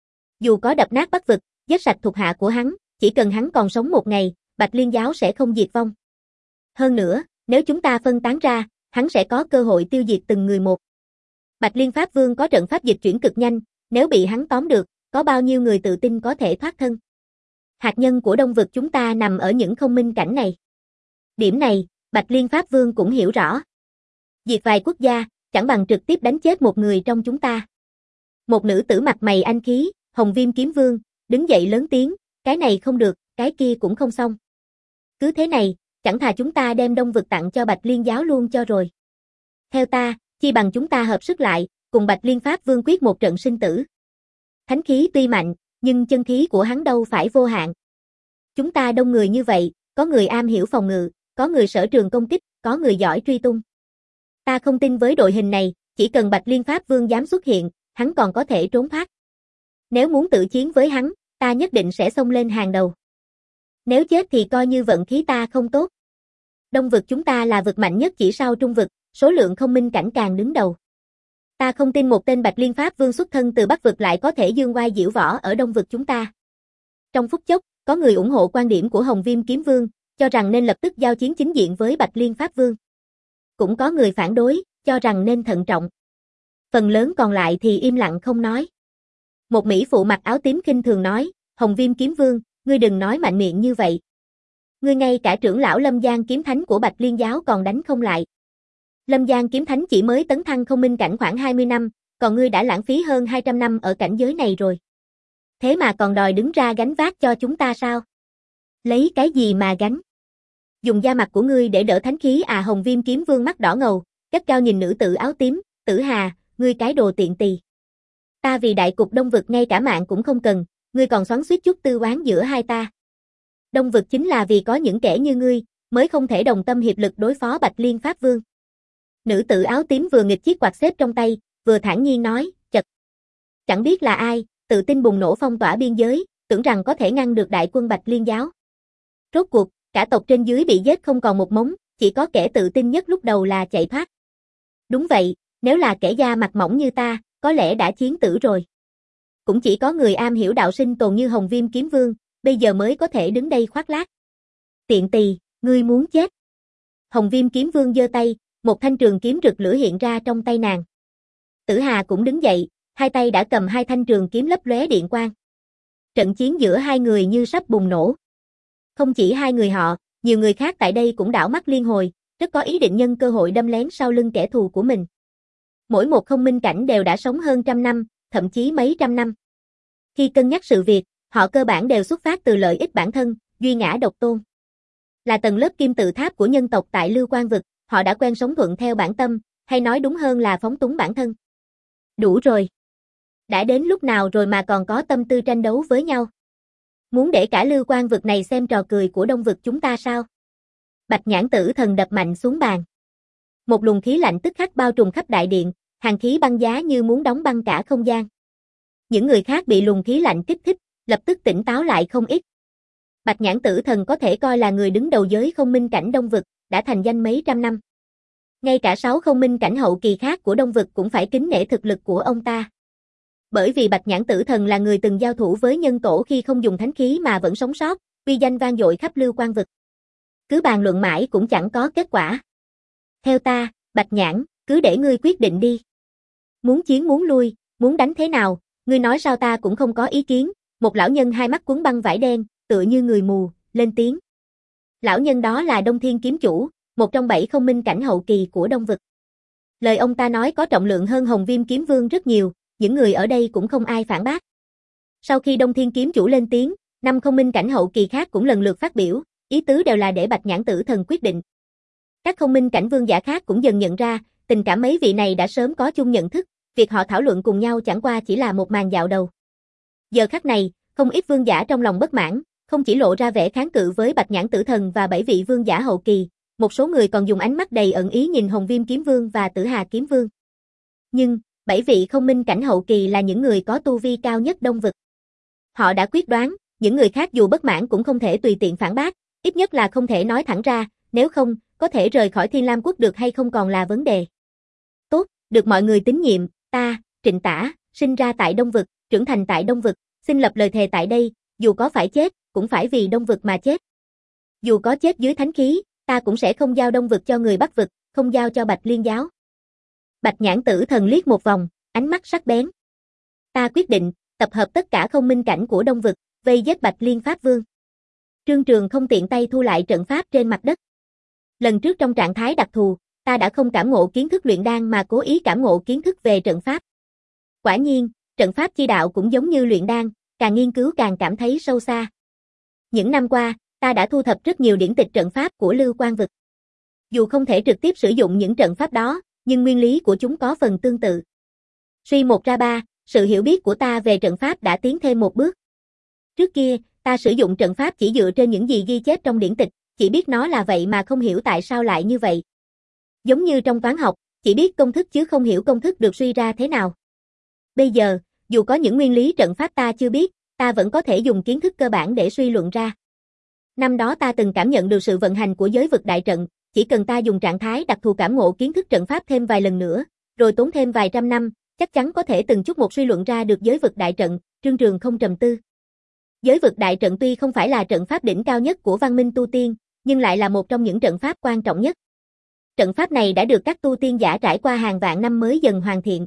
Dù có đập nát Bắc vực, giết sạch thuộc hạ của hắn, chỉ cần hắn còn sống một ngày, Bạch Liên giáo sẽ không diệt vong. Hơn nữa, nếu chúng ta phân tán ra, hắn sẽ có cơ hội tiêu diệt từng người một. Bạch Liên Pháp Vương có trận pháp dịch chuyển cực nhanh, nếu bị hắn tóm được, có bao nhiêu người tự tin có thể thoát thân. Hạt nhân của Đông vực chúng ta nằm ở những không minh cảnh này. Điểm này, Bạch Liên Pháp Vương cũng hiểu rõ. Diệt vài quốc gia, chẳng bằng trực tiếp đánh chết một người trong chúng ta. Một nữ tử mặt mày anh khí, Hồng Viêm Kiếm Vương, đứng dậy lớn tiếng, cái này không được, cái kia cũng không xong. Cứ thế này, chẳng thà chúng ta đem Đông vực tặng cho Bạch Liên giáo luôn cho rồi. Theo ta, chi bằng chúng ta hợp sức lại, cùng Bạch Liên Pháp Vương quyết một trận sinh tử. Thánh khí tuy mạnh, nhưng chân khí của hắn đâu phải vô hạn. Chúng ta đông người như vậy, có người am hiểu phòng ngự, có người sở trường công kích, có người giỏi truy tung. Ta không tin với đội hình này, chỉ cần Bạch Liên Pháp Vương dám xuất hiện, hắn còn có thể trốn thoát. Nếu muốn tự chiến với hắn, ta nhất định sẽ xông lên hàng đầu. Nếu chết thì coi như vận khí ta không tốt. Đông vực chúng ta là vực mạnh nhất chỉ sau Trung vực, số lượng không minh cảnh càng đứng đầu. Ta không tin một tên Bạch Liên Pháp Vương xuất thân từ Bắc vực lại có thể dương oai diễu võ ở Đông vực chúng ta. Trong phút chốc, có người ủng hộ quan điểm của Hồng Viêm Kiếm Vương, cho rằng nên lập tức giao chiến chính diện với Bạch Liên Pháp Vương. Cũng có người phản đối, cho rằng nên thận trọng. Phần lớn còn lại thì im lặng không nói. Một mỹ phụ mặc áo tím khinh thường nói, Hồng Viêm Kiếm Vương, ngươi đừng nói mạnh miệng như vậy. Ngươi ngay cả trưởng lão Lâm Giang Kiếm Thánh của Bạch Liên giáo còn đánh không lại. Lâm Giang Kiếm Thánh chỉ mới tấn thăng không minh cảnh khoảng hai mươi năm, còn ngươi đã lãng phí hơn hai trăm năm ở cảnh giới này rồi. Thế mà còn đòi đứng ra gánh vác cho chúng ta sao? Lấy cái gì mà gánh? Dùng da mặt của ngươi để đỡ thánh khí à? Hồng Viêm Kiếm Vương mắt đỏ ngầu, gắt gao nhìn nữ tử áo tím, Tử Hà, ngươi cái đồ tiện tỳ. Ta vì đại cục Đông vực ngay cả mạng cũng không cần, ngươi còn xoắn xuýt chút tư oán giữa hai ta. Đông vực chính là vì có những kẻ như ngươi, mới không thể đồng tâm hiệp lực đối phó Bạch Liên Pháp Vương. Nữ tử áo tím vừa nghịch chiếc quạt xếp trong tay, vừa thản nhiên nói, chật. Chẳng biết là ai, tự tin bùng nổ phong tỏa biên giới, tưởng rằng có thể ngăn được đại quân Bạch Liên giáo. Rốt cuộc, cả tộc trên dưới bị giết không còn một mống, chỉ có kẻ tự tin nhất lúc đầu là chạy thoát. Đúng vậy, nếu là kẻ da mặt mỏng như ta, có lẽ đã chiến tử rồi. Cũng chỉ có người am hiểu đạo sinh tồn như Hồng Viêm Kiếm Vương, bây giờ mới có thể đứng đây khoác lác. Tiện tỳ, ngươi muốn chết. Hồng Viêm Kiếm Vương giơ tay, một thanh trường kiếm rực lửa hiện ra trong tay nàng. Tử Hà cũng đứng dậy, hai tay đã cầm hai thanh trường kiếm lấp lóe điện quang. Trận chiến giữa hai người như sắp bùng nổ. Không chỉ hai người họ, nhiều người khác tại đây cũng đảo mắt liên hồi, rất có ý định nhân cơ hội đâm lén sau lưng kẻ thù của mình. Mỗi một không minh cảnh đều đã sống hơn trăm năm, thậm chí mấy trăm năm. Khi cân nhắc sự việc, họ cơ bản đều xuất phát từ lợi ích bản thân, duy ngã độc tôn. Là tầng lớp kim tự tháp của nhân tộc tại Lưu Quan vực, họ đã quen sống thuận theo bản tâm, hay nói đúng hơn là phóng túng bản thân. Đủ rồi. Đã đến lúc nào rồi mà còn có tâm tư tranh đấu với nhau? Muốn để cả Lưu Quan vực này xem trò cười của Đông vực chúng ta sao? Bạch Nhãn Tử Thần đập mạnh xuống bàn. Một luồng khí lạnh tức khắc bao trùm khắp đại điện, hàn khí băng giá như muốn đóng băng cả không gian. Những người khác bị luồng khí lạnh kích thích, lập tức tỉnh táo lại không ít. Bạch Nhãn Tử Thần có thể coi là người đứng đầu giới không minh cảnh Đông vực, đã thành danh mấy trăm năm. Ngay cả sáu không minh cảnh hậu kỳ khác của Đông vực cũng phải kính nể thực lực của ông ta. Bởi vì Bạch Nhãn Tử Thần là người từng giao thủ với nhân tổ khi không dùng thánh khí mà vẫn sống sót, uy danh vang dội khắp Lưu Quan vực. Cứ bàn luận mãi cũng chẳng có kết quả. Theo ta, Bạch Nhãn, cứ để ngươi quyết định đi. Muốn chiến muốn lui, muốn đánh thế nào, ngươi nói sao ta cũng không có ý kiến, một lão nhân hai mắt quấn băng vải đen, tựa như người mù, lên tiếng. Lão nhân đó là Đông Thiên kiếm chủ, một trong bảy không minh cảnh hậu kỳ của Đông vực. Lời ông ta nói có trọng lượng hơn Hồng Viêm kiếm vương rất nhiều, những người ở đây cũng không ai phản bác. Sau khi Đông Thiên kiếm chủ lên tiếng, năm không minh cảnh hậu kỳ khác cũng lần lượt phát biểu, ý tứ đều là để Bạch Nhãn Tử Thần quyết định. Các không minh cảnh vương giả khác cũng dần nhận ra, tình cảm mấy vị này đã sớm có chung nhận thức, việc họ thảo luận cùng nhau chẳng qua chỉ là một màn dạo đầu. Giờ khắc này, không ít vương giả trong lòng bất mãn, không chỉ lộ ra vẻ kháng cự với Bạch Nhãn Tử Thần và bảy vị vương giả hậu kỳ, một số người còn dùng ánh mắt đầy ẩn ý nhìn Hồng Viêm kiếm vương và Tử Hà kiếm vương. Nhưng, bảy vị không minh cảnh hậu kỳ là những người có tu vi cao nhất Đông vực. Họ đã quyết đoán, những người khác dù bất mãn cũng không thể tùy tiện phản bác, ít nhất là không thể nói thẳng ra, nếu không, có thể rời khỏi Thiên Lam Quốc được hay không còn là vấn đề. Tốt, được mọi người tín nhiệm, ta, Trịnh Tả, sinh ra tại Đông vực, trưởng thành tại Đông vực, xin lập lời thề tại đây, dù có phải chết, cũng phải vì Đông vực mà chết. Dù có chết dưới thánh khí, ta cũng sẽ không giao Đông vực cho người Bắc vực, không giao cho Bạch Liên giáo. Bạch Nhãn Tử Thần liếc một vòng, ánh mắt sắc bén. Ta quyết định, tập hợp tất cả không minh cảnh của Đông vực, vây giết Bạch Liên Pháp Vương. Trương Trường không tiện tay thu lại trận pháp trên mặt đất. Lần trước trong trạng thái đặc thù, ta đã không cảm ngộ kiến thức luyện đan mà cố ý cảm ngộ kiến thức về trận pháp. Quả nhiên, trận pháp chi đạo cũng giống như luyện đan, càng nghiên cứu càng cảm thấy sâu xa. Những năm qua, ta đã thu thập rất nhiều điển tịch trận pháp của Lưu Quan vực. Dù không thể trực tiếp sử dụng những trận pháp đó, nhưng nguyên lý của chúng có phần tương tự. Suy một ra ba, sự hiểu biết của ta về trận pháp đã tiến thêm một bước. Trước kia, ta sử dụng trận pháp chỉ dựa trên những gì ghi chép trong điển tịch, chỉ biết nó là vậy mà không hiểu tại sao lại như vậy. Giống như trong toán học, chỉ biết công thức chứ không hiểu công thức được suy ra thế nào. Bây giờ, dù có những nguyên lý trận pháp ta chưa biết, ta vẫn có thể dùng kiến thức cơ bản để suy luận ra. Năm đó ta từng cảm nhận được sự vận hành của giới vực đại trận, chỉ cần ta dùng trạng thái đặc thù cảm ngộ kiến thức trận pháp thêm vài lần nữa, rồi tốn thêm vài trăm năm, chắc chắn có thể từng chút một suy luận ra được giới vực đại trận. Trương Trường không trầm tư. Giới vực đại trận tuy không phải là trận pháp đỉnh cao nhất của văn minh tu tiên, nhưng lại là một trong những trận pháp quan trọng nhất. Trận pháp này đã được các tu tiên giả trải qua hàng vạn năm mới dần hoàn thiện.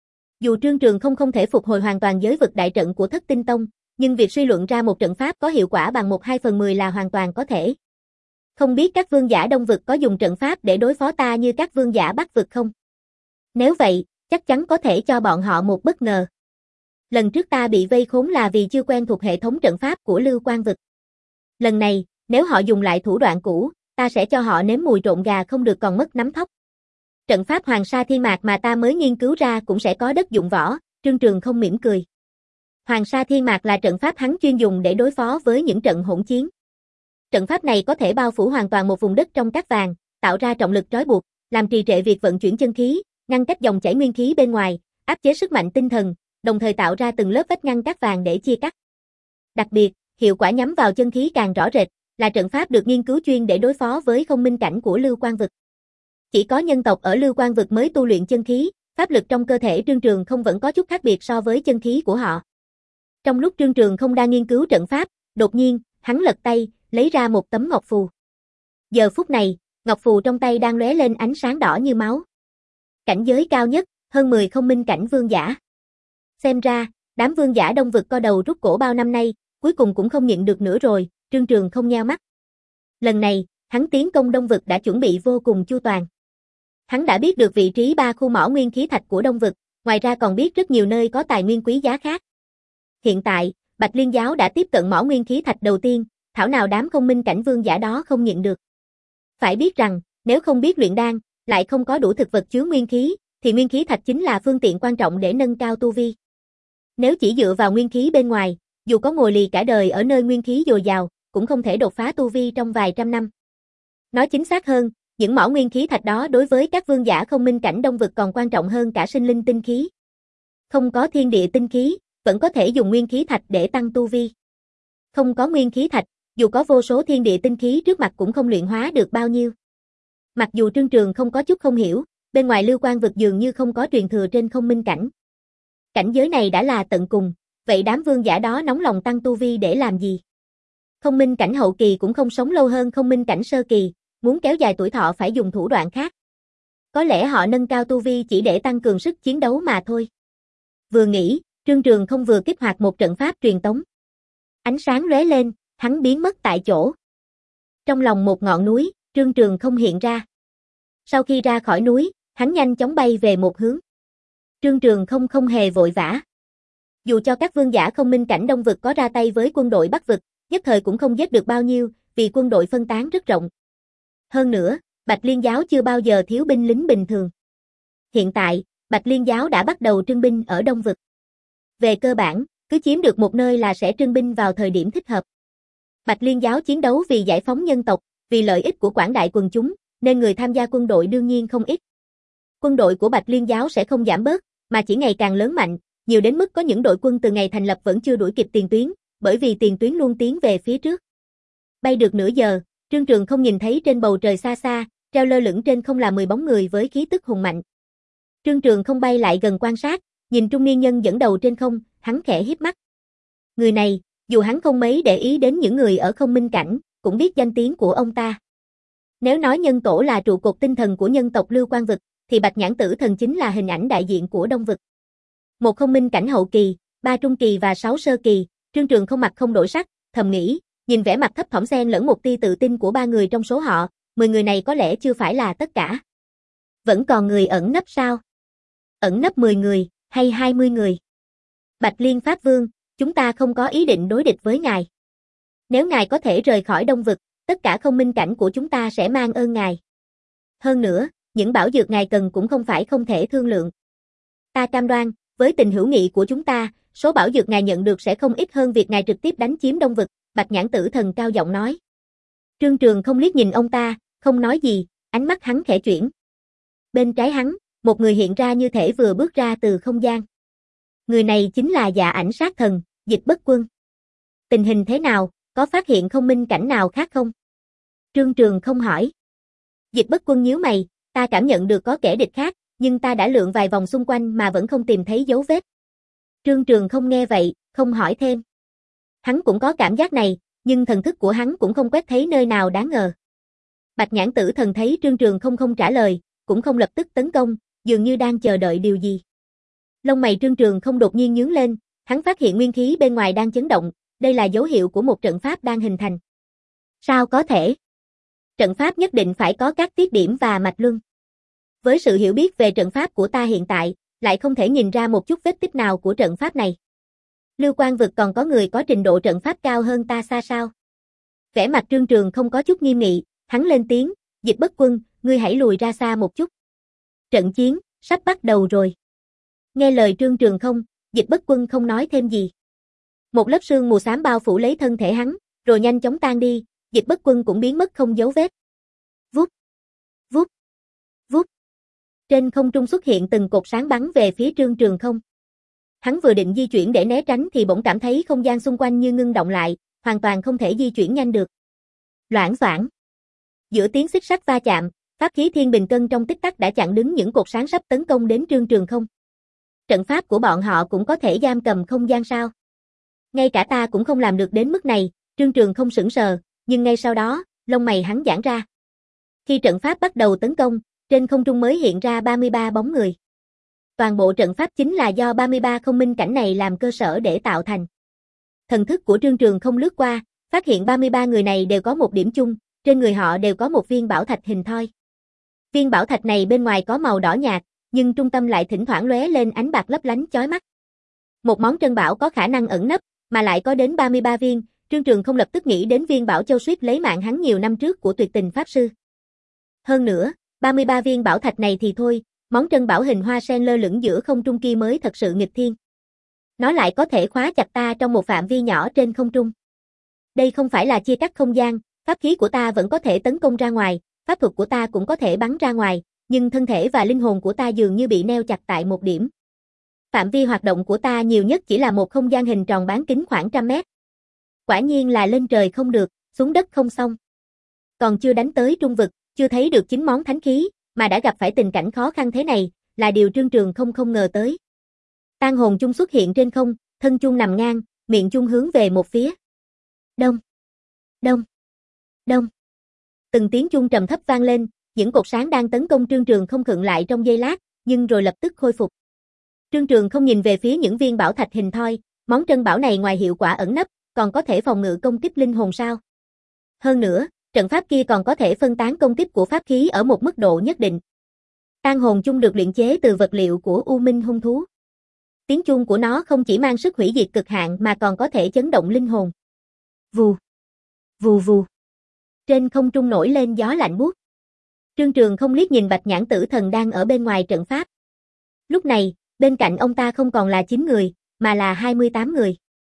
Dù Trương Trường không không thể phục hồi hoàn toàn giới vực đại trận của Thất Tinh Tông, nhưng việc suy luận ra một trận pháp có hiệu quả bằng một hai phần mười là hoàn toàn có thể. Không biết các vương giả Đông vực có dùng trận pháp để đối phó ta như các vương giả Bắc vực không? Nếu vậy, chắc chắn có thể cho bọn họ một bất ngờ. Lần trước ta bị vây khốn là vì chưa quen thuộc hệ thống trận pháp của Lưu Quan vực. Lần này, nếu họ dùng lại thủ đoạn cũ, ta sẽ cho họ nếm mùi trộn gà không được còn mất nắm thóc. Trận pháp Hoàng Sa Thiên Mạc mà ta mới nghiên cứu ra cũng sẽ có đất dụng võ, Trương Trường không mỉm cười. Hoàng Sa Thiên Mạc là trận pháp hắn chuyên dùng để đối phó với những trận hỗn chiến. Trận pháp này có thể bao phủ hoàn toàn một vùng đất trong cát vàng, tạo ra trọng lực trói buộc, làm trì trệ việc vận chuyển chân khí, ngăn cách dòng chảy nguyên khí bên ngoài, áp chế sức mạnh tinh thần, đồng thời tạo ra từng lớp vách ngăn cát vàng để chia cắt. Đặc biệt, hiệu quả nhắm vào chân khí càng rõ rệt, là trận pháp được nghiên cứu chuyên để đối phó với không minh cảnh của Lưu Quan vực. Chỉ có nhân tộc ở Lưu Quan vực mới tu luyện chân khí, pháp lực trong cơ thể Trương Trường không vẫn có chút khác biệt so với chân khí của họ. Trong lúc Trương Trường không đang nghiên cứu trận pháp, đột nhiên, hắn lật tay, lấy ra một tấm ngọc phù. Giờ phút này, ngọc phù trong tay đang lóe lên ánh sáng đỏ như máu. Cảnh giới cao nhất, hơn mười không minh cảnh vương giả. Xem ra, đám vương giả Đông vực co đầu rút cổ bao năm nay, cuối cùng cũng không nhịn được nữa rồi, Trương Trường không nheo mắt. Lần này, hắn tiến công Đông vực đã chuẩn bị vô cùng chu toàn. Hắn đã biết được vị trí ba khu mỏ nguyên khí thạch của Đông vực, ngoài ra còn biết rất nhiều nơi có tài nguyên quý giá khác. Hiện tại, Bạch Liên giáo đã tiếp cận mỏ nguyên khí thạch đầu tiên, thảo nào đám không minh cảnh vương giả đó không nhịn được. Phải biết rằng, nếu không biết luyện đan, lại không có đủ thực vật chứa nguyên khí, thì nguyên khí thạch chính là phương tiện quan trọng để nâng cao tu vi. Nếu chỉ dựa vào nguyên khí bên ngoài, dù có ngồi lì cả đời ở nơi nguyên khí dồi dào, cũng không thể đột phá tu vi trong vài trăm năm. Nói chính xác hơn, những mỏ nguyên khí thạch đó đối với các vương giả không minh cảnh Đông vực còn quan trọng hơn cả sinh linh tinh khí. Không có thiên địa tinh khí, vẫn có thể dùng nguyên khí thạch để tăng tu vi. Không có nguyên khí thạch, dù có vô số thiên địa tinh khí trước mặt cũng không luyện hóa được bao nhiêu. Mặc dù Trương Trường không có chút không hiểu, bên ngoài Lưu Quan vực dường như không có truyền thừa trên không minh cảnh. Cảnh giới này đã là tận cùng, vậy đám vương giả đó nóng lòng tăng tu vi để làm gì? Không minh cảnh hậu kỳ cũng không sống lâu hơn không minh cảnh sơ kỳ, muốn kéo dài tuổi thọ phải dùng thủ đoạn khác. Có lẽ họ nâng cao tu vi chỉ để tăng cường sức chiến đấu mà thôi. Vừa nghĩ, Trương Trường không vừa kích hoạt một trận pháp truyền tống. Ánh sáng lóe lên, hắn biến mất tại chỗ. Trong lòng một ngọn núi, Trương Trường không hiện ra. Sau khi ra khỏi núi, hắn nhanh chóng bay về một hướng. Trương Trường không không hề vội vã. Dù cho các vương giả không minh cảnh Đông vực có ra tay với quân đội Bắc vực, nhất thời cũng không giết được bao nhiêu, vì quân đội phân tán rất rộng. Hơn nữa, Bạch Liên giáo chưa bao giờ thiếu binh lính bình thường. Hiện tại, Bạch Liên giáo đã bắt đầu trưng binh ở Đông vực. Về cơ bản, cứ chiếm được một nơi là sẽ trưng binh vào thời điểm thích hợp. Bạch Liên giáo chiến đấu vì giải phóng nhân tộc, vì lợi ích của quảng đại quần chúng, nên người tham gia quân đội đương nhiên không ít. Quân đội của Bạch Liên giáo sẽ không giảm bớt, mà chỉ ngày càng lớn mạnh, nhiều đến mức có những đội quân từ ngày thành lập vẫn chưa đuổi kịp tiền tuyến, bởi vì tiền tuyến luôn tiến về phía trước. Bay được nửa giờ, Trương Trường không nhìn thấy trên bầu trời xa xa, treo lơ lửng trên không là mười bóng người với khí tức hùng mạnh. Trương Trường không bay lại gần quan sát, nhìn trung niên nhân dẫn đầu trên không, hắn khẽ híp mắt. Người này, dù hắn không mấy để ý đến những người ở không minh cảnh, cũng biết danh tiếng của ông ta. Nếu nói nhân tổ là trụ cột tinh thần của nhân tộc Lưu Quan vực, thì Bạch Nhãn Tử Thần chính là hình ảnh đại diện của Đông vực. Một không minh cảnh hậu kỳ, ba trung kỳ và sáu sơ kỳ, Trương Trường không mặt không đổi sắc, thầm nghĩ, nhìn vẻ mặt thấp thỏm xen lẫn một tia tự tin của ba người trong số họ, mười người này có lẽ chưa phải là tất cả. Vẫn còn người ẩn nấp sao? Ẩn nấp mười người, hay hai mươi người? Bạch Liên Pháp Vương, chúng ta không có ý định đối địch với ngài. Nếu ngài có thể rời khỏi Đông vực, tất cả không minh cảnh của chúng ta sẽ mang ơn ngài. Hơn nữa, những bảo dược ngài cần cũng không phải không thể thương lượng. Ta cam đoan, với tình hữu nghị của chúng ta, số bảo dược ngài nhận được sẽ không ít hơn việc ngài trực tiếp đánh chiếm Đông vực, Bạch Nhãn Tử Thần cao giọng nói. Trương Trường không liếc nhìn ông ta, không nói gì, ánh mắt hắn khẽ chuyển. Bên trái hắn, một người hiện ra như thể vừa bước ra từ không gian. Người này chính là Dạ Ảnh Sát Thần, Dịch Bất Quân. Tình hình thế nào, có phát hiện không minh cảnh nào khác không? Trương Trường không hỏi. Dịch Bất Quân nhíu mày, ta cảm nhận được có kẻ địch khác, nhưng ta đã lượn vài vòng xung quanh mà vẫn không tìm thấy dấu vết. Trương Trường không nghe vậy, không hỏi thêm. Hắn cũng có cảm giác này, nhưng thần thức của hắn cũng không quét thấy nơi nào đáng ngờ. Bạch Nhãn Tử Thần thấy Trương Trường không không trả lời, cũng không lập tức tấn công, dường như đang chờ đợi điều gì. Lông mày Trương Trường không đột nhiên nhướng lên, hắn phát hiện nguyên khí bên ngoài đang chấn động, đây là dấu hiệu của một trận pháp đang hình thành. Sao có thể? Trận pháp nhất định phải có các tiết điểm và mạch luân. Với sự hiểu biết về trận pháp của ta hiện tại, lại không thể nhìn ra một chút vết tích nào của trận pháp này. Lưu Quan vực còn có người có trình độ trận pháp cao hơn ta xa sao? Vẻ mặt Trương Trường không có chút nghiêm nghị, hắn lên tiếng, Dịch Bất Quân, ngươi hãy lùi ra xa một chút. Trận chiến, sắp bắt đầu rồi. Nghe lời Trương Trường không, Dịch Bất Quân không nói thêm gì. Một lớp sương mù xám bao phủ lấy thân thể hắn, rồi nhanh chóng tan đi, Dịch Bất Quân cũng biến mất không dấu vết. Vút, vút, vút. Trên không trung xuất hiện từng cột sáng bắn về phía Trương Trường không. Hắn vừa định di chuyển để né tránh thì bỗng cảm thấy không gian xung quanh như ngưng động lại, hoàn toàn không thể di chuyển nhanh được. Loảng xoảng. Giữa tiếng xích sắt va chạm, pháp khí Thiên Bình Cân trong tích tắc đã chặn đứng những cột sáng sắp tấn công đến Trương Trường không. Trận pháp của bọn họ cũng có thể giam cầm không gian sao? Ngay cả ta cũng không làm được đến mức này, Trương Trường không sững sờ, nhưng ngay sau đó, lông mày hắn giãn ra. Khi trận pháp bắt đầu tấn công, trên không trung mới hiện ra ba mươi ba bóng người. Toàn bộ trận pháp chính là do ba mươi ba không minh cảnh này làm cơ sở để tạo thành. Thần thức của Trương Trường không lướt qua, phát hiện ba mươi ba người này đều có một điểm chung, trên người họ đều có một viên bảo thạch hình thoi. Viên bảo thạch này bên ngoài có màu đỏ nhạt, nhưng trung tâm lại thỉnh thoảng lóe lên ánh bạc lấp lánh chói mắt. Một món trân bảo có khả năng ẩn nấp, mà lại có đến ba mươi ba viên, Trương Trường không lập tức nghĩ đến viên bảo châu suýt lấy mạng hắn nhiều năm trước của Tuyệt Tình Pháp Sư. Hơn nữa, ba mươi ba viên bảo thạch này thì thôi, món trân bảo hình hoa sen lơ lửng giữa không trung kia mới thật sự nghịch thiên. Nó lại có thể khóa chặt ta trong một phạm vi nhỏ trên không trung. Đây không phải là chia cắt không gian, pháp khí của ta vẫn có thể tấn công ra ngoài, pháp thuật của ta cũng có thể bắn ra ngoài, nhưng thân thể và linh hồn của ta dường như bị neo chặt tại một điểm. Phạm vi hoạt động của ta nhiều nhất chỉ là một không gian hình tròn bán kính khoảng trăm mét. Quả nhiên là lên trời không được, xuống đất không xong. Còn chưa đánh tới trung vực, chưa thấy được chính món thánh khí, mà đã gặp phải tình cảnh khó khăn thế này, là điều Trương Trường không không ngờ tới. Tang hồn chung xuất hiện trên không, thân chung nằm ngang, miệng chung hướng về một phía. Đông, đông, đông. Từng tiếng chung trầm thấp vang lên, những cột sáng đang tấn công Trương Trường không khựng lại trong giây lát, nhưng rồi lập tức khôi phục. Trương Trường không nhìn về phía những viên bảo thạch hình thoi, món trân bảo này ngoài hiệu quả ẩn nấp, còn có thể phòng ngự công kích linh hồn sao? Hơn nữa, trận pháp kia còn có thể phân tán công kích của pháp khí ở một mức độ nhất định. Tang hồn chung được luyện chế từ vật liệu của U Minh hung thú. Tiếng chuông của nó không chỉ mang sức hủy diệt cực hạn mà còn có thể chấn động linh hồn. Vù, vù vù. Trên không trung nổi lên gió lạnh buốt. Trương Trường không liếc nhìn Bạch Nhãn Tử Thần đang ở bên ngoài trận pháp. Lúc này, bên cạnh ông ta không còn là chín người, mà là hai mươi tám người.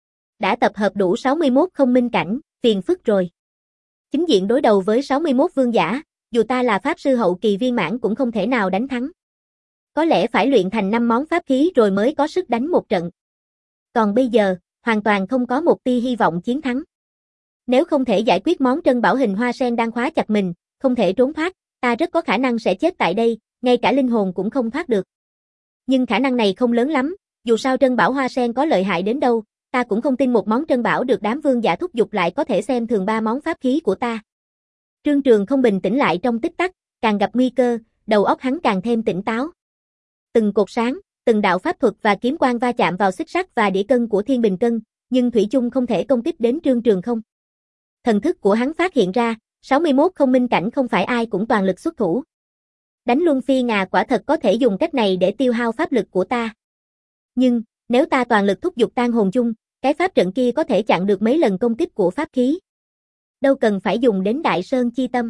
Đã tập hợp đủ sáu mươi mốt không minh cảnh, phiền phức rồi. Chính diện đối đầu với sáu mươi mốt vương giả, dù ta là pháp sư hậu kỳ viên mãn cũng không thể nào đánh thắng. Có lẽ phải luyện thành năm món pháp khí rồi mới có sức đánh một trận. Còn bây giờ, hoàn toàn không có một tia hy vọng chiến thắng. Nếu không thể giải quyết món trân bảo hình hoa sen đang khóa chặt mình, không thể trốn thoát, ta rất có khả năng sẽ chết tại đây, ngay cả linh hồn cũng không thoát được. Nhưng khả năng này không lớn lắm, dù sao trân bảo hoa sen có lợi hại đến đâu, ta cũng không tin một món trân bảo được đám vương giả thúc giục lại có thể xem thường ba món pháp khí của ta. Trương Trường không bình tĩnh lại trong tích tắc, càng gặp nguy cơ, đầu óc hắn càng thêm tỉnh táo. Từng cột sáng, từng đạo pháp thuật và kiếm quang va chạm vào xích sắt và đĩa cân của Thiên Bình Cân, nhưng thủy chung không thể công kích đến Trương Trường không. Thần thức của hắn phát hiện ra, sáu mươi mốt không minh cảnh không phải ai cũng toàn lực xuất thủ. Đánh Luân Phi Ngà quả thật có thể dùng cách này để tiêu hao pháp lực của ta. Nhưng, nếu ta toàn lực thúc giục Tang hồn chung, cái pháp trận kia có thể chặn được mấy lần công kích của pháp khí. Đâu cần phải dùng đến Đại Sơn Chi Tâm.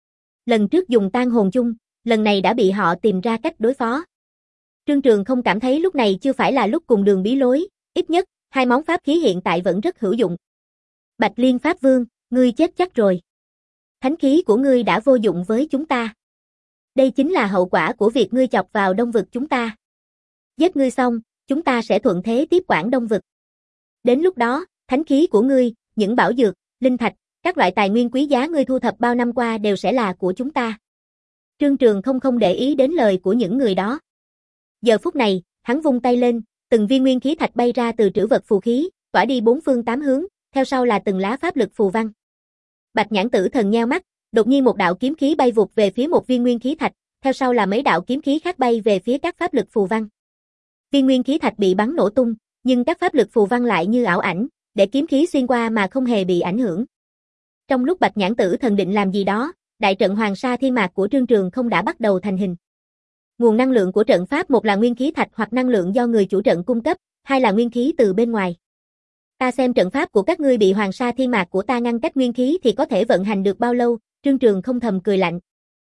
Lần trước dùng Tang hồn chung, lần này đã bị họ tìm ra cách đối phó. Trương Trường không cảm thấy lúc này chưa phải là lúc cùng đường bí lối, ít nhất, hai món pháp khí hiện tại vẫn rất hữu dụng. Bạch Liên Pháp Vương, ngươi chết chắc rồi. Thánh khí của ngươi đã vô dụng với chúng ta. Đây chính là hậu quả của việc ngươi chọc vào Đông Vực chúng ta. Giết ngươi xong, chúng ta sẽ thuận thế tiếp quản Đông Vực. Đến lúc đó, thánh khí của ngươi, những bảo dược, linh thạch, các loại tài nguyên quý giá ngươi thu thập bao năm qua đều sẽ là của chúng ta. Trương Trường không không để ý đến lời của những người đó. Giờ phút này, hắn vung tay lên, từng viên nguyên khí thạch bay ra từ trữ vật phù khí, tỏa đi bốn phương tám hướng, theo sau là từng lá pháp lực phù văn. Bạch Nhãn Tử Thần nheo mắt, đột nhiên một đạo kiếm khí bay vụt về phía một viên nguyên khí thạch, theo sau là mấy đạo kiếm khí khác bay về phía các pháp lực phù văn. Viên nguyên khí thạch bị bắn nổ tung, nhưng các pháp lực phù văn lại như ảo ảnh, để kiếm khí xuyên qua mà không hề bị ảnh hưởng. Trong lúc Bạch Nhãn Tử Thần định làm gì đó, đại trận Hoàng Sa Thiên Mạc của Trương Trường không đã bắt đầu thành hình. Nguồn năng lượng của trận pháp một là nguyên khí thạch hoặc năng lượng do người chủ trận cung cấp, hai là nguyên khí từ bên ngoài. Ta xem trận pháp của các ngươi bị Hoàng Sa Thiên Mạc của ta ngăn cách nguyên khí thì có thể vận hành được bao lâu, Trương Trường không thầm cười lạnh.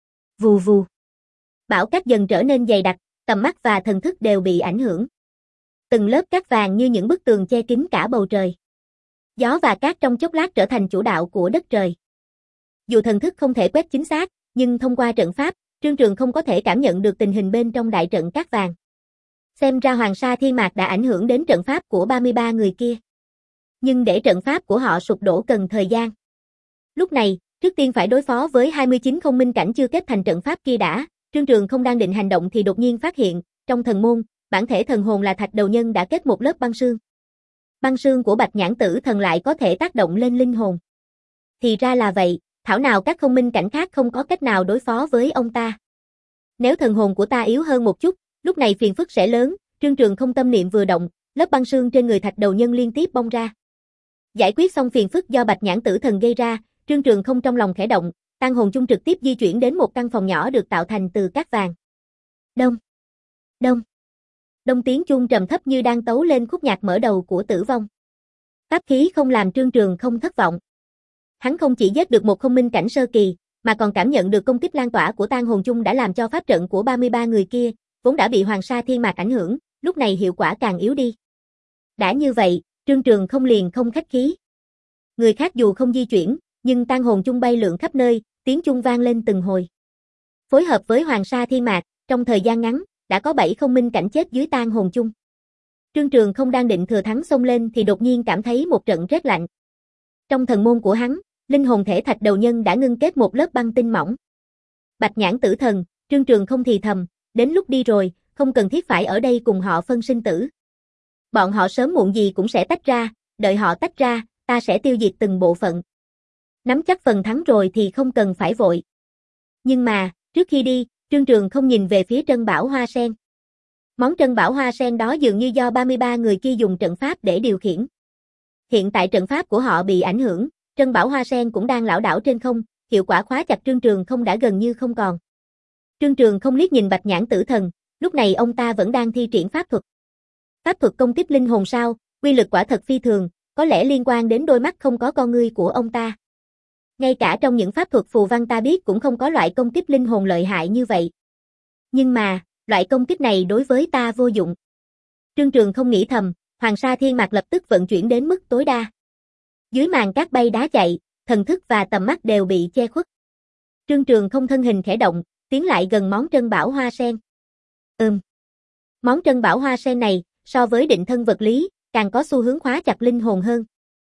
Vù vù. Bão cát dần trở nên dày đặc, tầm mắt và thần thức đều bị ảnh hưởng. Từng lớp cát vàng như những bức tường che kín cả bầu trời. Gió và cát trong chốc lát trở thành chủ đạo của đất trời. Dù thần thức không thể quét chính xác, nhưng thông qua trận pháp, Trương Trường không có thể cảm nhận được tình hình bên trong đại trận cát vàng. Xem ra Hoàng Sa Thiên Mạc đã ảnh hưởng đến trận pháp của ba mươi ba người kia. Nhưng để trận pháp của họ sụp đổ cần thời gian. Lúc này, trước tiên phải đối phó với hai mươi chín không minh cảnh chưa kết thành trận pháp kia đã, Trương Trường không đang định hành động thì đột nhiên phát hiện, trong thần môn, bản thể thần hồn là thạch đầu nhân đã kết một lớp băng sương. Băng sương của Bạch Nhãn Tử Thần lại có thể tác động lên linh hồn. Thì ra là vậy, thảo nào các không minh cảnh khác không có cách nào đối phó với ông ta. Nếu thần hồn của ta yếu hơn một chút, lúc này phiền phức sẽ lớn, Trương Trường không tâm niệm vừa động, lớp băng sương trên người thạch đầu nhân liên tiếp bong ra. Giải quyết xong phiền phức do Bạch Nhãn Tử Thần gây ra, Trương Trường không trong lòng khẽ động, Tang hồn chung trực tiếp di chuyển đến một căn phòng nhỏ được tạo thành từ cát vàng. Đông, đông, đông tiếng chuông trầm thấp như đang tấu lên khúc nhạc mở đầu của Tử Vong. Pháp khí không làm Trương Trường không thất vọng. Hắn không chỉ giết được một không minh cảnh sơ kỳ, mà còn cảm nhận được công kích lan tỏa của Tang hồn chung đã làm cho pháp trận của ba mươi ba người kia, vốn đã bị Hoàng Sa Thiên Mạc ảnh hưởng, lúc này hiệu quả càng yếu đi. Đã như vậy, Trương Trường không liền không khách khí. Người khác dù không di chuyển, nhưng Tang hồn chung bay lượn khắp nơi, tiếng chung vang lên từng hồi. Phối hợp với Hoàng Sa Thiên Mạc, trong thời gian ngắn, đã có bảy không minh cảnh chết dưới Tang hồn chung. Trương Trường không đang định thừa thắng xông lên thì đột nhiên cảm thấy một trận rét lạnh. Trong thần môn của hắn, linh hồn thể thạch đầu nhân đã ngưng kết một lớp băng tinh mỏng. Bạch Nhãn Tử Thần, Trương Trường không thì thầm, đến lúc đi rồi, không cần thiết phải ở đây cùng họ phân sinh tử. Bọn họ sớm muộn gì cũng sẽ tách ra, đợi họ tách ra, ta sẽ tiêu diệt từng bộ phận. Nắm chắc phần thắng rồi thì không cần phải vội. Nhưng mà, trước khi đi, Trương Trường không nhìn về phía Trân Bảo Hoa Sen. Món Trân Bảo Hoa Sen đó dường như do ba mươi ba người kia dùng trận pháp để điều khiển. Hiện tại trận pháp của họ bị ảnh hưởng, Trân Bảo Hoa Sen cũng đang lảo đảo trên không, hiệu quả khóa chặt Trương Trường Không đã gần như không còn. Trương Trường Không liếc nhìn Bạch Nhãn Tử Thần, lúc này ông ta vẫn đang thi triển pháp thuật. Pháp thuật công kích linh hồn sao, uy lực quả thật phi thường, có lẽ liên quan đến đôi mắt không có con ngươi của ông ta. Ngay cả trong những pháp thuật phù văn ta biết cũng không có loại công kích linh hồn lợi hại như vậy. Nhưng mà, loại công kích này đối với ta vô dụng. Trương Trường Không nghĩ thầm, Hoàng Sa Thiên Mạc lập tức vận chuyển đến mức tối đa. Dưới màn cát bay đá chạy, thần thức và tầm mắt đều bị che khuất. Trương Trường Không thân hình khẽ động, tiến lại gần món Trân Bảo Hoa Sen. Ừm. Món Trân Bảo Hoa Sen này, so với định thân vật lý, càng có xu hướng khóa chặt linh hồn hơn.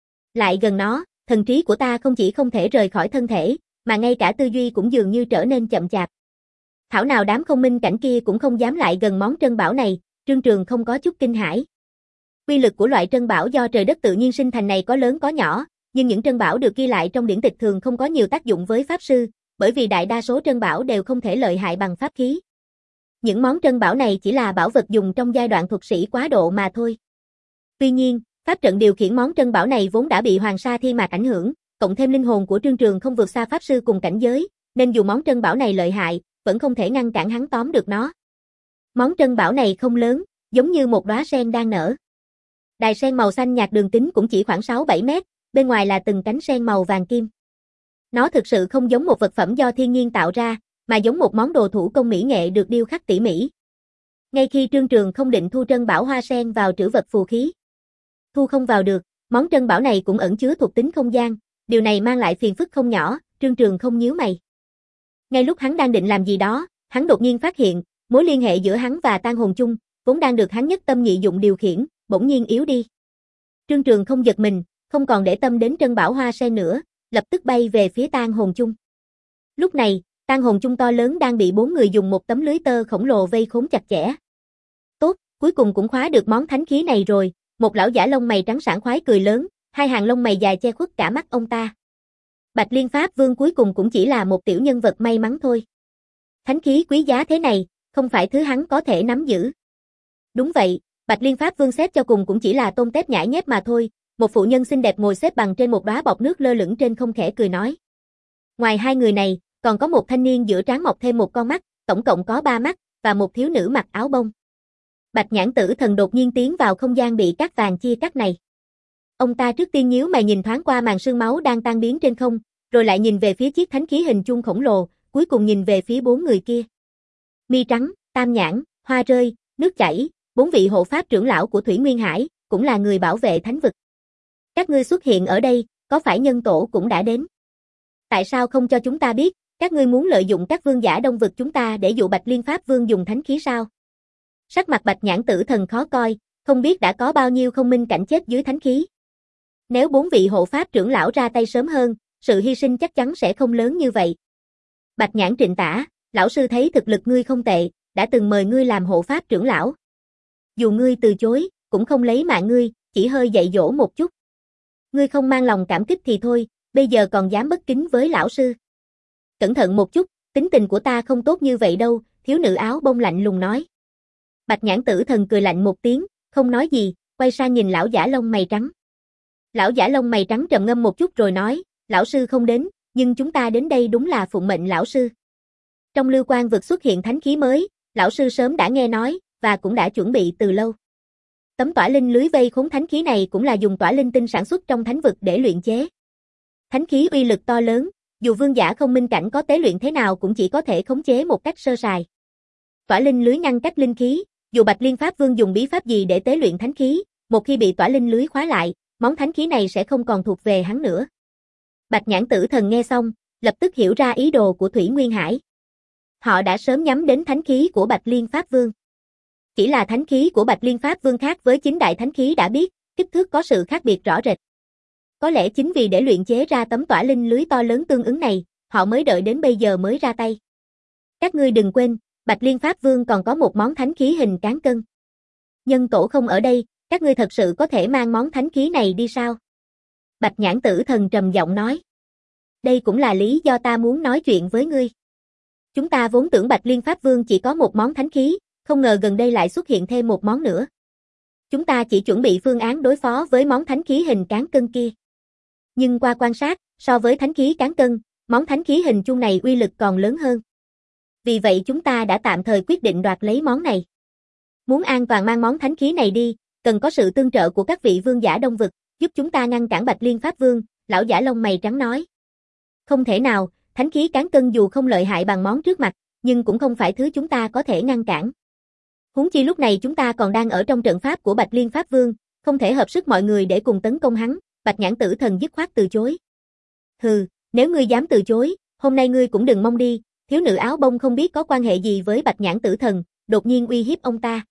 Lại gần nó, thần trí của ta không chỉ không thể rời khỏi thân thể, mà ngay cả tư duy cũng dường như trở nên chậm chạp. Thảo nào đám không minh cảnh kia cũng không dám lại gần món trân bảo này, Trương Trường không có chút kinh hãi. Uy lực của loại trân bảo do trời đất tự nhiên sinh thành này có lớn có nhỏ, nhưng những trân bảo được ghi lại trong điển tịch thường không có nhiều tác dụng với pháp sư, bởi vì đại đa số trân bảo đều không thể lợi hại bằng pháp khí. Những món trân bảo này chỉ là bảo vật dùng trong giai đoạn thuật sĩ quá độ mà thôi. Tuy nhiên, pháp trận điều khiển món trân bảo này vốn đã bị Hoàng Sa Thiên Mạc ảnh hưởng, cộng thêm linh hồn của Trương Trường không vượt xa pháp sư cùng cảnh giới, nên dù món trân bảo này lợi hại, vẫn không thể ngăn cản hắn tóm được nó. Món trân bảo này không lớn, giống như một đóa sen đang nở. Đài sen màu xanh nhạt đường kính cũng chỉ khoảng sáu bảy mét, bên ngoài là từng cánh sen màu vàng kim. Nó thực sự không giống một vật phẩm do thiên nhiên tạo ra, mà giống một món đồ thủ công mỹ nghệ được điêu khắc tỉ mỉ. Ngay khi Trương Trường không định thu trân bảo hoa sen vào trữ vật phù khí, thu không vào được, món trân bảo này cũng ẩn chứa thuộc tính không gian, điều này mang lại phiền phức không nhỏ, Trương Trường không nhíu mày. Ngay lúc hắn đang định làm gì đó, hắn đột nhiên phát hiện, mối liên hệ giữa hắn và Tang Hồn Chung, vốn đang được hắn nhất tâm nhị dụng điều khiển, bỗng nhiên yếu đi. Trương Trường không giật mình, không còn để tâm đến trân bảo hoa sen nữa, lập tức bay về phía Tang Hồn Chung. Lúc này, Tang Hồn Chung to lớn đang bị bốn người dùng một tấm lưới tơ khổng lồ vây khốn chặt chẽ. Tốt, cuối cùng cũng khóa được món thánh khí này rồi, một lão giả lông mày trắng sảng khoái cười lớn, hai hàng lông mày dài che khuất cả mắt ông ta. Bạch Liên Pháp Vương cuối cùng cũng chỉ là một tiểu nhân vật may mắn thôi. Thánh khí quý giá thế này, không phải thứ hắn có thể nắm giữ. Đúng vậy, Bạch Liên Pháp Vương xét cho cùng cũng chỉ là tôm tép nhãi nhép mà thôi, một phụ nhân xinh đẹp ngồi xếp bằng trên một đóa bọt nước lơ lửng trên không khẽ cười nói. Ngoài hai người này, còn có một thanh niên giữa trán mọc thêm một con mắt, tổng cộng có ba mắt, và một thiếu nữ mặc áo bông. Bạch Nhãn Tử Thần đột nhiên tiến vào không gian bị cát vàng chia cắt này. Ông ta trước tiên nhíu mày nhìn thoáng qua màn sương máu đang tan biến trên không, rồi lại nhìn về phía chiếc thánh khí hình chuông khổng lồ, cuối cùng nhìn về phía bốn người kia. Mi Trắng, Tam Nhãn, Hoa Rơi, Nước Chảy, bốn vị hộ pháp trưởng lão của Thủy Nguyên Hải, cũng là người bảo vệ thánh vực. Các ngươi xuất hiện ở đây, có phải nhân tổ cũng đã đến? Tại sao không cho chúng ta biết, các ngươi muốn lợi dụng các vương giả đông vực chúng ta để dụ Bạch Liên Pháp Vương dùng thánh khí sao? Sắc mặt Bạch Nhãn Tử Thần khó coi, không biết đã có bao nhiêu không minh cảnh chết dưới thánh khí. Nếu bốn vị hộ pháp trưởng lão ra tay sớm hơn, sự hy sinh chắc chắn sẽ không lớn như vậy. Bạch Nhãn Trịnh Tả, lão sư thấy thực lực ngươi không tệ, đã từng mời ngươi làm hộ pháp trưởng lão. Dù ngươi từ chối, cũng không lấy mạng ngươi, chỉ hơi dạy dỗ một chút. Ngươi không mang lòng cảm kích thì thôi, bây giờ còn dám bất kính với lão sư. Cẩn thận một chút, tính tình của ta không tốt như vậy đâu, thiếu nữ áo bông lạnh lùng nói. Bạch Nhãn Tử Thần cười lạnh một tiếng, không nói gì, quay sang nhìn lão giả lông mày trắng. Lão giả lông mày trắng trầm ngâm một chút rồi nói, lão sư không đến, nhưng chúng ta đến đây đúng là phụng mệnh lão sư. Trong Lưu Quang vực xuất hiện thánh khí mới, lão sư sớm đã nghe nói, và cũng đã chuẩn bị từ lâu. Tấm tỏa linh lưới vây khốn thánh khí này cũng là dùng tỏa linh tinh sản xuất trong thánh vực để luyện chế. Thánh khí uy lực to lớn, dù vương giả không minh cảnh có tế luyện thế nào cũng chỉ có thể khống chế một cách sơ sài. Tỏa linh lưới ngăn cách linh khí, dù Bạch Liên Pháp Vương dùng bí pháp gì để tế luyện thánh khí, một khi bị tỏa linh lưới khóa lại, món thánh khí này sẽ không còn thuộc về hắn nữa. Bạch Nhãn Tử Thần nghe xong, lập tức hiểu ra ý đồ của Thủy Nguyên Hải. Họ đã sớm nhắm đến thánh khí của Bạch Liên Pháp Vương. Chỉ là thánh khí của Bạch Liên Pháp Vương khác với chính đại thánh khí đã biết, kích thước có sự khác biệt rõ rệt. Có lẽ chính vì để luyện chế ra tấm tỏa linh lưới to lớn tương ứng này, họ mới đợi đến bây giờ mới ra tay. Các ngươi đừng quên, Bạch Liên Pháp Vương còn có một món thánh khí hình cán cân. Nhân tổ không ở đây, các ngươi thật sự có thể mang món thánh khí này đi sao? Bạch Nhãn Tử Thần trầm giọng nói. Đây cũng là lý do ta muốn nói chuyện với ngươi. Chúng ta vốn tưởng Bạch Liên Pháp Vương chỉ có một món thánh khí, không ngờ gần đây lại xuất hiện thêm một món nữa. Chúng ta chỉ chuẩn bị phương án đối phó với món thánh khí hình cán cân kia. Nhưng qua quan sát, so với thánh khí cán cân, món thánh khí hình chung này uy lực còn lớn hơn. Vì vậy chúng ta đã tạm thời quyết định đoạt lấy món này. Muốn an toàn mang món thánh khí này đi, cần có sự tương trợ của các vị vương giả Đông vực, giúp chúng ta ngăn cản Bạch Liên Pháp Vương, lão giả lông mày trắng nói. Không thể nào, thánh khí cán cân dù không lợi hại bằng món trước mặt, nhưng cũng không phải thứ chúng ta có thể ngăn cản. Huống chi lúc này chúng ta còn đang ở trong trận pháp của Bạch Liên Pháp Vương, không thể hợp sức mọi người để cùng tấn công hắn, Bạch Nhãn Tử Thần dứt khoát từ chối. Hừ, nếu ngươi dám từ chối, hôm nay ngươi cũng đừng mong đi, thiếu nữ áo bông không biết có quan hệ gì với Bạch Nhãn Tử Thần, đột nhiên uy hiếp ông ta.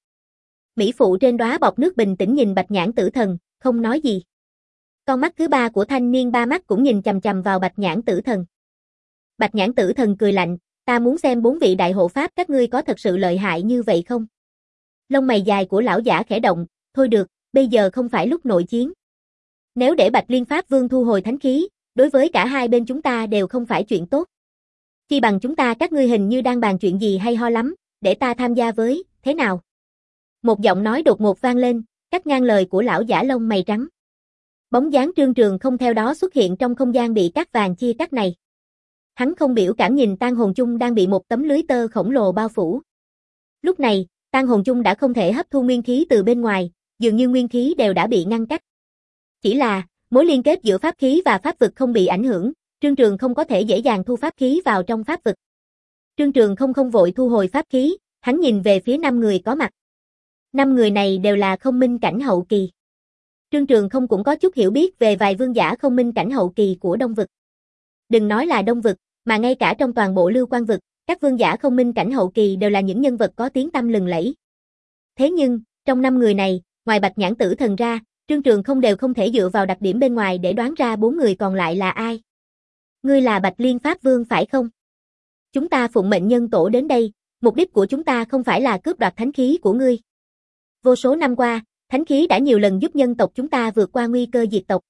Mỹ phụ trên đóa bọt nước bình tĩnh nhìn Bạch Nhãn Tử Thần, không nói gì. Con mắt thứ ba của thanh niên ba mắt cũng nhìn chằm chằm vào Bạch Nhãn Tử Thần. Bạch Nhãn Tử Thần cười lạnh, ta muốn xem bốn vị đại hộ pháp các ngươi có thật sự lợi hại như vậy không? Lông mày dài của lão giả khẽ động, thôi được, bây giờ không phải lúc nội chiến. Nếu để Bạch Liên Pháp Vương thu hồi thánh khí, đối với cả hai bên chúng ta đều không phải chuyện tốt. Chi bằng chúng ta các ngươi hình như đang bàn chuyện gì hay ho lắm, để ta tham gia với, thế nào? Một giọng nói đột ngột vang lên, cắt ngang lời của lão giả lông mày trắng. Bóng dáng Trương Trường không theo đó xuất hiện trong không gian bị cắt vàng chia cắt này. Hắn không biểu cảm nhìn Tang Hồn Chung đang bị một tấm lưới tơ khổng lồ bao phủ. Lúc này, Tang Hồn Chung đã không thể hấp thu nguyên khí từ bên ngoài, dường như nguyên khí đều đã bị ngăn cách. Chỉ là, mối liên kết giữa pháp khí và pháp vực không bị ảnh hưởng, Trương Trường không có thể dễ dàng thu pháp khí vào trong pháp vực. Trương Trường không không vội thu hồi pháp khí, hắn nhìn về phía năm người có mặt. Năm người này đều là không minh cảnh hậu kỳ. Trương Trường không cũng có chút hiểu biết về vài vương giả không minh cảnh hậu kỳ của Đông vực. Đừng nói là Đông vực, mà ngay cả trong toàn bộ Lưu Quan vực, các vương giả không minh cảnh hậu kỳ đều là những nhân vật có tiếng tăm lừng lẫy. Thế nhưng, trong năm người này, ngoài Bạch Nhãn Tử Thần ra, Trương Trường không đều không thể dựa vào đặc điểm bên ngoài để đoán ra bốn người còn lại là ai. Ngươi là Bạch Liên Pháp Vương phải không? Chúng ta phụng mệnh nhân tổ đến đây, mục đích của chúng ta không phải là cướp đoạt thánh khí của ngươi. Vô số năm qua, thánh khí đã nhiều lần giúp nhân tộc chúng ta vượt qua nguy cơ diệt tộc.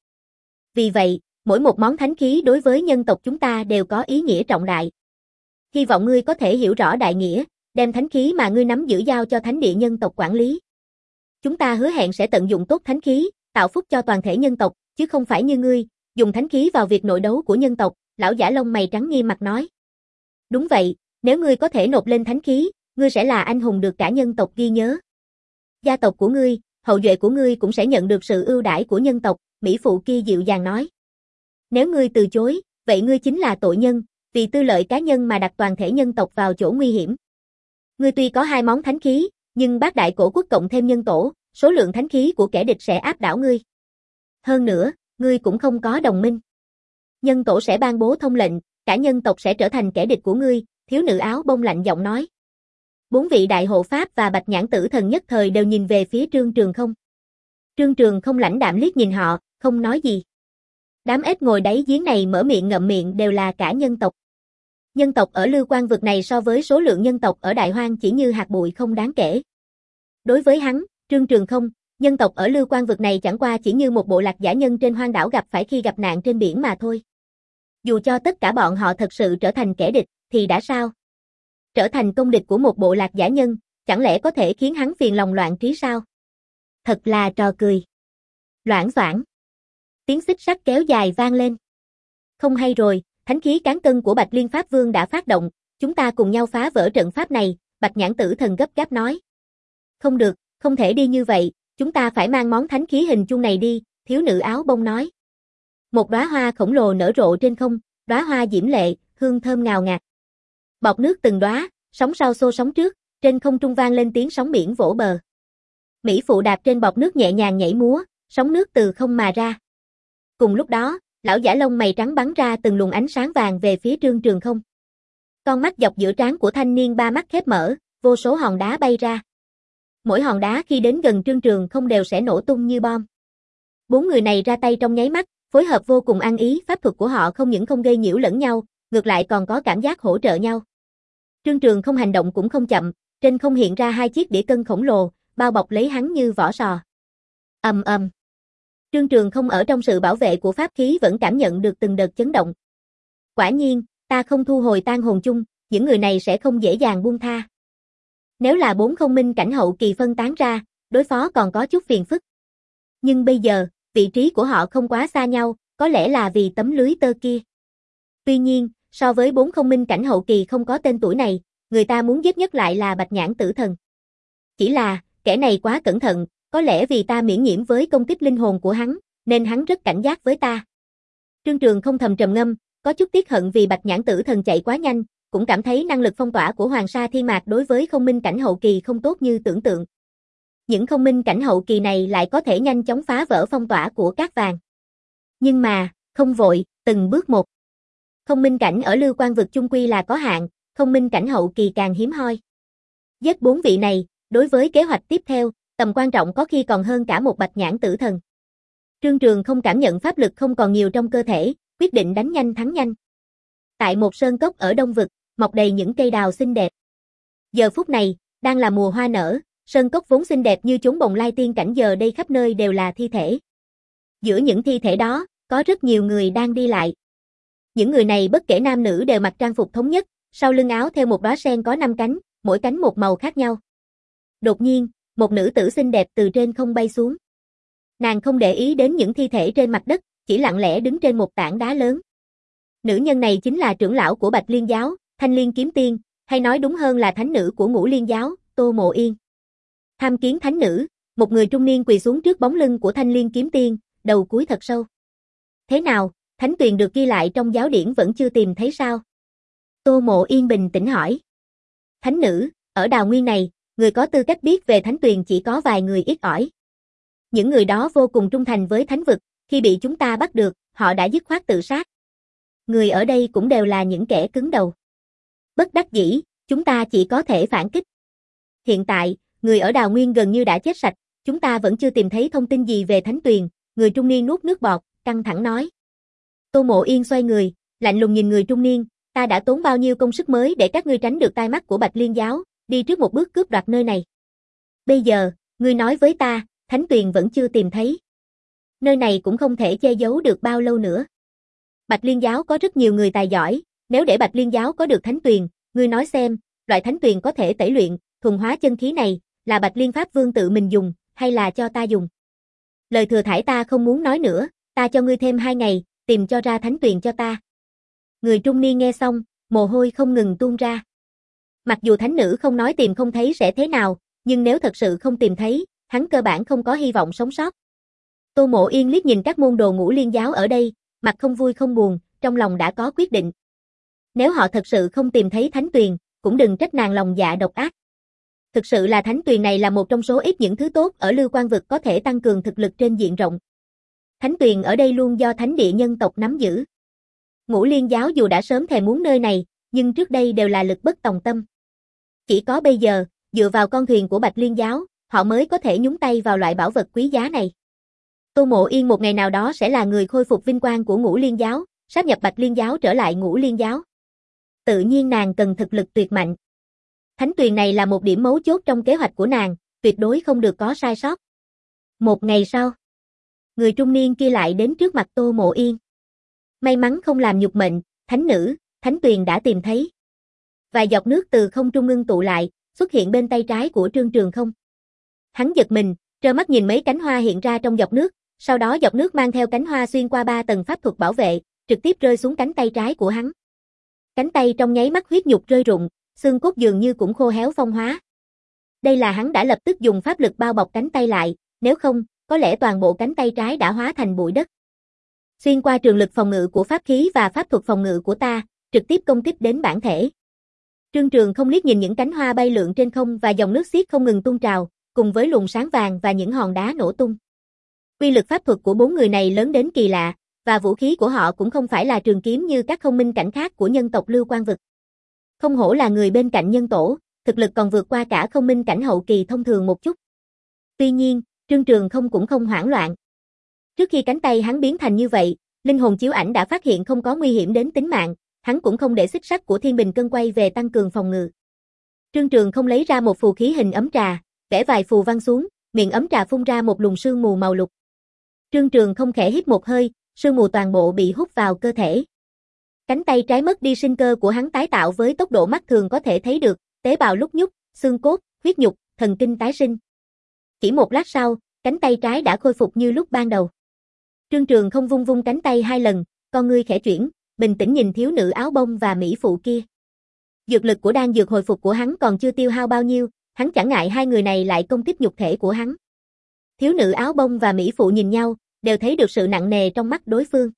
Vì vậy, mỗi một món thánh khí đối với nhân tộc chúng ta đều có ý nghĩa trọng đại. Hy vọng ngươi có thể hiểu rõ đại nghĩa, đem thánh khí mà ngươi nắm giữ giao cho thánh địa nhân tộc quản lý. Chúng ta hứa hẹn sẽ tận dụng tốt thánh khí, tạo phúc cho toàn thể nhân tộc, chứ không phải như ngươi, dùng thánh khí vào việc nội đấu của nhân tộc, lão giả lông mày trắng nghiêm mặt nói. Đúng vậy, nếu ngươi có thể nộp lên thánh khí, ngươi sẽ là anh hùng được cả nhân tộc ghi nhớ. Gia tộc của ngươi, hậu duệ của ngươi cũng sẽ nhận được sự ưu đãi của nhân tộc, mỹ phụ kia dịu dàng nói. Nếu ngươi từ chối, vậy ngươi chính là tội nhân, vì tư lợi cá nhân mà đặt toàn thể nhân tộc vào chỗ nguy hiểm. Ngươi tuy có hai món thánh khí, nhưng bát đại cổ quốc cộng thêm nhân tổ, số lượng thánh khí của kẻ địch sẽ áp đảo ngươi. Hơn nữa, ngươi cũng không có đồng minh. Nhân tổ sẽ ban bố thông lệnh, cả nhân tộc sẽ trở thành kẻ địch của ngươi, thiếu nữ áo bông lạnh giọng nói. Bốn vị đại hộ pháp và Bạch Nhãn Tử Thần nhất thời đều nhìn về phía Trương Trường không. Trương Trường không lãnh đạm liếc nhìn họ, không nói gì. Đám ếch ngồi đáy giếng này mở miệng ngậm miệng đều là cả nhân tộc. Nhân tộc ở Lưu Quan vực này so với số lượng nhân tộc ở Đại Hoang chỉ như hạt bụi không đáng kể. Đối với hắn, Trương Trường không, nhân tộc ở Lưu Quan vực này chẳng qua chỉ như một bộ lạc giả nhân trên hoang đảo gặp phải khi gặp nạn trên biển mà thôi. Dù cho tất cả bọn họ thật sự trở thành kẻ địch, thì đã sao? Trở thành công địch của một bộ lạc giả nhân, chẳng lẽ có thể khiến hắn phiền lòng loạn trí sao? Thật là trò cười. Loảng xoảng. Tiếng xích sắt kéo dài vang lên. Không hay rồi, thánh khí cán cân của Bạch Liên Pháp Vương đã phát động, chúng ta cùng nhau phá vỡ trận pháp này, Bạch Nhãn Tử Thần gấp gáp nói. Không được, không thể đi như vậy, chúng ta phải mang món thánh khí hình chung này đi, thiếu nữ áo bông nói. Một đóa hoa khổng lồ nở rộ trên không, đóa hoa diễm lệ, hương thơm ngào ngạt. Bọt nước từng đóa, sóng sau xô sóng trước, trên không trung vang lên tiếng sóng biển vỗ bờ. Mỹ phụ đạp trên bọt nước nhẹ nhàng nhảy múa, sóng nước từ không mà ra. Cùng lúc đó, lão giả lông mày trắng bắn ra từng luồng ánh sáng vàng về phía Trương Trường không. Con mắt dọc giữa trán của thanh niên ba mắt khép mở, vô số hòn đá bay ra. Mỗi hòn đá khi đến gần Trương Trường không đều sẽ nổ tung như bom. Bốn người này ra tay trong nháy mắt, phối hợp vô cùng ăn ý, pháp thuật của họ không những không gây nhiễu lẫn nhau, ngược lại còn có cảm giác hỗ trợ nhau. Trương Trường không hành động cũng không chậm, trên không hiện ra hai chiếc đĩa cân khổng lồ, bao bọc lấy hắn như vỏ sò. Ầm ầm. Trương Trường không ở trong sự bảo vệ của pháp khí vẫn cảm nhận được từng đợt chấn động. Quả nhiên, ta không thu hồi Tang Hồn Chung, những người này sẽ không dễ dàng buông tha. Nếu là bốn không minh cảnh hậu kỳ phân tán ra, đối phó còn có chút phiền phức. Nhưng bây giờ, vị trí của họ không quá xa nhau, có lẽ là vì tấm lưới tơ kia. Tuy nhiên, so với bốn không minh cảnh hậu kỳ không có tên tuổi này, người ta muốn giết nhất lại là Bạch Nhãn Tử Thần. Chỉ là, kẻ này quá cẩn thận, có lẽ vì ta miễn nhiễm với công kích linh hồn của hắn, nên hắn rất cảnh giác với ta. Trương Trường không thầm trầm ngâm, có chút tiếc hận vì Bạch Nhãn Tử Thần chạy quá nhanh, cũng cảm thấy năng lực phong tỏa của Hoàng Sa Thiên Mạc đối với không minh cảnh hậu kỳ không tốt như tưởng tượng. Những không minh cảnh hậu kỳ này lại có thể nhanh chóng phá vỡ phong tỏa của Cát Vàng. Nhưng mà, không vội, từng bước một. Không minh cảnh ở Lưu Quan vực chung quy là có hạn, không minh cảnh hậu kỳ càng hiếm hoi. Giết bốn vị này, đối với kế hoạch tiếp theo, tầm quan trọng có khi còn hơn cả một Bạch Nhãn Tử Thần. Trương Trường không cảm nhận pháp lực không còn nhiều trong cơ thể, quyết định đánh nhanh thắng nhanh. Tại một sơn cốc ở Đông vực, mọc đầy những cây đào xinh đẹp. Giờ phút này, đang là mùa hoa nở, sơn cốc vốn xinh đẹp như chốn bồng lai tiên cảnh giờ đây khắp nơi đều là thi thể. Giữa những thi thể đó, có rất nhiều người đang đi lại. Những người này bất kể nam nữ đều mặc trang phục thống nhất, sau lưng áo theo một đóa sen có năm cánh, mỗi cánh một màu khác nhau. Đột nhiên, một nữ tử xinh đẹp từ trên không bay xuống. Nàng không để ý đến những thi thể trên mặt đất, chỉ lặng lẽ đứng trên một tảng đá lớn. Nữ nhân này chính là trưởng lão của Bạch Liên giáo, Thanh Liên Kiếm Tiên, hay nói đúng hơn là thánh nữ của Ngũ Liên giáo, Tô Mộ Yên. Tham kiến thánh nữ, một người trung niên quỳ xuống trước bóng lưng của Thanh Liên Kiếm Tiên, đầu cúi thật sâu. Thế nào, thánh tuyền được ghi lại trong giáo điển vẫn chưa tìm thấy sao? Tô Mộ Yên bình tĩnh hỏi. Thánh nữ, ở đào nguyên này, người có tư cách biết về thánh tuyền chỉ có vài người ít ỏi. Những người đó vô cùng trung thành với thánh vực, khi bị chúng ta bắt được, họ đã dứt khoát tự sát. Người ở đây cũng đều là những kẻ cứng đầu. Bất đắc dĩ, chúng ta chỉ có thể phản kích. Hiện tại, người ở đào nguyên gần như đã chết sạch, chúng ta vẫn chưa tìm thấy thông tin gì về thánh tuyền, người trung niên nuốt nước bọt, căng thẳng nói. Tô Mộ Yên xoay người, lạnh lùng nhìn người trung niên, ta đã tốn bao nhiêu công sức mới để các ngươi tránh được tai mắt của Bạch Liên giáo, đi trước một bước cướp đoạt nơi này. Bây giờ, ngươi nói với ta, thánh tuyền vẫn chưa tìm thấy. Nơi này cũng không thể che giấu được bao lâu nữa. Bạch Liên giáo có rất nhiều người tài giỏi, nếu để Bạch Liên giáo có được thánh tuyền, ngươi nói xem, loại thánh tuyền có thể tẩy luyện, thuần hóa chân khí này, là Bạch Liên Pháp Vương tự mình dùng, hay là cho ta dùng? Lời thừa thãi ta không muốn nói nữa, ta cho ngươi thêm hai ngày, tìm cho ra thánh tuyền cho ta. Người trung niên nghe xong, mồ hôi không ngừng tuôn ra. Mặc dù thánh nữ không nói tìm không thấy sẽ thế nào, nhưng nếu thật sự không tìm thấy, hắn cơ bản không có hy vọng sống sót. Tô Mộ Yên liếc nhìn các môn đồ Ngũ Liên giáo ở đây, mặt không vui không buồn, trong lòng đã có quyết định. Nếu họ thật sự không tìm thấy thánh tuyền, cũng đừng trách nàng lòng dạ độc ác. Thực sự là thánh tuyền này là một trong số ít những thứ tốt ở Lưu Quan vực có thể tăng cường thực lực trên diện rộng. Thánh tuyền ở đây luôn do thánh địa nhân tộc nắm giữ. Ngũ Liên giáo dù đã sớm thèm muốn nơi này, nhưng trước đây đều là lực bất tòng tâm. Chỉ có bây giờ, dựa vào con thuyền của Bạch Liên giáo, họ mới có thể nhúng tay vào loại bảo vật quý giá này. Tô Mộ Yên một ngày nào đó sẽ là người khôi phục vinh quang của Ngũ Liên giáo, sáp nhập Bạch Liên giáo trở lại Ngũ Liên giáo. Tự nhiên nàng cần thực lực tuyệt mạnh. Thánh tuyền này là một điểm mấu chốt trong kế hoạch của nàng, tuyệt đối không được có sai sót. Một ngày sau, người trung niên kia lại đến trước mặt Tô Mộ Yên. May mắn không làm nhục mệnh, thánh nữ, thánh tuyền đã tìm thấy. Vài giọt nước từ không trung ngưng tụ lại, xuất hiện bên tay trái của Trương Trường không. Hắn giật mình, trơ mắt nhìn mấy cánh hoa hiện ra trong giọt nước, sau đó giọt nước mang theo cánh hoa xuyên qua ba tầng pháp thuật bảo vệ, trực tiếp rơi xuống cánh tay trái của hắn. Cánh tay trong nháy mắt huyết nhục rơi rụng, xương cốt dường như cũng khô héo phong hóa. Đây là hắn đã lập tức dùng pháp lực bao bọc cánh tay lại, nếu không, có lẽ toàn bộ cánh tay trái đã hóa thành bụi đất. Xuyên qua trường lực phòng ngự của pháp khí và pháp thuật phòng ngự của ta, trực tiếp công kích đến bản thể. Trương Trường không liếc nhìn những cánh hoa bay lượn trên không và dòng nước xiết không ngừng tuôn trào, cùng với luồng sáng vàng và những hòn đá nổ tung. Uy lực pháp thuật của bốn người này lớn đến kỳ lạ, và vũ khí của họ cũng không phải là trường kiếm như các không minh cảnh khác của nhân tộc Lưu Quan vực. Không hổ là người bên cạnh nhân tổ, thực lực còn vượt qua cả không minh cảnh hậu kỳ thông thường một chút. Tuy nhiên, Trương Trường không cũng không hoảng loạn. Trước khi cánh tay hắn biến thành như vậy, linh hồn chiếu ảnh đã phát hiện không có nguy hiểm đến tính mạng, hắn cũng không để xích sắt của Thiên Bình Cân quay về tăng cường phòng ngự. Trương Trường không lấy ra một phù khí hình ấm trà, vẽ vài phù văn xuống, miệng ấm trà phun ra một luồng sương mù màu lục. Trương Trường không khẽ hít một hơi, sương mù toàn bộ bị hút vào cơ thể. Cánh tay trái mất đi sinh cơ của hắn tái tạo với tốc độ mắt thường có thể thấy được, tế bào lúc nhúc, xương cốt, huyết nhục, thần kinh tái sinh. Chỉ một lát sau, cánh tay trái đã khôi phục như lúc ban đầu. Trương Trường không vung vung cánh tay hai lần, con ngươi khẽ chuyển, bình tĩnh nhìn thiếu nữ áo bông và mỹ phụ kia. Dược lực của đan dược hồi phục của hắn còn chưa tiêu hao bao nhiêu, hắn chẳng ngại hai người này lại công kích nhục thể của hắn. Thiếu nữ áo bông và mỹ phụ nhìn nhau, đều thấy được sự nặng nề trong mắt đối phương.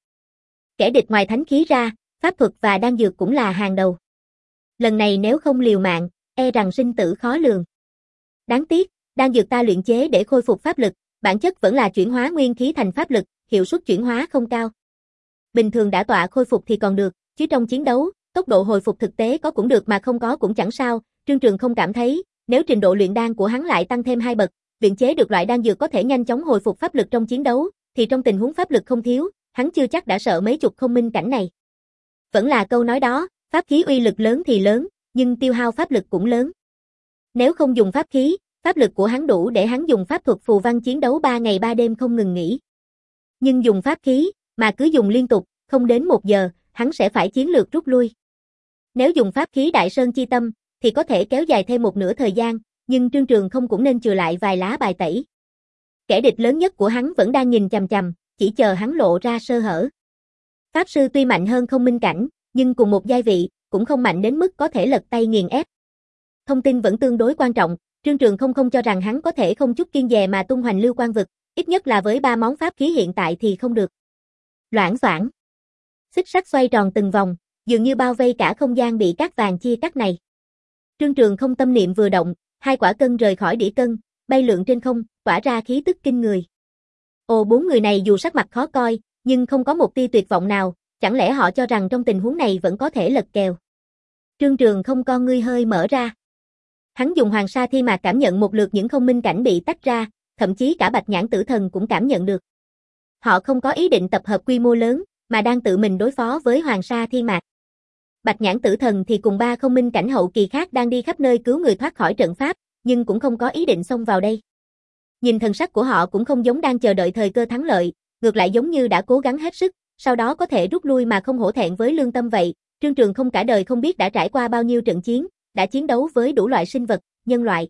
Kẻ địch ngoài thánh khí ra, pháp thuật và đan dược cũng là hàng đầu. Lần này nếu không liều mạng, e rằng sinh tử khó lường. Đáng tiếc, đan dược ta luyện chế để khôi phục pháp lực, bản chất vẫn là chuyển hóa nguyên khí thành pháp lực, hiệu suất chuyển hóa không cao. Bình thường đã tọa khôi phục thì còn được, chứ trong chiến đấu, tốc độ hồi phục thực tế có cũng được mà không có cũng chẳng sao. Trương Trường không cảm thấy, nếu trình độ luyện đan của hắn lại tăng thêm hai bậc, luyện chế được loại đan dược có thể nhanh chóng hồi phục pháp lực trong chiến đấu, thì trong tình huống pháp lực không thiếu, hắn chưa chắc đã sợ mấy chục không minh cảnh này. Vẫn là câu nói đó, pháp khí uy lực lớn thì lớn, nhưng tiêu hao pháp lực cũng lớn. Nếu không dùng pháp khí, pháp lực của hắn đủ để hắn dùng pháp thuật phù văn chiến đấu ba ngày ba đêm không ngừng nghỉ. Nhưng dùng pháp khí, mà cứ dùng liên tục, không đến một giờ, hắn sẽ phải chiến lược rút lui. Nếu dùng pháp khí Đại Sơn Chi Tâm, thì có thể kéo dài thêm một nửa thời gian, nhưng Trương Trường không cũng nên chừa lại vài lá bài tẩy. Kẻ địch lớn nhất của hắn vẫn đang nhìn chằm chằm, chỉ chờ hắn lộ ra sơ hở. Pháp sư tuy mạnh hơn không minh cảnh, nhưng cùng một giai vị, cũng không mạnh đến mức có thể lật tay nghiền ép. Thông tin vẫn tương đối quan trọng, Trương Trường không không cho rằng hắn có thể không chút kiêng dè mà tung hoành lưu quan vực, ít nhất là với ba món pháp khí hiện tại thì không được. Loảng xoảng. Xích sắt xoay tròn từng vòng, dường như bao vây cả không gian bị cát vàng chia cắt này. Trương Trường không tâm niệm vừa động, hai quả cân rời khỏi đĩa cân, bay lượn trên không, tỏa ra khí tức kinh người. Ồ, bốn người này dù sắc mặt khó coi, nhưng không có một tia tuyệt vọng nào, chẳng lẽ họ cho rằng trong tình huống này vẫn có thể lật kèo. Trương Trường không con ngươi hơi mở ra. Hắn dùng Hoàng Sa Thi Mạc cảm nhận một lượt những không minh cảnh bị tách ra, thậm chí cả Bạch Nhãn Tử Thần cũng cảm nhận được. Họ không có ý định tập hợp quy mô lớn, mà đang tự mình đối phó với Hoàng Sa Thi Mạc. Bạch Nhãn Tử Thần thì cùng ba không minh cảnh hậu kỳ khác đang đi khắp nơi cứu người thoát khỏi trận pháp, nhưng cũng không có ý định xông vào đây. Nhìn thần sắc của họ cũng không giống đang chờ đợi thời cơ thắng lợi, ngược lại giống như đã cố gắng hết sức, sau đó có thể rút lui mà không hổ thẹn với lương tâm vậy. Trương Trường không cả đời không biết đã trải qua bao nhiêu trận chiến, đã chiến đấu với đủ loại sinh vật, nhân loại.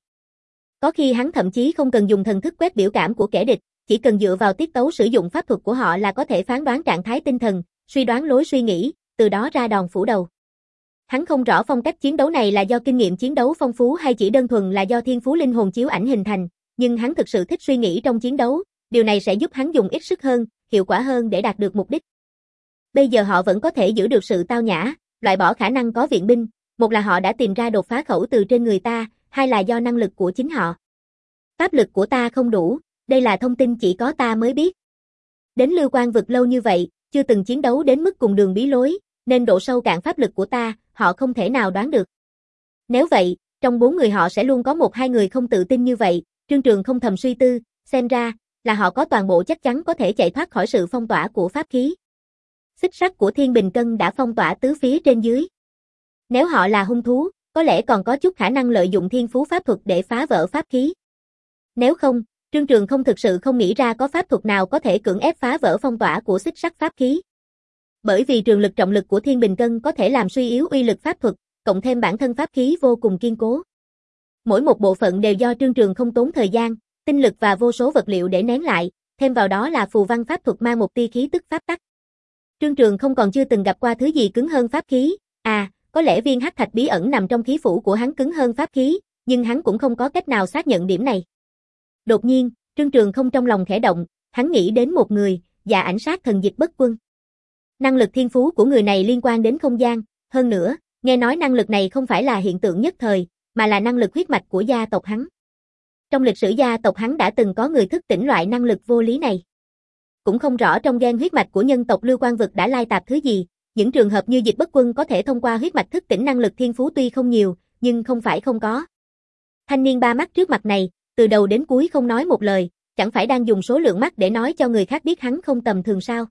Có khi hắn thậm chí không cần dùng thần thức quét biểu cảm của kẻ địch, chỉ cần dựa vào tiết tấu sử dụng pháp thuật của họ là có thể phán đoán trạng thái tinh thần, suy đoán lối suy nghĩ, từ đó ra đòn phủ đầu. Hắn không rõ phong cách chiến đấu này là do kinh nghiệm chiến đấu phong phú hay chỉ đơn thuần là do thiên phú linh hồn chiếu ảnh hình thành, nhưng hắn thực sự thích suy nghĩ trong chiến đấu, điều này sẽ giúp hắn dùng ít sức hơn, hiệu quả hơn để đạt được mục đích. Bây giờ họ vẫn có thể giữ được sự tao nhã, loại bỏ khả năng có viện binh, một là họ đã tìm ra đột phá khẩu từ trên người ta, hai là do năng lực của chính họ. Pháp lực của ta không đủ, đây là thông tin chỉ có ta mới biết. Đến Lưu Quan vực lâu như vậy, chưa từng chiến đấu đến mức cùng đường bí lối, nên độ sâu cạn pháp lực của ta, họ không thể nào đoán được. Nếu vậy, trong bốn người họ sẽ luôn có một hai người không tự tin như vậy, Trương Trường không thầm suy tư, xem ra, là họ có toàn bộ chắc chắn có thể chạy thoát khỏi sự phong tỏa của pháp khí. Xích sắt của Thiên Bình Cân đã phong tỏa tứ phía trên dưới. Nếu họ là hung thú, có lẽ còn có chút khả năng lợi dụng thiên phú pháp thuật để phá vỡ pháp khí. Nếu không, Trương Trường không thực sự không nghĩ ra có pháp thuật nào có thể cưỡng ép phá vỡ phong tỏa của xích sắt pháp khí. Bởi vì trường lực trọng lực của Thiên Bình Cân có thể làm suy yếu uy lực pháp thuật, cộng thêm bản thân pháp khí vô cùng kiên cố. Mỗi một bộ phận đều do Trương Trường không tốn thời gian, tinh lực và vô số vật liệu để nén lại, thêm vào đó là phù văn pháp thuật mang một tia khí tức pháp tắc. Trương Trường không còn chưa từng gặp qua thứ gì cứng hơn pháp khí, à, có lẽ viên hắc thạch bí ẩn nằm trong khí phủ của hắn cứng hơn pháp khí, nhưng hắn cũng không có cách nào xác nhận điểm này. Đột nhiên, Trương Trường không trong lòng khẽ động, hắn nghĩ đến một người, Dạ Ảnh Sát Thần Dịch Bất Quân. Năng lực thiên phú của người này liên quan đến không gian, hơn nữa, nghe nói năng lực này không phải là hiện tượng nhất thời, mà là năng lực huyết mạch của gia tộc hắn. Trong lịch sử gia tộc hắn đã từng có người thức tỉnh loại năng lực vô lý này. Cũng không rõ trong gen huyết mạch của nhân tộc Lưu Quan vực đã lai tạp thứ gì, những trường hợp như Dịch Bất Quân có thể thông qua huyết mạch thức tỉnh năng lực thiên phú tuy không nhiều, nhưng không phải không có. Thanh niên ba mắt trước mặt này, từ đầu đến cuối không nói một lời, chẳng phải đang dùng số lượng mắt để nói cho người khác biết hắn không tầm thường sao.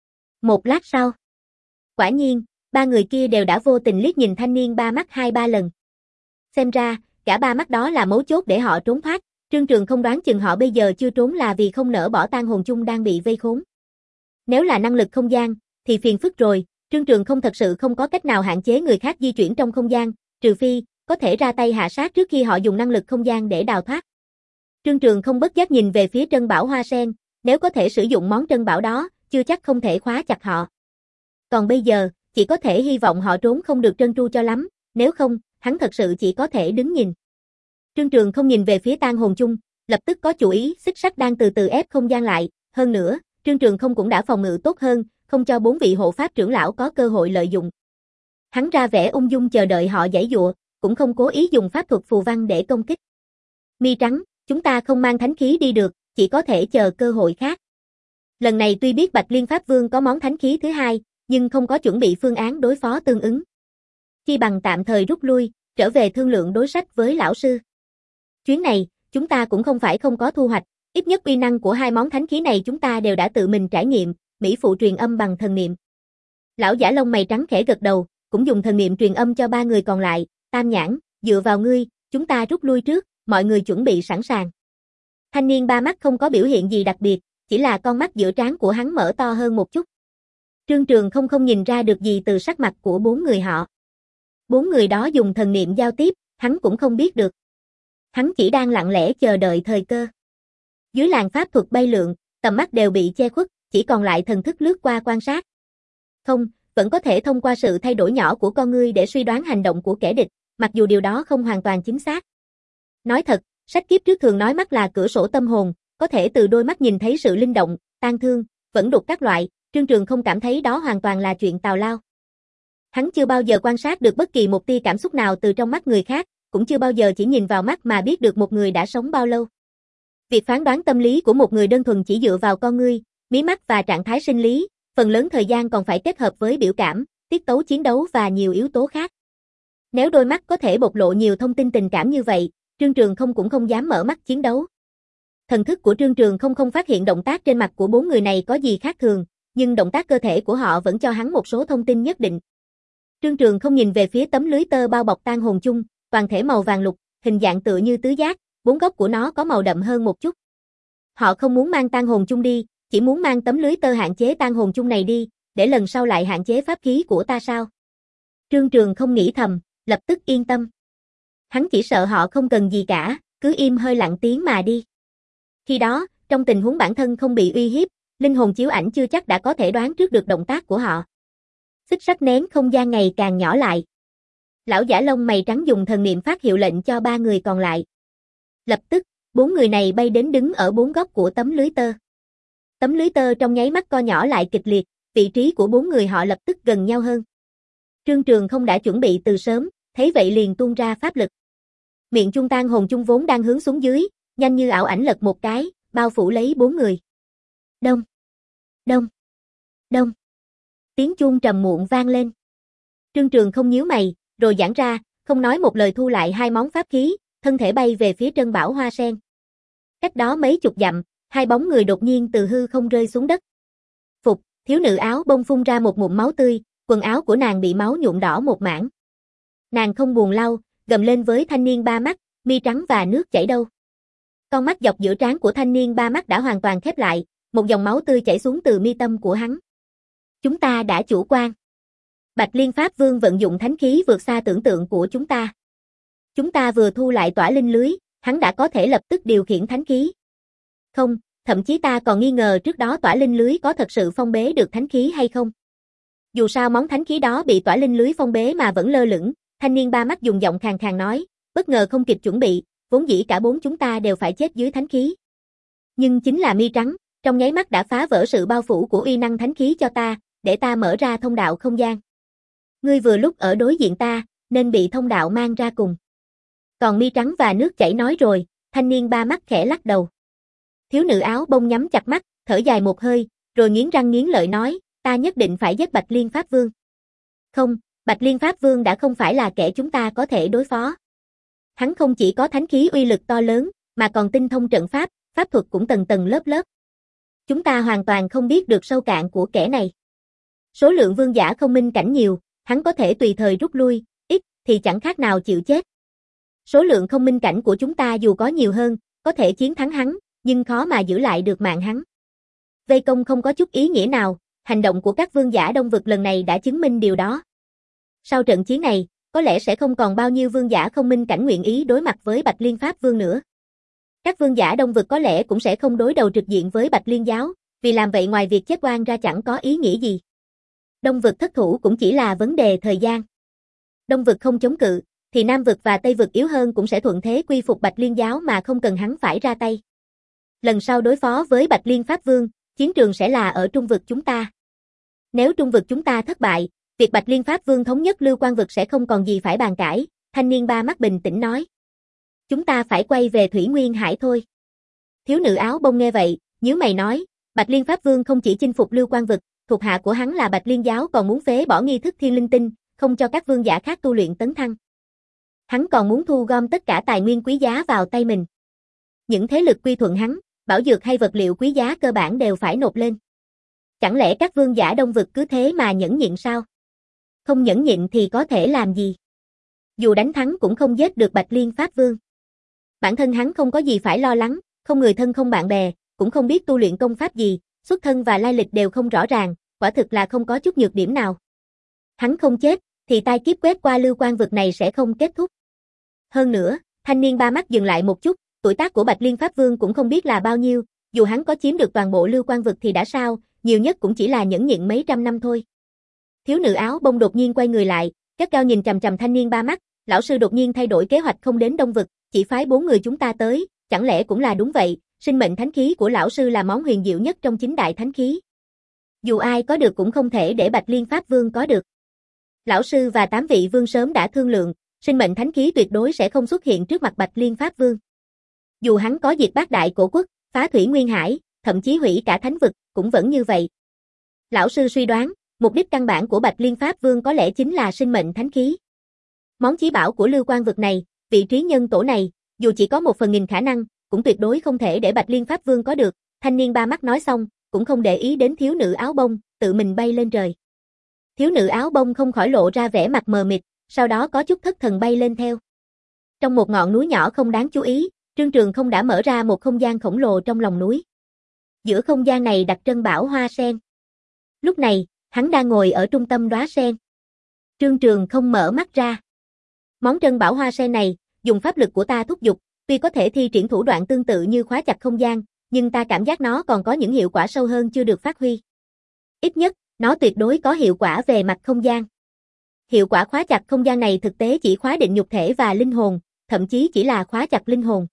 Một lát sau, quả nhiên, ba người kia đều đã vô tình liếc nhìn thanh niên ba mắt hai ba lần. Xem ra, cả ba mắt đó là mấu chốt để họ trốn thoát, Trương Trường không đoán chừng họ bây giờ chưa trốn là vì không nỡ bỏ tang hồn chung đang bị vây khốn. Nếu là năng lực không gian, thì phiền phức rồi, Trương Trường không thật sự không có cách nào hạn chế người khác di chuyển trong không gian, trừ phi, có thể ra tay hạ sát trước khi họ dùng năng lực không gian để đào thoát. Trương Trường không bất giác nhìn về phía Trân Bảo Hoa Sen, nếu có thể sử dụng món trân bảo đó, chưa chắc không thể khóa chặt họ. Còn bây giờ, chỉ có thể hy vọng họ trốn không được trơn tru cho lắm, nếu không, hắn thật sự chỉ có thể đứng nhìn. Trương Trường không nhìn về phía Tang Hồn Chung, lập tức có chủ ý, xích sắt đang từ từ ép không gian lại, hơn nữa, Trương Trường không cũng đã phòng ngự tốt hơn, không cho bốn vị hộ pháp trưởng lão có cơ hội lợi dụng. Hắn ra vẻ ung dung chờ đợi họ giãy giụa, cũng không cố ý dùng pháp thuật phù văn để công kích. Mi trắng, chúng ta không mang thánh khí đi được, chỉ có thể chờ cơ hội khác. Lần này tuy biết Bạch Liên Pháp Vương có món thánh khí thứ hai, nhưng không có chuẩn bị phương án đối phó tương ứng. Chi bằng tạm thời rút lui, trở về thương lượng đối sách với lão sư. Chuyến này, chúng ta cũng không phải không có thu hoạch, ít nhất uy năng của hai món thánh khí này chúng ta đều đã tự mình trải nghiệm, mỹ phụ truyền âm bằng thần niệm. Lão giả lông mày trắng khẽ gật đầu, cũng dùng thần niệm truyền âm cho ba người còn lại, Tam Nhãn, dựa vào ngươi, chúng ta rút lui trước, mọi người chuẩn bị sẵn sàng. Thanh niên ba mắt không có biểu hiện gì đặc biệt, chỉ là con mắt giữa trán của hắn mở to hơn một chút. Trương Trường không không nhìn ra được gì từ sắc mặt của bốn người họ. Bốn người đó dùng thần niệm giao tiếp, hắn cũng không biết được. Hắn chỉ đang lặng lẽ chờ đợi thời cơ. Dưới làn pháp thuật bay lượn, tầm mắt đều bị che khuất, chỉ còn lại thần thức lướt qua quan sát. Không, vẫn có thể thông qua sự thay đổi nhỏ của con ngươi để suy đoán hành động của kẻ địch, mặc dù điều đó không hoàn toàn chính xác. Nói thật, sách kiếp trước thường nói mắt là cửa sổ tâm hồn, có thể từ đôi mắt nhìn thấy sự linh động, tang thương, vẫn đục các loại, Trương Trường không cảm thấy đó hoàn toàn là chuyện tào lao. Hắn chưa bao giờ quan sát được bất kỳ một tia cảm xúc nào từ trong mắt người khác, cũng chưa bao giờ chỉ nhìn vào mắt mà biết được một người đã sống bao lâu. Việc phán đoán tâm lý của một người đơn thuần chỉ dựa vào con ngươi, mí mắt và trạng thái sinh lý, phần lớn thời gian còn phải kết hợp với biểu cảm, tiết tấu chiến đấu và nhiều yếu tố khác. Nếu đôi mắt có thể bộc lộ nhiều thông tin tình cảm như vậy, Trương Trường không cũng không dám mở mắt chiến đấu. Thần thức của Trương Trường không không phát hiện động tác trên mặt của bốn người này có gì khác thường, nhưng động tác cơ thể của họ vẫn cho hắn một số thông tin nhất định. Trương Trường không nhìn về phía tấm lưới tơ bao bọc Tang Hồn Chung, toàn thể màu vàng lục, hình dạng tựa như tứ giác, bốn góc của nó có màu đậm hơn một chút. Họ không muốn mang Tang Hồn Chung đi, chỉ muốn mang tấm lưới tơ hạn chế Tang Hồn Chung này đi, để lần sau lại hạn chế pháp khí của ta sao? Trương Trường không nghĩ thầm, lập tức yên tâm. Hắn chỉ sợ họ không cần gì cả, cứ im hơi lặng tiếng mà đi. Khi đó, trong tình huống bản thân không bị uy hiếp, linh hồn chiếu ảnh chưa chắc đã có thể đoán trước được động tác của họ. Xích sắt nén không gian ngày càng nhỏ lại. Lão giả lông mày trắng dùng thần niệm phát hiệu lệnh cho ba người còn lại. Lập tức, bốn người này bay đến đứng ở bốn góc của tấm lưới tơ. Tấm lưới tơ trong nháy mắt co nhỏ lại kịch liệt, vị trí của bốn người họ lập tức gần nhau hơn. Trương Trường không đã chuẩn bị từ sớm, thấy vậy liền tuôn ra pháp lực. Miệng chung Tang Hồn Chung vốn đang hướng xuống dưới, nhanh như ảo ảnh lật một cái, bao phủ lấy bốn người. Đông, đông, đông. Tiếng chuông trầm muộn vang lên. Trương Trường không nhíu mày, rồi giãn ra, không nói một lời thu lại hai món pháp khí, thân thể bay về phía Trân Bảo Hoa Sen. Cách đó mấy chục dặm, hai bóng người đột nhiên từ hư không rơi xuống đất. Phục, thiếu nữ áo bông phun ra một ngụm máu tươi, quần áo của nàng bị máu nhuộm đỏ một mảng. Nàng không buồn lau, gầm lên với thanh niên ba mắt, mi trắng và nước chảy đâu. Con mắt dọc giữa trán của thanh niên ba mắt đã hoàn toàn khép lại, một dòng máu tươi chảy xuống từ mi tâm của hắn. Chúng ta đã chủ quan. Bạch Liên Pháp Vương vận dụng thánh khí vượt xa tưởng tượng của chúng ta. Chúng ta vừa thu lại tỏa linh lưới, hắn đã có thể lập tức điều khiển thánh khí. Không, thậm chí ta còn nghi ngờ trước đó tỏa linh lưới có thật sự phong bế được thánh khí hay không. Dù sao món thánh khí đó bị tỏa linh lưới phong bế mà vẫn lơ lửng, thanh niên ba mắt dùng giọng khàn khàn nói, bất ngờ không kịp chuẩn bị, vốn dĩ cả bốn chúng ta đều phải chết dưới thánh khí. Nhưng chính là mi trắng, trong nháy mắt đã phá vỡ sự bao phủ của uy năng thánh khí cho ta, để ta mở ra thông đạo không gian. Ngươi vừa lúc ở đối diện ta, nên bị thông đạo mang ra cùng. Còn mi trắng và nước chảy nói rồi, thanh niên ba mắt khẽ lắc đầu. Thiếu nữ áo bông nhắm chặt mắt, thở dài một hơi, rồi nghiến răng nghiến lợi nói, ta nhất định phải giết Bạch Liên Pháp Vương. Không, Bạch Liên Pháp Vương đã không phải là kẻ chúng ta có thể đối phó. Hắn không chỉ có thánh khí uy lực to lớn, mà còn tinh thông trận pháp, pháp thuật cũng tầng tầng lớp lớp. Chúng ta hoàn toàn không biết được sâu cạn của kẻ này. Số lượng vương giả không minh cảnh nhiều, hắn có thể tùy thời rút lui, ít thì chẳng khác nào chịu chết. Số lượng không minh cảnh của chúng ta dù có nhiều hơn, có thể chiến thắng hắn, nhưng khó mà giữ lại được mạng hắn. Vây công không có chút ý nghĩa nào, hành động của các vương giả Đông Vực lần này đã chứng minh điều đó. Sau trận chiến này, có lẽ sẽ không còn bao nhiêu vương giả không minh cảnh nguyện ý đối mặt với Bạch Liên Pháp Vương nữa. Các vương giả Đông vực có lẽ cũng sẽ không đối đầu trực diện với Bạch Liên giáo, vì làm vậy ngoài việc chết oan ra chẳng có ý nghĩa gì. Đông vực thất thủ cũng chỉ là vấn đề thời gian. Đông vực không chống cự, thì Nam vực và Tây vực yếu hơn cũng sẽ thuận thế quy phục Bạch Liên giáo mà không cần hắn phải ra tay. Lần sau đối phó với Bạch Liên Pháp Vương, chiến trường sẽ là ở Trung vực chúng ta. Nếu Trung vực chúng ta thất bại, việc Bạch Liên Pháp Vương thống nhất Lưu Quan vực sẽ không còn gì phải bàn cãi, thanh niên ba mắt bình tĩnh nói. Chúng ta phải quay về Thủy Nguyên Hải thôi. Thiếu nữ áo bông nghe vậy, nhíu mày nói, Bạch Liên Pháp Vương không chỉ chinh phục Lưu Quan vực, thuộc hạ của hắn là Bạch Liên giáo còn muốn phế bỏ nghi thức thiên linh tinh, không cho các vương giả khác tu luyện tấn thăng. Hắn còn muốn thu gom tất cả tài nguyên quý giá vào tay mình. Những thế lực quy thuận hắn, bảo dược hay vật liệu quý giá cơ bản đều phải nộp lên. Chẳng lẽ các vương giả Đông vực cứ thế mà nhẫn nhịn sao? Không nhẫn nhịn thì có thể làm gì? Dù đánh thắng cũng không giết được Bạch Liên Pháp Vương. Bản thân hắn không có gì phải lo lắng, không người thân không bạn bè, cũng không biết tu luyện công pháp gì, xuất thân và lai lịch đều không rõ ràng, quả thực là không có chút nhược điểm nào. Hắn không chết, thì tai kiếp quét qua Lưu Quan vực này sẽ không kết thúc. Hơn nữa, thanh niên ba mắt dừng lại một chút, tuổi tác của Bạch Liên Pháp Vương cũng không biết là bao nhiêu, dù hắn có chiếm được toàn bộ Lưu Quan vực thì đã sao, nhiều nhất cũng chỉ là nhẫn nhịn mấy trăm năm thôi. Thiếu nữ áo bông đột nhiên quay người lại, gắt gao nhìn chằm chằm thanh niên ba mắt, lão sư đột nhiên thay đổi kế hoạch không đến Đông vực, chỉ phái bốn người chúng ta tới, chẳng lẽ cũng là đúng vậy, sinh mệnh thánh khí của lão sư là món huyền diệu nhất trong chín đại thánh khí. Dù ai có được cũng không thể để Bạch Liên Pháp Vương có được. Lão sư và tám vị vương sớm đã thương lượng, sinh mệnh thánh khí tuyệt đối sẽ không xuất hiện trước mặt Bạch Liên Pháp Vương. Dù hắn có diệt bát đại cổ quốc, phá Thủy Nguyên Hải, thậm chí hủy cả thánh vực, cũng vẫn như vậy. Lão sư suy đoán, mục đích căn bản của Bạch Liên Pháp Vương có lẽ chính là sinh mệnh thánh khí. Món chí bảo của Lưu Quan vực này, vị trí nhân tổ này, dù chỉ có một phần nghìn khả năng, cũng tuyệt đối không thể để Bạch Liên Pháp Vương có được. Thanh niên ba mắt nói xong, cũng không để ý đến thiếu nữ áo bông, tự mình bay lên trời. Thiếu nữ áo bông không khỏi lộ ra vẻ mặt mờ mịt, sau đó có chút thất thần bay lên theo. Trong một ngọn núi nhỏ không đáng chú ý, Trương Trường không đã mở ra một không gian khổng lồ trong lòng núi. Giữa không gian này đặt Trân Bảo Hoa Sen. Lúc này, hắn đang ngồi ở trung tâm đóa sen. Trương Trường không mở mắt ra. Món Trân Bảo Hoa Sen này, dùng pháp lực của ta thúc giục, tuy có thể thi triển thủ đoạn tương tự như khóa chặt không gian, nhưng ta cảm giác nó còn có những hiệu quả sâu hơn chưa được phát huy. Ít nhất, nó tuyệt đối có hiệu quả về mặt không gian. Hiệu quả khóa chặt không gian này thực tế chỉ khóa định nhục thể và linh hồn, thậm chí chỉ là khóa chặt linh hồn.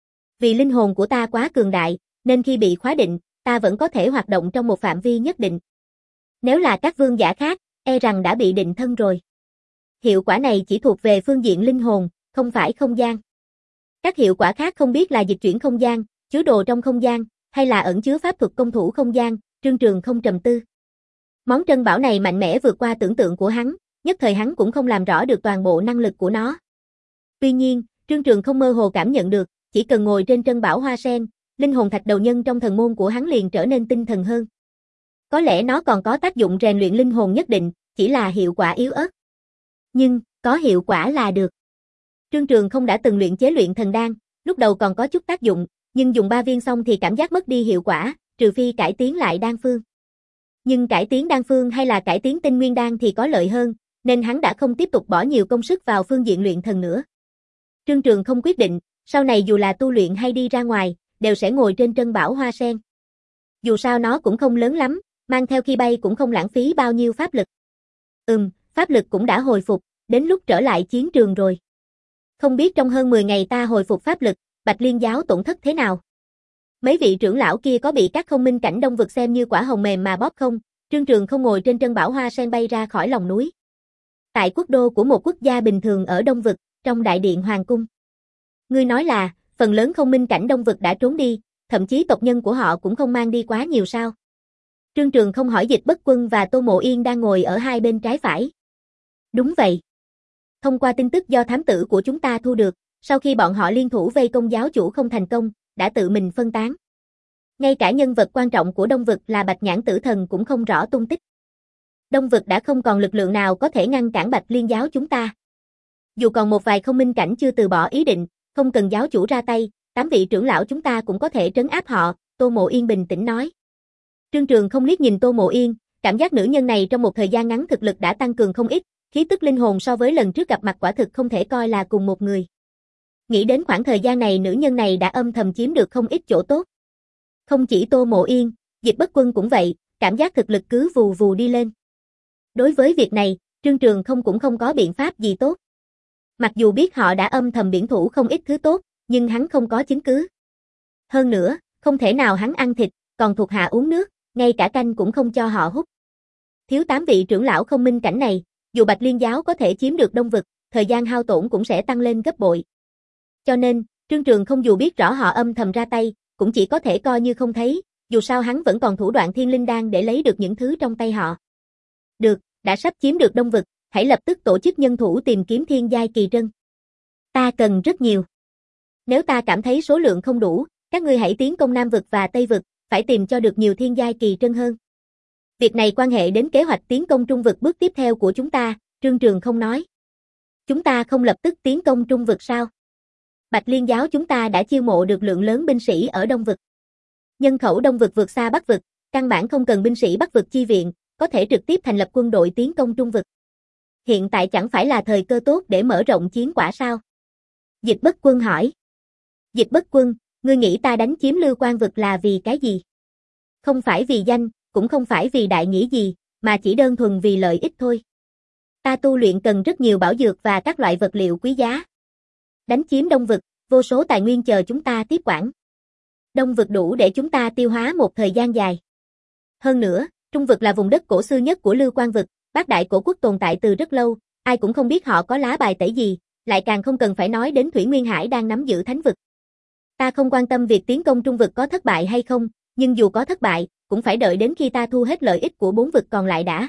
Vì linh hồn của ta quá cường đại, nên khi bị khóa định, ta vẫn có thể hoạt động trong một phạm vi nhất định. Nếu là các vương giả khác, e rằng đã bị định thân rồi. Hiệu quả này chỉ thuộc về phương diện linh hồn, không phải không gian. Các hiệu quả khác không biết là dịch chuyển không gian, chứa đồ trong không gian, hay là ẩn chứa pháp thuật công thủ không gian, Trương Trường không trầm tư. Món trân bảo này mạnh mẽ vượt qua tưởng tượng của hắn, nhất thời hắn cũng không làm rõ được toàn bộ năng lực của nó. Tuy nhiên, Trương Trường không mơ hồ cảm nhận được, chỉ cần ngồi trên trân bảo hoa sen, linh hồn thạch đầu nhân trong thần môn của hắn liền trở nên tinh thần hơn. Có lẽ nó còn có tác dụng rèn luyện linh hồn nhất định, chỉ là hiệu quả yếu ớt. Nhưng, có hiệu quả là được. Trương Trường không đã từng luyện chế luyện thần đan, lúc đầu còn có chút tác dụng, nhưng dùng ba viên xong thì cảm giác mất đi hiệu quả, trừ phi cải tiến lại đan phương. Nhưng cải tiến đan phương hay là cải tiến tinh nguyên đan thì có lợi hơn, nên hắn đã không tiếp tục bỏ nhiều công sức vào phương diện luyện thần nữa. Trương Trường không quyết định, sau này dù là tu luyện hay đi ra ngoài, đều sẽ ngồi trên trân bảo hoa sen. Dù sao nó cũng không lớn lắm, mang theo khi bay cũng không lãng phí bao nhiêu pháp lực. Ừm, pháp lực cũng đã hồi phục, đến lúc trở lại chiến trường rồi. Không biết trong hơn mười ngày ta hồi phục pháp lực, Bạch Liên giáo tổn thất thế nào? Mấy vị trưởng lão kia có bị các không minh cảnh đông vực xem như quả hồng mềm mà bóp không? Trương Trường không ngồi trên trân bảo hoa sen bay ra khỏi lòng núi. Tại quốc đô của một quốc gia bình thường ở đông vực, trong đại điện hoàng cung. Ngươi nói là, phần lớn không minh cảnh đông vực đã trốn đi, thậm chí tộc nhân của họ cũng không mang đi quá nhiều sao? Trương Trường không hỏi Dịch Bất Quân và Tô Mộ Yên đang ngồi ở hai bên trái phải. Đúng vậy. Thông qua tin tức do thám tử của chúng ta thu được, sau khi bọn họ liên thủ vây công giáo chủ không thành công, đã tự mình phân tán. Ngay cả nhân vật quan trọng của Đông vực là Bạch Nhãn Tử Thần cũng không rõ tung tích. Đông vực đã không còn lực lượng nào có thể ngăn cản Bạch Liên giáo chúng ta. Dù còn một vài không minh cảnh chưa từ bỏ ý định, không cần giáo chủ ra tay, tám vị trưởng lão chúng ta cũng có thể trấn áp họ, Tô Mộ Yên bình tĩnh nói. Trương Trường không liếc nhìn Tô Mộ Yên, cảm giác nữ nhân này trong một thời gian ngắn thực lực đã tăng cường không ít, khí tức linh hồn so với lần trước gặp mặt quả thực không thể coi là cùng một người. Nghĩ đến khoảng thời gian này nữ nhân này đã âm thầm chiếm được không ít chỗ tốt. Không chỉ Tô Mộ Yên, Dịch Bất Quân cũng vậy, cảm giác thực lực cứ vù vù đi lên. Đối với việc này, Trương Trường không cũng không có biện pháp gì tốt. Mặc dù biết họ đã âm thầm biển thủ không ít thứ tốt, nhưng hắn không có chứng cứ. Hơn nữa, không thể nào hắn ăn thịt, còn thuộc hạ uống nước, ngay cả canh cũng không cho họ hút. Thiếu tám vị trưởng lão không minh cảnh này, dù Bạch Liên giáo có thể chiếm được Đông vực, thời gian hao tổn cũng sẽ tăng lên gấp bội. Cho nên, Trương Trường không dù biết rõ họ âm thầm ra tay, cũng chỉ có thể coi như không thấy, dù sao hắn vẫn còn thủ đoạn thiên linh đan để lấy được những thứ trong tay họ. Được, đã sắp chiếm được Đông vực, hãy lập tức tổ chức nhân thủ tìm kiếm thiên giai kỳ trân. Ta cần rất nhiều. Nếu ta cảm thấy số lượng không đủ, các ngươi hãy tiến công Nam vực và Tây vực, phải tìm cho được nhiều thiên giai kỳ trân hơn. Việc này quan hệ đến kế hoạch tiến công Trung vực bước tiếp theo của chúng ta, Trương Trường không nói. Chúng ta không lập tức tiến công Trung vực sao? Bạch Liên giáo chúng ta đã chiêu mộ được lượng lớn binh sĩ ở Đông vực. Nhân khẩu Đông vực vượt xa Bắc vực, căn bản không cần binh sĩ Bắc vực chi viện, có thể trực tiếp thành lập quân đội tiến công Trung vực. Hiện tại chẳng phải là thời cơ tốt để mở rộng chiến quả sao? Dịch Bất Quân hỏi. Dịch Bất Quân, ngươi nghĩ ta đánh chiếm Lưu Quan vực là vì cái gì? Không phải vì danh, cũng không phải vì đại nghĩa gì, mà chỉ đơn thuần vì lợi ích thôi. Ta tu luyện cần rất nhiều bảo dược và các loại vật liệu quý giá. Đánh chiếm Đông vực, vô số tài nguyên chờ chúng ta tiếp quản. Đông vực đủ để chúng ta tiêu hóa một thời gian dài. Hơn nữa, Trung vực là vùng đất cổ xưa nhất của Lưu Quan vực, bát đại cổ quốc tồn tại từ rất lâu, ai cũng không biết họ có lá bài tẩy gì, lại càng không cần phải nói đến Thủy Nguyên Hải đang nắm giữ thánh vực. Ta không quan tâm việc tiến công Trung vực có thất bại hay không, nhưng dù có thất bại, cũng phải đợi đến khi ta thu hết lợi ích của bốn vực còn lại đã.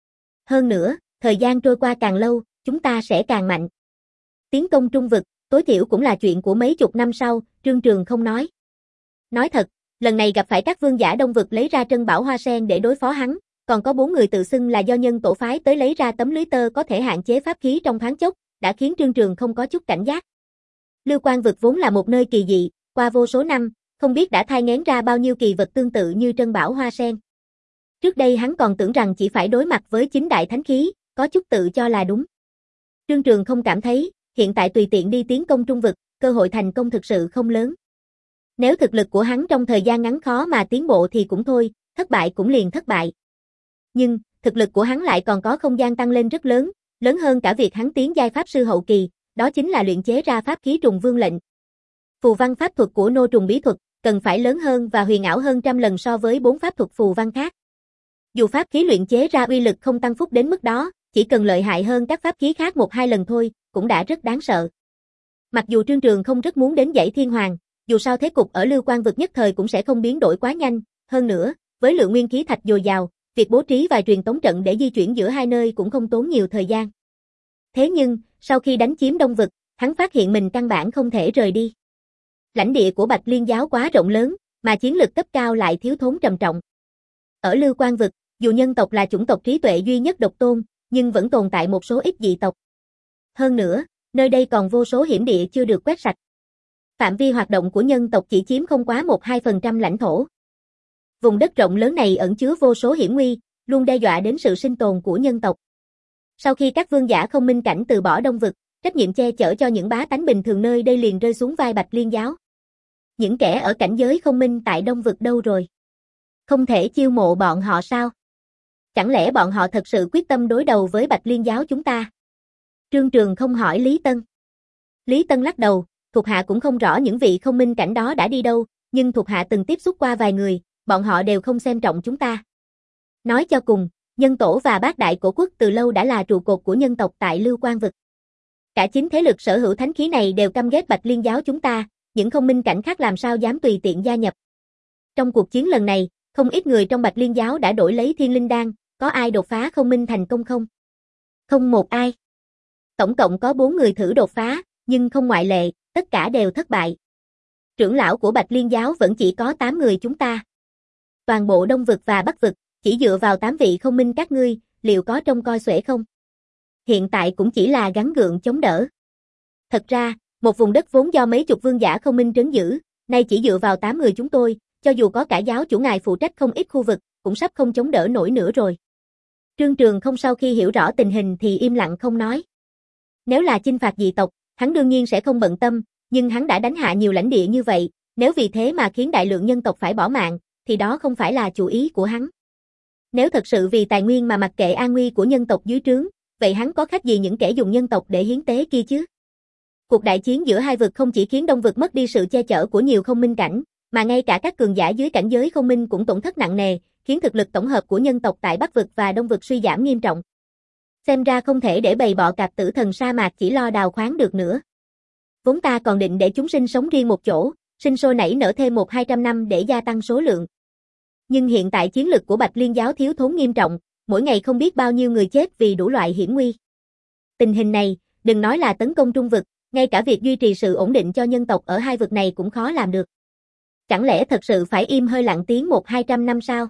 Hơn nữa, thời gian trôi qua càng lâu, chúng ta sẽ càng mạnh. Tiến công Trung vực, tối thiểu cũng là chuyện của mấy chục năm sau, Trương Trường không nói. Nói thật, lần này gặp phải các vương giả Đông vực lấy ra Trân Bảo Hoa Sen để đối phó hắn, còn có bốn người tự xưng là do nhân tổ phái tới lấy ra tấm lưới tơ có thể hạn chế pháp khí trong thoáng chốc, đã khiến Trương Trường không có chút cảnh giác. Lưu Quan vực vốn là một nơi kỳ dị, qua vô số năm, không biết đã thai nghén ra bao nhiêu kỳ vật tương tự như Trân Bảo Hoa Sen. Trước đây hắn còn tưởng rằng chỉ phải đối mặt với chính đại thánh khí, có chút tự cho là đúng. Trương Trường không cảm thấy, hiện tại tùy tiện đi tiến công Trung vực, cơ hội thành công thực sự không lớn. Nếu thực lực của hắn trong thời gian ngắn khó mà tiến bộ thì cũng thôi, thất bại cũng liền thất bại. Nhưng, thực lực của hắn lại còn có không gian tăng lên rất lớn, lớn hơn cả việc hắn tiến giai pháp sư hậu kỳ, đó chính là luyện chế ra pháp khí trùng vương lệnh. Phù văn pháp thuật của nô trùng bí thuật, cần phải lớn hơn và huyền ảo hơn trăm lần so với bốn pháp thuật phù văn khác. Dù pháp khí luyện chế ra uy lực không tăng phúc đến mức đó, chỉ cần lợi hại hơn các pháp khí khác một hai lần thôi, cũng đã rất đáng sợ. Mặc dù Trương Trường không rất muốn đến dãy Thiên Hoàng, dù sao thế cục ở Lưu Quan vực nhất thời cũng sẽ không biến đổi quá nhanh, hơn nữa, với lượng nguyên khí thạch dồi dào, việc bố trí vài truyền tống trận để di chuyển giữa hai nơi cũng không tốn nhiều thời gian. Thế nhưng, sau khi đánh chiếm Đông vực, hắn phát hiện mình căn bản không thể rời đi. Lãnh địa của Bạch Liên giáo quá rộng lớn, mà chiến lực cấp cao lại thiếu thốn trầm trọng. Ở Lưu Quan vực, dù nhân tộc là chủng tộc trí tuệ duy nhất độc tôn, nhưng vẫn tồn tại một số ít dị tộc. Hơn nữa, nơi đây còn vô số hiểm địa chưa được quét sạch. Phạm vi hoạt động của nhân tộc chỉ chiếm không quá một đến hai phần trăm lãnh thổ. Vùng đất rộng lớn này ẩn chứa vô số hiểm nguy, luôn đe dọa đến sự sinh tồn của nhân tộc. Sau khi các vương giả không minh cảnh từ bỏ Đông vực, trách nhiệm che chở cho những bá tánh bình thường nơi đây liền rơi xuống vai Bạch Liên giáo. Những kẻ ở cảnh giới không minh tại Đông vực đâu rồi? Không thể chiêu mộ bọn họ sao? Chẳng lẽ bọn họ thật sự quyết tâm đối đầu với Bạch Liên giáo chúng ta? Trương Trường không hỏi Lý Tân. Lý Tân lắc đầu, thuộc hạ cũng không rõ những vị không minh cảnh đó đã đi đâu, nhưng thuộc hạ từng tiếp xúc qua vài người, bọn họ đều không xem trọng chúng ta. Nói cho cùng, nhân tổ và bát đại cổ quốc từ lâu đã là trụ cột của nhân tộc tại Lưu Quan vực. Cả chính thế lực sở hữu thánh khí này đều căm ghét Bạch Liên giáo chúng ta, những không minh cảnh khác làm sao dám tùy tiện gia nhập. Trong cuộc chiến lần này, không ít người trong Bạch Liên giáo đã đổi lấy thiên linh đan, có ai đột phá không minh thành công không? Không một ai. Tổng cộng có bốn người thử đột phá, nhưng không ngoại lệ, tất cả đều thất bại. Trưởng lão của Bạch Liên giáo vẫn chỉ có tám người chúng ta. Toàn bộ Đông vực và Bắc vực, chỉ dựa vào tám vị không minh các ngươi, liệu có trông coi xuể không? Hiện tại cũng chỉ là gắng gượng chống đỡ. Thật ra, một vùng đất vốn do mấy chục vương giả không minh trấn giữ, nay chỉ dựa vào tám người chúng tôi, cho dù có cả giáo chủ ngài phụ trách không ít khu vực, cũng sắp không chống đỡ nổi nữa rồi. Trương Trường không sau khi hiểu rõ tình hình thì im lặng không nói. Nếu là chinh phạt dị tộc, hắn đương nhiên sẽ không bận tâm, nhưng Nhưng hắn đã đánh hạ nhiều lãnh địa như vậy, nếu vì thế mà khiến đại lượng nhân tộc phải bỏ mạng, thì đó không phải là chủ ý của hắn. Nếu thật sự vì tài nguyên mà mặc kệ an nguy của nhân tộc dưới trướng, vậy hắn có khác gì những kẻ dùng nhân tộc để hiến tế kia chứ? Cuộc đại chiến giữa hai vực không chỉ khiến Đông vực mất đi sự che chở của nhiều không minh cảnh, mà ngay cả các cường giả dưới cảnh giới không minh cũng tổn thất nặng nề, khiến thực lực tổng hợp của nhân tộc tại Bắc vực và Đông vực suy giảm nghiêm trọng. Xem ra không thể để bầy bọ cạp tử thần sa mạc chỉ lo đào khoáng được nữa. Vốn ta còn định để chúng sinh sống riêng một chỗ, sinh sôi nảy nở thêm một hai trăm năm để gia tăng số lượng. Nhưng hiện tại chiến lực của Bạch Liên giáo thiếu thốn nghiêm trọng, mỗi ngày không biết bao nhiêu người chết vì đủ loại hiểm nguy. Tình hình này, đừng nói là tấn công trung vực, ngay cả việc duy trì sự ổn định cho nhân tộc ở hai vực này cũng khó làm được. Chẳng lẽ thật sự phải im hơi lặng tiếng một hai trăm năm sao?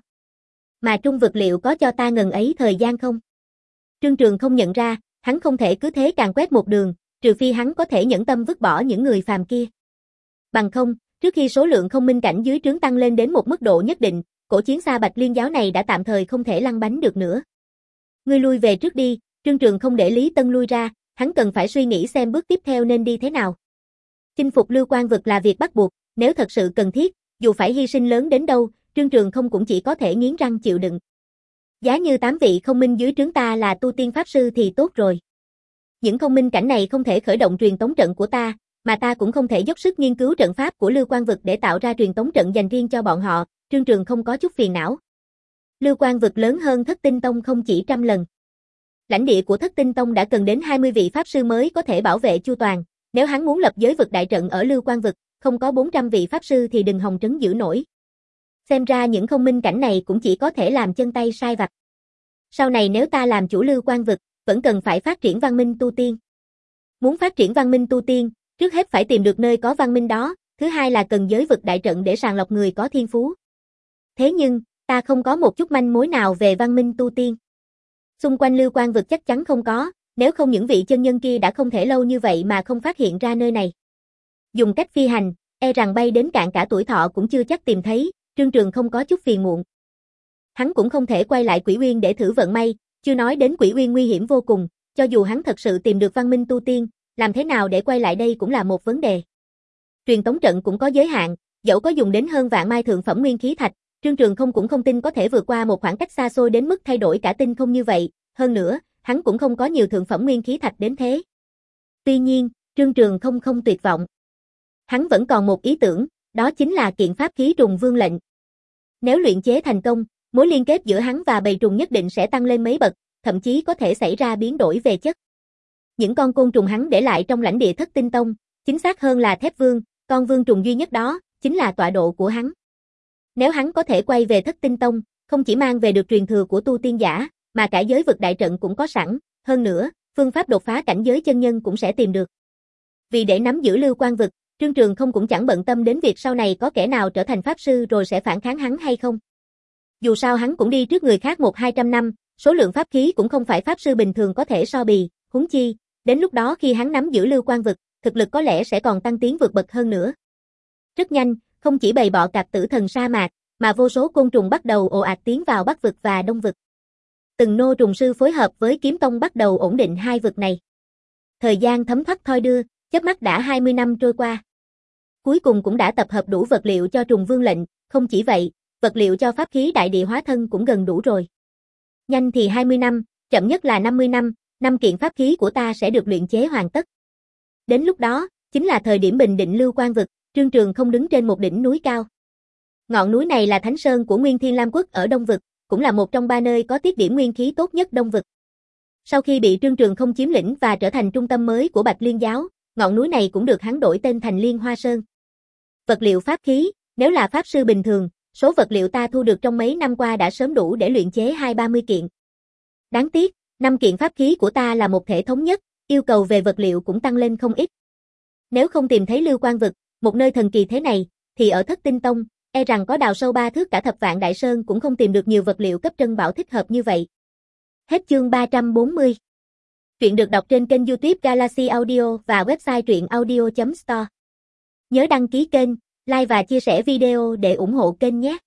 Mà trung vực liệu có cho ta ngần ấy thời gian không? Trương Trường không nhận ra, hắn không thể cứ thế càn quét một đường, trừ phi hắn có thể nhẫn tâm vứt bỏ những người phàm kia. Bằng không, trước khi số lượng không minh cảnh dưới trướng tăng lên đến một mức độ nhất định, cổ chiến xa Bạch Liên giáo này đã tạm thời không thể lăn bánh được nữa. Ngươi lui về trước đi, Trương Trường không để Lý Tân lui ra, hắn cần phải suy nghĩ xem bước tiếp theo nên đi thế nào. Chinh phục Lưu Quan vực là việc bắt buộc, nếu thật sự cần thiết, dù phải hy sinh lớn đến đâu, Trương Trường không cũng chỉ có thể nghiến răng chịu đựng. Giá như tám vị không minh dưới trướng ta là tu tiên pháp sư thì tốt rồi. Những không minh cảnh này không thể khởi động truyền tống trận của ta, mà ta cũng không thể dốc sức nghiên cứu trận pháp của Lưu Quan vực để tạo ra truyền tống trận dành riêng cho bọn họ, Trương Trường không có chút phiền não. Lưu Quan vực lớn hơn Thất Tinh Tông không chỉ trăm lần. Lãnh địa của Thất Tinh Tông đã cần đến hai mươi vị pháp sư mới có thể bảo vệ chu toàn, nếu hắn muốn lập giới vực đại trận ở Lưu Quan vực, không có bốn trăm vị pháp sư thì đừng hòng trấn giữ nổi. Xem ra những không minh cảnh này cũng chỉ có thể làm chân tay sai vặt. Sau này nếu ta làm chủ Lưu Quan vực, vẫn cần phải phát triển văn minh tu tiên. Muốn phát triển văn minh tu tiên, trước hết phải tìm được nơi có văn minh đó, thứ hai là cần giới vực đại trận để sàng lọc người có thiên phú. Thế nhưng, ta không có một chút manh mối nào về văn minh tu tiên. Xung quanh Lưu Quan vực chắc chắn không có, nếu không những vị chân nhân kia đã không thể lâu như vậy mà không phát hiện ra nơi này. Dùng cách phi hành, e rằng bay đến cạn cả tuổi thọ cũng chưa chắc tìm thấy, Trương Trường không có chút phiền muộn. Hắn cũng không thể quay lại Quỷ Uyên để thử vận may, chưa nói đến Quỷ Uyên nguy hiểm vô cùng, cho dù hắn thật sự tìm được văn minh tu tiên, làm thế nào để quay lại đây cũng là một vấn đề. Truyền tống trận cũng có giới hạn, dẫu có dùng đến hơn vạn mai thượng phẩm nguyên khí thạch, Trương Trường không cũng không tin có thể vượt qua một khoảng cách xa xôi đến mức thay đổi cả tinh không như vậy, hơn nữa, hắn cũng không có nhiều thượng phẩm nguyên khí thạch đến thế. Tuy nhiên, Trương Trường không không tuyệt vọng. Hắn vẫn còn một ý tưởng, đó chính là kiện pháp khí trùng vương lệnh. Nếu luyện chế thành công, mối liên kết giữa hắn và bầy trùng nhất định sẽ tăng lên mấy bậc, thậm chí có thể xảy ra biến đổi về chất. Những con côn trùng hắn để lại trong lãnh địa Thất Tinh Tông, chính xác hơn là Thép Vương, con vương trùng duy nhất đó, chính là tọa độ của hắn. Nếu hắn có thể quay về Thất Tinh Tông, không chỉ mang về được truyền thừa của tu tiên giả, mà cả giới vực đại trận cũng có sẵn, hơn nữa, phương pháp đột phá cảnh giới chân nhân cũng sẽ tìm được. Vì để nắm giữ Lưu Quan vực, Trương Trường không cũng chẳng bận tâm đến việc sau này có kẻ nào trở thành pháp sư rồi sẽ phản kháng hắn hay không. Dù sao hắn cũng đi trước người khác một hai trăm năm, số lượng pháp khí cũng không phải pháp sư bình thường có thể so bì, huống chi, đến lúc đó khi hắn nắm giữ Lưu Quan vực, thực lực có lẽ sẽ còn tăng tiến vượt bậc hơn nữa. Rất nhanh, không chỉ bầy bọ cạp tử thần sa mạc, mà vô số côn trùng bắt đầu ồ ạt tiến vào Bắc vực và Đông vực. Từng nô trùng sư phối hợp với Kiếm Tông bắt đầu ổn định hai vực này. Thời gian thấm thoát thoi đưa, chớp mắt đã hai mươi năm trôi qua. Cuối cùng cũng đã tập hợp đủ vật liệu cho trùng vương lệnh, không chỉ vậy, vật liệu cho pháp khí đại địa hóa thân cũng gần đủ rồi. Nhanh thì hai mươi năm, chậm nhất là năm mươi năm, năm kiện pháp khí của ta sẽ được luyện chế hoàn tất. Đến lúc đó, chính là thời điểm bình định Lưu Quan vực, Trương Trường không đứng trên một đỉnh núi cao. Ngọn núi này là Thánh Sơn của Nguyên Thiên Lam Quốc ở Đông vực, cũng là một trong ba nơi có tiết điểm nguyên khí tốt nhất Đông vực. Sau khi bị Trương Trường không chiếm lĩnh và trở thành trung tâm mới của Bạch Liên giáo, ngọn núi này cũng được hắn đổi tên thành Liên Hoa Sơn. Vật liệu pháp khí, nếu là pháp sư bình thường, số vật liệu ta thu được trong mấy năm qua đã sớm đủ để luyện chế hai ba mươi kiện. Đáng tiếc, năm kiện pháp khí của ta là một thể thống nhất, yêu cầu về vật liệu cũng tăng lên không ít. Nếu không tìm thấy Lưu Quan vực, một nơi thần kỳ thế này, thì ở Thất Tinh Tông, e rằng có đào sâu ba thước cả thập vạn đại sơn cũng không tìm được nhiều vật liệu cấp trân bảo thích hợp như vậy. Hết chương ba trăm bốn mươi. Truyện được đọc trên kênh YouTube Galaxy Audio và website truyện audio chấm store. Nhớ đăng ký kênh, like và chia sẻ video để ủng hộ kênh nhé.